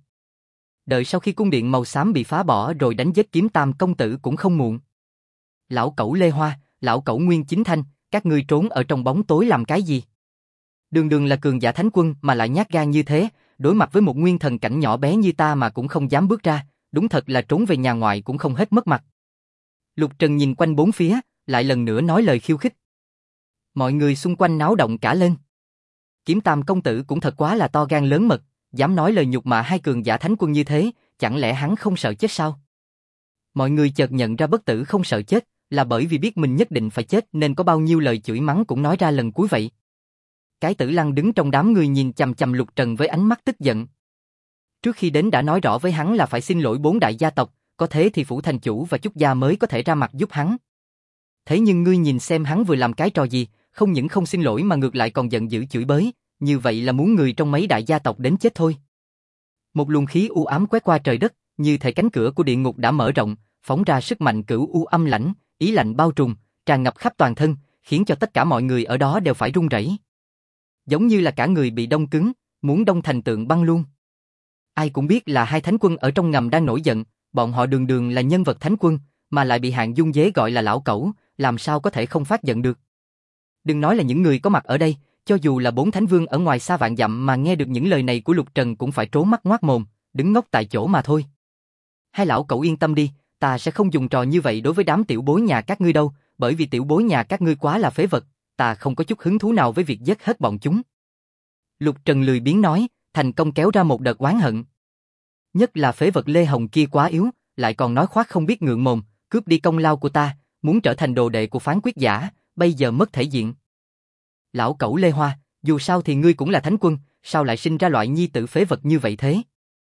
Đợi sau khi cung điện màu xám bị phá bỏ rồi đánh giết kiếm Tam công tử cũng không muộn. Lão cẩu Lê Hoa, lão cẩu Nguyên Chính Thanh, các ngươi trốn ở trong bóng tối làm cái gì? Đường đường là cường giả thánh quân mà lại nhát gan như thế, đối mặt với một nguyên thần cảnh nhỏ bé như ta mà cũng không dám bước ra, đúng thật là trốn về nhà ngoại cũng không hết mất mặt. Lục Trần nhìn quanh bốn phía, lại lần nữa nói lời khiêu khích. Mọi người xung quanh náo động cả lên. Kiếm Tam công tử cũng thật quá là to gan lớn mật, dám nói lời nhục mạ hai cường giả thánh quân như thế, chẳng lẽ hắn không sợ chết sao? Mọi người chợt nhận ra Bất Tử không sợ chết, là bởi vì biết mình nhất định phải chết nên có bao nhiêu lời chửi mắng cũng nói ra lần cuối vậy. Cái Tử Lăng đứng trong đám người nhìn chằm chằm Lục Trần với ánh mắt tức giận. Trước khi đến đã nói rõ với hắn là phải xin lỗi 4 đại gia tộc, có thế thì phủ thành chủ và Trúc gia mới có thể ra mặt giúp hắn. Thế nhưng ngươi nhìn xem hắn vừa làm cái trò gì, không những không xin lỗi mà ngược lại còn giận dữ chửi bới, như vậy là muốn người trong mấy đại gia tộc đến chết thôi. Một luồng khí u ám quét qua trời đất, như thể cánh cửa của địa ngục đã mở rộng, phóng ra sức mạnh cửu u âm lãnh, ý lạnh bao trùm, tràn ngập khắp toàn thân, khiến cho tất cả mọi người ở đó đều phải run rẩy. Giống như là cả người bị đông cứng, muốn đông thành tượng băng luôn. Ai cũng biết là hai thánh quân ở trong ngầm đang nổi giận, bọn họ đường đường là nhân vật thánh quân, mà lại bị Hạng Dung Dế gọi là lão cẩu, làm sao có thể không phát giận được. Đừng nói là những người có mặt ở đây, cho dù là 4 thánh vương ở ngoài xa vạn dặm mà nghe được những lời này của Lục Trần cũng phải trố mắt ngoác mồm, đứng ngốc tại chỗ mà thôi. Hai lão cẩu yên tâm đi, ta sẽ không dùng trò như vậy đối với đám tiểu bối nhà các ngươi đâu, bởi vì tiểu bối nhà các ngươi quá là phế vật, ta không có chút hứng thú nào với việc giết hết bọn chúng. Lục Trần lười biếng nói, thành công kéo ra một đợt oán hận. Nhất là phế vật Lê Hồng kia quá yếu, lại còn nói khoác không biết ngượng mồm, cướp đi công lao của ta, muốn trở thành đồ đệ của phán quyết giả, bây giờ mất thể diện. Lão cẩu Lê Hoa, dù sao thì ngươi cũng là thánh quân, sao lại sinh ra loại nhi tử phế vật như vậy thế?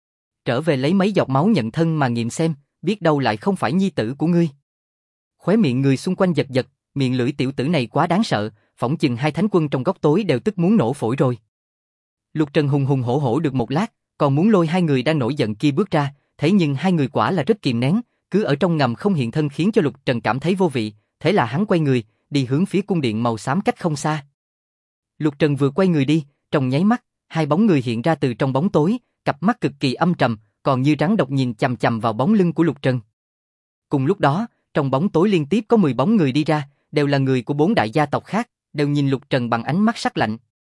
Trở về lấy mấy giọt máu nhận thân mà nghiệm xem, biết đâu lại không phải nhi tử của ngươi. Khóe miệng người xung quanh giật giật, miệng lưỡi tiểu tử này quá đáng sợ, phỏng chừng hai thánh quân trong góc tối đều tức muốn nổ phổi rồi. Lục Trần hùng hùng hổ hổ được một lát, còn muốn lôi hai người đang nổi giận kia bước ra, thế nhưng hai người quả là rất kìm nén, cứ ở trong ngầm không hiện thân khiến cho Lục Trần cảm thấy vô vị, thế là hắn quay người, đi hướng phía cung điện màu xám cách không xa. Lục Trần vừa quay người đi, trong nháy mắt, hai bóng người hiện ra từ trong bóng tối, cặp mắt cực kỳ âm trầm, còn như rắn độc nhìn chằm chằm vào bóng lưng của Lục Trần. Cùng lúc đó, trong bóng tối liên tiếp có 10 bóng người đi ra, đều là người của 4 đại gia tộc khác, đều nhìn Lục Trần bằng ánh mắt sắc lạnh.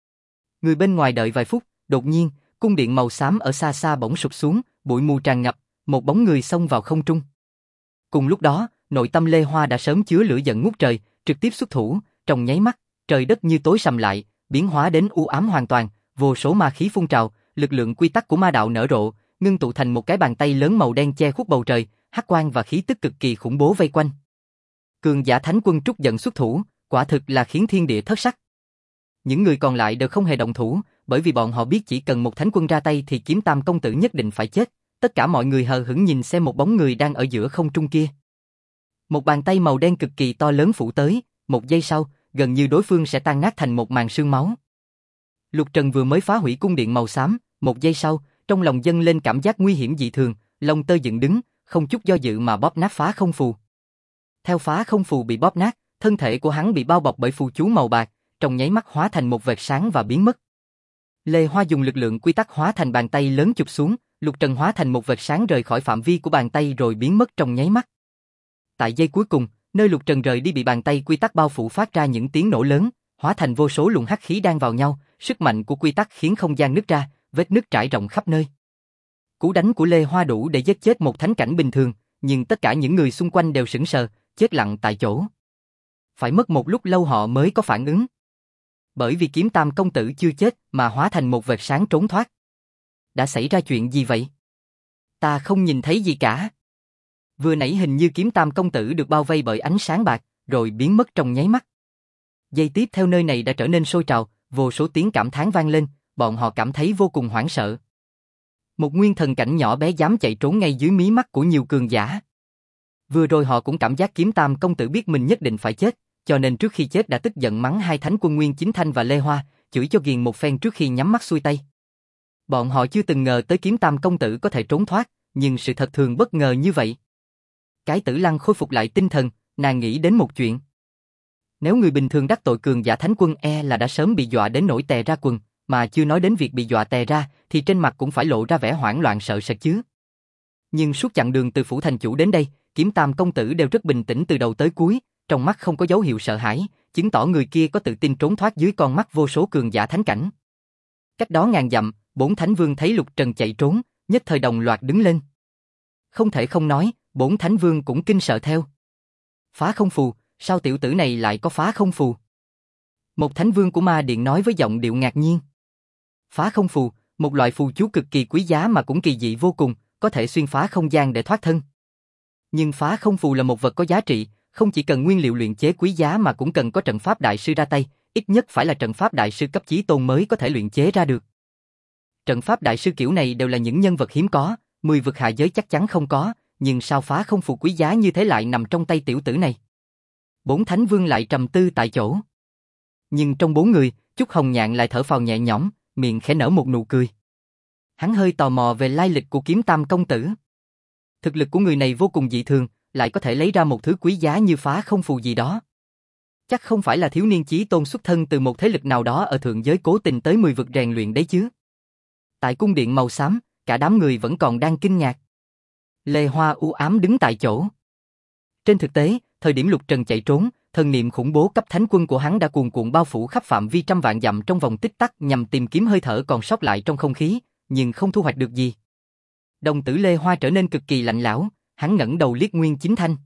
Người bên ngoài đợi vài phút, đột nhiên, cung điện màu xám ở xa xa bỗng sụp xuống, bụi mù tràn ngập, một bóng người xông vào không trung. Cùng lúc đó, nội tâm Lê Hoa đã sớm chứa lửa giận ngút trời, trực tiếp xuất thủ, trong nháy mắt, trời đất như tối sầm lại, biến hóa đến u ám hoàn toàn, vô số ma khí phun trào, lực lượng quy tắc của ma đạo nở rộ, ngưng tụ thành một cái bàn tay lớn màu đen che khuất bầu trời, hắc quang và khí tức cực kỳ khủng bố vây quanh. Cường giả thánh quân trút giận xuất thủ, quả thực là khiến thiên địa thất sắc. Những người còn lại đều không hề động thủ, bởi vì bọn họ biết chỉ cần một thánh quân ra tay thì Kiếm Tam công tử nhất định phải chết. Tất cả mọi người hờ hững nhìn xem một bóng người đang ở giữa không trung kia. Một bàn tay màu đen cực kỳ to lớn phủ tới, một giây sau, gần như đối phương sẽ tan nát thành một màn sương máu. Lục Trần vừa mới phá hủy cung điện màu xám, một giây sau, trong lòng dâng lên cảm giác nguy hiểm dị thường, lông tơ dựng đứng, không chút do dự mà bóp nát phá không phù. Theo phá không phù bị bóp nát, thân thể của hắn bị bao bọc bởi phù chú màu bạc, trong nháy mắt hóa thành một vệt sáng và biến mất. Lê Hoa dùng lực lượng quy tắc hóa thành bàn tay lớn chụp xuống, Lục Trần hóa thành một vệt sáng rời khỏi phạm vi của bàn tay rồi biến mất trong nháy mắt. Tại giây cuối cùng, nơi Lục Trần rời đi bị bàn tay quy tắc bao phủ phát ra những tiếng nổ lớn, hóa thành vô số luồng hắc khí đan vào nhau, sức mạnh của quy tắc khiến không gian nứt ra, vết nứt trải rộng khắp nơi. Cú đánh của Lê Hoa đủ để giết chết một thánh cảnh bình thường, nhưng tất cả những người xung quanh đều sững sờ, chết lặng tại chỗ. Phải mất một lúc lâu họ mới có phản ứng. Bởi vì Kiếm Tam công tử chưa chết mà hóa thành một vệt sáng trốn thoát. Đã xảy ra chuyện gì vậy? Ta không nhìn thấy gì cả. Vừa nãy hình như Kiếm Tam công tử được bao vây bởi ánh sáng bạc, rồi biến mất trong nháy mắt. Giây tiếp theo nơi này đã trở nên sôi trào, vô số tiếng cảm thán vang lên, bọn họ cảm thấy vô cùng hoảng sợ. Một nguyên thần cảnh nhỏ bé dám chạy trốn ngay dưới mí mắt của nhiều cường giả. Vừa rồi họ cũng cảm giác Kiếm Tam công tử biết mình nhất định phải chết, cho nên trước khi chết đã tức giận mắng hai thánh quân Nguyên Chính Thanh và Lê Hoa, chửi cho ghiền một phen trước khi nhắm mắt xuôi tay. Bọn họ chưa từng ngờ tới Kiếm Tam công tử có thể trốn thoát, nhưng sự thật thường bất ngờ như vậy. Cái Tử Lăng khôi phục lại tinh thần, nàng nghĩ đến một chuyện. Nếu người bình thường đắc tội cường giả thánh quân là đã sớm bị dọa đến nỗi tè ra quần, mà chưa nói đến việc bị dọa tè ra, thì trên mặt cũng phải lộ ra vẻ hoảng loạn sợ sệt chứ. Nhưng suốt chặng đường từ phủ thành chủ đến đây, Kiếm Tam công tử đều rất bình tĩnh từ đầu tới cuối, trong mắt không có dấu hiệu sợ hãi, chứng tỏ người kia có tự tin trốn thoát dưới con mắt vô số cường giả thánh cảnh. Cách đó ngàn dặm, 4 thánh vương thấy Lục Trần chạy trốn, nhất thời đồng loạt đứng lên. Không thể không nói, 4 thánh vương cũng kinh sợ theo. Phá không phù, sao tiểu tử này lại có phá không phù? Một thánh vương của ma điện nói với giọng điệu ngạc nhiên. Phá không phù, một loại phù chú cực kỳ quý giá mà cũng kỳ dị vô cùng, có thể xuyên phá không gian để thoát thân. Nhưng phá không phù là một vật có giá trị, không chỉ cần nguyên liệu luyện chế quý giá mà cũng cần có trận pháp đại sư ra tay, ít nhất phải là trận pháp đại sư cấp chí tôn mới có thể luyện chế ra được. Trận pháp đại sư kiểu này đều là những nhân vật hiếm có, 10 vực hạ giới chắc chắn không có, nhưng sao phá không phù quý giá như thế lại nằm trong tay tiểu tử này? 4 thánh vương lại trầm tư tại chỗ. Nhưng trong 4 người, Chúc Hồng Nhạn lại thở phào nhẹ nhõm, miệng khẽ nở một nụ cười. Hắn hơi tò mò về lai lịch của Kiếm Tam công tử. Thực lực của người này vô cùng dị thường, lại có thể lấy ra một thứ quý giá như phá không phù gì đó. Chắc không phải là thiếu niên chí tôn xuất thân từ một thế lực nào đó ở thượng giới cố tình tới 10 vực rèn luyện đấy chứ. Tại cung điện màu xám, cả đám người vẫn còn đang kinh ngạc. Lê Hoa u ám đứng tại chỗ. Trên thực tế, thời điểm Lục Trần chạy trốn, thần niệm khủng bố cấp thánh quân của hắn đã cuồn cuộn bao phủ khắp phạm vi trăm vạn dặm trong vòng tích tắc nhằm tìm kiếm hơi thở còn sót lại trong không khí, nhưng không thu hoạch được gì. Đồng tử Lê Hoa trở nên cực kỳ lạnh lẽo, hắn ngẩng đầu liếc Nguyên Chính Thanh.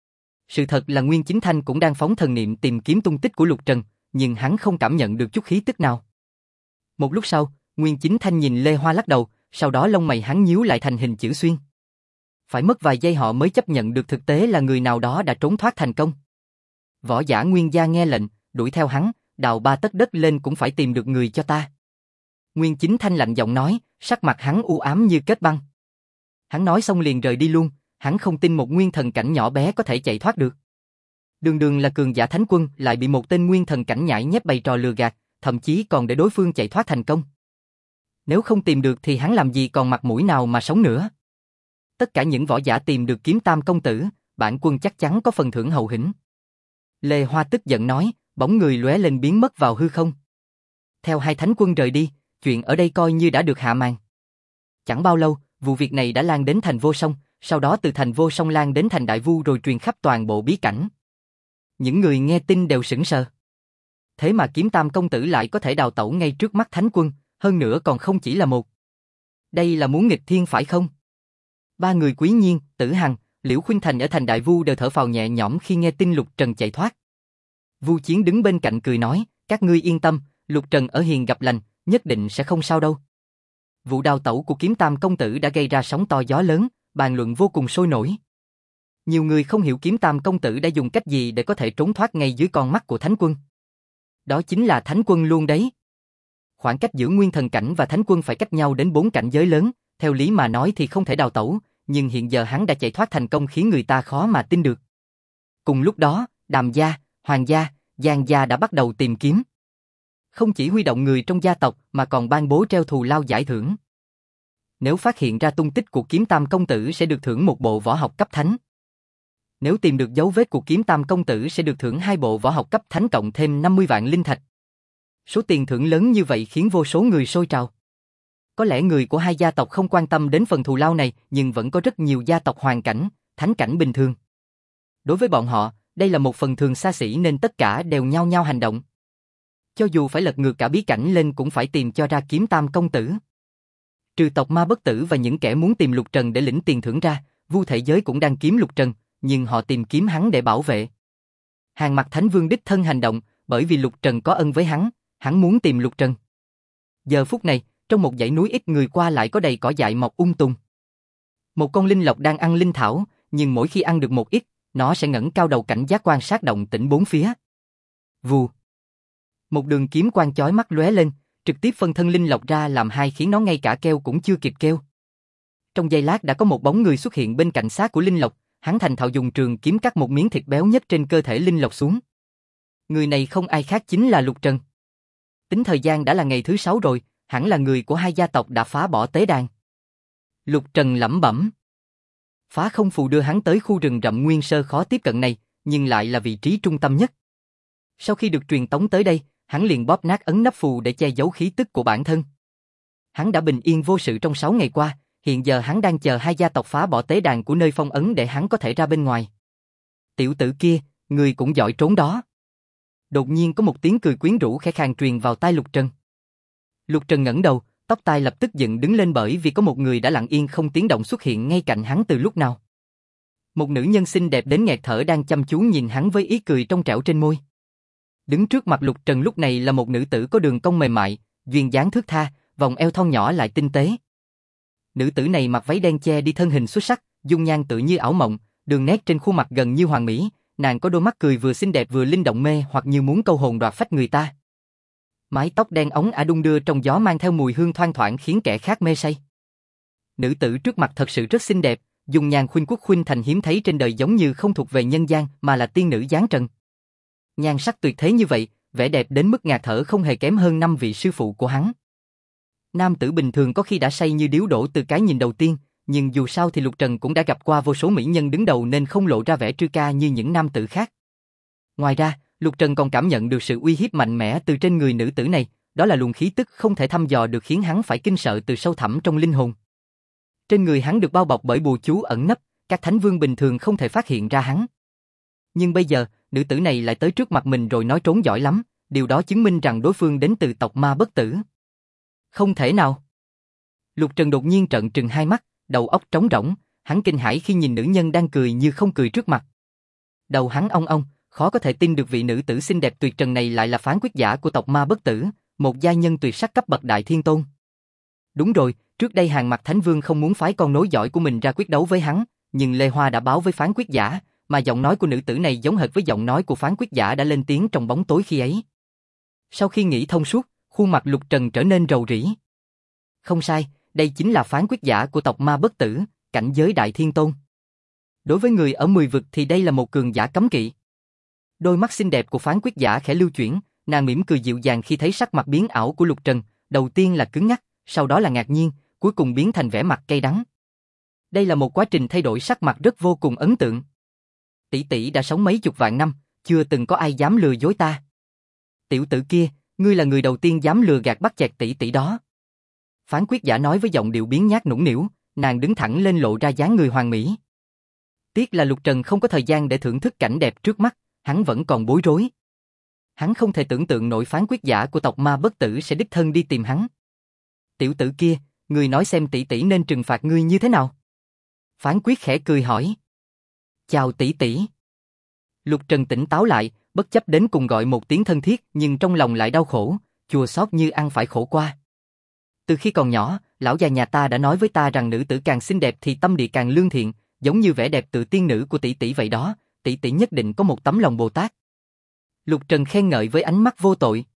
Sự thật là Nguyên Chính Thanh cũng đang phóng thần niệm tìm kiếm tung tích của Lục Trần, nhưng hắn không cảm nhận được chút khí tức nào. Một lúc sau, Nguyên Chính Thanh nhìn Lê Hoa lắc đầu, sau đó lông mày hắn nhíu lại thành hình chữ xuyên. Phải mất vài giây họ mới chấp nhận được thực tế là người nào đó đã trốn thoát thành công. Võ giả Nguyên gia nghe lệnh, đuổi theo hắn, đào 3 tấc đất lên cũng phải tìm được người cho ta. Nguyên Chính Thanh lạnh giọng nói, sắc mặt hắn u ám như kết băng. Hắn nói xong liền rời đi luôn, hắn không tin một nguyên thần cảnh nhỏ bé có thể chạy thoát được. Đường đường là cường giả thánh quân lại bị một tên nguyên thần cảnh nhãi nhép bày trò lừa gạt, thậm chí còn để đối phương chạy thoát thành công. Nếu không tìm được thì hắn làm gì còn mặt mũi nào mà sống nữa. Tất cả những võ giả tìm được Kiếm Tam công tử, bản quân chắc chắn có phần thưởng hậu hĩnh. Lê Hoa tức giận nói, bóng người lóe lên biến mất vào hư không. Theo 2 thánh quân rời đi, chuyện ở đây coi như đã được hạ màn. Chẳng bao lâu, vụ việc này đã lan đến thành Vô Song, sau đó từ thành Vô Song lan đến thành Đại Vu rồi truyền khắp toàn bộ bí cảnh. Những người nghe tin đều sững sờ. Thế mà Kiếm Tam công tử lại có thể đào tẩu ngay trước mắt thánh quân, hơn nữa còn không chỉ là một. Đây là muốn nghịch thiên phải không? 3 người Quý Nhiên, Tử Hằng, Liễu Khuynh Thành ở thành Đại Vu đều thở phào nhẹ nhõm khi nghe tin Lục Trần chạy thoát. Vu Chiến đứng bên cạnh cười nói, các ngươi yên tâm, Lục Trần ở hiền gặp lành, nhất định sẽ không sao đâu. Vụ đào tẩu của Kiếm Tam công tử đã gây ra sóng to gió lớn, bàn luận vô cùng sôi nổi. Nhiều người không hiểu Kiếm Tam công tử đã dùng cách gì để có thể trốn thoát ngay dưới con mắt của Thánh quân. Đó chính là Thánh quân luôn đấy. Khoảng cách giữa Nguyên Thần cảnh và Thánh quân phải cách nhau đến 4 cảnh giới lớn, theo lý mà nói thì không thể đào tẩu, nhưng hiện giờ hắn đã chạy thoát thành công khiến người ta khó mà tin được. Cùng lúc đó, Đàm gia, Hoàng gia, Giang gia đã bắt đầu tìm kiếm. Không chỉ huy động người trong gia tộc mà còn ban bố treo thù lao giải thưởng. Nếu phát hiện ra tung tích của Kiếm Tam công tử sẽ được thưởng một bộ võ học cấp thánh. Nếu tìm được dấu vết của Kiếm Tam công tử sẽ được thưởng 2 bộ võ học cấp thánh cộng thêm 50 vạn linh thạch. Số tiền thưởng lớn như vậy khiến vô số người sôi trào. Có lẽ người của 2 gia tộc không quan tâm đến phần thù lao này, nhưng vẫn có rất nhiều gia tộc hoàn cảnh, thánh cảnh bình thường. Đối với bọn họ, đây là một phần thường xa xỉ nên tất cả đều nhao nhao hành động. Cho dù phải lật ngược cả bí cảnh lên cũng phải tìm cho ra Kiếm Tam công tử. Trừ tộc Ma Bất Tử và những kẻ muốn tìm Lục Trần để lĩnh tiền thưởng ra, Vu Thể Giới cũng đang kiếm Lục Trần, nhưng họ tìm kiếm hắn để bảo vệ. Hàng Mặt Thánh Vương đích thân hành động, bởi vì Lục Trần có ân với hắn muốn tìm Lục Trần. Giờ phút này, trong một dãy núi ít người qua lại có đầy cỏ dại mọc tùng. Một con linh lộc đang ăn linh thảo, nhưng mỗi khi ăn được một ít, nó sẽ ngẩng cao đầu cảnh giác quan sát động tĩnh bốn phía. Vù. Một đường kiếm quang chói mắt lóe lên, trực tiếp phân thân linh lộc ra làm hai khiến nó ngay cả kêu cũng chưa kịp kêu. Trong giây lát đã có một bóng người xuất hiện bên cạnh xác của linh lộc, hắn thành thạo dùng trường kiếm cắt một miếng thịt béo nhất trên cơ thể linh lộc xuống. Người này không ai khác chính là Lục Trần. Tính thời gian đã là ngày thứ 6 rồi, hẳn là người của 2 gia tộc đã phá bỏ tế đàn. Lục Trần lẩm bẩm. Phá không phù đưa hắn tới khu rừng rậm nguyên sơ khó tiếp cận này, nhưng lại là vị trí trung tâm nhất. Sau khi được truyền tống tới đây, hắn liền bóp nát ấn nắp phù để che giấu khí tức của bản thân. Hắn đã bình yên vô sự trong 6 ngày qua, hiện giờ hắn đang chờ 2 gia tộc phá bỏ tế đàn của nơi phong ấn để hắn có thể ra bên ngoài. Tiểu tử kia, người cũng giỏi trốn đó. Đột nhiên có một tiếng cười quyến rũ khẽ khàng truyền vào tai Lục Trần. Lục Trần ngẩng đầu, tóc tai lập tức dựng đứng lên bởi vì có một người đã lặng yên không tiếng động xuất hiện ngay cạnh hắn từ lúc nào. Một nữ nhân xinh đẹp đến nghẹt thở đang chăm chú nhìn hắn với ý cười trong trẻo trên môi. Đứng trước mặt Lục Trần lúc này là một nữ tử có đường cong mềm mại, duyên dáng thướt tha, vòng eo thon nhỏ lại tinh tế. Nữ tử này mặc váy đen che đi thân hình xuất sắc, dung nhan tự như ảo mộng, đường nét trên khuôn mặt gần như hoàn mỹ, nàng có đôi mắt cười vừa xinh đẹp vừa linh động mê hoặc như muốn câu hồn đoạt phách người ta. Mái tóc đen óng ả đung đưa trong gió mang theo mùi hương thoang thoảng khiến kẻ khác mê say. Nữ tử trước mặt thật sự rất xinh đẹp, dung nhan khuynh quốc khuynh thành hiếm thấy trên đời, giống như không thuộc về nhân gian mà là tiên nữ giáng trần. Nhan sắc tuyệt thế như vậy, vẻ đẹp đến mức ngạt thở không hề kém hơn 5 vị sư phụ của hắn. Nam tử bình thường có khi đã say như điếu đổ từ cái nhìn đầu tiên, nhưng dù sao thì Lục Trần cũng đã gặp qua vô số mỹ nhân đứng đầu nên không lộ ra vẻ trư ca như những nam tử khác. Ngoài ra, Lục Trần còn cảm nhận được sự uy hiếp mạnh mẽ từ trên người nữ tử này, đó là luồng khí tức không thể thăm dò được khiến hắn phải kinh sợ từ sâu thẳm trong linh hồn. Trên người hắn được bao bọc bởi bùa chú ẩn nấp, các thánh vương bình thường không thể phát hiện ra hắn. Nhưng bây giờ, nữ tử này lại tới trước mặt mình rồi nói trốn giỏi lắm, điều đó chứng minh rằng đối phương đến từ tộc Ma Bất Tử. Không thể nào. Lục Trần đột nhiên trợn trừng hai mắt, đầu óc trống rỗng, hắn kinh hãi khi nhìn nữ nhân đang cười như không cười trước mặt. Đầu hắn ong ong, khó có thể tin được vị nữ tử xinh đẹp tuyệt trần này lại là phán quyết giả của tộc Ma Bất Tử, một gia nhân tuyệt sắc cấp bậc Đại Thiên Tôn. Đúng rồi, trước đây Hàng Mặc Thánh Vương không muốn phái con nối dõi của mình ra quyết đấu với hắn, nhưng Lê Hoa đã báo với phán quyết giả, mà giọng nói của nữ tử này giống hệt với giọng nói của phán quyết giả đã lên tiếng trong bóng tối khi ấy. Sau khi nghĩ thông suốt, khuôn mặt Lục Trần trở nên rầu rĩ. Không sai, đây chính là phán quyết giả của tộc Ma Bất Tử, cảnh giới Đại Thiên Tôn. Đối với người ở 10 vực thì đây là một cường giả cấm kỵ. Đôi mắt xinh đẹp của phán quyết giả khẽ lưu chuyển, nàng mỉm cười dịu dàng khi thấy sắc mặt biến ảo của Lục Trần, đầu tiên là cứng ngắc, sau đó là ngạc nhiên, cuối cùng biến thành vẻ mặt cay đắng. Đây là một quá trình thay đổi sắc mặt rất vô cùng ấn tượng. Tỷ tỷ đã sống mấy chục vạn năm, chưa từng có ai dám lừa dối ta. Tiểu tử kia, ngươi là người đầu tiên dám lừa gạt bắt chẹt tỷ tỷ đó. Phán quyết giả nói với giọng điệu biến nhát nũng nịu, nàng đứng thẳng lên lộ ra dáng người hoàn mỹ. Tiếc là Lục Trần không có thời gian để thưởng thức cảnh đẹp trước mắt, hắn vẫn còn bối rối. Hắn không thể tưởng tượng nổi phán quyết giả của tộc Ma Bất Tử sẽ đích thân đi tìm hắn. Tiểu tử kia, ngươi nói xem tỷ tỷ nên trừng phạt ngươi như thế nào? Phán quyết khẽ cười hỏi. Chào tỷ tỷ. Lục Trần tỉnh táo lại, bất chấp đến cùng gọi một tiếng thân thiết nhưng trong lòng lại đau khổ, chua xót như ăn phải khổ qua. Từ khi còn nhỏ, lão già nhà ta đã nói với ta rằng nữ tử càng xinh đẹp thì tâm địa càng lương thiện, giống như vẻ đẹp tự tiên nữ của tỷ tỷ vậy đó, tỷ tỷ nhất định có một tấm lòng Bồ Tát. Lục Trần khen ngợi với ánh mắt vô tội.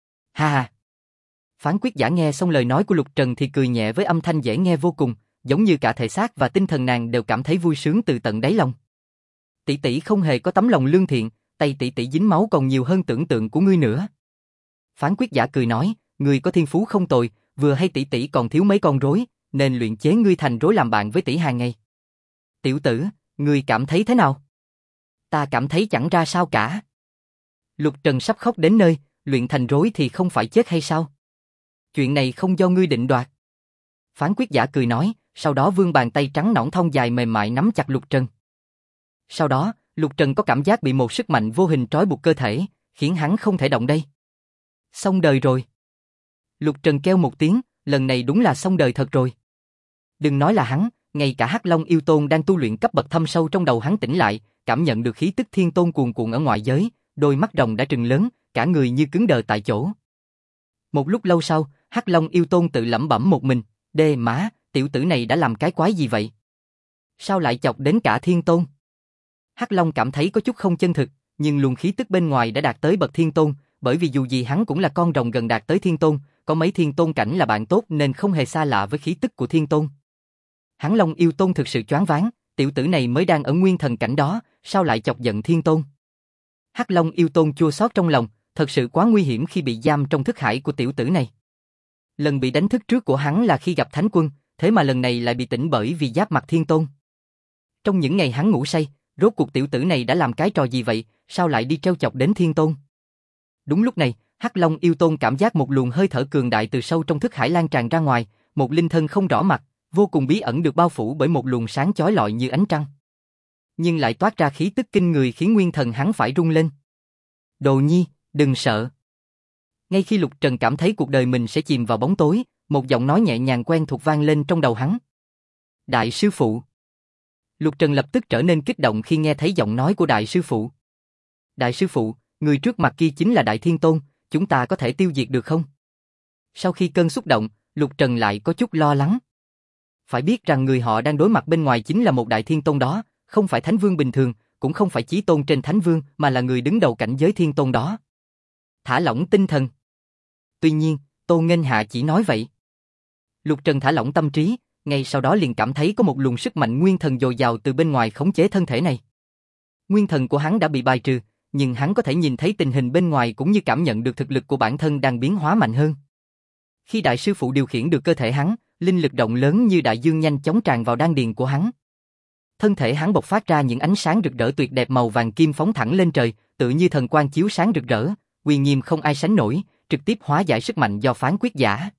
Ha ha. Phán quyết giả nghe xong lời nói của Lục Trần thì cười nhẹ với âm thanh dễ nghe vô cùng, giống như cả thể xác và tinh thần nàng đều cảm thấy vui sướng từ tận đáy lòng. Tỷ tỷ không hề có tấm lòng lương thiện, tay tỷ tỷ dính máu còn nhiều hơn tưởng tượng của ngươi nữa. Phán quyết giả cười nói, ngươi có thiên phú không tồi, vừa hay tỷ tỷ còn thiếu mấy con rối, nên luyện chế ngươi thành rối làm bạn với tỷ hàng ngày. Tiểu tử, ngươi cảm thấy thế nào? Ta cảm thấy chẳng ra sao cả. Lục Trần sắp khóc đến nơi, luyện thành rối thì không phải chết hay sao? Chuyện này không do ngươi định đoạt. Phán quyết giả cười nói, sau đó vươn bàn tay trắng nõn thon dài mềm mại nắm chặt Lục Trần. Sau đó, Lục Trần có cảm giác bị một sức mạnh vô hình trói buộc cơ thể, khiến hắn không thể động đậy. Xong đời rồi. Lục Trần kêu một tiếng, lần này đúng là xong đời thật rồi. Đừng nói là hắn, ngay cả Hắc Long yêu tôn đang tu luyện cấp bậc thâm sâu trong đầu hắn tỉnh lại, cảm nhận được khí tức thiên tôn cuồn cuộn ở ngoại giới, đôi mắt rồng đã trừng lớn, cả người như cứng đờ tại chỗ. Một lúc lâu sau, Hắc Long yêu tôn tự lẩm bẩm một mình, đê má, tiểu tử này đã làm cái quái gì vậy? Sao lại chọc đến cả thiên tôn? Hắc Long cảm thấy có chút không chân thực, nhưng luồng khí tức bên ngoài đã đạt tới bậc thiên tôn, bởi vì dù gì hắn cũng là con rồng gần đạt tới thiên tôn, có mấy thiên tôn cảnh là bạn tốt nên không hề xa lạ với khí tức của thiên tôn. Hắn Long yêu tôn thực sự choáng váng, tiểu tử này mới đang ở nguyên thần cảnh đó, sao lại chọc giận thiên tôn? Hắc Long yêu tôn chua xót trong lòng, thật sự quá nguy hiểm khi bị giam trong thức hải của tiểu tử này. Lần bị đánh thức trước của hắn là khi gặp Thánh Quân, thế mà lần này lại bị tỉnh bởi vì giáp mặt thiên tôn. Trong những ngày hắn ngủ say, rốt cuộc tiểu tử này đã làm cái trò gì vậy, sao lại đi trêu chọc đến thiên tôn? Đúng lúc này, Hắc Long yêu tôn cảm giác một luồng hơi thở cường đại từ sâu trong thức hải lan tràn ra ngoài, một linh thân không rõ mặt, vô cùng bí ẩn được bao phủ bởi một luồng sáng chói lọi như ánh trăng. Nhưng lại toát ra khí tức kinh người khiến nguyên thần hắn phải rung lên. Đồ nhi, đừng sợ. Ngay khi Lục Trần cảm thấy cuộc đời mình sẽ chìm vào bóng tối, một giọng nói nhẹ nhàng quen thuộc vang lên trong đầu hắn. Đại sư phụ. Lục Trần lập tức trở nên kích động khi nghe thấy giọng nói của đại sư phụ. Đại sư phụ, người trước mặt kia chính là Đại Thiên Tôn, chúng ta có thể tiêu diệt được không? Sau khi cơn xúc động, Lục Trần lại có chút lo lắng. Phải biết rằng người họ đang đối mặt bên ngoài chính là một Đại Thiên Tôn đó, không phải Thánh Vương bình thường, cũng không phải chí tôn trên Thánh Vương mà là người đứng đầu cảnh giới Thiên Tôn đó. Thả lỏng tinh thần. Tuy nhiên, Tô Nghênh Hạ chỉ nói vậy. Lục Trần thả lỏng tâm trí, ngay sau đó liền cảm thấy có một luồng sức mạnh nguyên thần dồi dào từ bên ngoài khống chế thân thể này. Nguyên thần của hắn đã bị bài trừ, nhưng hắn có thể nhìn thấy tình hình bên ngoài cũng như cảm nhận được thực lực của bản thân đang biến hóa mạnh hơn. Khi đại sư phụ điều khiển được cơ thể hắn, linh lực rộng lớn như đại dương nhanh chóng tràn vào đan điền của hắn. Thân thể hắn bộc phát ra những ánh sáng rực rỡ tuyệt đẹp màu vàng kim phóng thẳng lên trời, tự như thần quang chiếu sáng rực rỡ, uy nghiêm không ai sánh nổi, trực tiếp hóa giải sức mạnh do phán quyết giả.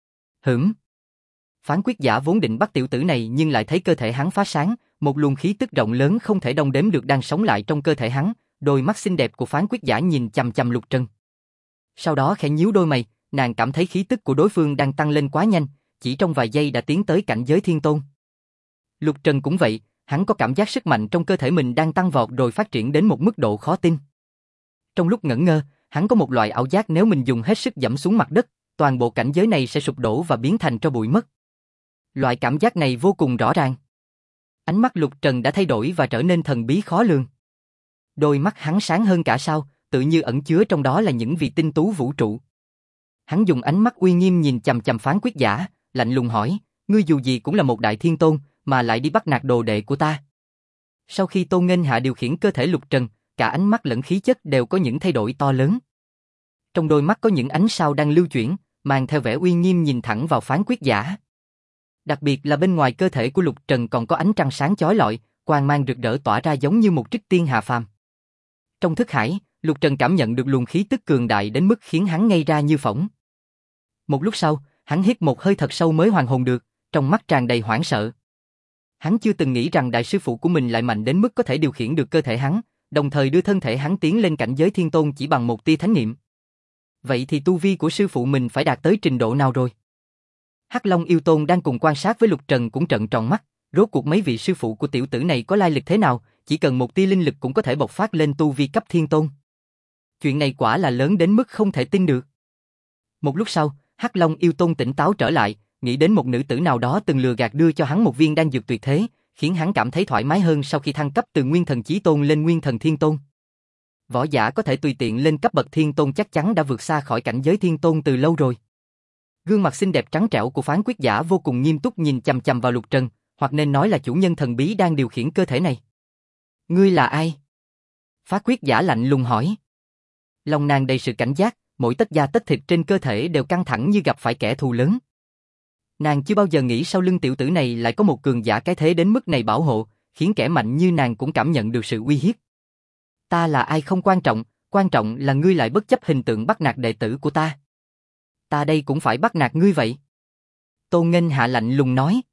Phán quyết giả vốn định bắt tiểu tử này nhưng lại thấy cơ thể hắn phá sáng, một luồng khí tức rộng lớn không thể đong đếm được đang sống lại trong cơ thể hắn, đôi mắt xinh đẹp của phán quyết giả nhìn chằm chằm Lục Trần. Sau đó khẽ nhíu đôi mày, nàng cảm thấy khí tức của đối phương đang tăng lên quá nhanh, chỉ trong vài giây đã tiến tới cảnh giới Thiên Tôn. Lục Trần cũng vậy, hắn có cảm giác sức mạnh trong cơ thể mình đang tăng vọt rồi phát triển đến một mức độ khó tin. Trong lúc ngẩn ngơ, hắn có một loại ảo giác nếu mình dùng hết sức giẫm xuống mặt đất, toàn bộ cảnh giới này sẽ sụp đổ và biến thành tro bụi mất. Loại cảm giác này vô cùng rõ ràng. Ánh mắt Lục Trần đã thay đổi và trở nên thần bí khó lường. Đôi mắt hắn sáng hơn cả sao, tự như ẩn chứa trong đó là những vì tinh tú vũ trụ. Hắn dùng ánh mắt uy nghiêm nhìn chằm chằm phán quyết giả, lạnh lùng hỏi, ngươi dù gì cũng là một Đại Thiên Tôn, mà lại đi bắt nạt đồ đệ của ta. Sau khi Tô Nghênh Hạ điều khiển cơ thể Lục Trần, cả ánh mắt lẫn khí chất đều có những thay đổi to lớn. Trong đôi mắt có những ánh sao đang lưu chuyển, mang theo vẻ uy nghiêm nhìn thẳng vào phán quyết giả. Đặc biệt là bên ngoài cơ thể của Lục Trần còn có ánh trăng sáng chói lọi, quang mang rực rỡ tỏa ra giống như một trích tiên hạ phàm. Trong thức hải, Lục Trần cảm nhận được luồng khí tức cường đại đến mức khiến hắn ngây ra như phỗng. Một lúc sau, hắn hít một hơi thật sâu mới hoàn hồn được, trong mắt tràn đầy hoảng sợ. Hắn chưa từng nghĩ rằng đại sư phụ của mình lại mạnh đến mức có thể điều khiển được cơ thể hắn, đồng thời đưa thân thể hắn tiến lên cảnh giới Thiên Tôn chỉ bằng một tia thánh niệm. Vậy thì tu vi của sư phụ mình phải đạt tới trình độ nào rồi? Hắc Long Yêu Tôn đang cùng quan sát với Lục Trần cũng trợn tròn mắt, rốt cuộc mấy vị sư phụ của tiểu tử này có lai lịch thế nào, chỉ cần một tia linh lực cũng có thể bộc phát lên tu vi cấp Thiên Tôn. Chuyện này quả là lớn đến mức không thể tin được. Một lúc sau, Hắc Long Yêu Tôn tỉnh táo trở lại, nghĩ đến một nữ tử nào đó từng lừa gạt đưa cho hắn một viên đan dược tuyệt thế, khiến hắn cảm thấy thoải mái hơn sau khi thăng cấp từ Nguyên Thần Chí Tôn lên Nguyên Thần Thiên Tôn. Võ giả có thể tùy tiện lên cấp bậc Thiên Tôn chắc chắn đã vượt xa khỏi cảnh giới Thiên Tôn từ lâu rồi. Gương mặt xinh đẹp trắng trẻo của phán quyết giả vô cùng nghiêm túc nhìn chằm chằm vào Lục Trần, hoặc nên nói là chủ nhân thần bí đang điều khiển cơ thể này. Ngươi là ai? Phán quyết giả lạnh lùng hỏi. Lòng nàng đầy sự cảnh giác, mỗi tấc da tấc thịt trên cơ thể đều căng thẳng như gặp phải kẻ thù lớn. Nàng chưa bao giờ nghĩ sau lưng tiểu tử này lại có một cường giả cái thế đến mức này bảo hộ, khiến kẻ mạnh như nàng cũng cảm nhận được sự uy hiếp. Ta là ai không quan trọng là ngươi lại bất chấp hình tượng bắt nạt đệ tử của ta. Ta đây cũng phải bắt nạt ngươi vậy. Tô Nghênh Hạ lạnh lùng nói.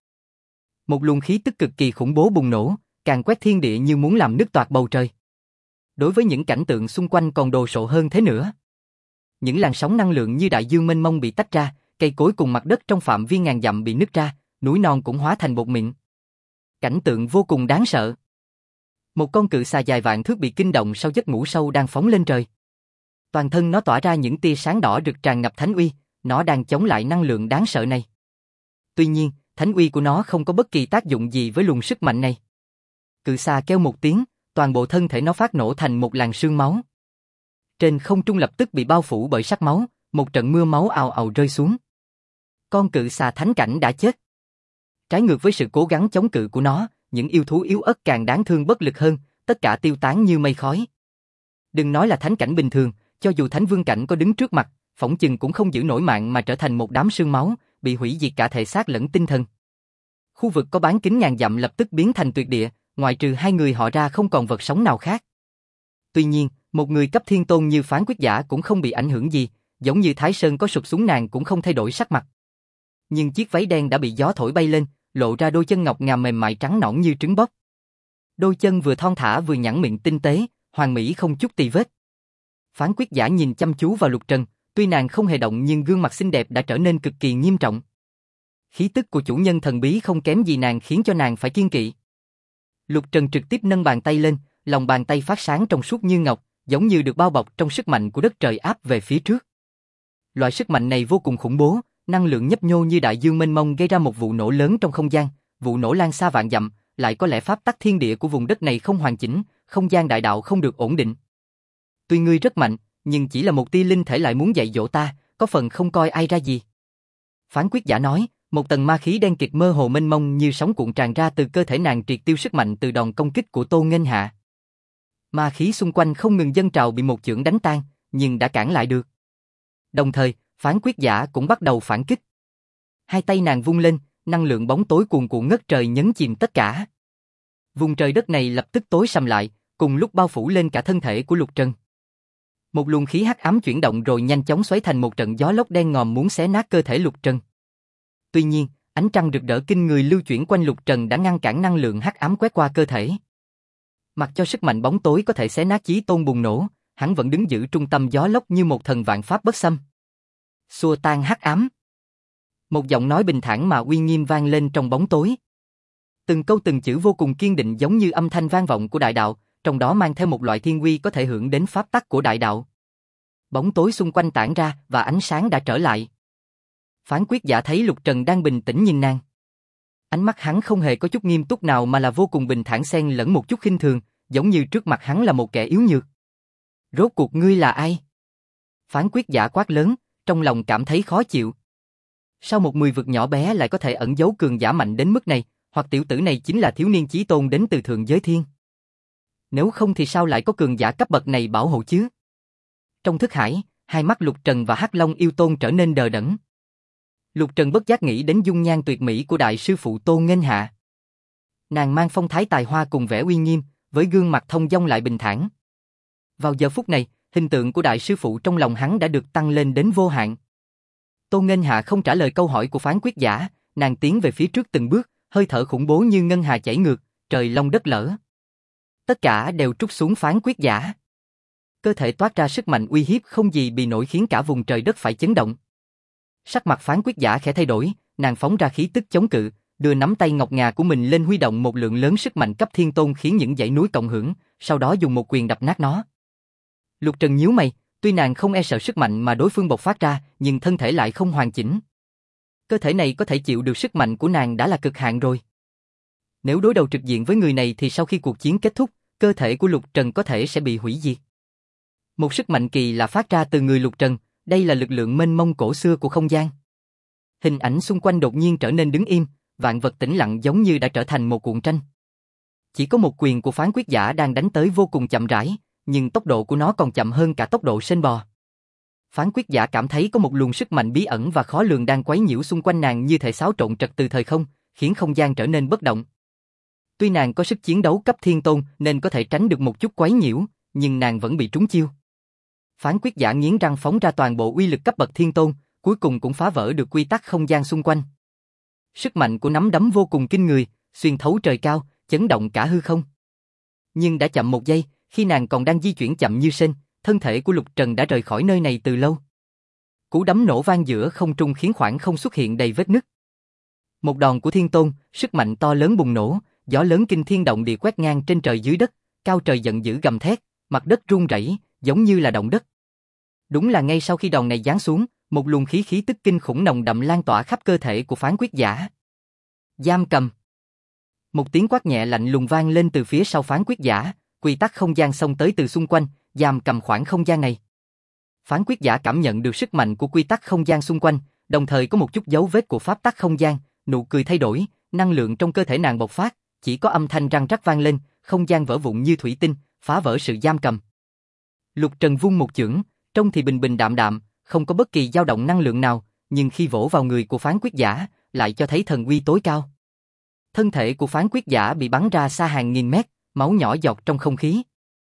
Một luồng khí tức cực kỳ khủng bố bùng nổ, càng quét thiên địa như muốn làm nứt toạc bầu trời. Đối với những cảnh tượng xung quanh còn đồ sộ hơn thế nữa. Những làn sóng năng lượng như đại dương mênh mông bị tách ra, cây cối cùng mặt đất trong phạm vi ngàn dặm bị nứt ra, núi non cũng hóa thành bột mịn. Cảnh tượng vô cùng đáng sợ. Một con cự xà dài vạn thước bị kinh động sau giấc ngủ sâu đang phóng lên trời. Toàn thân nó tỏa ra những tia sáng đỏ rực tràn ngập thánh uy, nó đang chống lại năng lượng đáng sợ này. Tuy nhiên, thánh uy của nó không có bất kỳ tác dụng gì với luồng sức mạnh này. Cự xà kêu một tiếng, toàn bộ thân thể nó phát nổ thành một làn sương máu. Trên không trung lập tức bị bao phủ bởi sắc máu, một trận mưa máu ào ào rơi xuống. Con cự xà thánh cảnh đã chết. Trái ngược với sự cố gắng chống cự của nó, những yêu thú yếu ớt càng đáng thương bất lực hơn, tất cả tiêu tán như mây khói. Đừng nói là thánh cảnh bình thường, cho dù thánh vương cảnh có đứng trước mặt, phỏng chừng cũng không giữ nổi mạng mà trở thành một đám sương máu, bị hủy diệt cả thể xác lẫn tinh thần. Khu vực có bán kính ngàn dặm lập tức biến thành tuyệt địa, ngoại trừ hai người họ ra không còn vật sống nào khác. Tuy nhiên, một người cấp Thiên Tôn như phán quyết giả cũng không bị ảnh hưởng gì, giống như Thái Sơn có sụp xuống nàng cũng không thay đổi sắc mặt. Nhưng chiếc váy đen đã bị gió thổi bay lên, lộ ra đôi chân ngọc ngà mềm mại trắng nõn như trứng bóc. Đôi chân vừa thon thả vừa nhẵn mịn tinh tế, hoàn mỹ không chút tì vết. Phán quyết giả nhìn chăm chú vào Lục Trần, tuy nàng không hề động nhưng gương mặt xinh đẹp đã trở nên cực kỳ nghiêm trọng. Khí tức của chủ nhân thần bí không kém gì nàng khiến cho nàng phải kiêng kỵ. Lục Trần trực tiếp nâng bàn tay lên, lòng bàn tay phát sáng trong suốt như ngọc, giống như được bao bọc trong sức mạnh của đất trời áp về phía trước. Loại sức mạnh này vô cùng khủng bố, năng lượng nhấp nhô như đại dương mênh mông gây ra một vụ nổ lớn trong không gian, vụ nổ lan xa vạn dặm, lại có lẽ pháp tắc thiên địa của vùng đất này không hoàn chỉnh, không gian đại đạo không được ổn định. Tuy ngươi rất mạnh, nhưng chỉ là một tia linh thể lại muốn dạy dỗ ta, có phần không coi ai ra gì. Phán quyết giả nói, một tầng ma khí đen kịt mơ hồ mênh mông như sóng cuộn tràn ra từ cơ thể nàng triệt tiêu sức mạnh từ đòn công kích của Tô Nghênh Hạ. Ma khí xung quanh không ngừng dâng trào bị một chưởng đánh tan, nhưng đã cản lại được. Đồng thời, phán quyết giả cũng bắt đầu phản kích. Hai tay nàng vung lên, năng lượng bóng tối cuồn cuộn ngất trời nhấn chìm tất cả. Vùng trời đất này lập tức tối sầm lại, cùng lúc bao phủ lên cả thân thể của Lục Trần. Một luồng khí hắc ám chuyển động rồi nhanh chóng xoáy thành một trận gió lốc đen ngòm muốn xé nát cơ thể Lục Trần. Tuy nhiên, ánh trăng rực rỡ kinh người lưu chuyển quanh Lục Trần đã ngăn cản năng lượng hắc ám quét qua cơ thể. Mặc cho sức mạnh bóng tối có thể xé nát chí tôn bùng nổ, hắn vẫn đứng giữ trung tâm gió lốc như một thần vạn pháp bất xâm. Xua tan hắc ám. Một giọng nói bình thản mà uy nghiêm vang lên trong bóng tối. Từng câu từng chữ vô cùng kiên định giống như âm thanh vang vọng của đại đạo, trong đó mang theo một loại thiên uy có thể hưởng đến pháp tắc của đại đạo. Bóng tối xung quanh tản ra và ánh sáng đã trở lại. Phán quyết giả thấy Lục Trần đang bình tĩnh nhìn nàng. Ánh mắt hắn không hề có chút nghiêm túc nào mà là vô cùng bình thản xen lẫn một chút khinh thường, giống như trước mặt hắn là một kẻ yếu nhược. Rốt cuộc ngươi là ai? Phán quyết giả quát lớn, trong lòng cảm thấy khó chịu. Sao một 10 vực nhỏ bé lại có thể ẩn giấu cường giả mạnh đến mức này, hoặc tiểu tử này chính là thiếu niên chí tôn đến từ thượng giới thiên? Nếu không thì sao lại có cường giả cấp bậc này bảo hộ chứ? Trong thức hải, hai mắt Lục Trần và Hắc Long yêu tôn trở nên đờ đẫn. Lục Trần bất giác nghĩ đến dung nhan tuyệt mỹ của đại sư phụ Tô Nghênh Hạ. Nàng mang phong thái tài hoa cùng vẻ uy nghiêm, với gương mặt thông dong lại bình thản. Vào giờ phút này, hình tượng của đại sư phụ trong lòng hắn đã được tăng lên đến vô hạn. Tô Nghênh Hạ không trả lời câu hỏi của phán quyết giả, nàng tiến về phía trước từng bước, hơi thở khủng bố như ngân hà chảy ngược, trời long đất lở. Tất cả đều trút xuống phán quyết giả. Cơ thể toát ra sức mạnh uy hiếp không gì bị nổi khiến cả vùng trời đất phải chấn động. Sắc mặt phán quyết giả khẽ thay đổi, nàng phóng ra khí tức chống cự, đưa nắm tay ngọc ngà của mình lên huy động một lượng lớn sức mạnh cấp thiên tôn khiến những dãy núi cộng hưởng, sau đó dùng một quyền đập nát nó. Lục Trần nhíu mày, tuy nàng không e sợ sức mạnh mà đối phương bộc phát ra, nhưng thân thể lại không hoàn chỉnh. Cơ thể này có thể chịu được sức mạnh của nàng đã là cực hạn rồi. Nếu đối đầu trực diện với người này thì sau khi cuộc chiến kết thúc, cơ thể của Lục Trần có thể sẽ bị hủy diệt. Một sức mạnh kỳ lạ phát ra từ người Lục Trần, đây là lực lượng mênh mông cổ xưa của không gian. Hình ảnh xung quanh đột nhiên trở nên đứng im, vạn vật tĩnh lặng giống như đã trở thành một cuộn tranh. Chỉ có một quyền của phán quyết giả đang đánh tới vô cùng chậm rãi, nhưng tốc độ của nó còn chậm hơn cả tốc độ sên bò. Phán quyết giả cảm thấy có một luồng sức mạnh bí ẩn và khó lường đang quấy nhiễu xung quanh nàng như thể xáo trộn trật tự thời không, khiến không gian trở nên bất động. Tuy nàng có sức chiến đấu cấp thiên tôn nên có thể tránh được một chút quấy nhiễu, nhưng nàng vẫn bị trúng chiêu. Phán quyết giả nghiến răng phóng ra toàn bộ uy lực cấp bậc thiên tôn, cuối cùng cũng phá vỡ được quy tắc không gian xung quanh. Sức mạnh của nắm đấm vô cùng kinh người, xuyên thấu trời cao, chấn động cả hư không. Nhưng đã chậm một giây, khi nàng còn đang di chuyển chậm như sên, thân thể của Lục Trần đã rời khỏi nơi này từ lâu. Cú đấm nổ vang giữa không trung khiến khoảng không xuất hiện đầy vết nứt. Một đòn của thiên tôn, sức mạnh to lớn bùng nổ, gió lớn kinh thiên động địa quét ngang trên trời dưới đất, cao trời giận dữ gầm thét, mặt đất rung rẩy, giống như là động đất. Đúng là ngay sau khi đòn này giáng xuống, một luồng khí tức kinh khủng nồng đậm lan tỏa khắp cơ thể của phán quyết giả. Giam cầm. Một tiếng quát nhẹ lạnh lùng vang lên từ phía sau phán quyết giả, quy tắc không gian xông tới từ xung quanh, giam cầm khoảng không gian này. Phán quyết giả cảm nhận được sức mạnh của quy tắc không gian xung quanh, đồng thời có một chút dấu vết của pháp tắc không gian, nụ cười thay đổi, năng lượng trong cơ thể nàng bộc phát, chỉ có âm thanh răng rắc vang lên, không gian vỡ vụn như thủy tinh, phá vỡ sự giam cầm. Lục Trần vung một chưởng, trông thì bình bình đạm đạm, không có bất kỳ dao động năng lượng nào, nhưng khi vỗ vào người của phán quyết giả, lại cho thấy thần uy tối cao. Thân thể của phán quyết giả bị bắn ra xa hàng nghìn mét, máu nhỏ giọt trong không khí.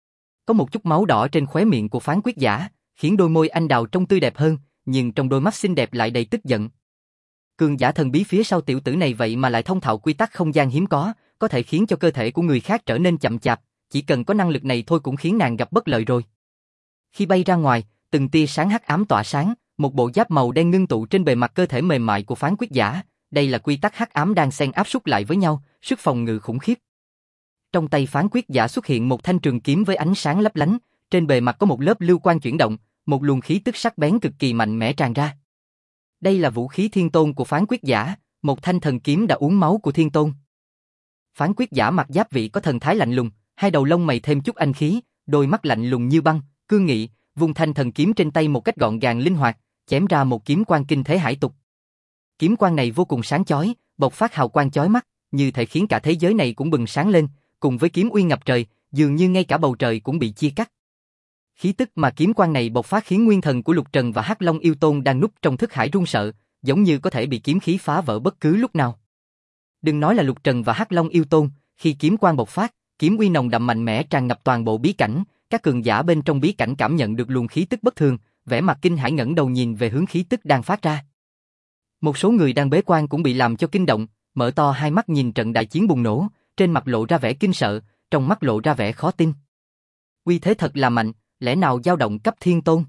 Có một chút máu đỏ trên khóe miệng của phán quyết giả, khiến đôi môi anh đào trông tươi đẹp hơn, nhưng trong đôi mắt xinh đẹp lại đầy tức giận. Cường giả thần bí phía sau tiểu tử này vậy mà lại thông thạo quy tắc không gian hiếm có thể khiến cho cơ thể của người khác trở nên chậm chạp, chỉ cần có năng lực này thôi cũng khiến nàng gặp bất lợi rồi. Khi bay ra ngoài, từng tia sáng hắc ám tỏa sáng, một bộ giáp màu đen ngưng tụ trên bề mặt cơ thể mềm mại của phán quyết giả, đây là quy tắc hắc ám đang xen áp súc lại với nhau, sức phòng ngự khủng khiếp. Trong tay phán quyết giả xuất hiện một thanh trường kiếm với ánh sáng lấp lánh, trên bề mặt có một lớp lưu quang chuyển động, một luồng khí tức sắc bén cực kỳ mạnh mẽ tràn ra. Đây là vũ khí thiên tôn của Phán Quyết Giả, một thanh thần kiếm đã uống máu của thiên tôn. Phán Quyết Giả mặc giáp vị có thần thái lạnh lùng, hai đầu lông mày thêm chút anh khí, đôi mắt lạnh lùng như băng, cương nghị, vung thanh thần kiếm trên tay một cách gọn gàng linh hoạt, chém ra một kiếm quang kinh thế hải tục. Kiếm quang này vô cùng sáng chói, bộc phát hào quang chói mắt, như thể khiến cả thế giới này cũng bừng sáng lên, cùng với kiếm uy ngập trời, dường như ngay cả bầu trời cũng bị chia cắt. Khí tức mà kiếm quang này bộc phát khiến nguyên thần của Lục Trần và Hắc Long yêu tôn đang núp trong thức hải run sợ, giống như có thể bị kiếm khí phá vỡ bất cứ lúc nào. Đừng nói là Lục Trần và Hắc Long yêu tôn, khi kiếm quang bộc phát, kiếm uy nồng đậm mạnh mẽ tràn ngập toàn bộ bí cảnh, các cường giả bên trong bí cảnh cảm nhận được luồng khí tức bất thường, vẻ mặt kinh hãi ngẩng đầu nhìn về hướng khí tức đang phát ra. Một số người đang bế quan cũng bị làm cho kinh động, mở to hai mắt nhìn trận đại chiến bùng nổ, trên mặt lộ ra vẻ kinh sợ, trong mắt lộ ra vẻ khó tin. Uy thế thật là mạnh, lẽ nào dao động cấp thiên tôn?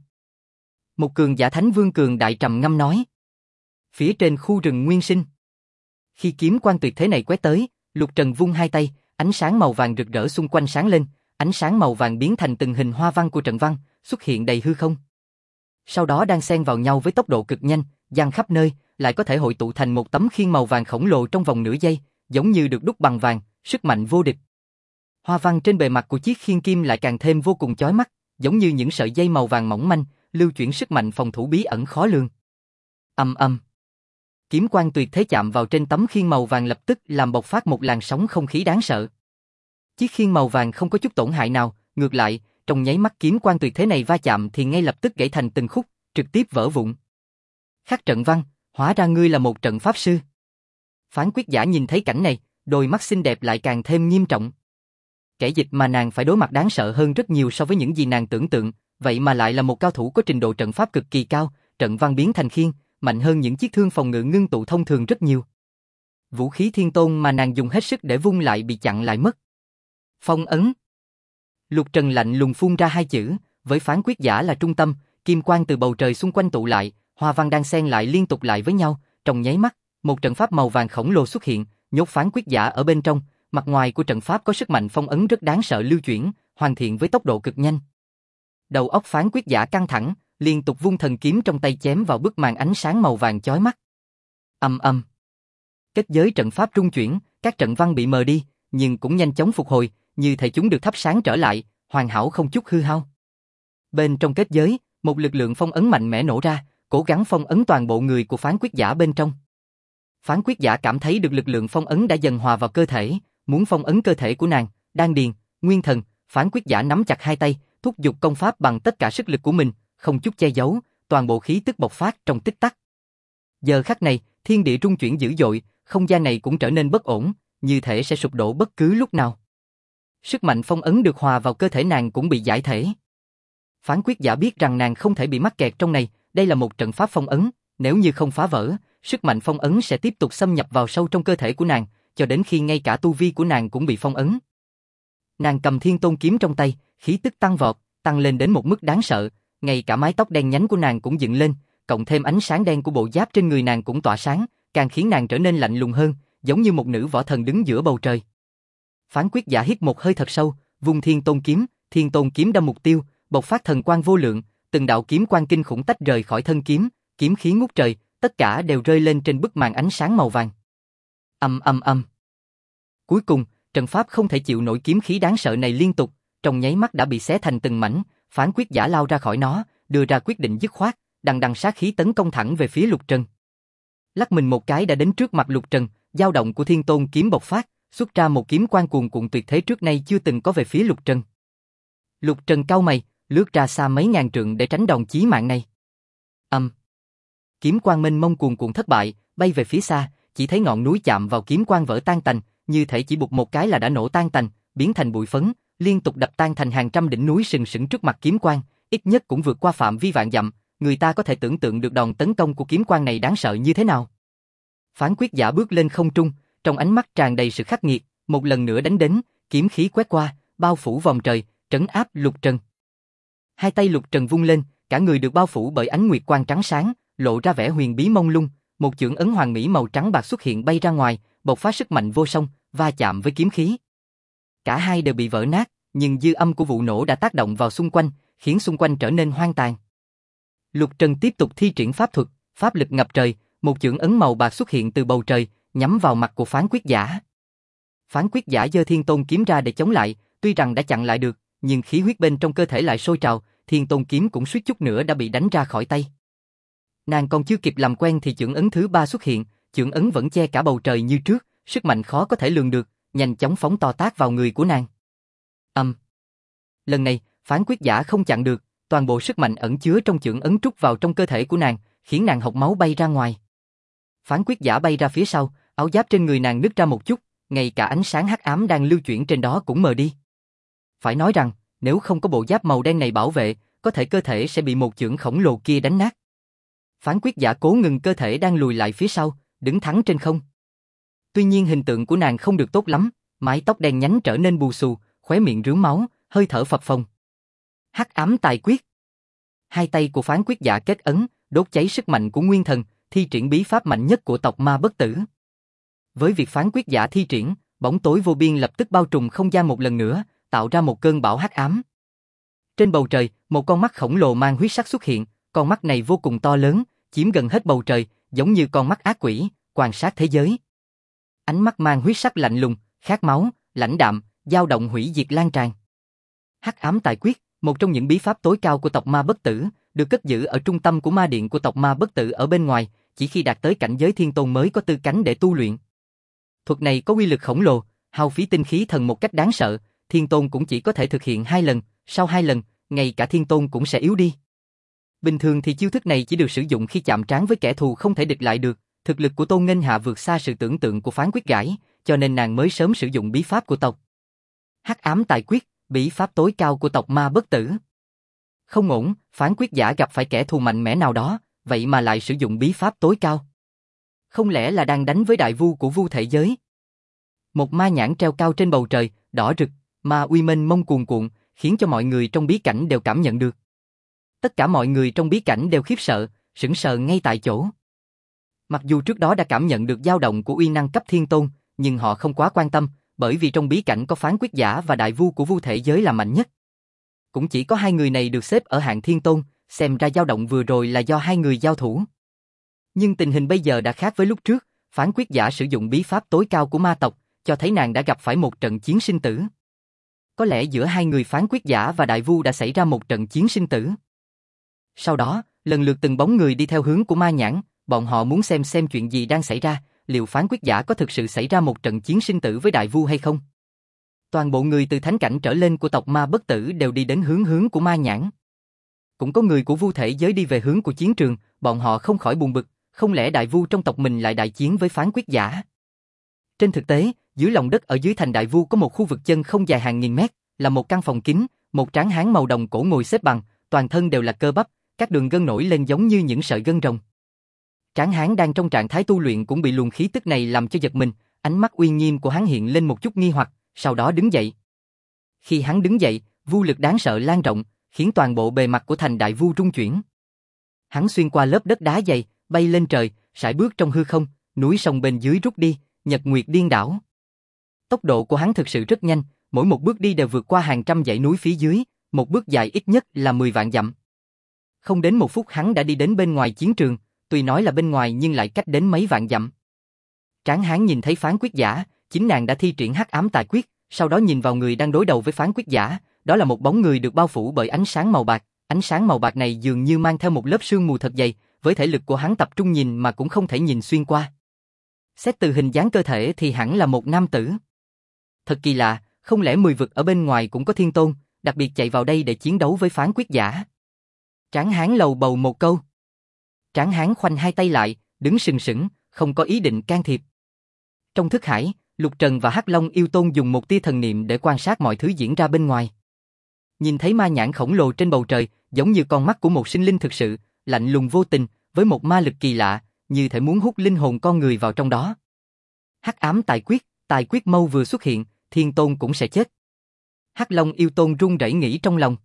Một cường giả thánh vương cường đại trầm ngâm nói. Phía trên khu rừng nguyên sinh. Khi kiếm quang tuyệt thế này quét tới, Lục Trần vung hai tay, ánh sáng màu vàng rực rỡ xung quanh sáng lên, ánh sáng màu vàng biến thành từng hình hoa văn của trận văn, xuất hiện đầy hư không. Sau đó đan xen vào nhau với tốc độ cực nhanh, giăng khắp nơi, lại có thể hội tụ thành một tấm khiên màu vàng khổng lồ trong vòng nửa giây, giống như được đúc bằng vàng, sức mạnh vô địch. Hoa văn trên bề mặt của chiếc khiên kim lại càng thêm vô cùng chói mắt, giống như những sợi dây màu vàng mỏng manh, lưu chuyển sức mạnh phòng thủ bí ẩn khó lường. Ầm ầm. Kiếm quang tuyệt thế chạm vào trên tấm khiên màu vàng lập tức làm bộc phát một làn sóng không khí đáng sợ. Chiếc khiên màu vàng không có chút tổn hại nào, ngược lại, trong nháy mắt kiếm quang tuyệt thế này va chạm thì ngay lập tức gãy thành từng khúc, trực tiếp vỡ vụn. Khắc trận văn, hóa ra ngươi là một trận pháp sư. Phán Quyết Giả nhìn thấy cảnh này, đôi mắt xinh đẹp lại càng thêm nghiêm trọng. Kẻ dịch mà nàng phải đối mặt đáng sợ hơn rất nhiều so với những gì nàng tưởng tượng, vậy mà lại là một cao thủ có trình độ trận pháp cực kỳ cao, trận văn biến thành khiên, mạnh hơn những chiếc thương phòng ngự ngưng tụ thông thường rất nhiều. Vũ khí thiên tôn mà nàng dùng hết sức để vung lại bị chặn lại mất. Phong ấn. Lục Trần lạnh lùng phun ra hai chữ, với Phán Quyết Giả là trung tâm, kim quang từ bầu trời xung quanh tụ lại, hoa văn đan xen lại liên tục lại với nhau, trong nháy mắt, một trận pháp màu vàng khổng lồ xuất hiện, nhốt Phán Quyết Giả ở bên trong, mặt ngoài của trận pháp có sức mạnh phong ấn rất đáng sợ lưu chuyển, hoàn thiện với tốc độ cực nhanh. Đầu óc Phán Quyết Giả căng thẳng, liên tục vung thần kiếm trong tay chém vào bức màn ánh sáng màu vàng chói mắt. Ầm ầm. Kết giới trận pháp rung chuyển, các trận văn bị mờ đi, nhưng cũng nhanh chóng phục hồi, như thể chúng được thắp sáng trở lại, hoàn hảo không chút hư hao. Bên trong kết giới, một lực lượng phong ấn mạnh mẽ nổ ra, cố gắng phong ấn toàn bộ người của Phán Quyết Giả bên trong. Phán Quyết Giả cảm thấy được lực lượng phong ấn đã dần hòa vào cơ thể, muốn phong ấn cơ thể của nàng, đan điền, nguyên thần, Phán Quyết Giả nắm chặt hai tay, thúc giục công pháp bằng tất cả sức lực của mình, không chút che giấu, toàn bộ khí tức bộc phát trong tích tắc. Giờ khắc này, thiên địa rung chuyển dữ dội, không gian này cũng trở nên bất ổn, như thể sẽ sụp đổ bất cứ lúc nào. Sức mạnh phong ấn được hòa vào cơ thể nàng cũng bị giải thể. Phán Quyết Giả biết rằng nàng không thể bị mắc kẹt trong này, đây là một trận pháp phong ấn, nếu như không phá vỡ, sức mạnh phong ấn sẽ tiếp tục xâm nhập vào sâu trong cơ thể của nàng, cho đến khi ngay cả tu vi của nàng cũng bị phong ấn. Nàng cầm Thiên Tôn kiếm trong tay, khí tức tăng vọt, tăng lên đến một mức đáng sợ, ngay cả mái tóc đen nhánh của nàng cũng dựng lên, cộng thêm ánh sáng đen của bộ giáp trên người nàng cũng tỏa sáng, càng khiến nàng trở nên lạnh lùng hơn, giống như một nữ võ thần đứng giữa bầu trời. Phán Quyết Giả hít một hơi thật sâu, vung Thiên Tôn kiếm đâm mục tiêu, bộc phát thần quang vô lượng, từng đạo kiếm quang kinh khủng tách rời khỏi thân kiếm, kiếm khí ngút trời, tất cả đều rơi lên trên bức màn ánh sáng màu vàng. Ầm ầm ầm. Cuối cùng, trận pháp không thể chịu nổi kiếm khí đáng sợ này liên tục, trong nháy mắt đã bị xé thành từng mảnh, Phán Quyết Giả lao ra khỏi nó, đưa ra quyết định dứt khoát, đằng đằng sát khí tấn công thẳng về phía Lục Trần. Lắc mình một cái đã đến trước mặt Lục Trần, dao động của Thiên Tôn kiếm bộc phát, xuất ra một kiếm quang cuồn cuộn tuyệt thế trước nay chưa từng có về phía Lục Trần. Lục Trần cau mày, lướt ra xa mấy ngàn trượng để tránh đòn chí mạng này. Kiếm quang mênh mông cuồn cuộn thất bại, bay về phía xa, chỉ thấy ngọn núi chạm vào kiếm quang vỡ tan tành, như thể chỉ bụp một cái là đã nổ tan tành, biến thành bụi phấn, liên tục đập tan thành hàng trăm đỉnh núi sừng sững trước mặt kiếm quang, ít nhất cũng vượt qua phạm vi vạn dặm, người ta có thể tưởng tượng được đòn tấn công của kiếm quang này đáng sợ như thế nào. Phán Quyết Giả bước lên không trung, trong ánh mắt tràn đầy sự khắc nghiệt, một lần nữa đánh đến, kiếm khí quét qua, bao phủ vòng trời, trấn áp Lục Trần. Hai tay Lục Trần vung lên, cả người được bao phủ bởi ánh nguyệt quang trắng sáng, lộ ra vẻ huyền bí mông lung, một chưởng ấn hoàng mỹ màu trắng bạc xuất hiện bay ra ngoài, bộc phát sức mạnh vô song, va chạm với kiếm khí. Cả hai đều bị vỡ nát, nhưng dư âm của vụ nổ đã tác động vào xung quanh, khiến xung quanh trở nên hoang tàn. Lục Trần tiếp tục thi triển pháp thuật, pháp lực ngập trời, một chưởng ấn màu bạc xuất hiện từ bầu trời, nhắm vào mặt của phán quyết giả. Phán quyết giả giơ Thiên Tôn kiếm ra để chống lại, tuy rằng đã chặn lại được, nhưng khí huyết bên trong cơ thể lại sôi trào, Thiên Tôn kiếm cũng suýt chút nữa đã bị đánh ra khỏi tay. Nàng còn chưa kịp làm quen thì chưởng ấn thứ 3 xuất hiện, chưởng ấn vẫn che cả bầu trời như trước, sức mạnh khó có thể lường được, nhanh chóng phóng to tác vào người của nàng. Lần này, phán quyết giả không chặn được, toàn bộ sức mạnh ẩn chứa trong chưởng ấn trút vào trong cơ thể của nàng, khiến nàng hộc máu bay ra ngoài. Phán quyết giả bay ra phía sau, áo giáp trên người nàng nứt ra một chút, ngay cả ánh sáng hắc ám đang lưu chuyển trên đó cũng mờ đi. Phải nói rằng, nếu không có bộ giáp màu đen này bảo vệ, có thể cơ thể sẽ bị một chưởng khổng lồ kia đánh nát. Phán quyết giả cố ngừng cơ thể đang lùi lại phía sau, đứng thẳng trên không. Tuy nhiên hình tượng của nàng không được tốt lắm, mái tóc đen nhánh trở nên bù xù, khóe miệng rướm máu, hơi thở phập phồng. Hắc ám tài quyết. Hai tay của phán quyết giả kết ấn, đốt cháy sức mạnh của nguyên thần, thi triển bí pháp mạnh nhất của tộc ma bất tử. Với việc phán quyết giả thi triển, bóng tối vô biên lập tức bao trùm không gian một lần nữa, tạo ra một cơn bão hắc ám. Trên bầu trời, một con mắt khổng lồ mang huyết sắc xuất hiện, con mắt này vô cùng to lớn, chiếm gần hết bầu trời, giống như con mắt ác quỷ, quan sát thế giới. Ánh mắt mang huyết sắc lạnh lùng, khát máu, lãnh đạm, dao động hủy diệt lan tràn. Hắc ám tài quyết, một trong những bí pháp tối cao của tộc ma bất tử, được cất giữ ở trung tâm của ma điện của tộc ma bất tử ở bên ngoài, chỉ khi đạt tới cảnh giới thiên tôn mới có tư cánh để tu luyện. Thuật này có uy lực khổng lồ, hao phí tinh khí thần một cách đáng sợ, thiên tôn cũng chỉ có thể thực hiện 2 lần, sau 2 lần, ngay cả thiên tôn cũng sẽ yếu đi. Bình thường thì chiêu thức này chỉ được sử dụng khi chạm trán với kẻ thù không thể địch lại được, thực lực của Tôn Nghênh Hạ vượt xa sự tưởng tượng của phán quyết gãi, cho nên nàng mới sớm sử dụng bí pháp của tộc. Hắc ám tài quyết, bí pháp tối cao của tộc ma bất tử. Không ổn, phán quyết giả gặp phải kẻ thù mạnh mẽ nào đó, vậy mà lại sử dụng bí pháp tối cao. Không lẽ là đang đánh với đại vu của vu thể giới? Một ma nhãn treo cao trên bầu trời, đỏ rực, ma uy mênh mông cuồn cuộn, khiến cho mọi người trong bí cảnh đều cảm nhận được. Tất cả mọi người trong bí cảnh đều khiếp sợ, sững sờ ngay tại chỗ. Mặc dù trước đó đã cảm nhận được dao động của uy năng cấp thiên tôn, nhưng họ không quá quan tâm, bởi vì trong bí cảnh có phán quyết giả và đại vu của vu thể giới là mạnh nhất. Cũng chỉ có hai người này được xếp ở hạng thiên tôn, xem ra dao động vừa rồi là do hai người giao thủ. Nhưng tình hình bây giờ đã khác với lúc trước, phán quyết giả sử dụng bí pháp tối cao của ma tộc, cho thấy nàng đã gặp phải một trận chiến sinh tử. Có lẽ giữa hai người phán quyết giả và đại vu đã xảy ra một trận chiến sinh tử. Sau đó, lần lượt từng bóng người đi theo hướng của ma nhãn, bọn họ muốn xem chuyện gì đang xảy ra, liệu phán quyết giả có thực sự xảy ra một trận chiến sinh tử với đại vu hay không. Toàn bộ người từ thánh cảnh trở lên của tộc ma bất tử đều đi đến hướng của ma nhãn. Cũng có người của vu thể giới đi về hướng của chiến trường, bọn họ không khỏi buồn bực, không lẽ đại vu trong tộc mình lại đại chiến với phán quyết giả. Trên thực tế, dưới lòng đất ở dưới thành đại vu có một khu vực chân không dài hàng nghìn mét, là một căn phòng kín, một tráng hán màu đồng cổ ngồi xếp bằng, toàn thân đều là cơ bắp, các đường gân nổi lên giống như những sợi gân rồng. Tráng hán đang trong trạng thái tu luyện cũng bị luồng khí tức này làm cho giật mình, ánh mắt uy nghiêm của hắn hiện lên một chút nghi hoặc, sau đó đứng dậy. Khi hắn đứng dậy, vu lực đáng sợ lan rộng, khiến toàn bộ bề mặt của thành đại vu rung chuyển. Hắn xuyên qua lớp đất đá dày, bay lên trời, sải bước trong hư không, núi sông bên dưới rút đi, nhật nguyệt điên đảo. Tốc độ của hắn thực sự rất nhanh, mỗi một bước đi đều vượt qua hàng trăm dãy núi phía dưới, một bước dài ít nhất là 10 vạn dặm. Không đến một phút hắn đã đi đến bên ngoài chiến trường, tuy nói là bên ngoài nhưng lại cách đến mấy vạn dặm. Tráng hán nhìn thấy phán quyết giả, chính nàng đã thi triển hắc ám tài quyết, sau đó nhìn vào người đang đối đầu với phán quyết giả, đó là một bóng người được bao phủ bởi ánh sáng màu bạc, ánh sáng màu bạc này dường như mang theo một lớp sương mù thật dày, với thể lực của hắn tập trung nhìn mà cũng không thể nhìn xuyên qua. Xét từ hình dáng cơ thể thì hẳn là một nam tử. Thật kỳ lạ, không lẽ 10 vực ở bên ngoài cũng có thiên tôn, đặc biệt chạy vào đây để chiến đấu với phán quyết giả. Tráng hán lầu bầu một câu. Tráng hán khoanh hai tay lại, đứng sừng sững, không có ý định can thiệp. Trong thức hải, Lục Trần và Hắc Long yêu tôn dùng một tia thần niệm để quan sát mọi thứ diễn ra bên ngoài. Nhìn thấy ma nhãn khổng lồ trên bầu trời, giống như con mắt của một sinh linh thực sự, lạnh lùng vô tình, với một ma lực kỳ lạ, như thể muốn hút linh hồn con người vào trong đó. Hắc ám tài quyết mâu vừa xuất hiện, thiên tôn cũng sẽ chết. Hắc Long yêu tôn run rẩy nghĩ trong lòng.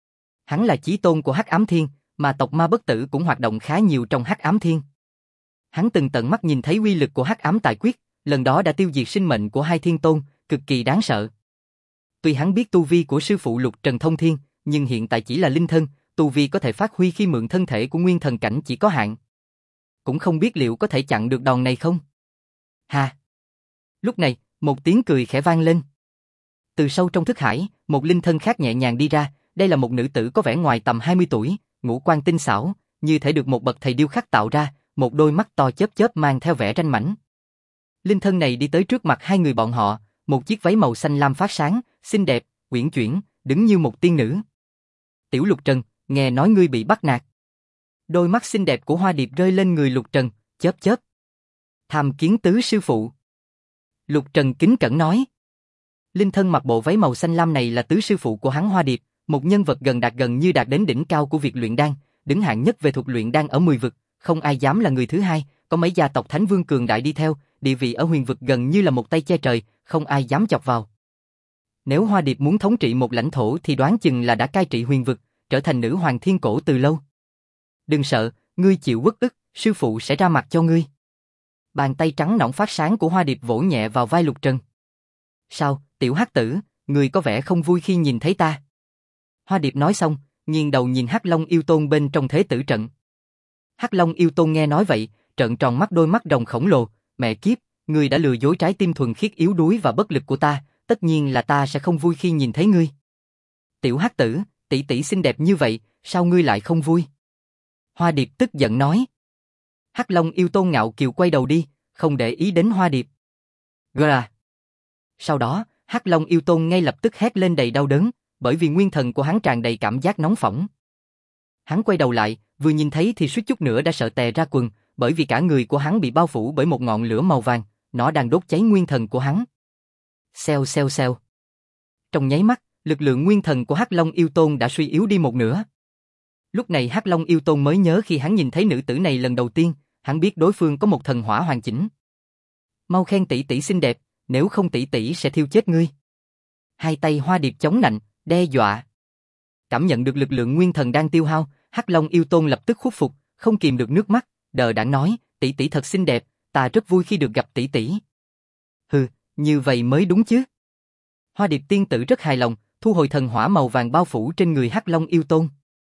Hắn là chí tôn của Hắc ám thiên, mà tộc ma bất tử cũng hoạt động khá nhiều trong Hắc ám thiên. Hắn từng tận mắt nhìn thấy uy lực của Hắc ám tài quyết, lần đó đã tiêu diệt sinh mệnh của hai thiên tôn, cực kỳ đáng sợ. Tuy hắn biết tu vi của sư phụ Lục Trần thông thiên, nhưng hiện tại chỉ là linh thân, tu vi có thể phát huy khi mượn thân thể của nguyên thần cảnh chỉ có hạn. Cũng không biết liệu có thể chặn được đòn này không? Ha! Lúc này, một tiếng cười khẽ vang lên. Từ sâu trong thức hải, một linh thân khác nhẹ nhàng đi ra, đây là một nữ tử có vẻ ngoài tầm 20 tuổi, ngũ quan tinh xảo, như thể được một bậc thầy điêu khắc tạo ra, một đôi mắt to chớp chớp mang theo vẻ ranh mãnh. Linh thân này đi tới trước mặt hai người bọn họ, một chiếc váy màu xanh lam phát sáng, xinh đẹp, uyển chuyển, đứng như một tiên nữ. Tiểu Lục Trần, nghe nói ngươi bị bắt nạt. Đôi mắt xinh đẹp của Hoa Điệp rơi lên người Lục Trần, chớp chớp. Tham kiến tứ sư phụ. Lục Trần kính cẩn nói. Linh thân mặc bộ váy màu xanh lam này là tứ sư phụ của hắn Hoa Điệp, một nhân vật gần như đạt đến đỉnh cao của việc luyện đan, đứng hạng nhất về thuật luyện đan ở 10 vực, không ai dám là người thứ hai, có mấy gia tộc Thánh Vương cường đại đi theo, địa vị ở huyền vực gần như là một tay che trời, không ai dám chọc vào. Nếu Hoa Điệp muốn thống trị một lãnh thổ thì đoán chừng là đã cai trị huyền vực, trở thành nữ hoàng thiên cổ từ lâu. Đừng sợ, ngươi chịu uất ức, sư phụ sẽ ra mặt cho ngươi. Bàn tay trắng nõn phát sáng của Hoa Điệp vỗ nhẹ vào vai Lục Trần. Sao, tiểu hắc tử, ngươi có vẻ không vui khi nhìn thấy ta. Hoa Điệp nói xong, nghiêng đầu nhìn Hắc Long yêu tôn bên trong thế tử trận. Hắc Long yêu tôn nghe nói vậy, trợn tròn mắt, đôi mắt rồng khổng lồ, mẹ kiếp, ngươi đã lừa dối trái tim thuần khiết yếu đuối và bất lực của ta, tất nhiên là ta sẽ không vui khi nhìn thấy ngươi. Tiểu hắc tử, tỷ tỷ xinh đẹp như vậy, sao ngươi lại không vui? Hoa Điệp tức giận nói. Hắc Long yêu tôn ngạo kiều quay đầu đi, không để ý đến Hoa Điệp. Gà! Sau đó, Hắc Long yêu tôn ngay lập tức hét lên đầy đau đớn, bởi vì nguyên thần của hắn tràn đầy cảm giác nóng phỏng. Hắn quay đầu lại, vừa nhìn thấy thì suýt chút nữa đã sợ tè ra quần, bởi vì cả người của hắn bị bao phủ bởi một ngọn lửa màu vàng, nó đang đốt cháy nguyên thần của hắn. Xèo xèo xèo. Trong nháy mắt, lực lượng nguyên thần của Hắc Long yêu tôn đã suy yếu đi một nửa. Lúc này Hắc Long yêu tôn mới nhớ khi hắn nhìn thấy nữ tử này lần đầu tiên, hắn biết đối phương có một thần hỏa hoàn chỉnh. Mau khen tỷ tỷ xinh đẹp, nếu không tỷ tỷ sẽ thiêu chết ngươi. Hai tay Hoa Điệp chống nạnh, đe dọa. Cảm nhận được lực lượng nguyên thần đang tiêu hao, Hắc Long yêu tôn lập tức khuất phục, không kìm được nước mắt, đờ đẫn nói, tỷ tỷ thật xinh đẹp, ta rất vui khi được gặp tỷ tỷ. Hừ, như vậy mới đúng chứ. Hoa Điệp tiên tử rất hài lòng, thu hồi thần hỏa màu vàng bao phủ trên người Hắc Long yêu tôn.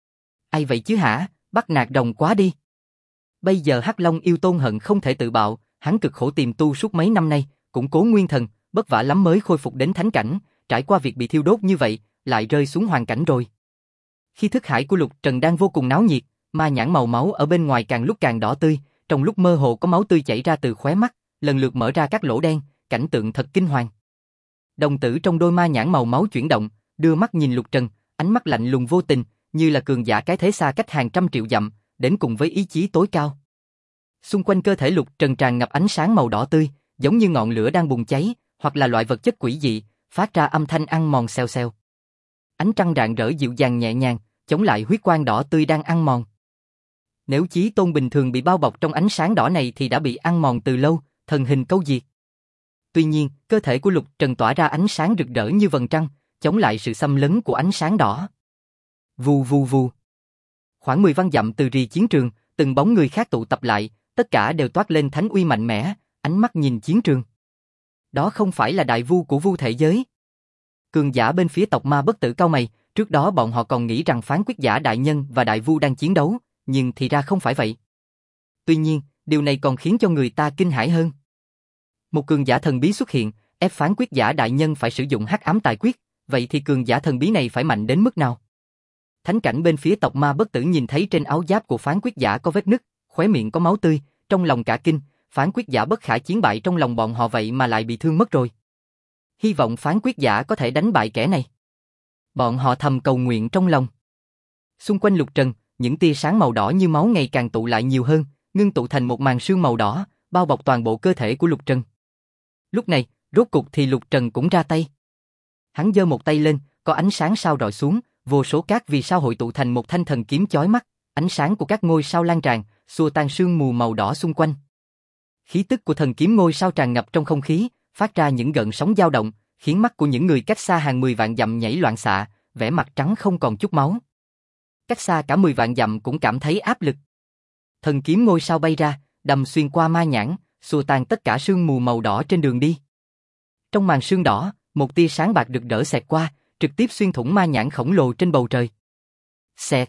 Ai vậy chứ hả, bắt nạt rồng quá đi. Bây giờ Hắc Long yêu tôn hận không thể tự bạo, hắn cực khổ tìm tu suốt mấy năm nay, củng cố nguyên thần, vất vả lắm mới khôi phục đến thánh cảnh, trải qua việc bị thiêu đốt như vậy, lại rơi xuống hoàn cảnh rồi. Khi thức hải của Lục Trần đang vô cùng náo nhiệt, ma nhãn màu máu ở bên ngoài càng lúc càng đỏ tươi, trong lúc mơ hồ có máu tươi chảy ra từ khóe mắt, lần lượt mở ra các lỗ đen, cảnh tượng thật kinh hoàng. Đồng tử trong đôi ma nhãn màu máu chuyển động, đưa mắt nhìn Lục Trần, ánh mắt lạnh lùng vô tình, như là cường giả cái thế xa cách hàng trăm triệu dặm, đến cùng với ý chí tối cao. Xung quanh cơ thể Lục Trần tràn ngập ánh sáng màu đỏ tươi, giống như ngọn lửa đang bùng cháy, hoặc là loại vật chất quỷ dị, phát ra âm thanh ăn mòn xèo xèo. Ánh trăng rạng rỡ dịu dàng nhẹ nhàng, chống lại huyết quang đỏ tươi đang ăn mòn. Nếu chí tôn bình thường bị bao bọc trong ánh sáng đỏ này thì đã bị ăn mòn từ lâu, thần hình câu diệt. Tuy nhiên, cơ thể của Lục Trần tỏa ra ánh sáng rực rỡ như vầng trăng, chống lại sự xâm lấn của ánh sáng đỏ. Vù vù vù. Khoảng 10 vạn dặm từ rì chiến trường, từng bóng người khác tụ tập lại, tất cả đều toát lên thánh uy mạnh mẽ, ánh mắt nhìn chiến trường. Đó không phải là đại vu của vu thể giới. Cường giả bên phía tộc ma bất tử cau mày, trước đó bọn họ còn nghĩ rằng phán quyết giả đại nhân và đại vu đang chiến đấu, nhưng thì ra không phải vậy. Tuy nhiên, điều này còn khiến cho người ta kinh hãi hơn. Một cường giả thần bí xuất hiện, ép phán quyết giả đại nhân phải sử dụng hắc ám tài quyết, vậy thì cường giả thần bí này phải mạnh đến mức nào? Thánh cảnh bên phía tộc ma bất tử nhìn thấy trên áo giáp của phán quyết giả có vết nứt, khóe miệng có máu tươi, trong lòng cả kinh, phán quyết giả bất khả chiến bại trong lòng bọn họ vậy mà lại bị thương mất rồi. Hy vọng phán quyết giả có thể đánh bại kẻ này. Bọn họ thầm cầu nguyện trong lòng. Xung quanh Lục Trần, những tia sáng màu đỏ như máu ngày càng tụ lại nhiều hơn, ngưng tụ thành một màn sương màu đỏ, bao bọc toàn bộ cơ thể của Lục Trần. Lúc này, rốt cục thì Lục Trần cũng ra tay. Hắn giơ một tay lên, có ánh sáng sao rọi xuống, vô số các vì sao hội tụ thành một thanh thần kiếm chói mắt, ánh sáng của các ngôi sao lan tràn, xua tan sương mù màu đỏ xung quanh. Khí tức của thần kiếm ngôi sao tràn ngập trong không khí, phát ra những gợn sóng dao động, khiến mắt của những người cách xa hàng 10 vạn dặm nhảy loạn xạ, vẻ mặt trắng không còn chút máu. Cách xa cả 10 vạn dặm cũng cảm thấy áp lực. Thần kiếm ngôi sao bay ra, đâm xuyên qua ma nhãn, xua tan tất cả sương mù màu đỏ trên đường đi. Trong màn sương đỏ, một tia sáng bạc rực rỡ xẹt qua, trực tiếp xuyên thủng ma nhãn khổng lồ trên bầu trời. Xẹt.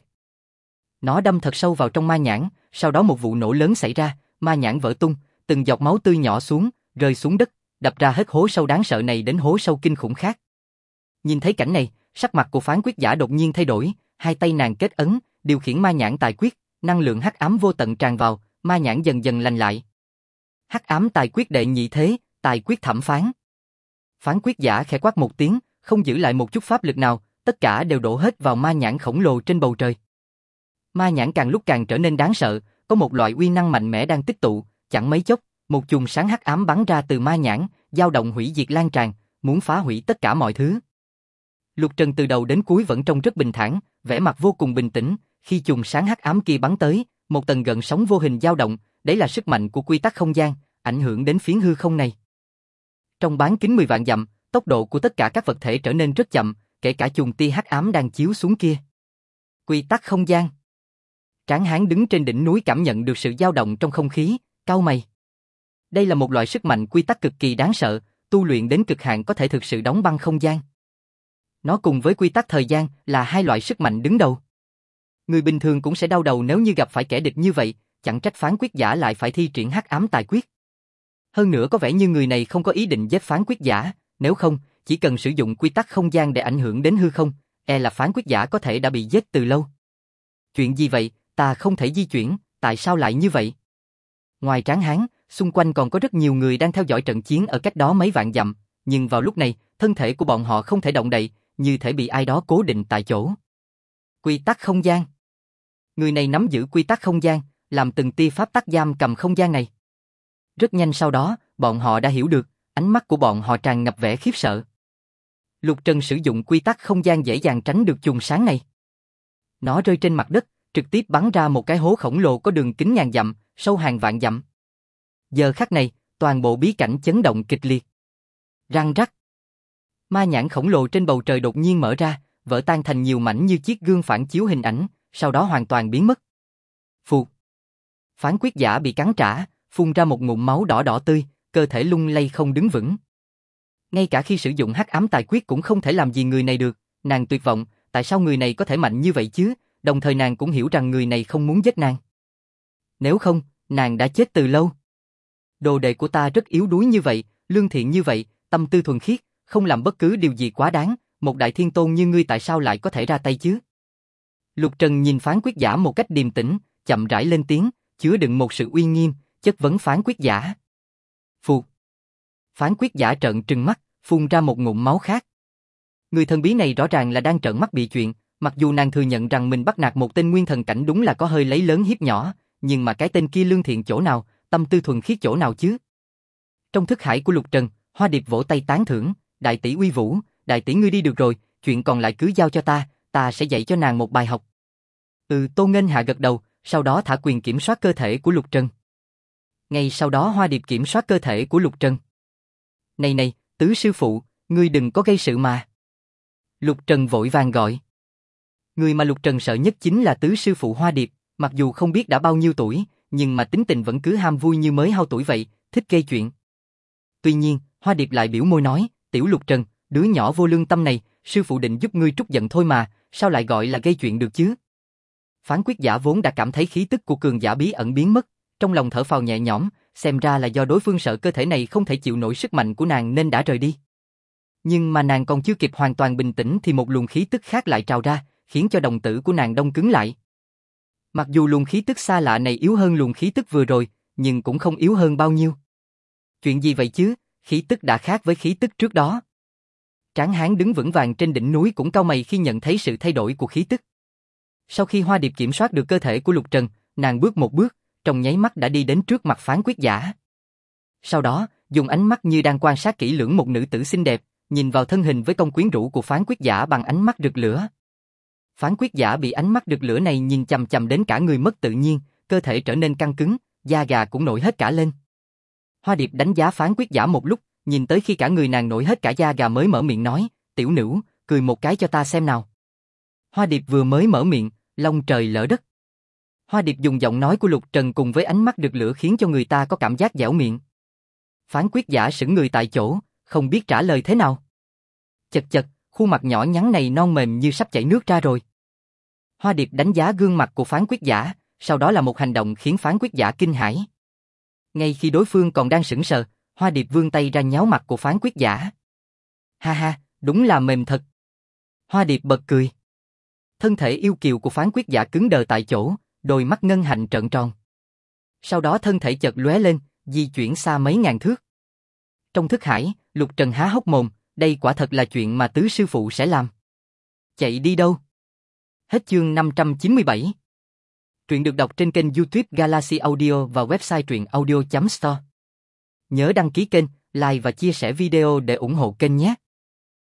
Nó đâm thật sâu vào trong ma nhãn, sau đó một vụ nổ lớn xảy ra, ma nhãn vỡ tung, từng giọt máu tươi nhỏ xuống, rơi xuống đất, đập ra hết hố sâu đáng sợ này đến hố sâu kinh khủng khác. Nhìn thấy cảnh này, sắc mặt của phán quyết giả đột nhiên thay đổi, hai tay nàng kết ấn, điều khiển ma nhãn tài quyết, năng lượng hắc ám vô tận tràn vào, ma nhãn dần dần lành lại. Hắc ám tài quyết đệ nhị thế, tài quyết thẩm phán. Phán quyết giả khẽ quát một tiếng, không giữ lại một chút pháp lực nào, tất cả đều đổ hết vào ma nhãn khổng lồ trên bầu trời. Ma nhãn càng lúc càng trở nên đáng sợ, có một loại uy năng mạnh mẽ đang tích tụ, chẳng mấy chốc, một chùm sáng hắc ám bắn ra từ ma nhãn, dao động hủy diệt lan tràn, muốn phá hủy tất cả mọi thứ. Lục Trần từ đầu đến cuối vẫn trông rất bình thản, vẻ mặt vô cùng bình tĩnh, khi chùm sáng hắc ám kia bắn tới, một tầng gợn sóng vô hình dao động, đấy là sức mạnh của quy tắc không gian, ảnh hưởng đến phiến hư không này. Trong bán kính 10 vạn dặm, tốc độ của tất cả các vật thể trở nên rất chậm, kể cả chùm tia hắc ám đang chiếu xuống kia. Quy tắc không gian. Tráng hán đứng trên đỉnh núi cảm nhận được sự dao động trong không khí, cau mày. Đây là một loại sức mạnh quy tắc cực kỳ đáng sợ, tu luyện đến cực hạn có thể thực sự đóng băng không gian. Nó cùng với quy tắc thời gian là hai loại sức mạnh đứng đầu. Người bình thường cũng sẽ đau đầu nếu như gặp phải kẻ địch như vậy, chẳng trách phán quyết giả lại phải thi triển hắc ám tài quyết. Hơn nữa có vẻ như người này không có ý định giết phán quyết giả, nếu không, chỉ cần sử dụng quy tắc không gian để ảnh hưởng đến hư không, là phán quyết giả có thể đã bị giết từ lâu. Chuyện gì vậy, ta không thể di chuyển, tại sao lại như vậy? Ngoài Tráng Hán, xung quanh còn có rất nhiều người đang theo dõi trận chiến ở cách đó mấy vạn dặm, nhưng vào lúc này, thân thể của bọn họ không thể động đậy, như thể bị ai đó cố định tại chỗ. Quy tắc không gian. Người này nắm giữ quy tắc không gian, làm từng tia pháp tắc giam cầm không gian này. Rất nhanh sau đó, bọn họ đã hiểu được, ánh mắt của bọn họ tràn ngập vẻ khiếp sợ. Lục Trần sử dụng quy tắc không gian dễ dàng tránh được chùm sáng này. Nó rơi trên mặt đất, trực tiếp bắn ra một cái hố khổng lồ có đường kính ngàn dặm, sâu hàng vạn dặm. Giờ khắc này, toàn bộ bí cảnh chấn động kịch liệt. Răng rắc. Ma nhãn khổng lồ trên bầu trời đột nhiên mở ra, vỡ tan thành nhiều mảnh như chiếc gương phản chiếu hình ảnh, sau đó hoàn toàn biến mất. Phụt. Phán quyết giả bị cắn trả, phun ra một ngụm máu đỏ đỏ tươi, cơ thể lung lay không đứng vững. Ngay cả khi sử dụng hắc ám tài quyết cũng không thể làm gì người này được, nàng tuyệt vọng, tại sao người này có thể mạnh như vậy chứ, đồng thời nàng cũng hiểu rằng người này không muốn giết nàng. Nếu không, nàng đã chết từ lâu. Đồ đệ của ta rất yếu đuối như vậy, lương thiện như vậy, tâm tư thuần khiết, không làm bất cứ điều gì quá đáng, một đại thiên tôn như ngươi tại sao lại có thể ra tay chứ? Lục Trần nhìn phán quyết giả một cách điềm tĩnh, chậm rãi lên tiếng, chứa đựng một sự uy nghiêm, chất vấn phán quyết giả. Phụt. Phán quyết giả trợn trừng mắt, phun ra một ngụm máu khác. Người thần bí này rõ ràng là đang trợn mắt bị chuyện, mặc dù nàng thừa nhận rằng mình bắt nạt một tên nguyên thần cảnh đúng là có hơi lấy lớn hiếp nhỏ, nhưng mà cái tên kia lương thiện chỗ nào, tâm tư thuần khiết chỗ nào chứ? Trong thức hải của Lục Trần, Hoa Điệp vỗ tay tán thưởng, đại tỷ uy vũ, đại tỷ ngươi đi được rồi, chuyện còn lại cứ giao cho ta sẽ dạy cho nàng một bài học. Tô Nghênh Hạ gật đầu, sau đó thả quyền kiểm soát cơ thể của Lục Trần. Ngay sau đó Hoa Điệp kiểm soát cơ thể của Lục Trần. Này, tứ sư phụ, ngươi đừng có gây sự mà. Lục Trần vội vàng gọi. Người mà Lục Trần sợ nhất chính là tứ sư phụ Hoa Điệp, mặc dù không biết đã bao nhiêu tuổi, nhưng mà tính tình vẫn cứ ham vui như mới hao tuổi vậy, thích gây chuyện. Tuy nhiên, Hoa Điệp lại biểu môi nói, tiểu Lục Trần, đứa nhỏ vô lương tâm này, sư phụ định giúp ngươi trút giận thôi mà, sao lại gọi là gây chuyện được chứ? Phán quyết giả vốn đã cảm thấy khí tức của cường giả bí ẩn biến mất, trong lòng thở phào nhẹ nhõm, xem ra là do đối phương sợ cơ thể này không thể chịu nổi sức mạnh của nàng nên đã rời đi. Nhưng mà nàng còn chưa kịp hoàn toàn bình tĩnh thì một luồng khí tức khác lại trào ra, khiến cho đồng tử của nàng đông cứng lại. Mặc dù luồng khí tức xa lạ này yếu hơn luồng khí tức vừa rồi, nhưng cũng không yếu hơn bao nhiêu. Chuyện gì vậy chứ, khí tức đã khác với khí tức trước đó. Tráng hán đứng vững vàng trên đỉnh núi cũng cau mày khi nhận thấy sự thay đổi của khí tức. Sau khi Hoa Điệp kiểm soát được cơ thể của Lục Trần, nàng bước một bước, trong nháy mắt đã đi đến trước mặt phán quyết giả. Sau đó, dùng ánh mắt như đang quan sát kỹ lưỡng một nữ tử xinh đẹp, nhìn vào thân hình với công quyến rũ của phán quyết giả bằng ánh mắt rực lửa. Phán quyết giả bị ánh mắt rực lửa này nhìn chằm chằm đến cả người mất tự nhiên, cơ thể trở nên căng cứng, da gà cũng nổi hết cả lên. Hoa Điệp đánh giá phán quyết giả một lúc, nhìn tới khi cả người nàng nổi hết cả da gà mới mở miệng nói, tiểu nữ, cười một cái cho ta xem nào. Hoa Điệp vừa mới mở miệng, long trời lỡ đất. Hoa Điệp dùng giọng nói của Lục Trần cùng với ánh mắt rực lửa khiến cho người ta có cảm giác dẻo miệng. Phán quyết giả sững người tại chỗ, không biết trả lời thế nào. Chật chật, khuôn mặt nhỏ nhắn này non mềm như sắp chảy nước ra rồi. Hoa Điệp đánh giá gương mặt của phán quyết giả, sau đó là một hành động khiến phán quyết giả kinh hãi. Ngay khi đối phương còn đang sững sờ, Hoa Điệp vươn tay ra nhéo mặt của phán quyết giả. Ha ha, đúng là mềm thật. Hoa Điệp bật cười. Thân thể yêu kiều của phán quyết giả cứng đờ tại chỗ, đôi mắt ngân hạnh trợn tròn. Sau đó thân thể chợt lóe lên, di chuyển xa mấy ngàn thước. Trong thức hải, Lục Trần há hốc mồm, đây quả thật là chuyện mà tứ sư phụ sẽ làm. Chạy đi đâu? Hết chương 597. Truyện được đọc trên kênh YouTube Galaxy Audio và website truyện audio.store. Nhớ đăng ký kênh, like và chia sẻ video để ủng hộ kênh nhé.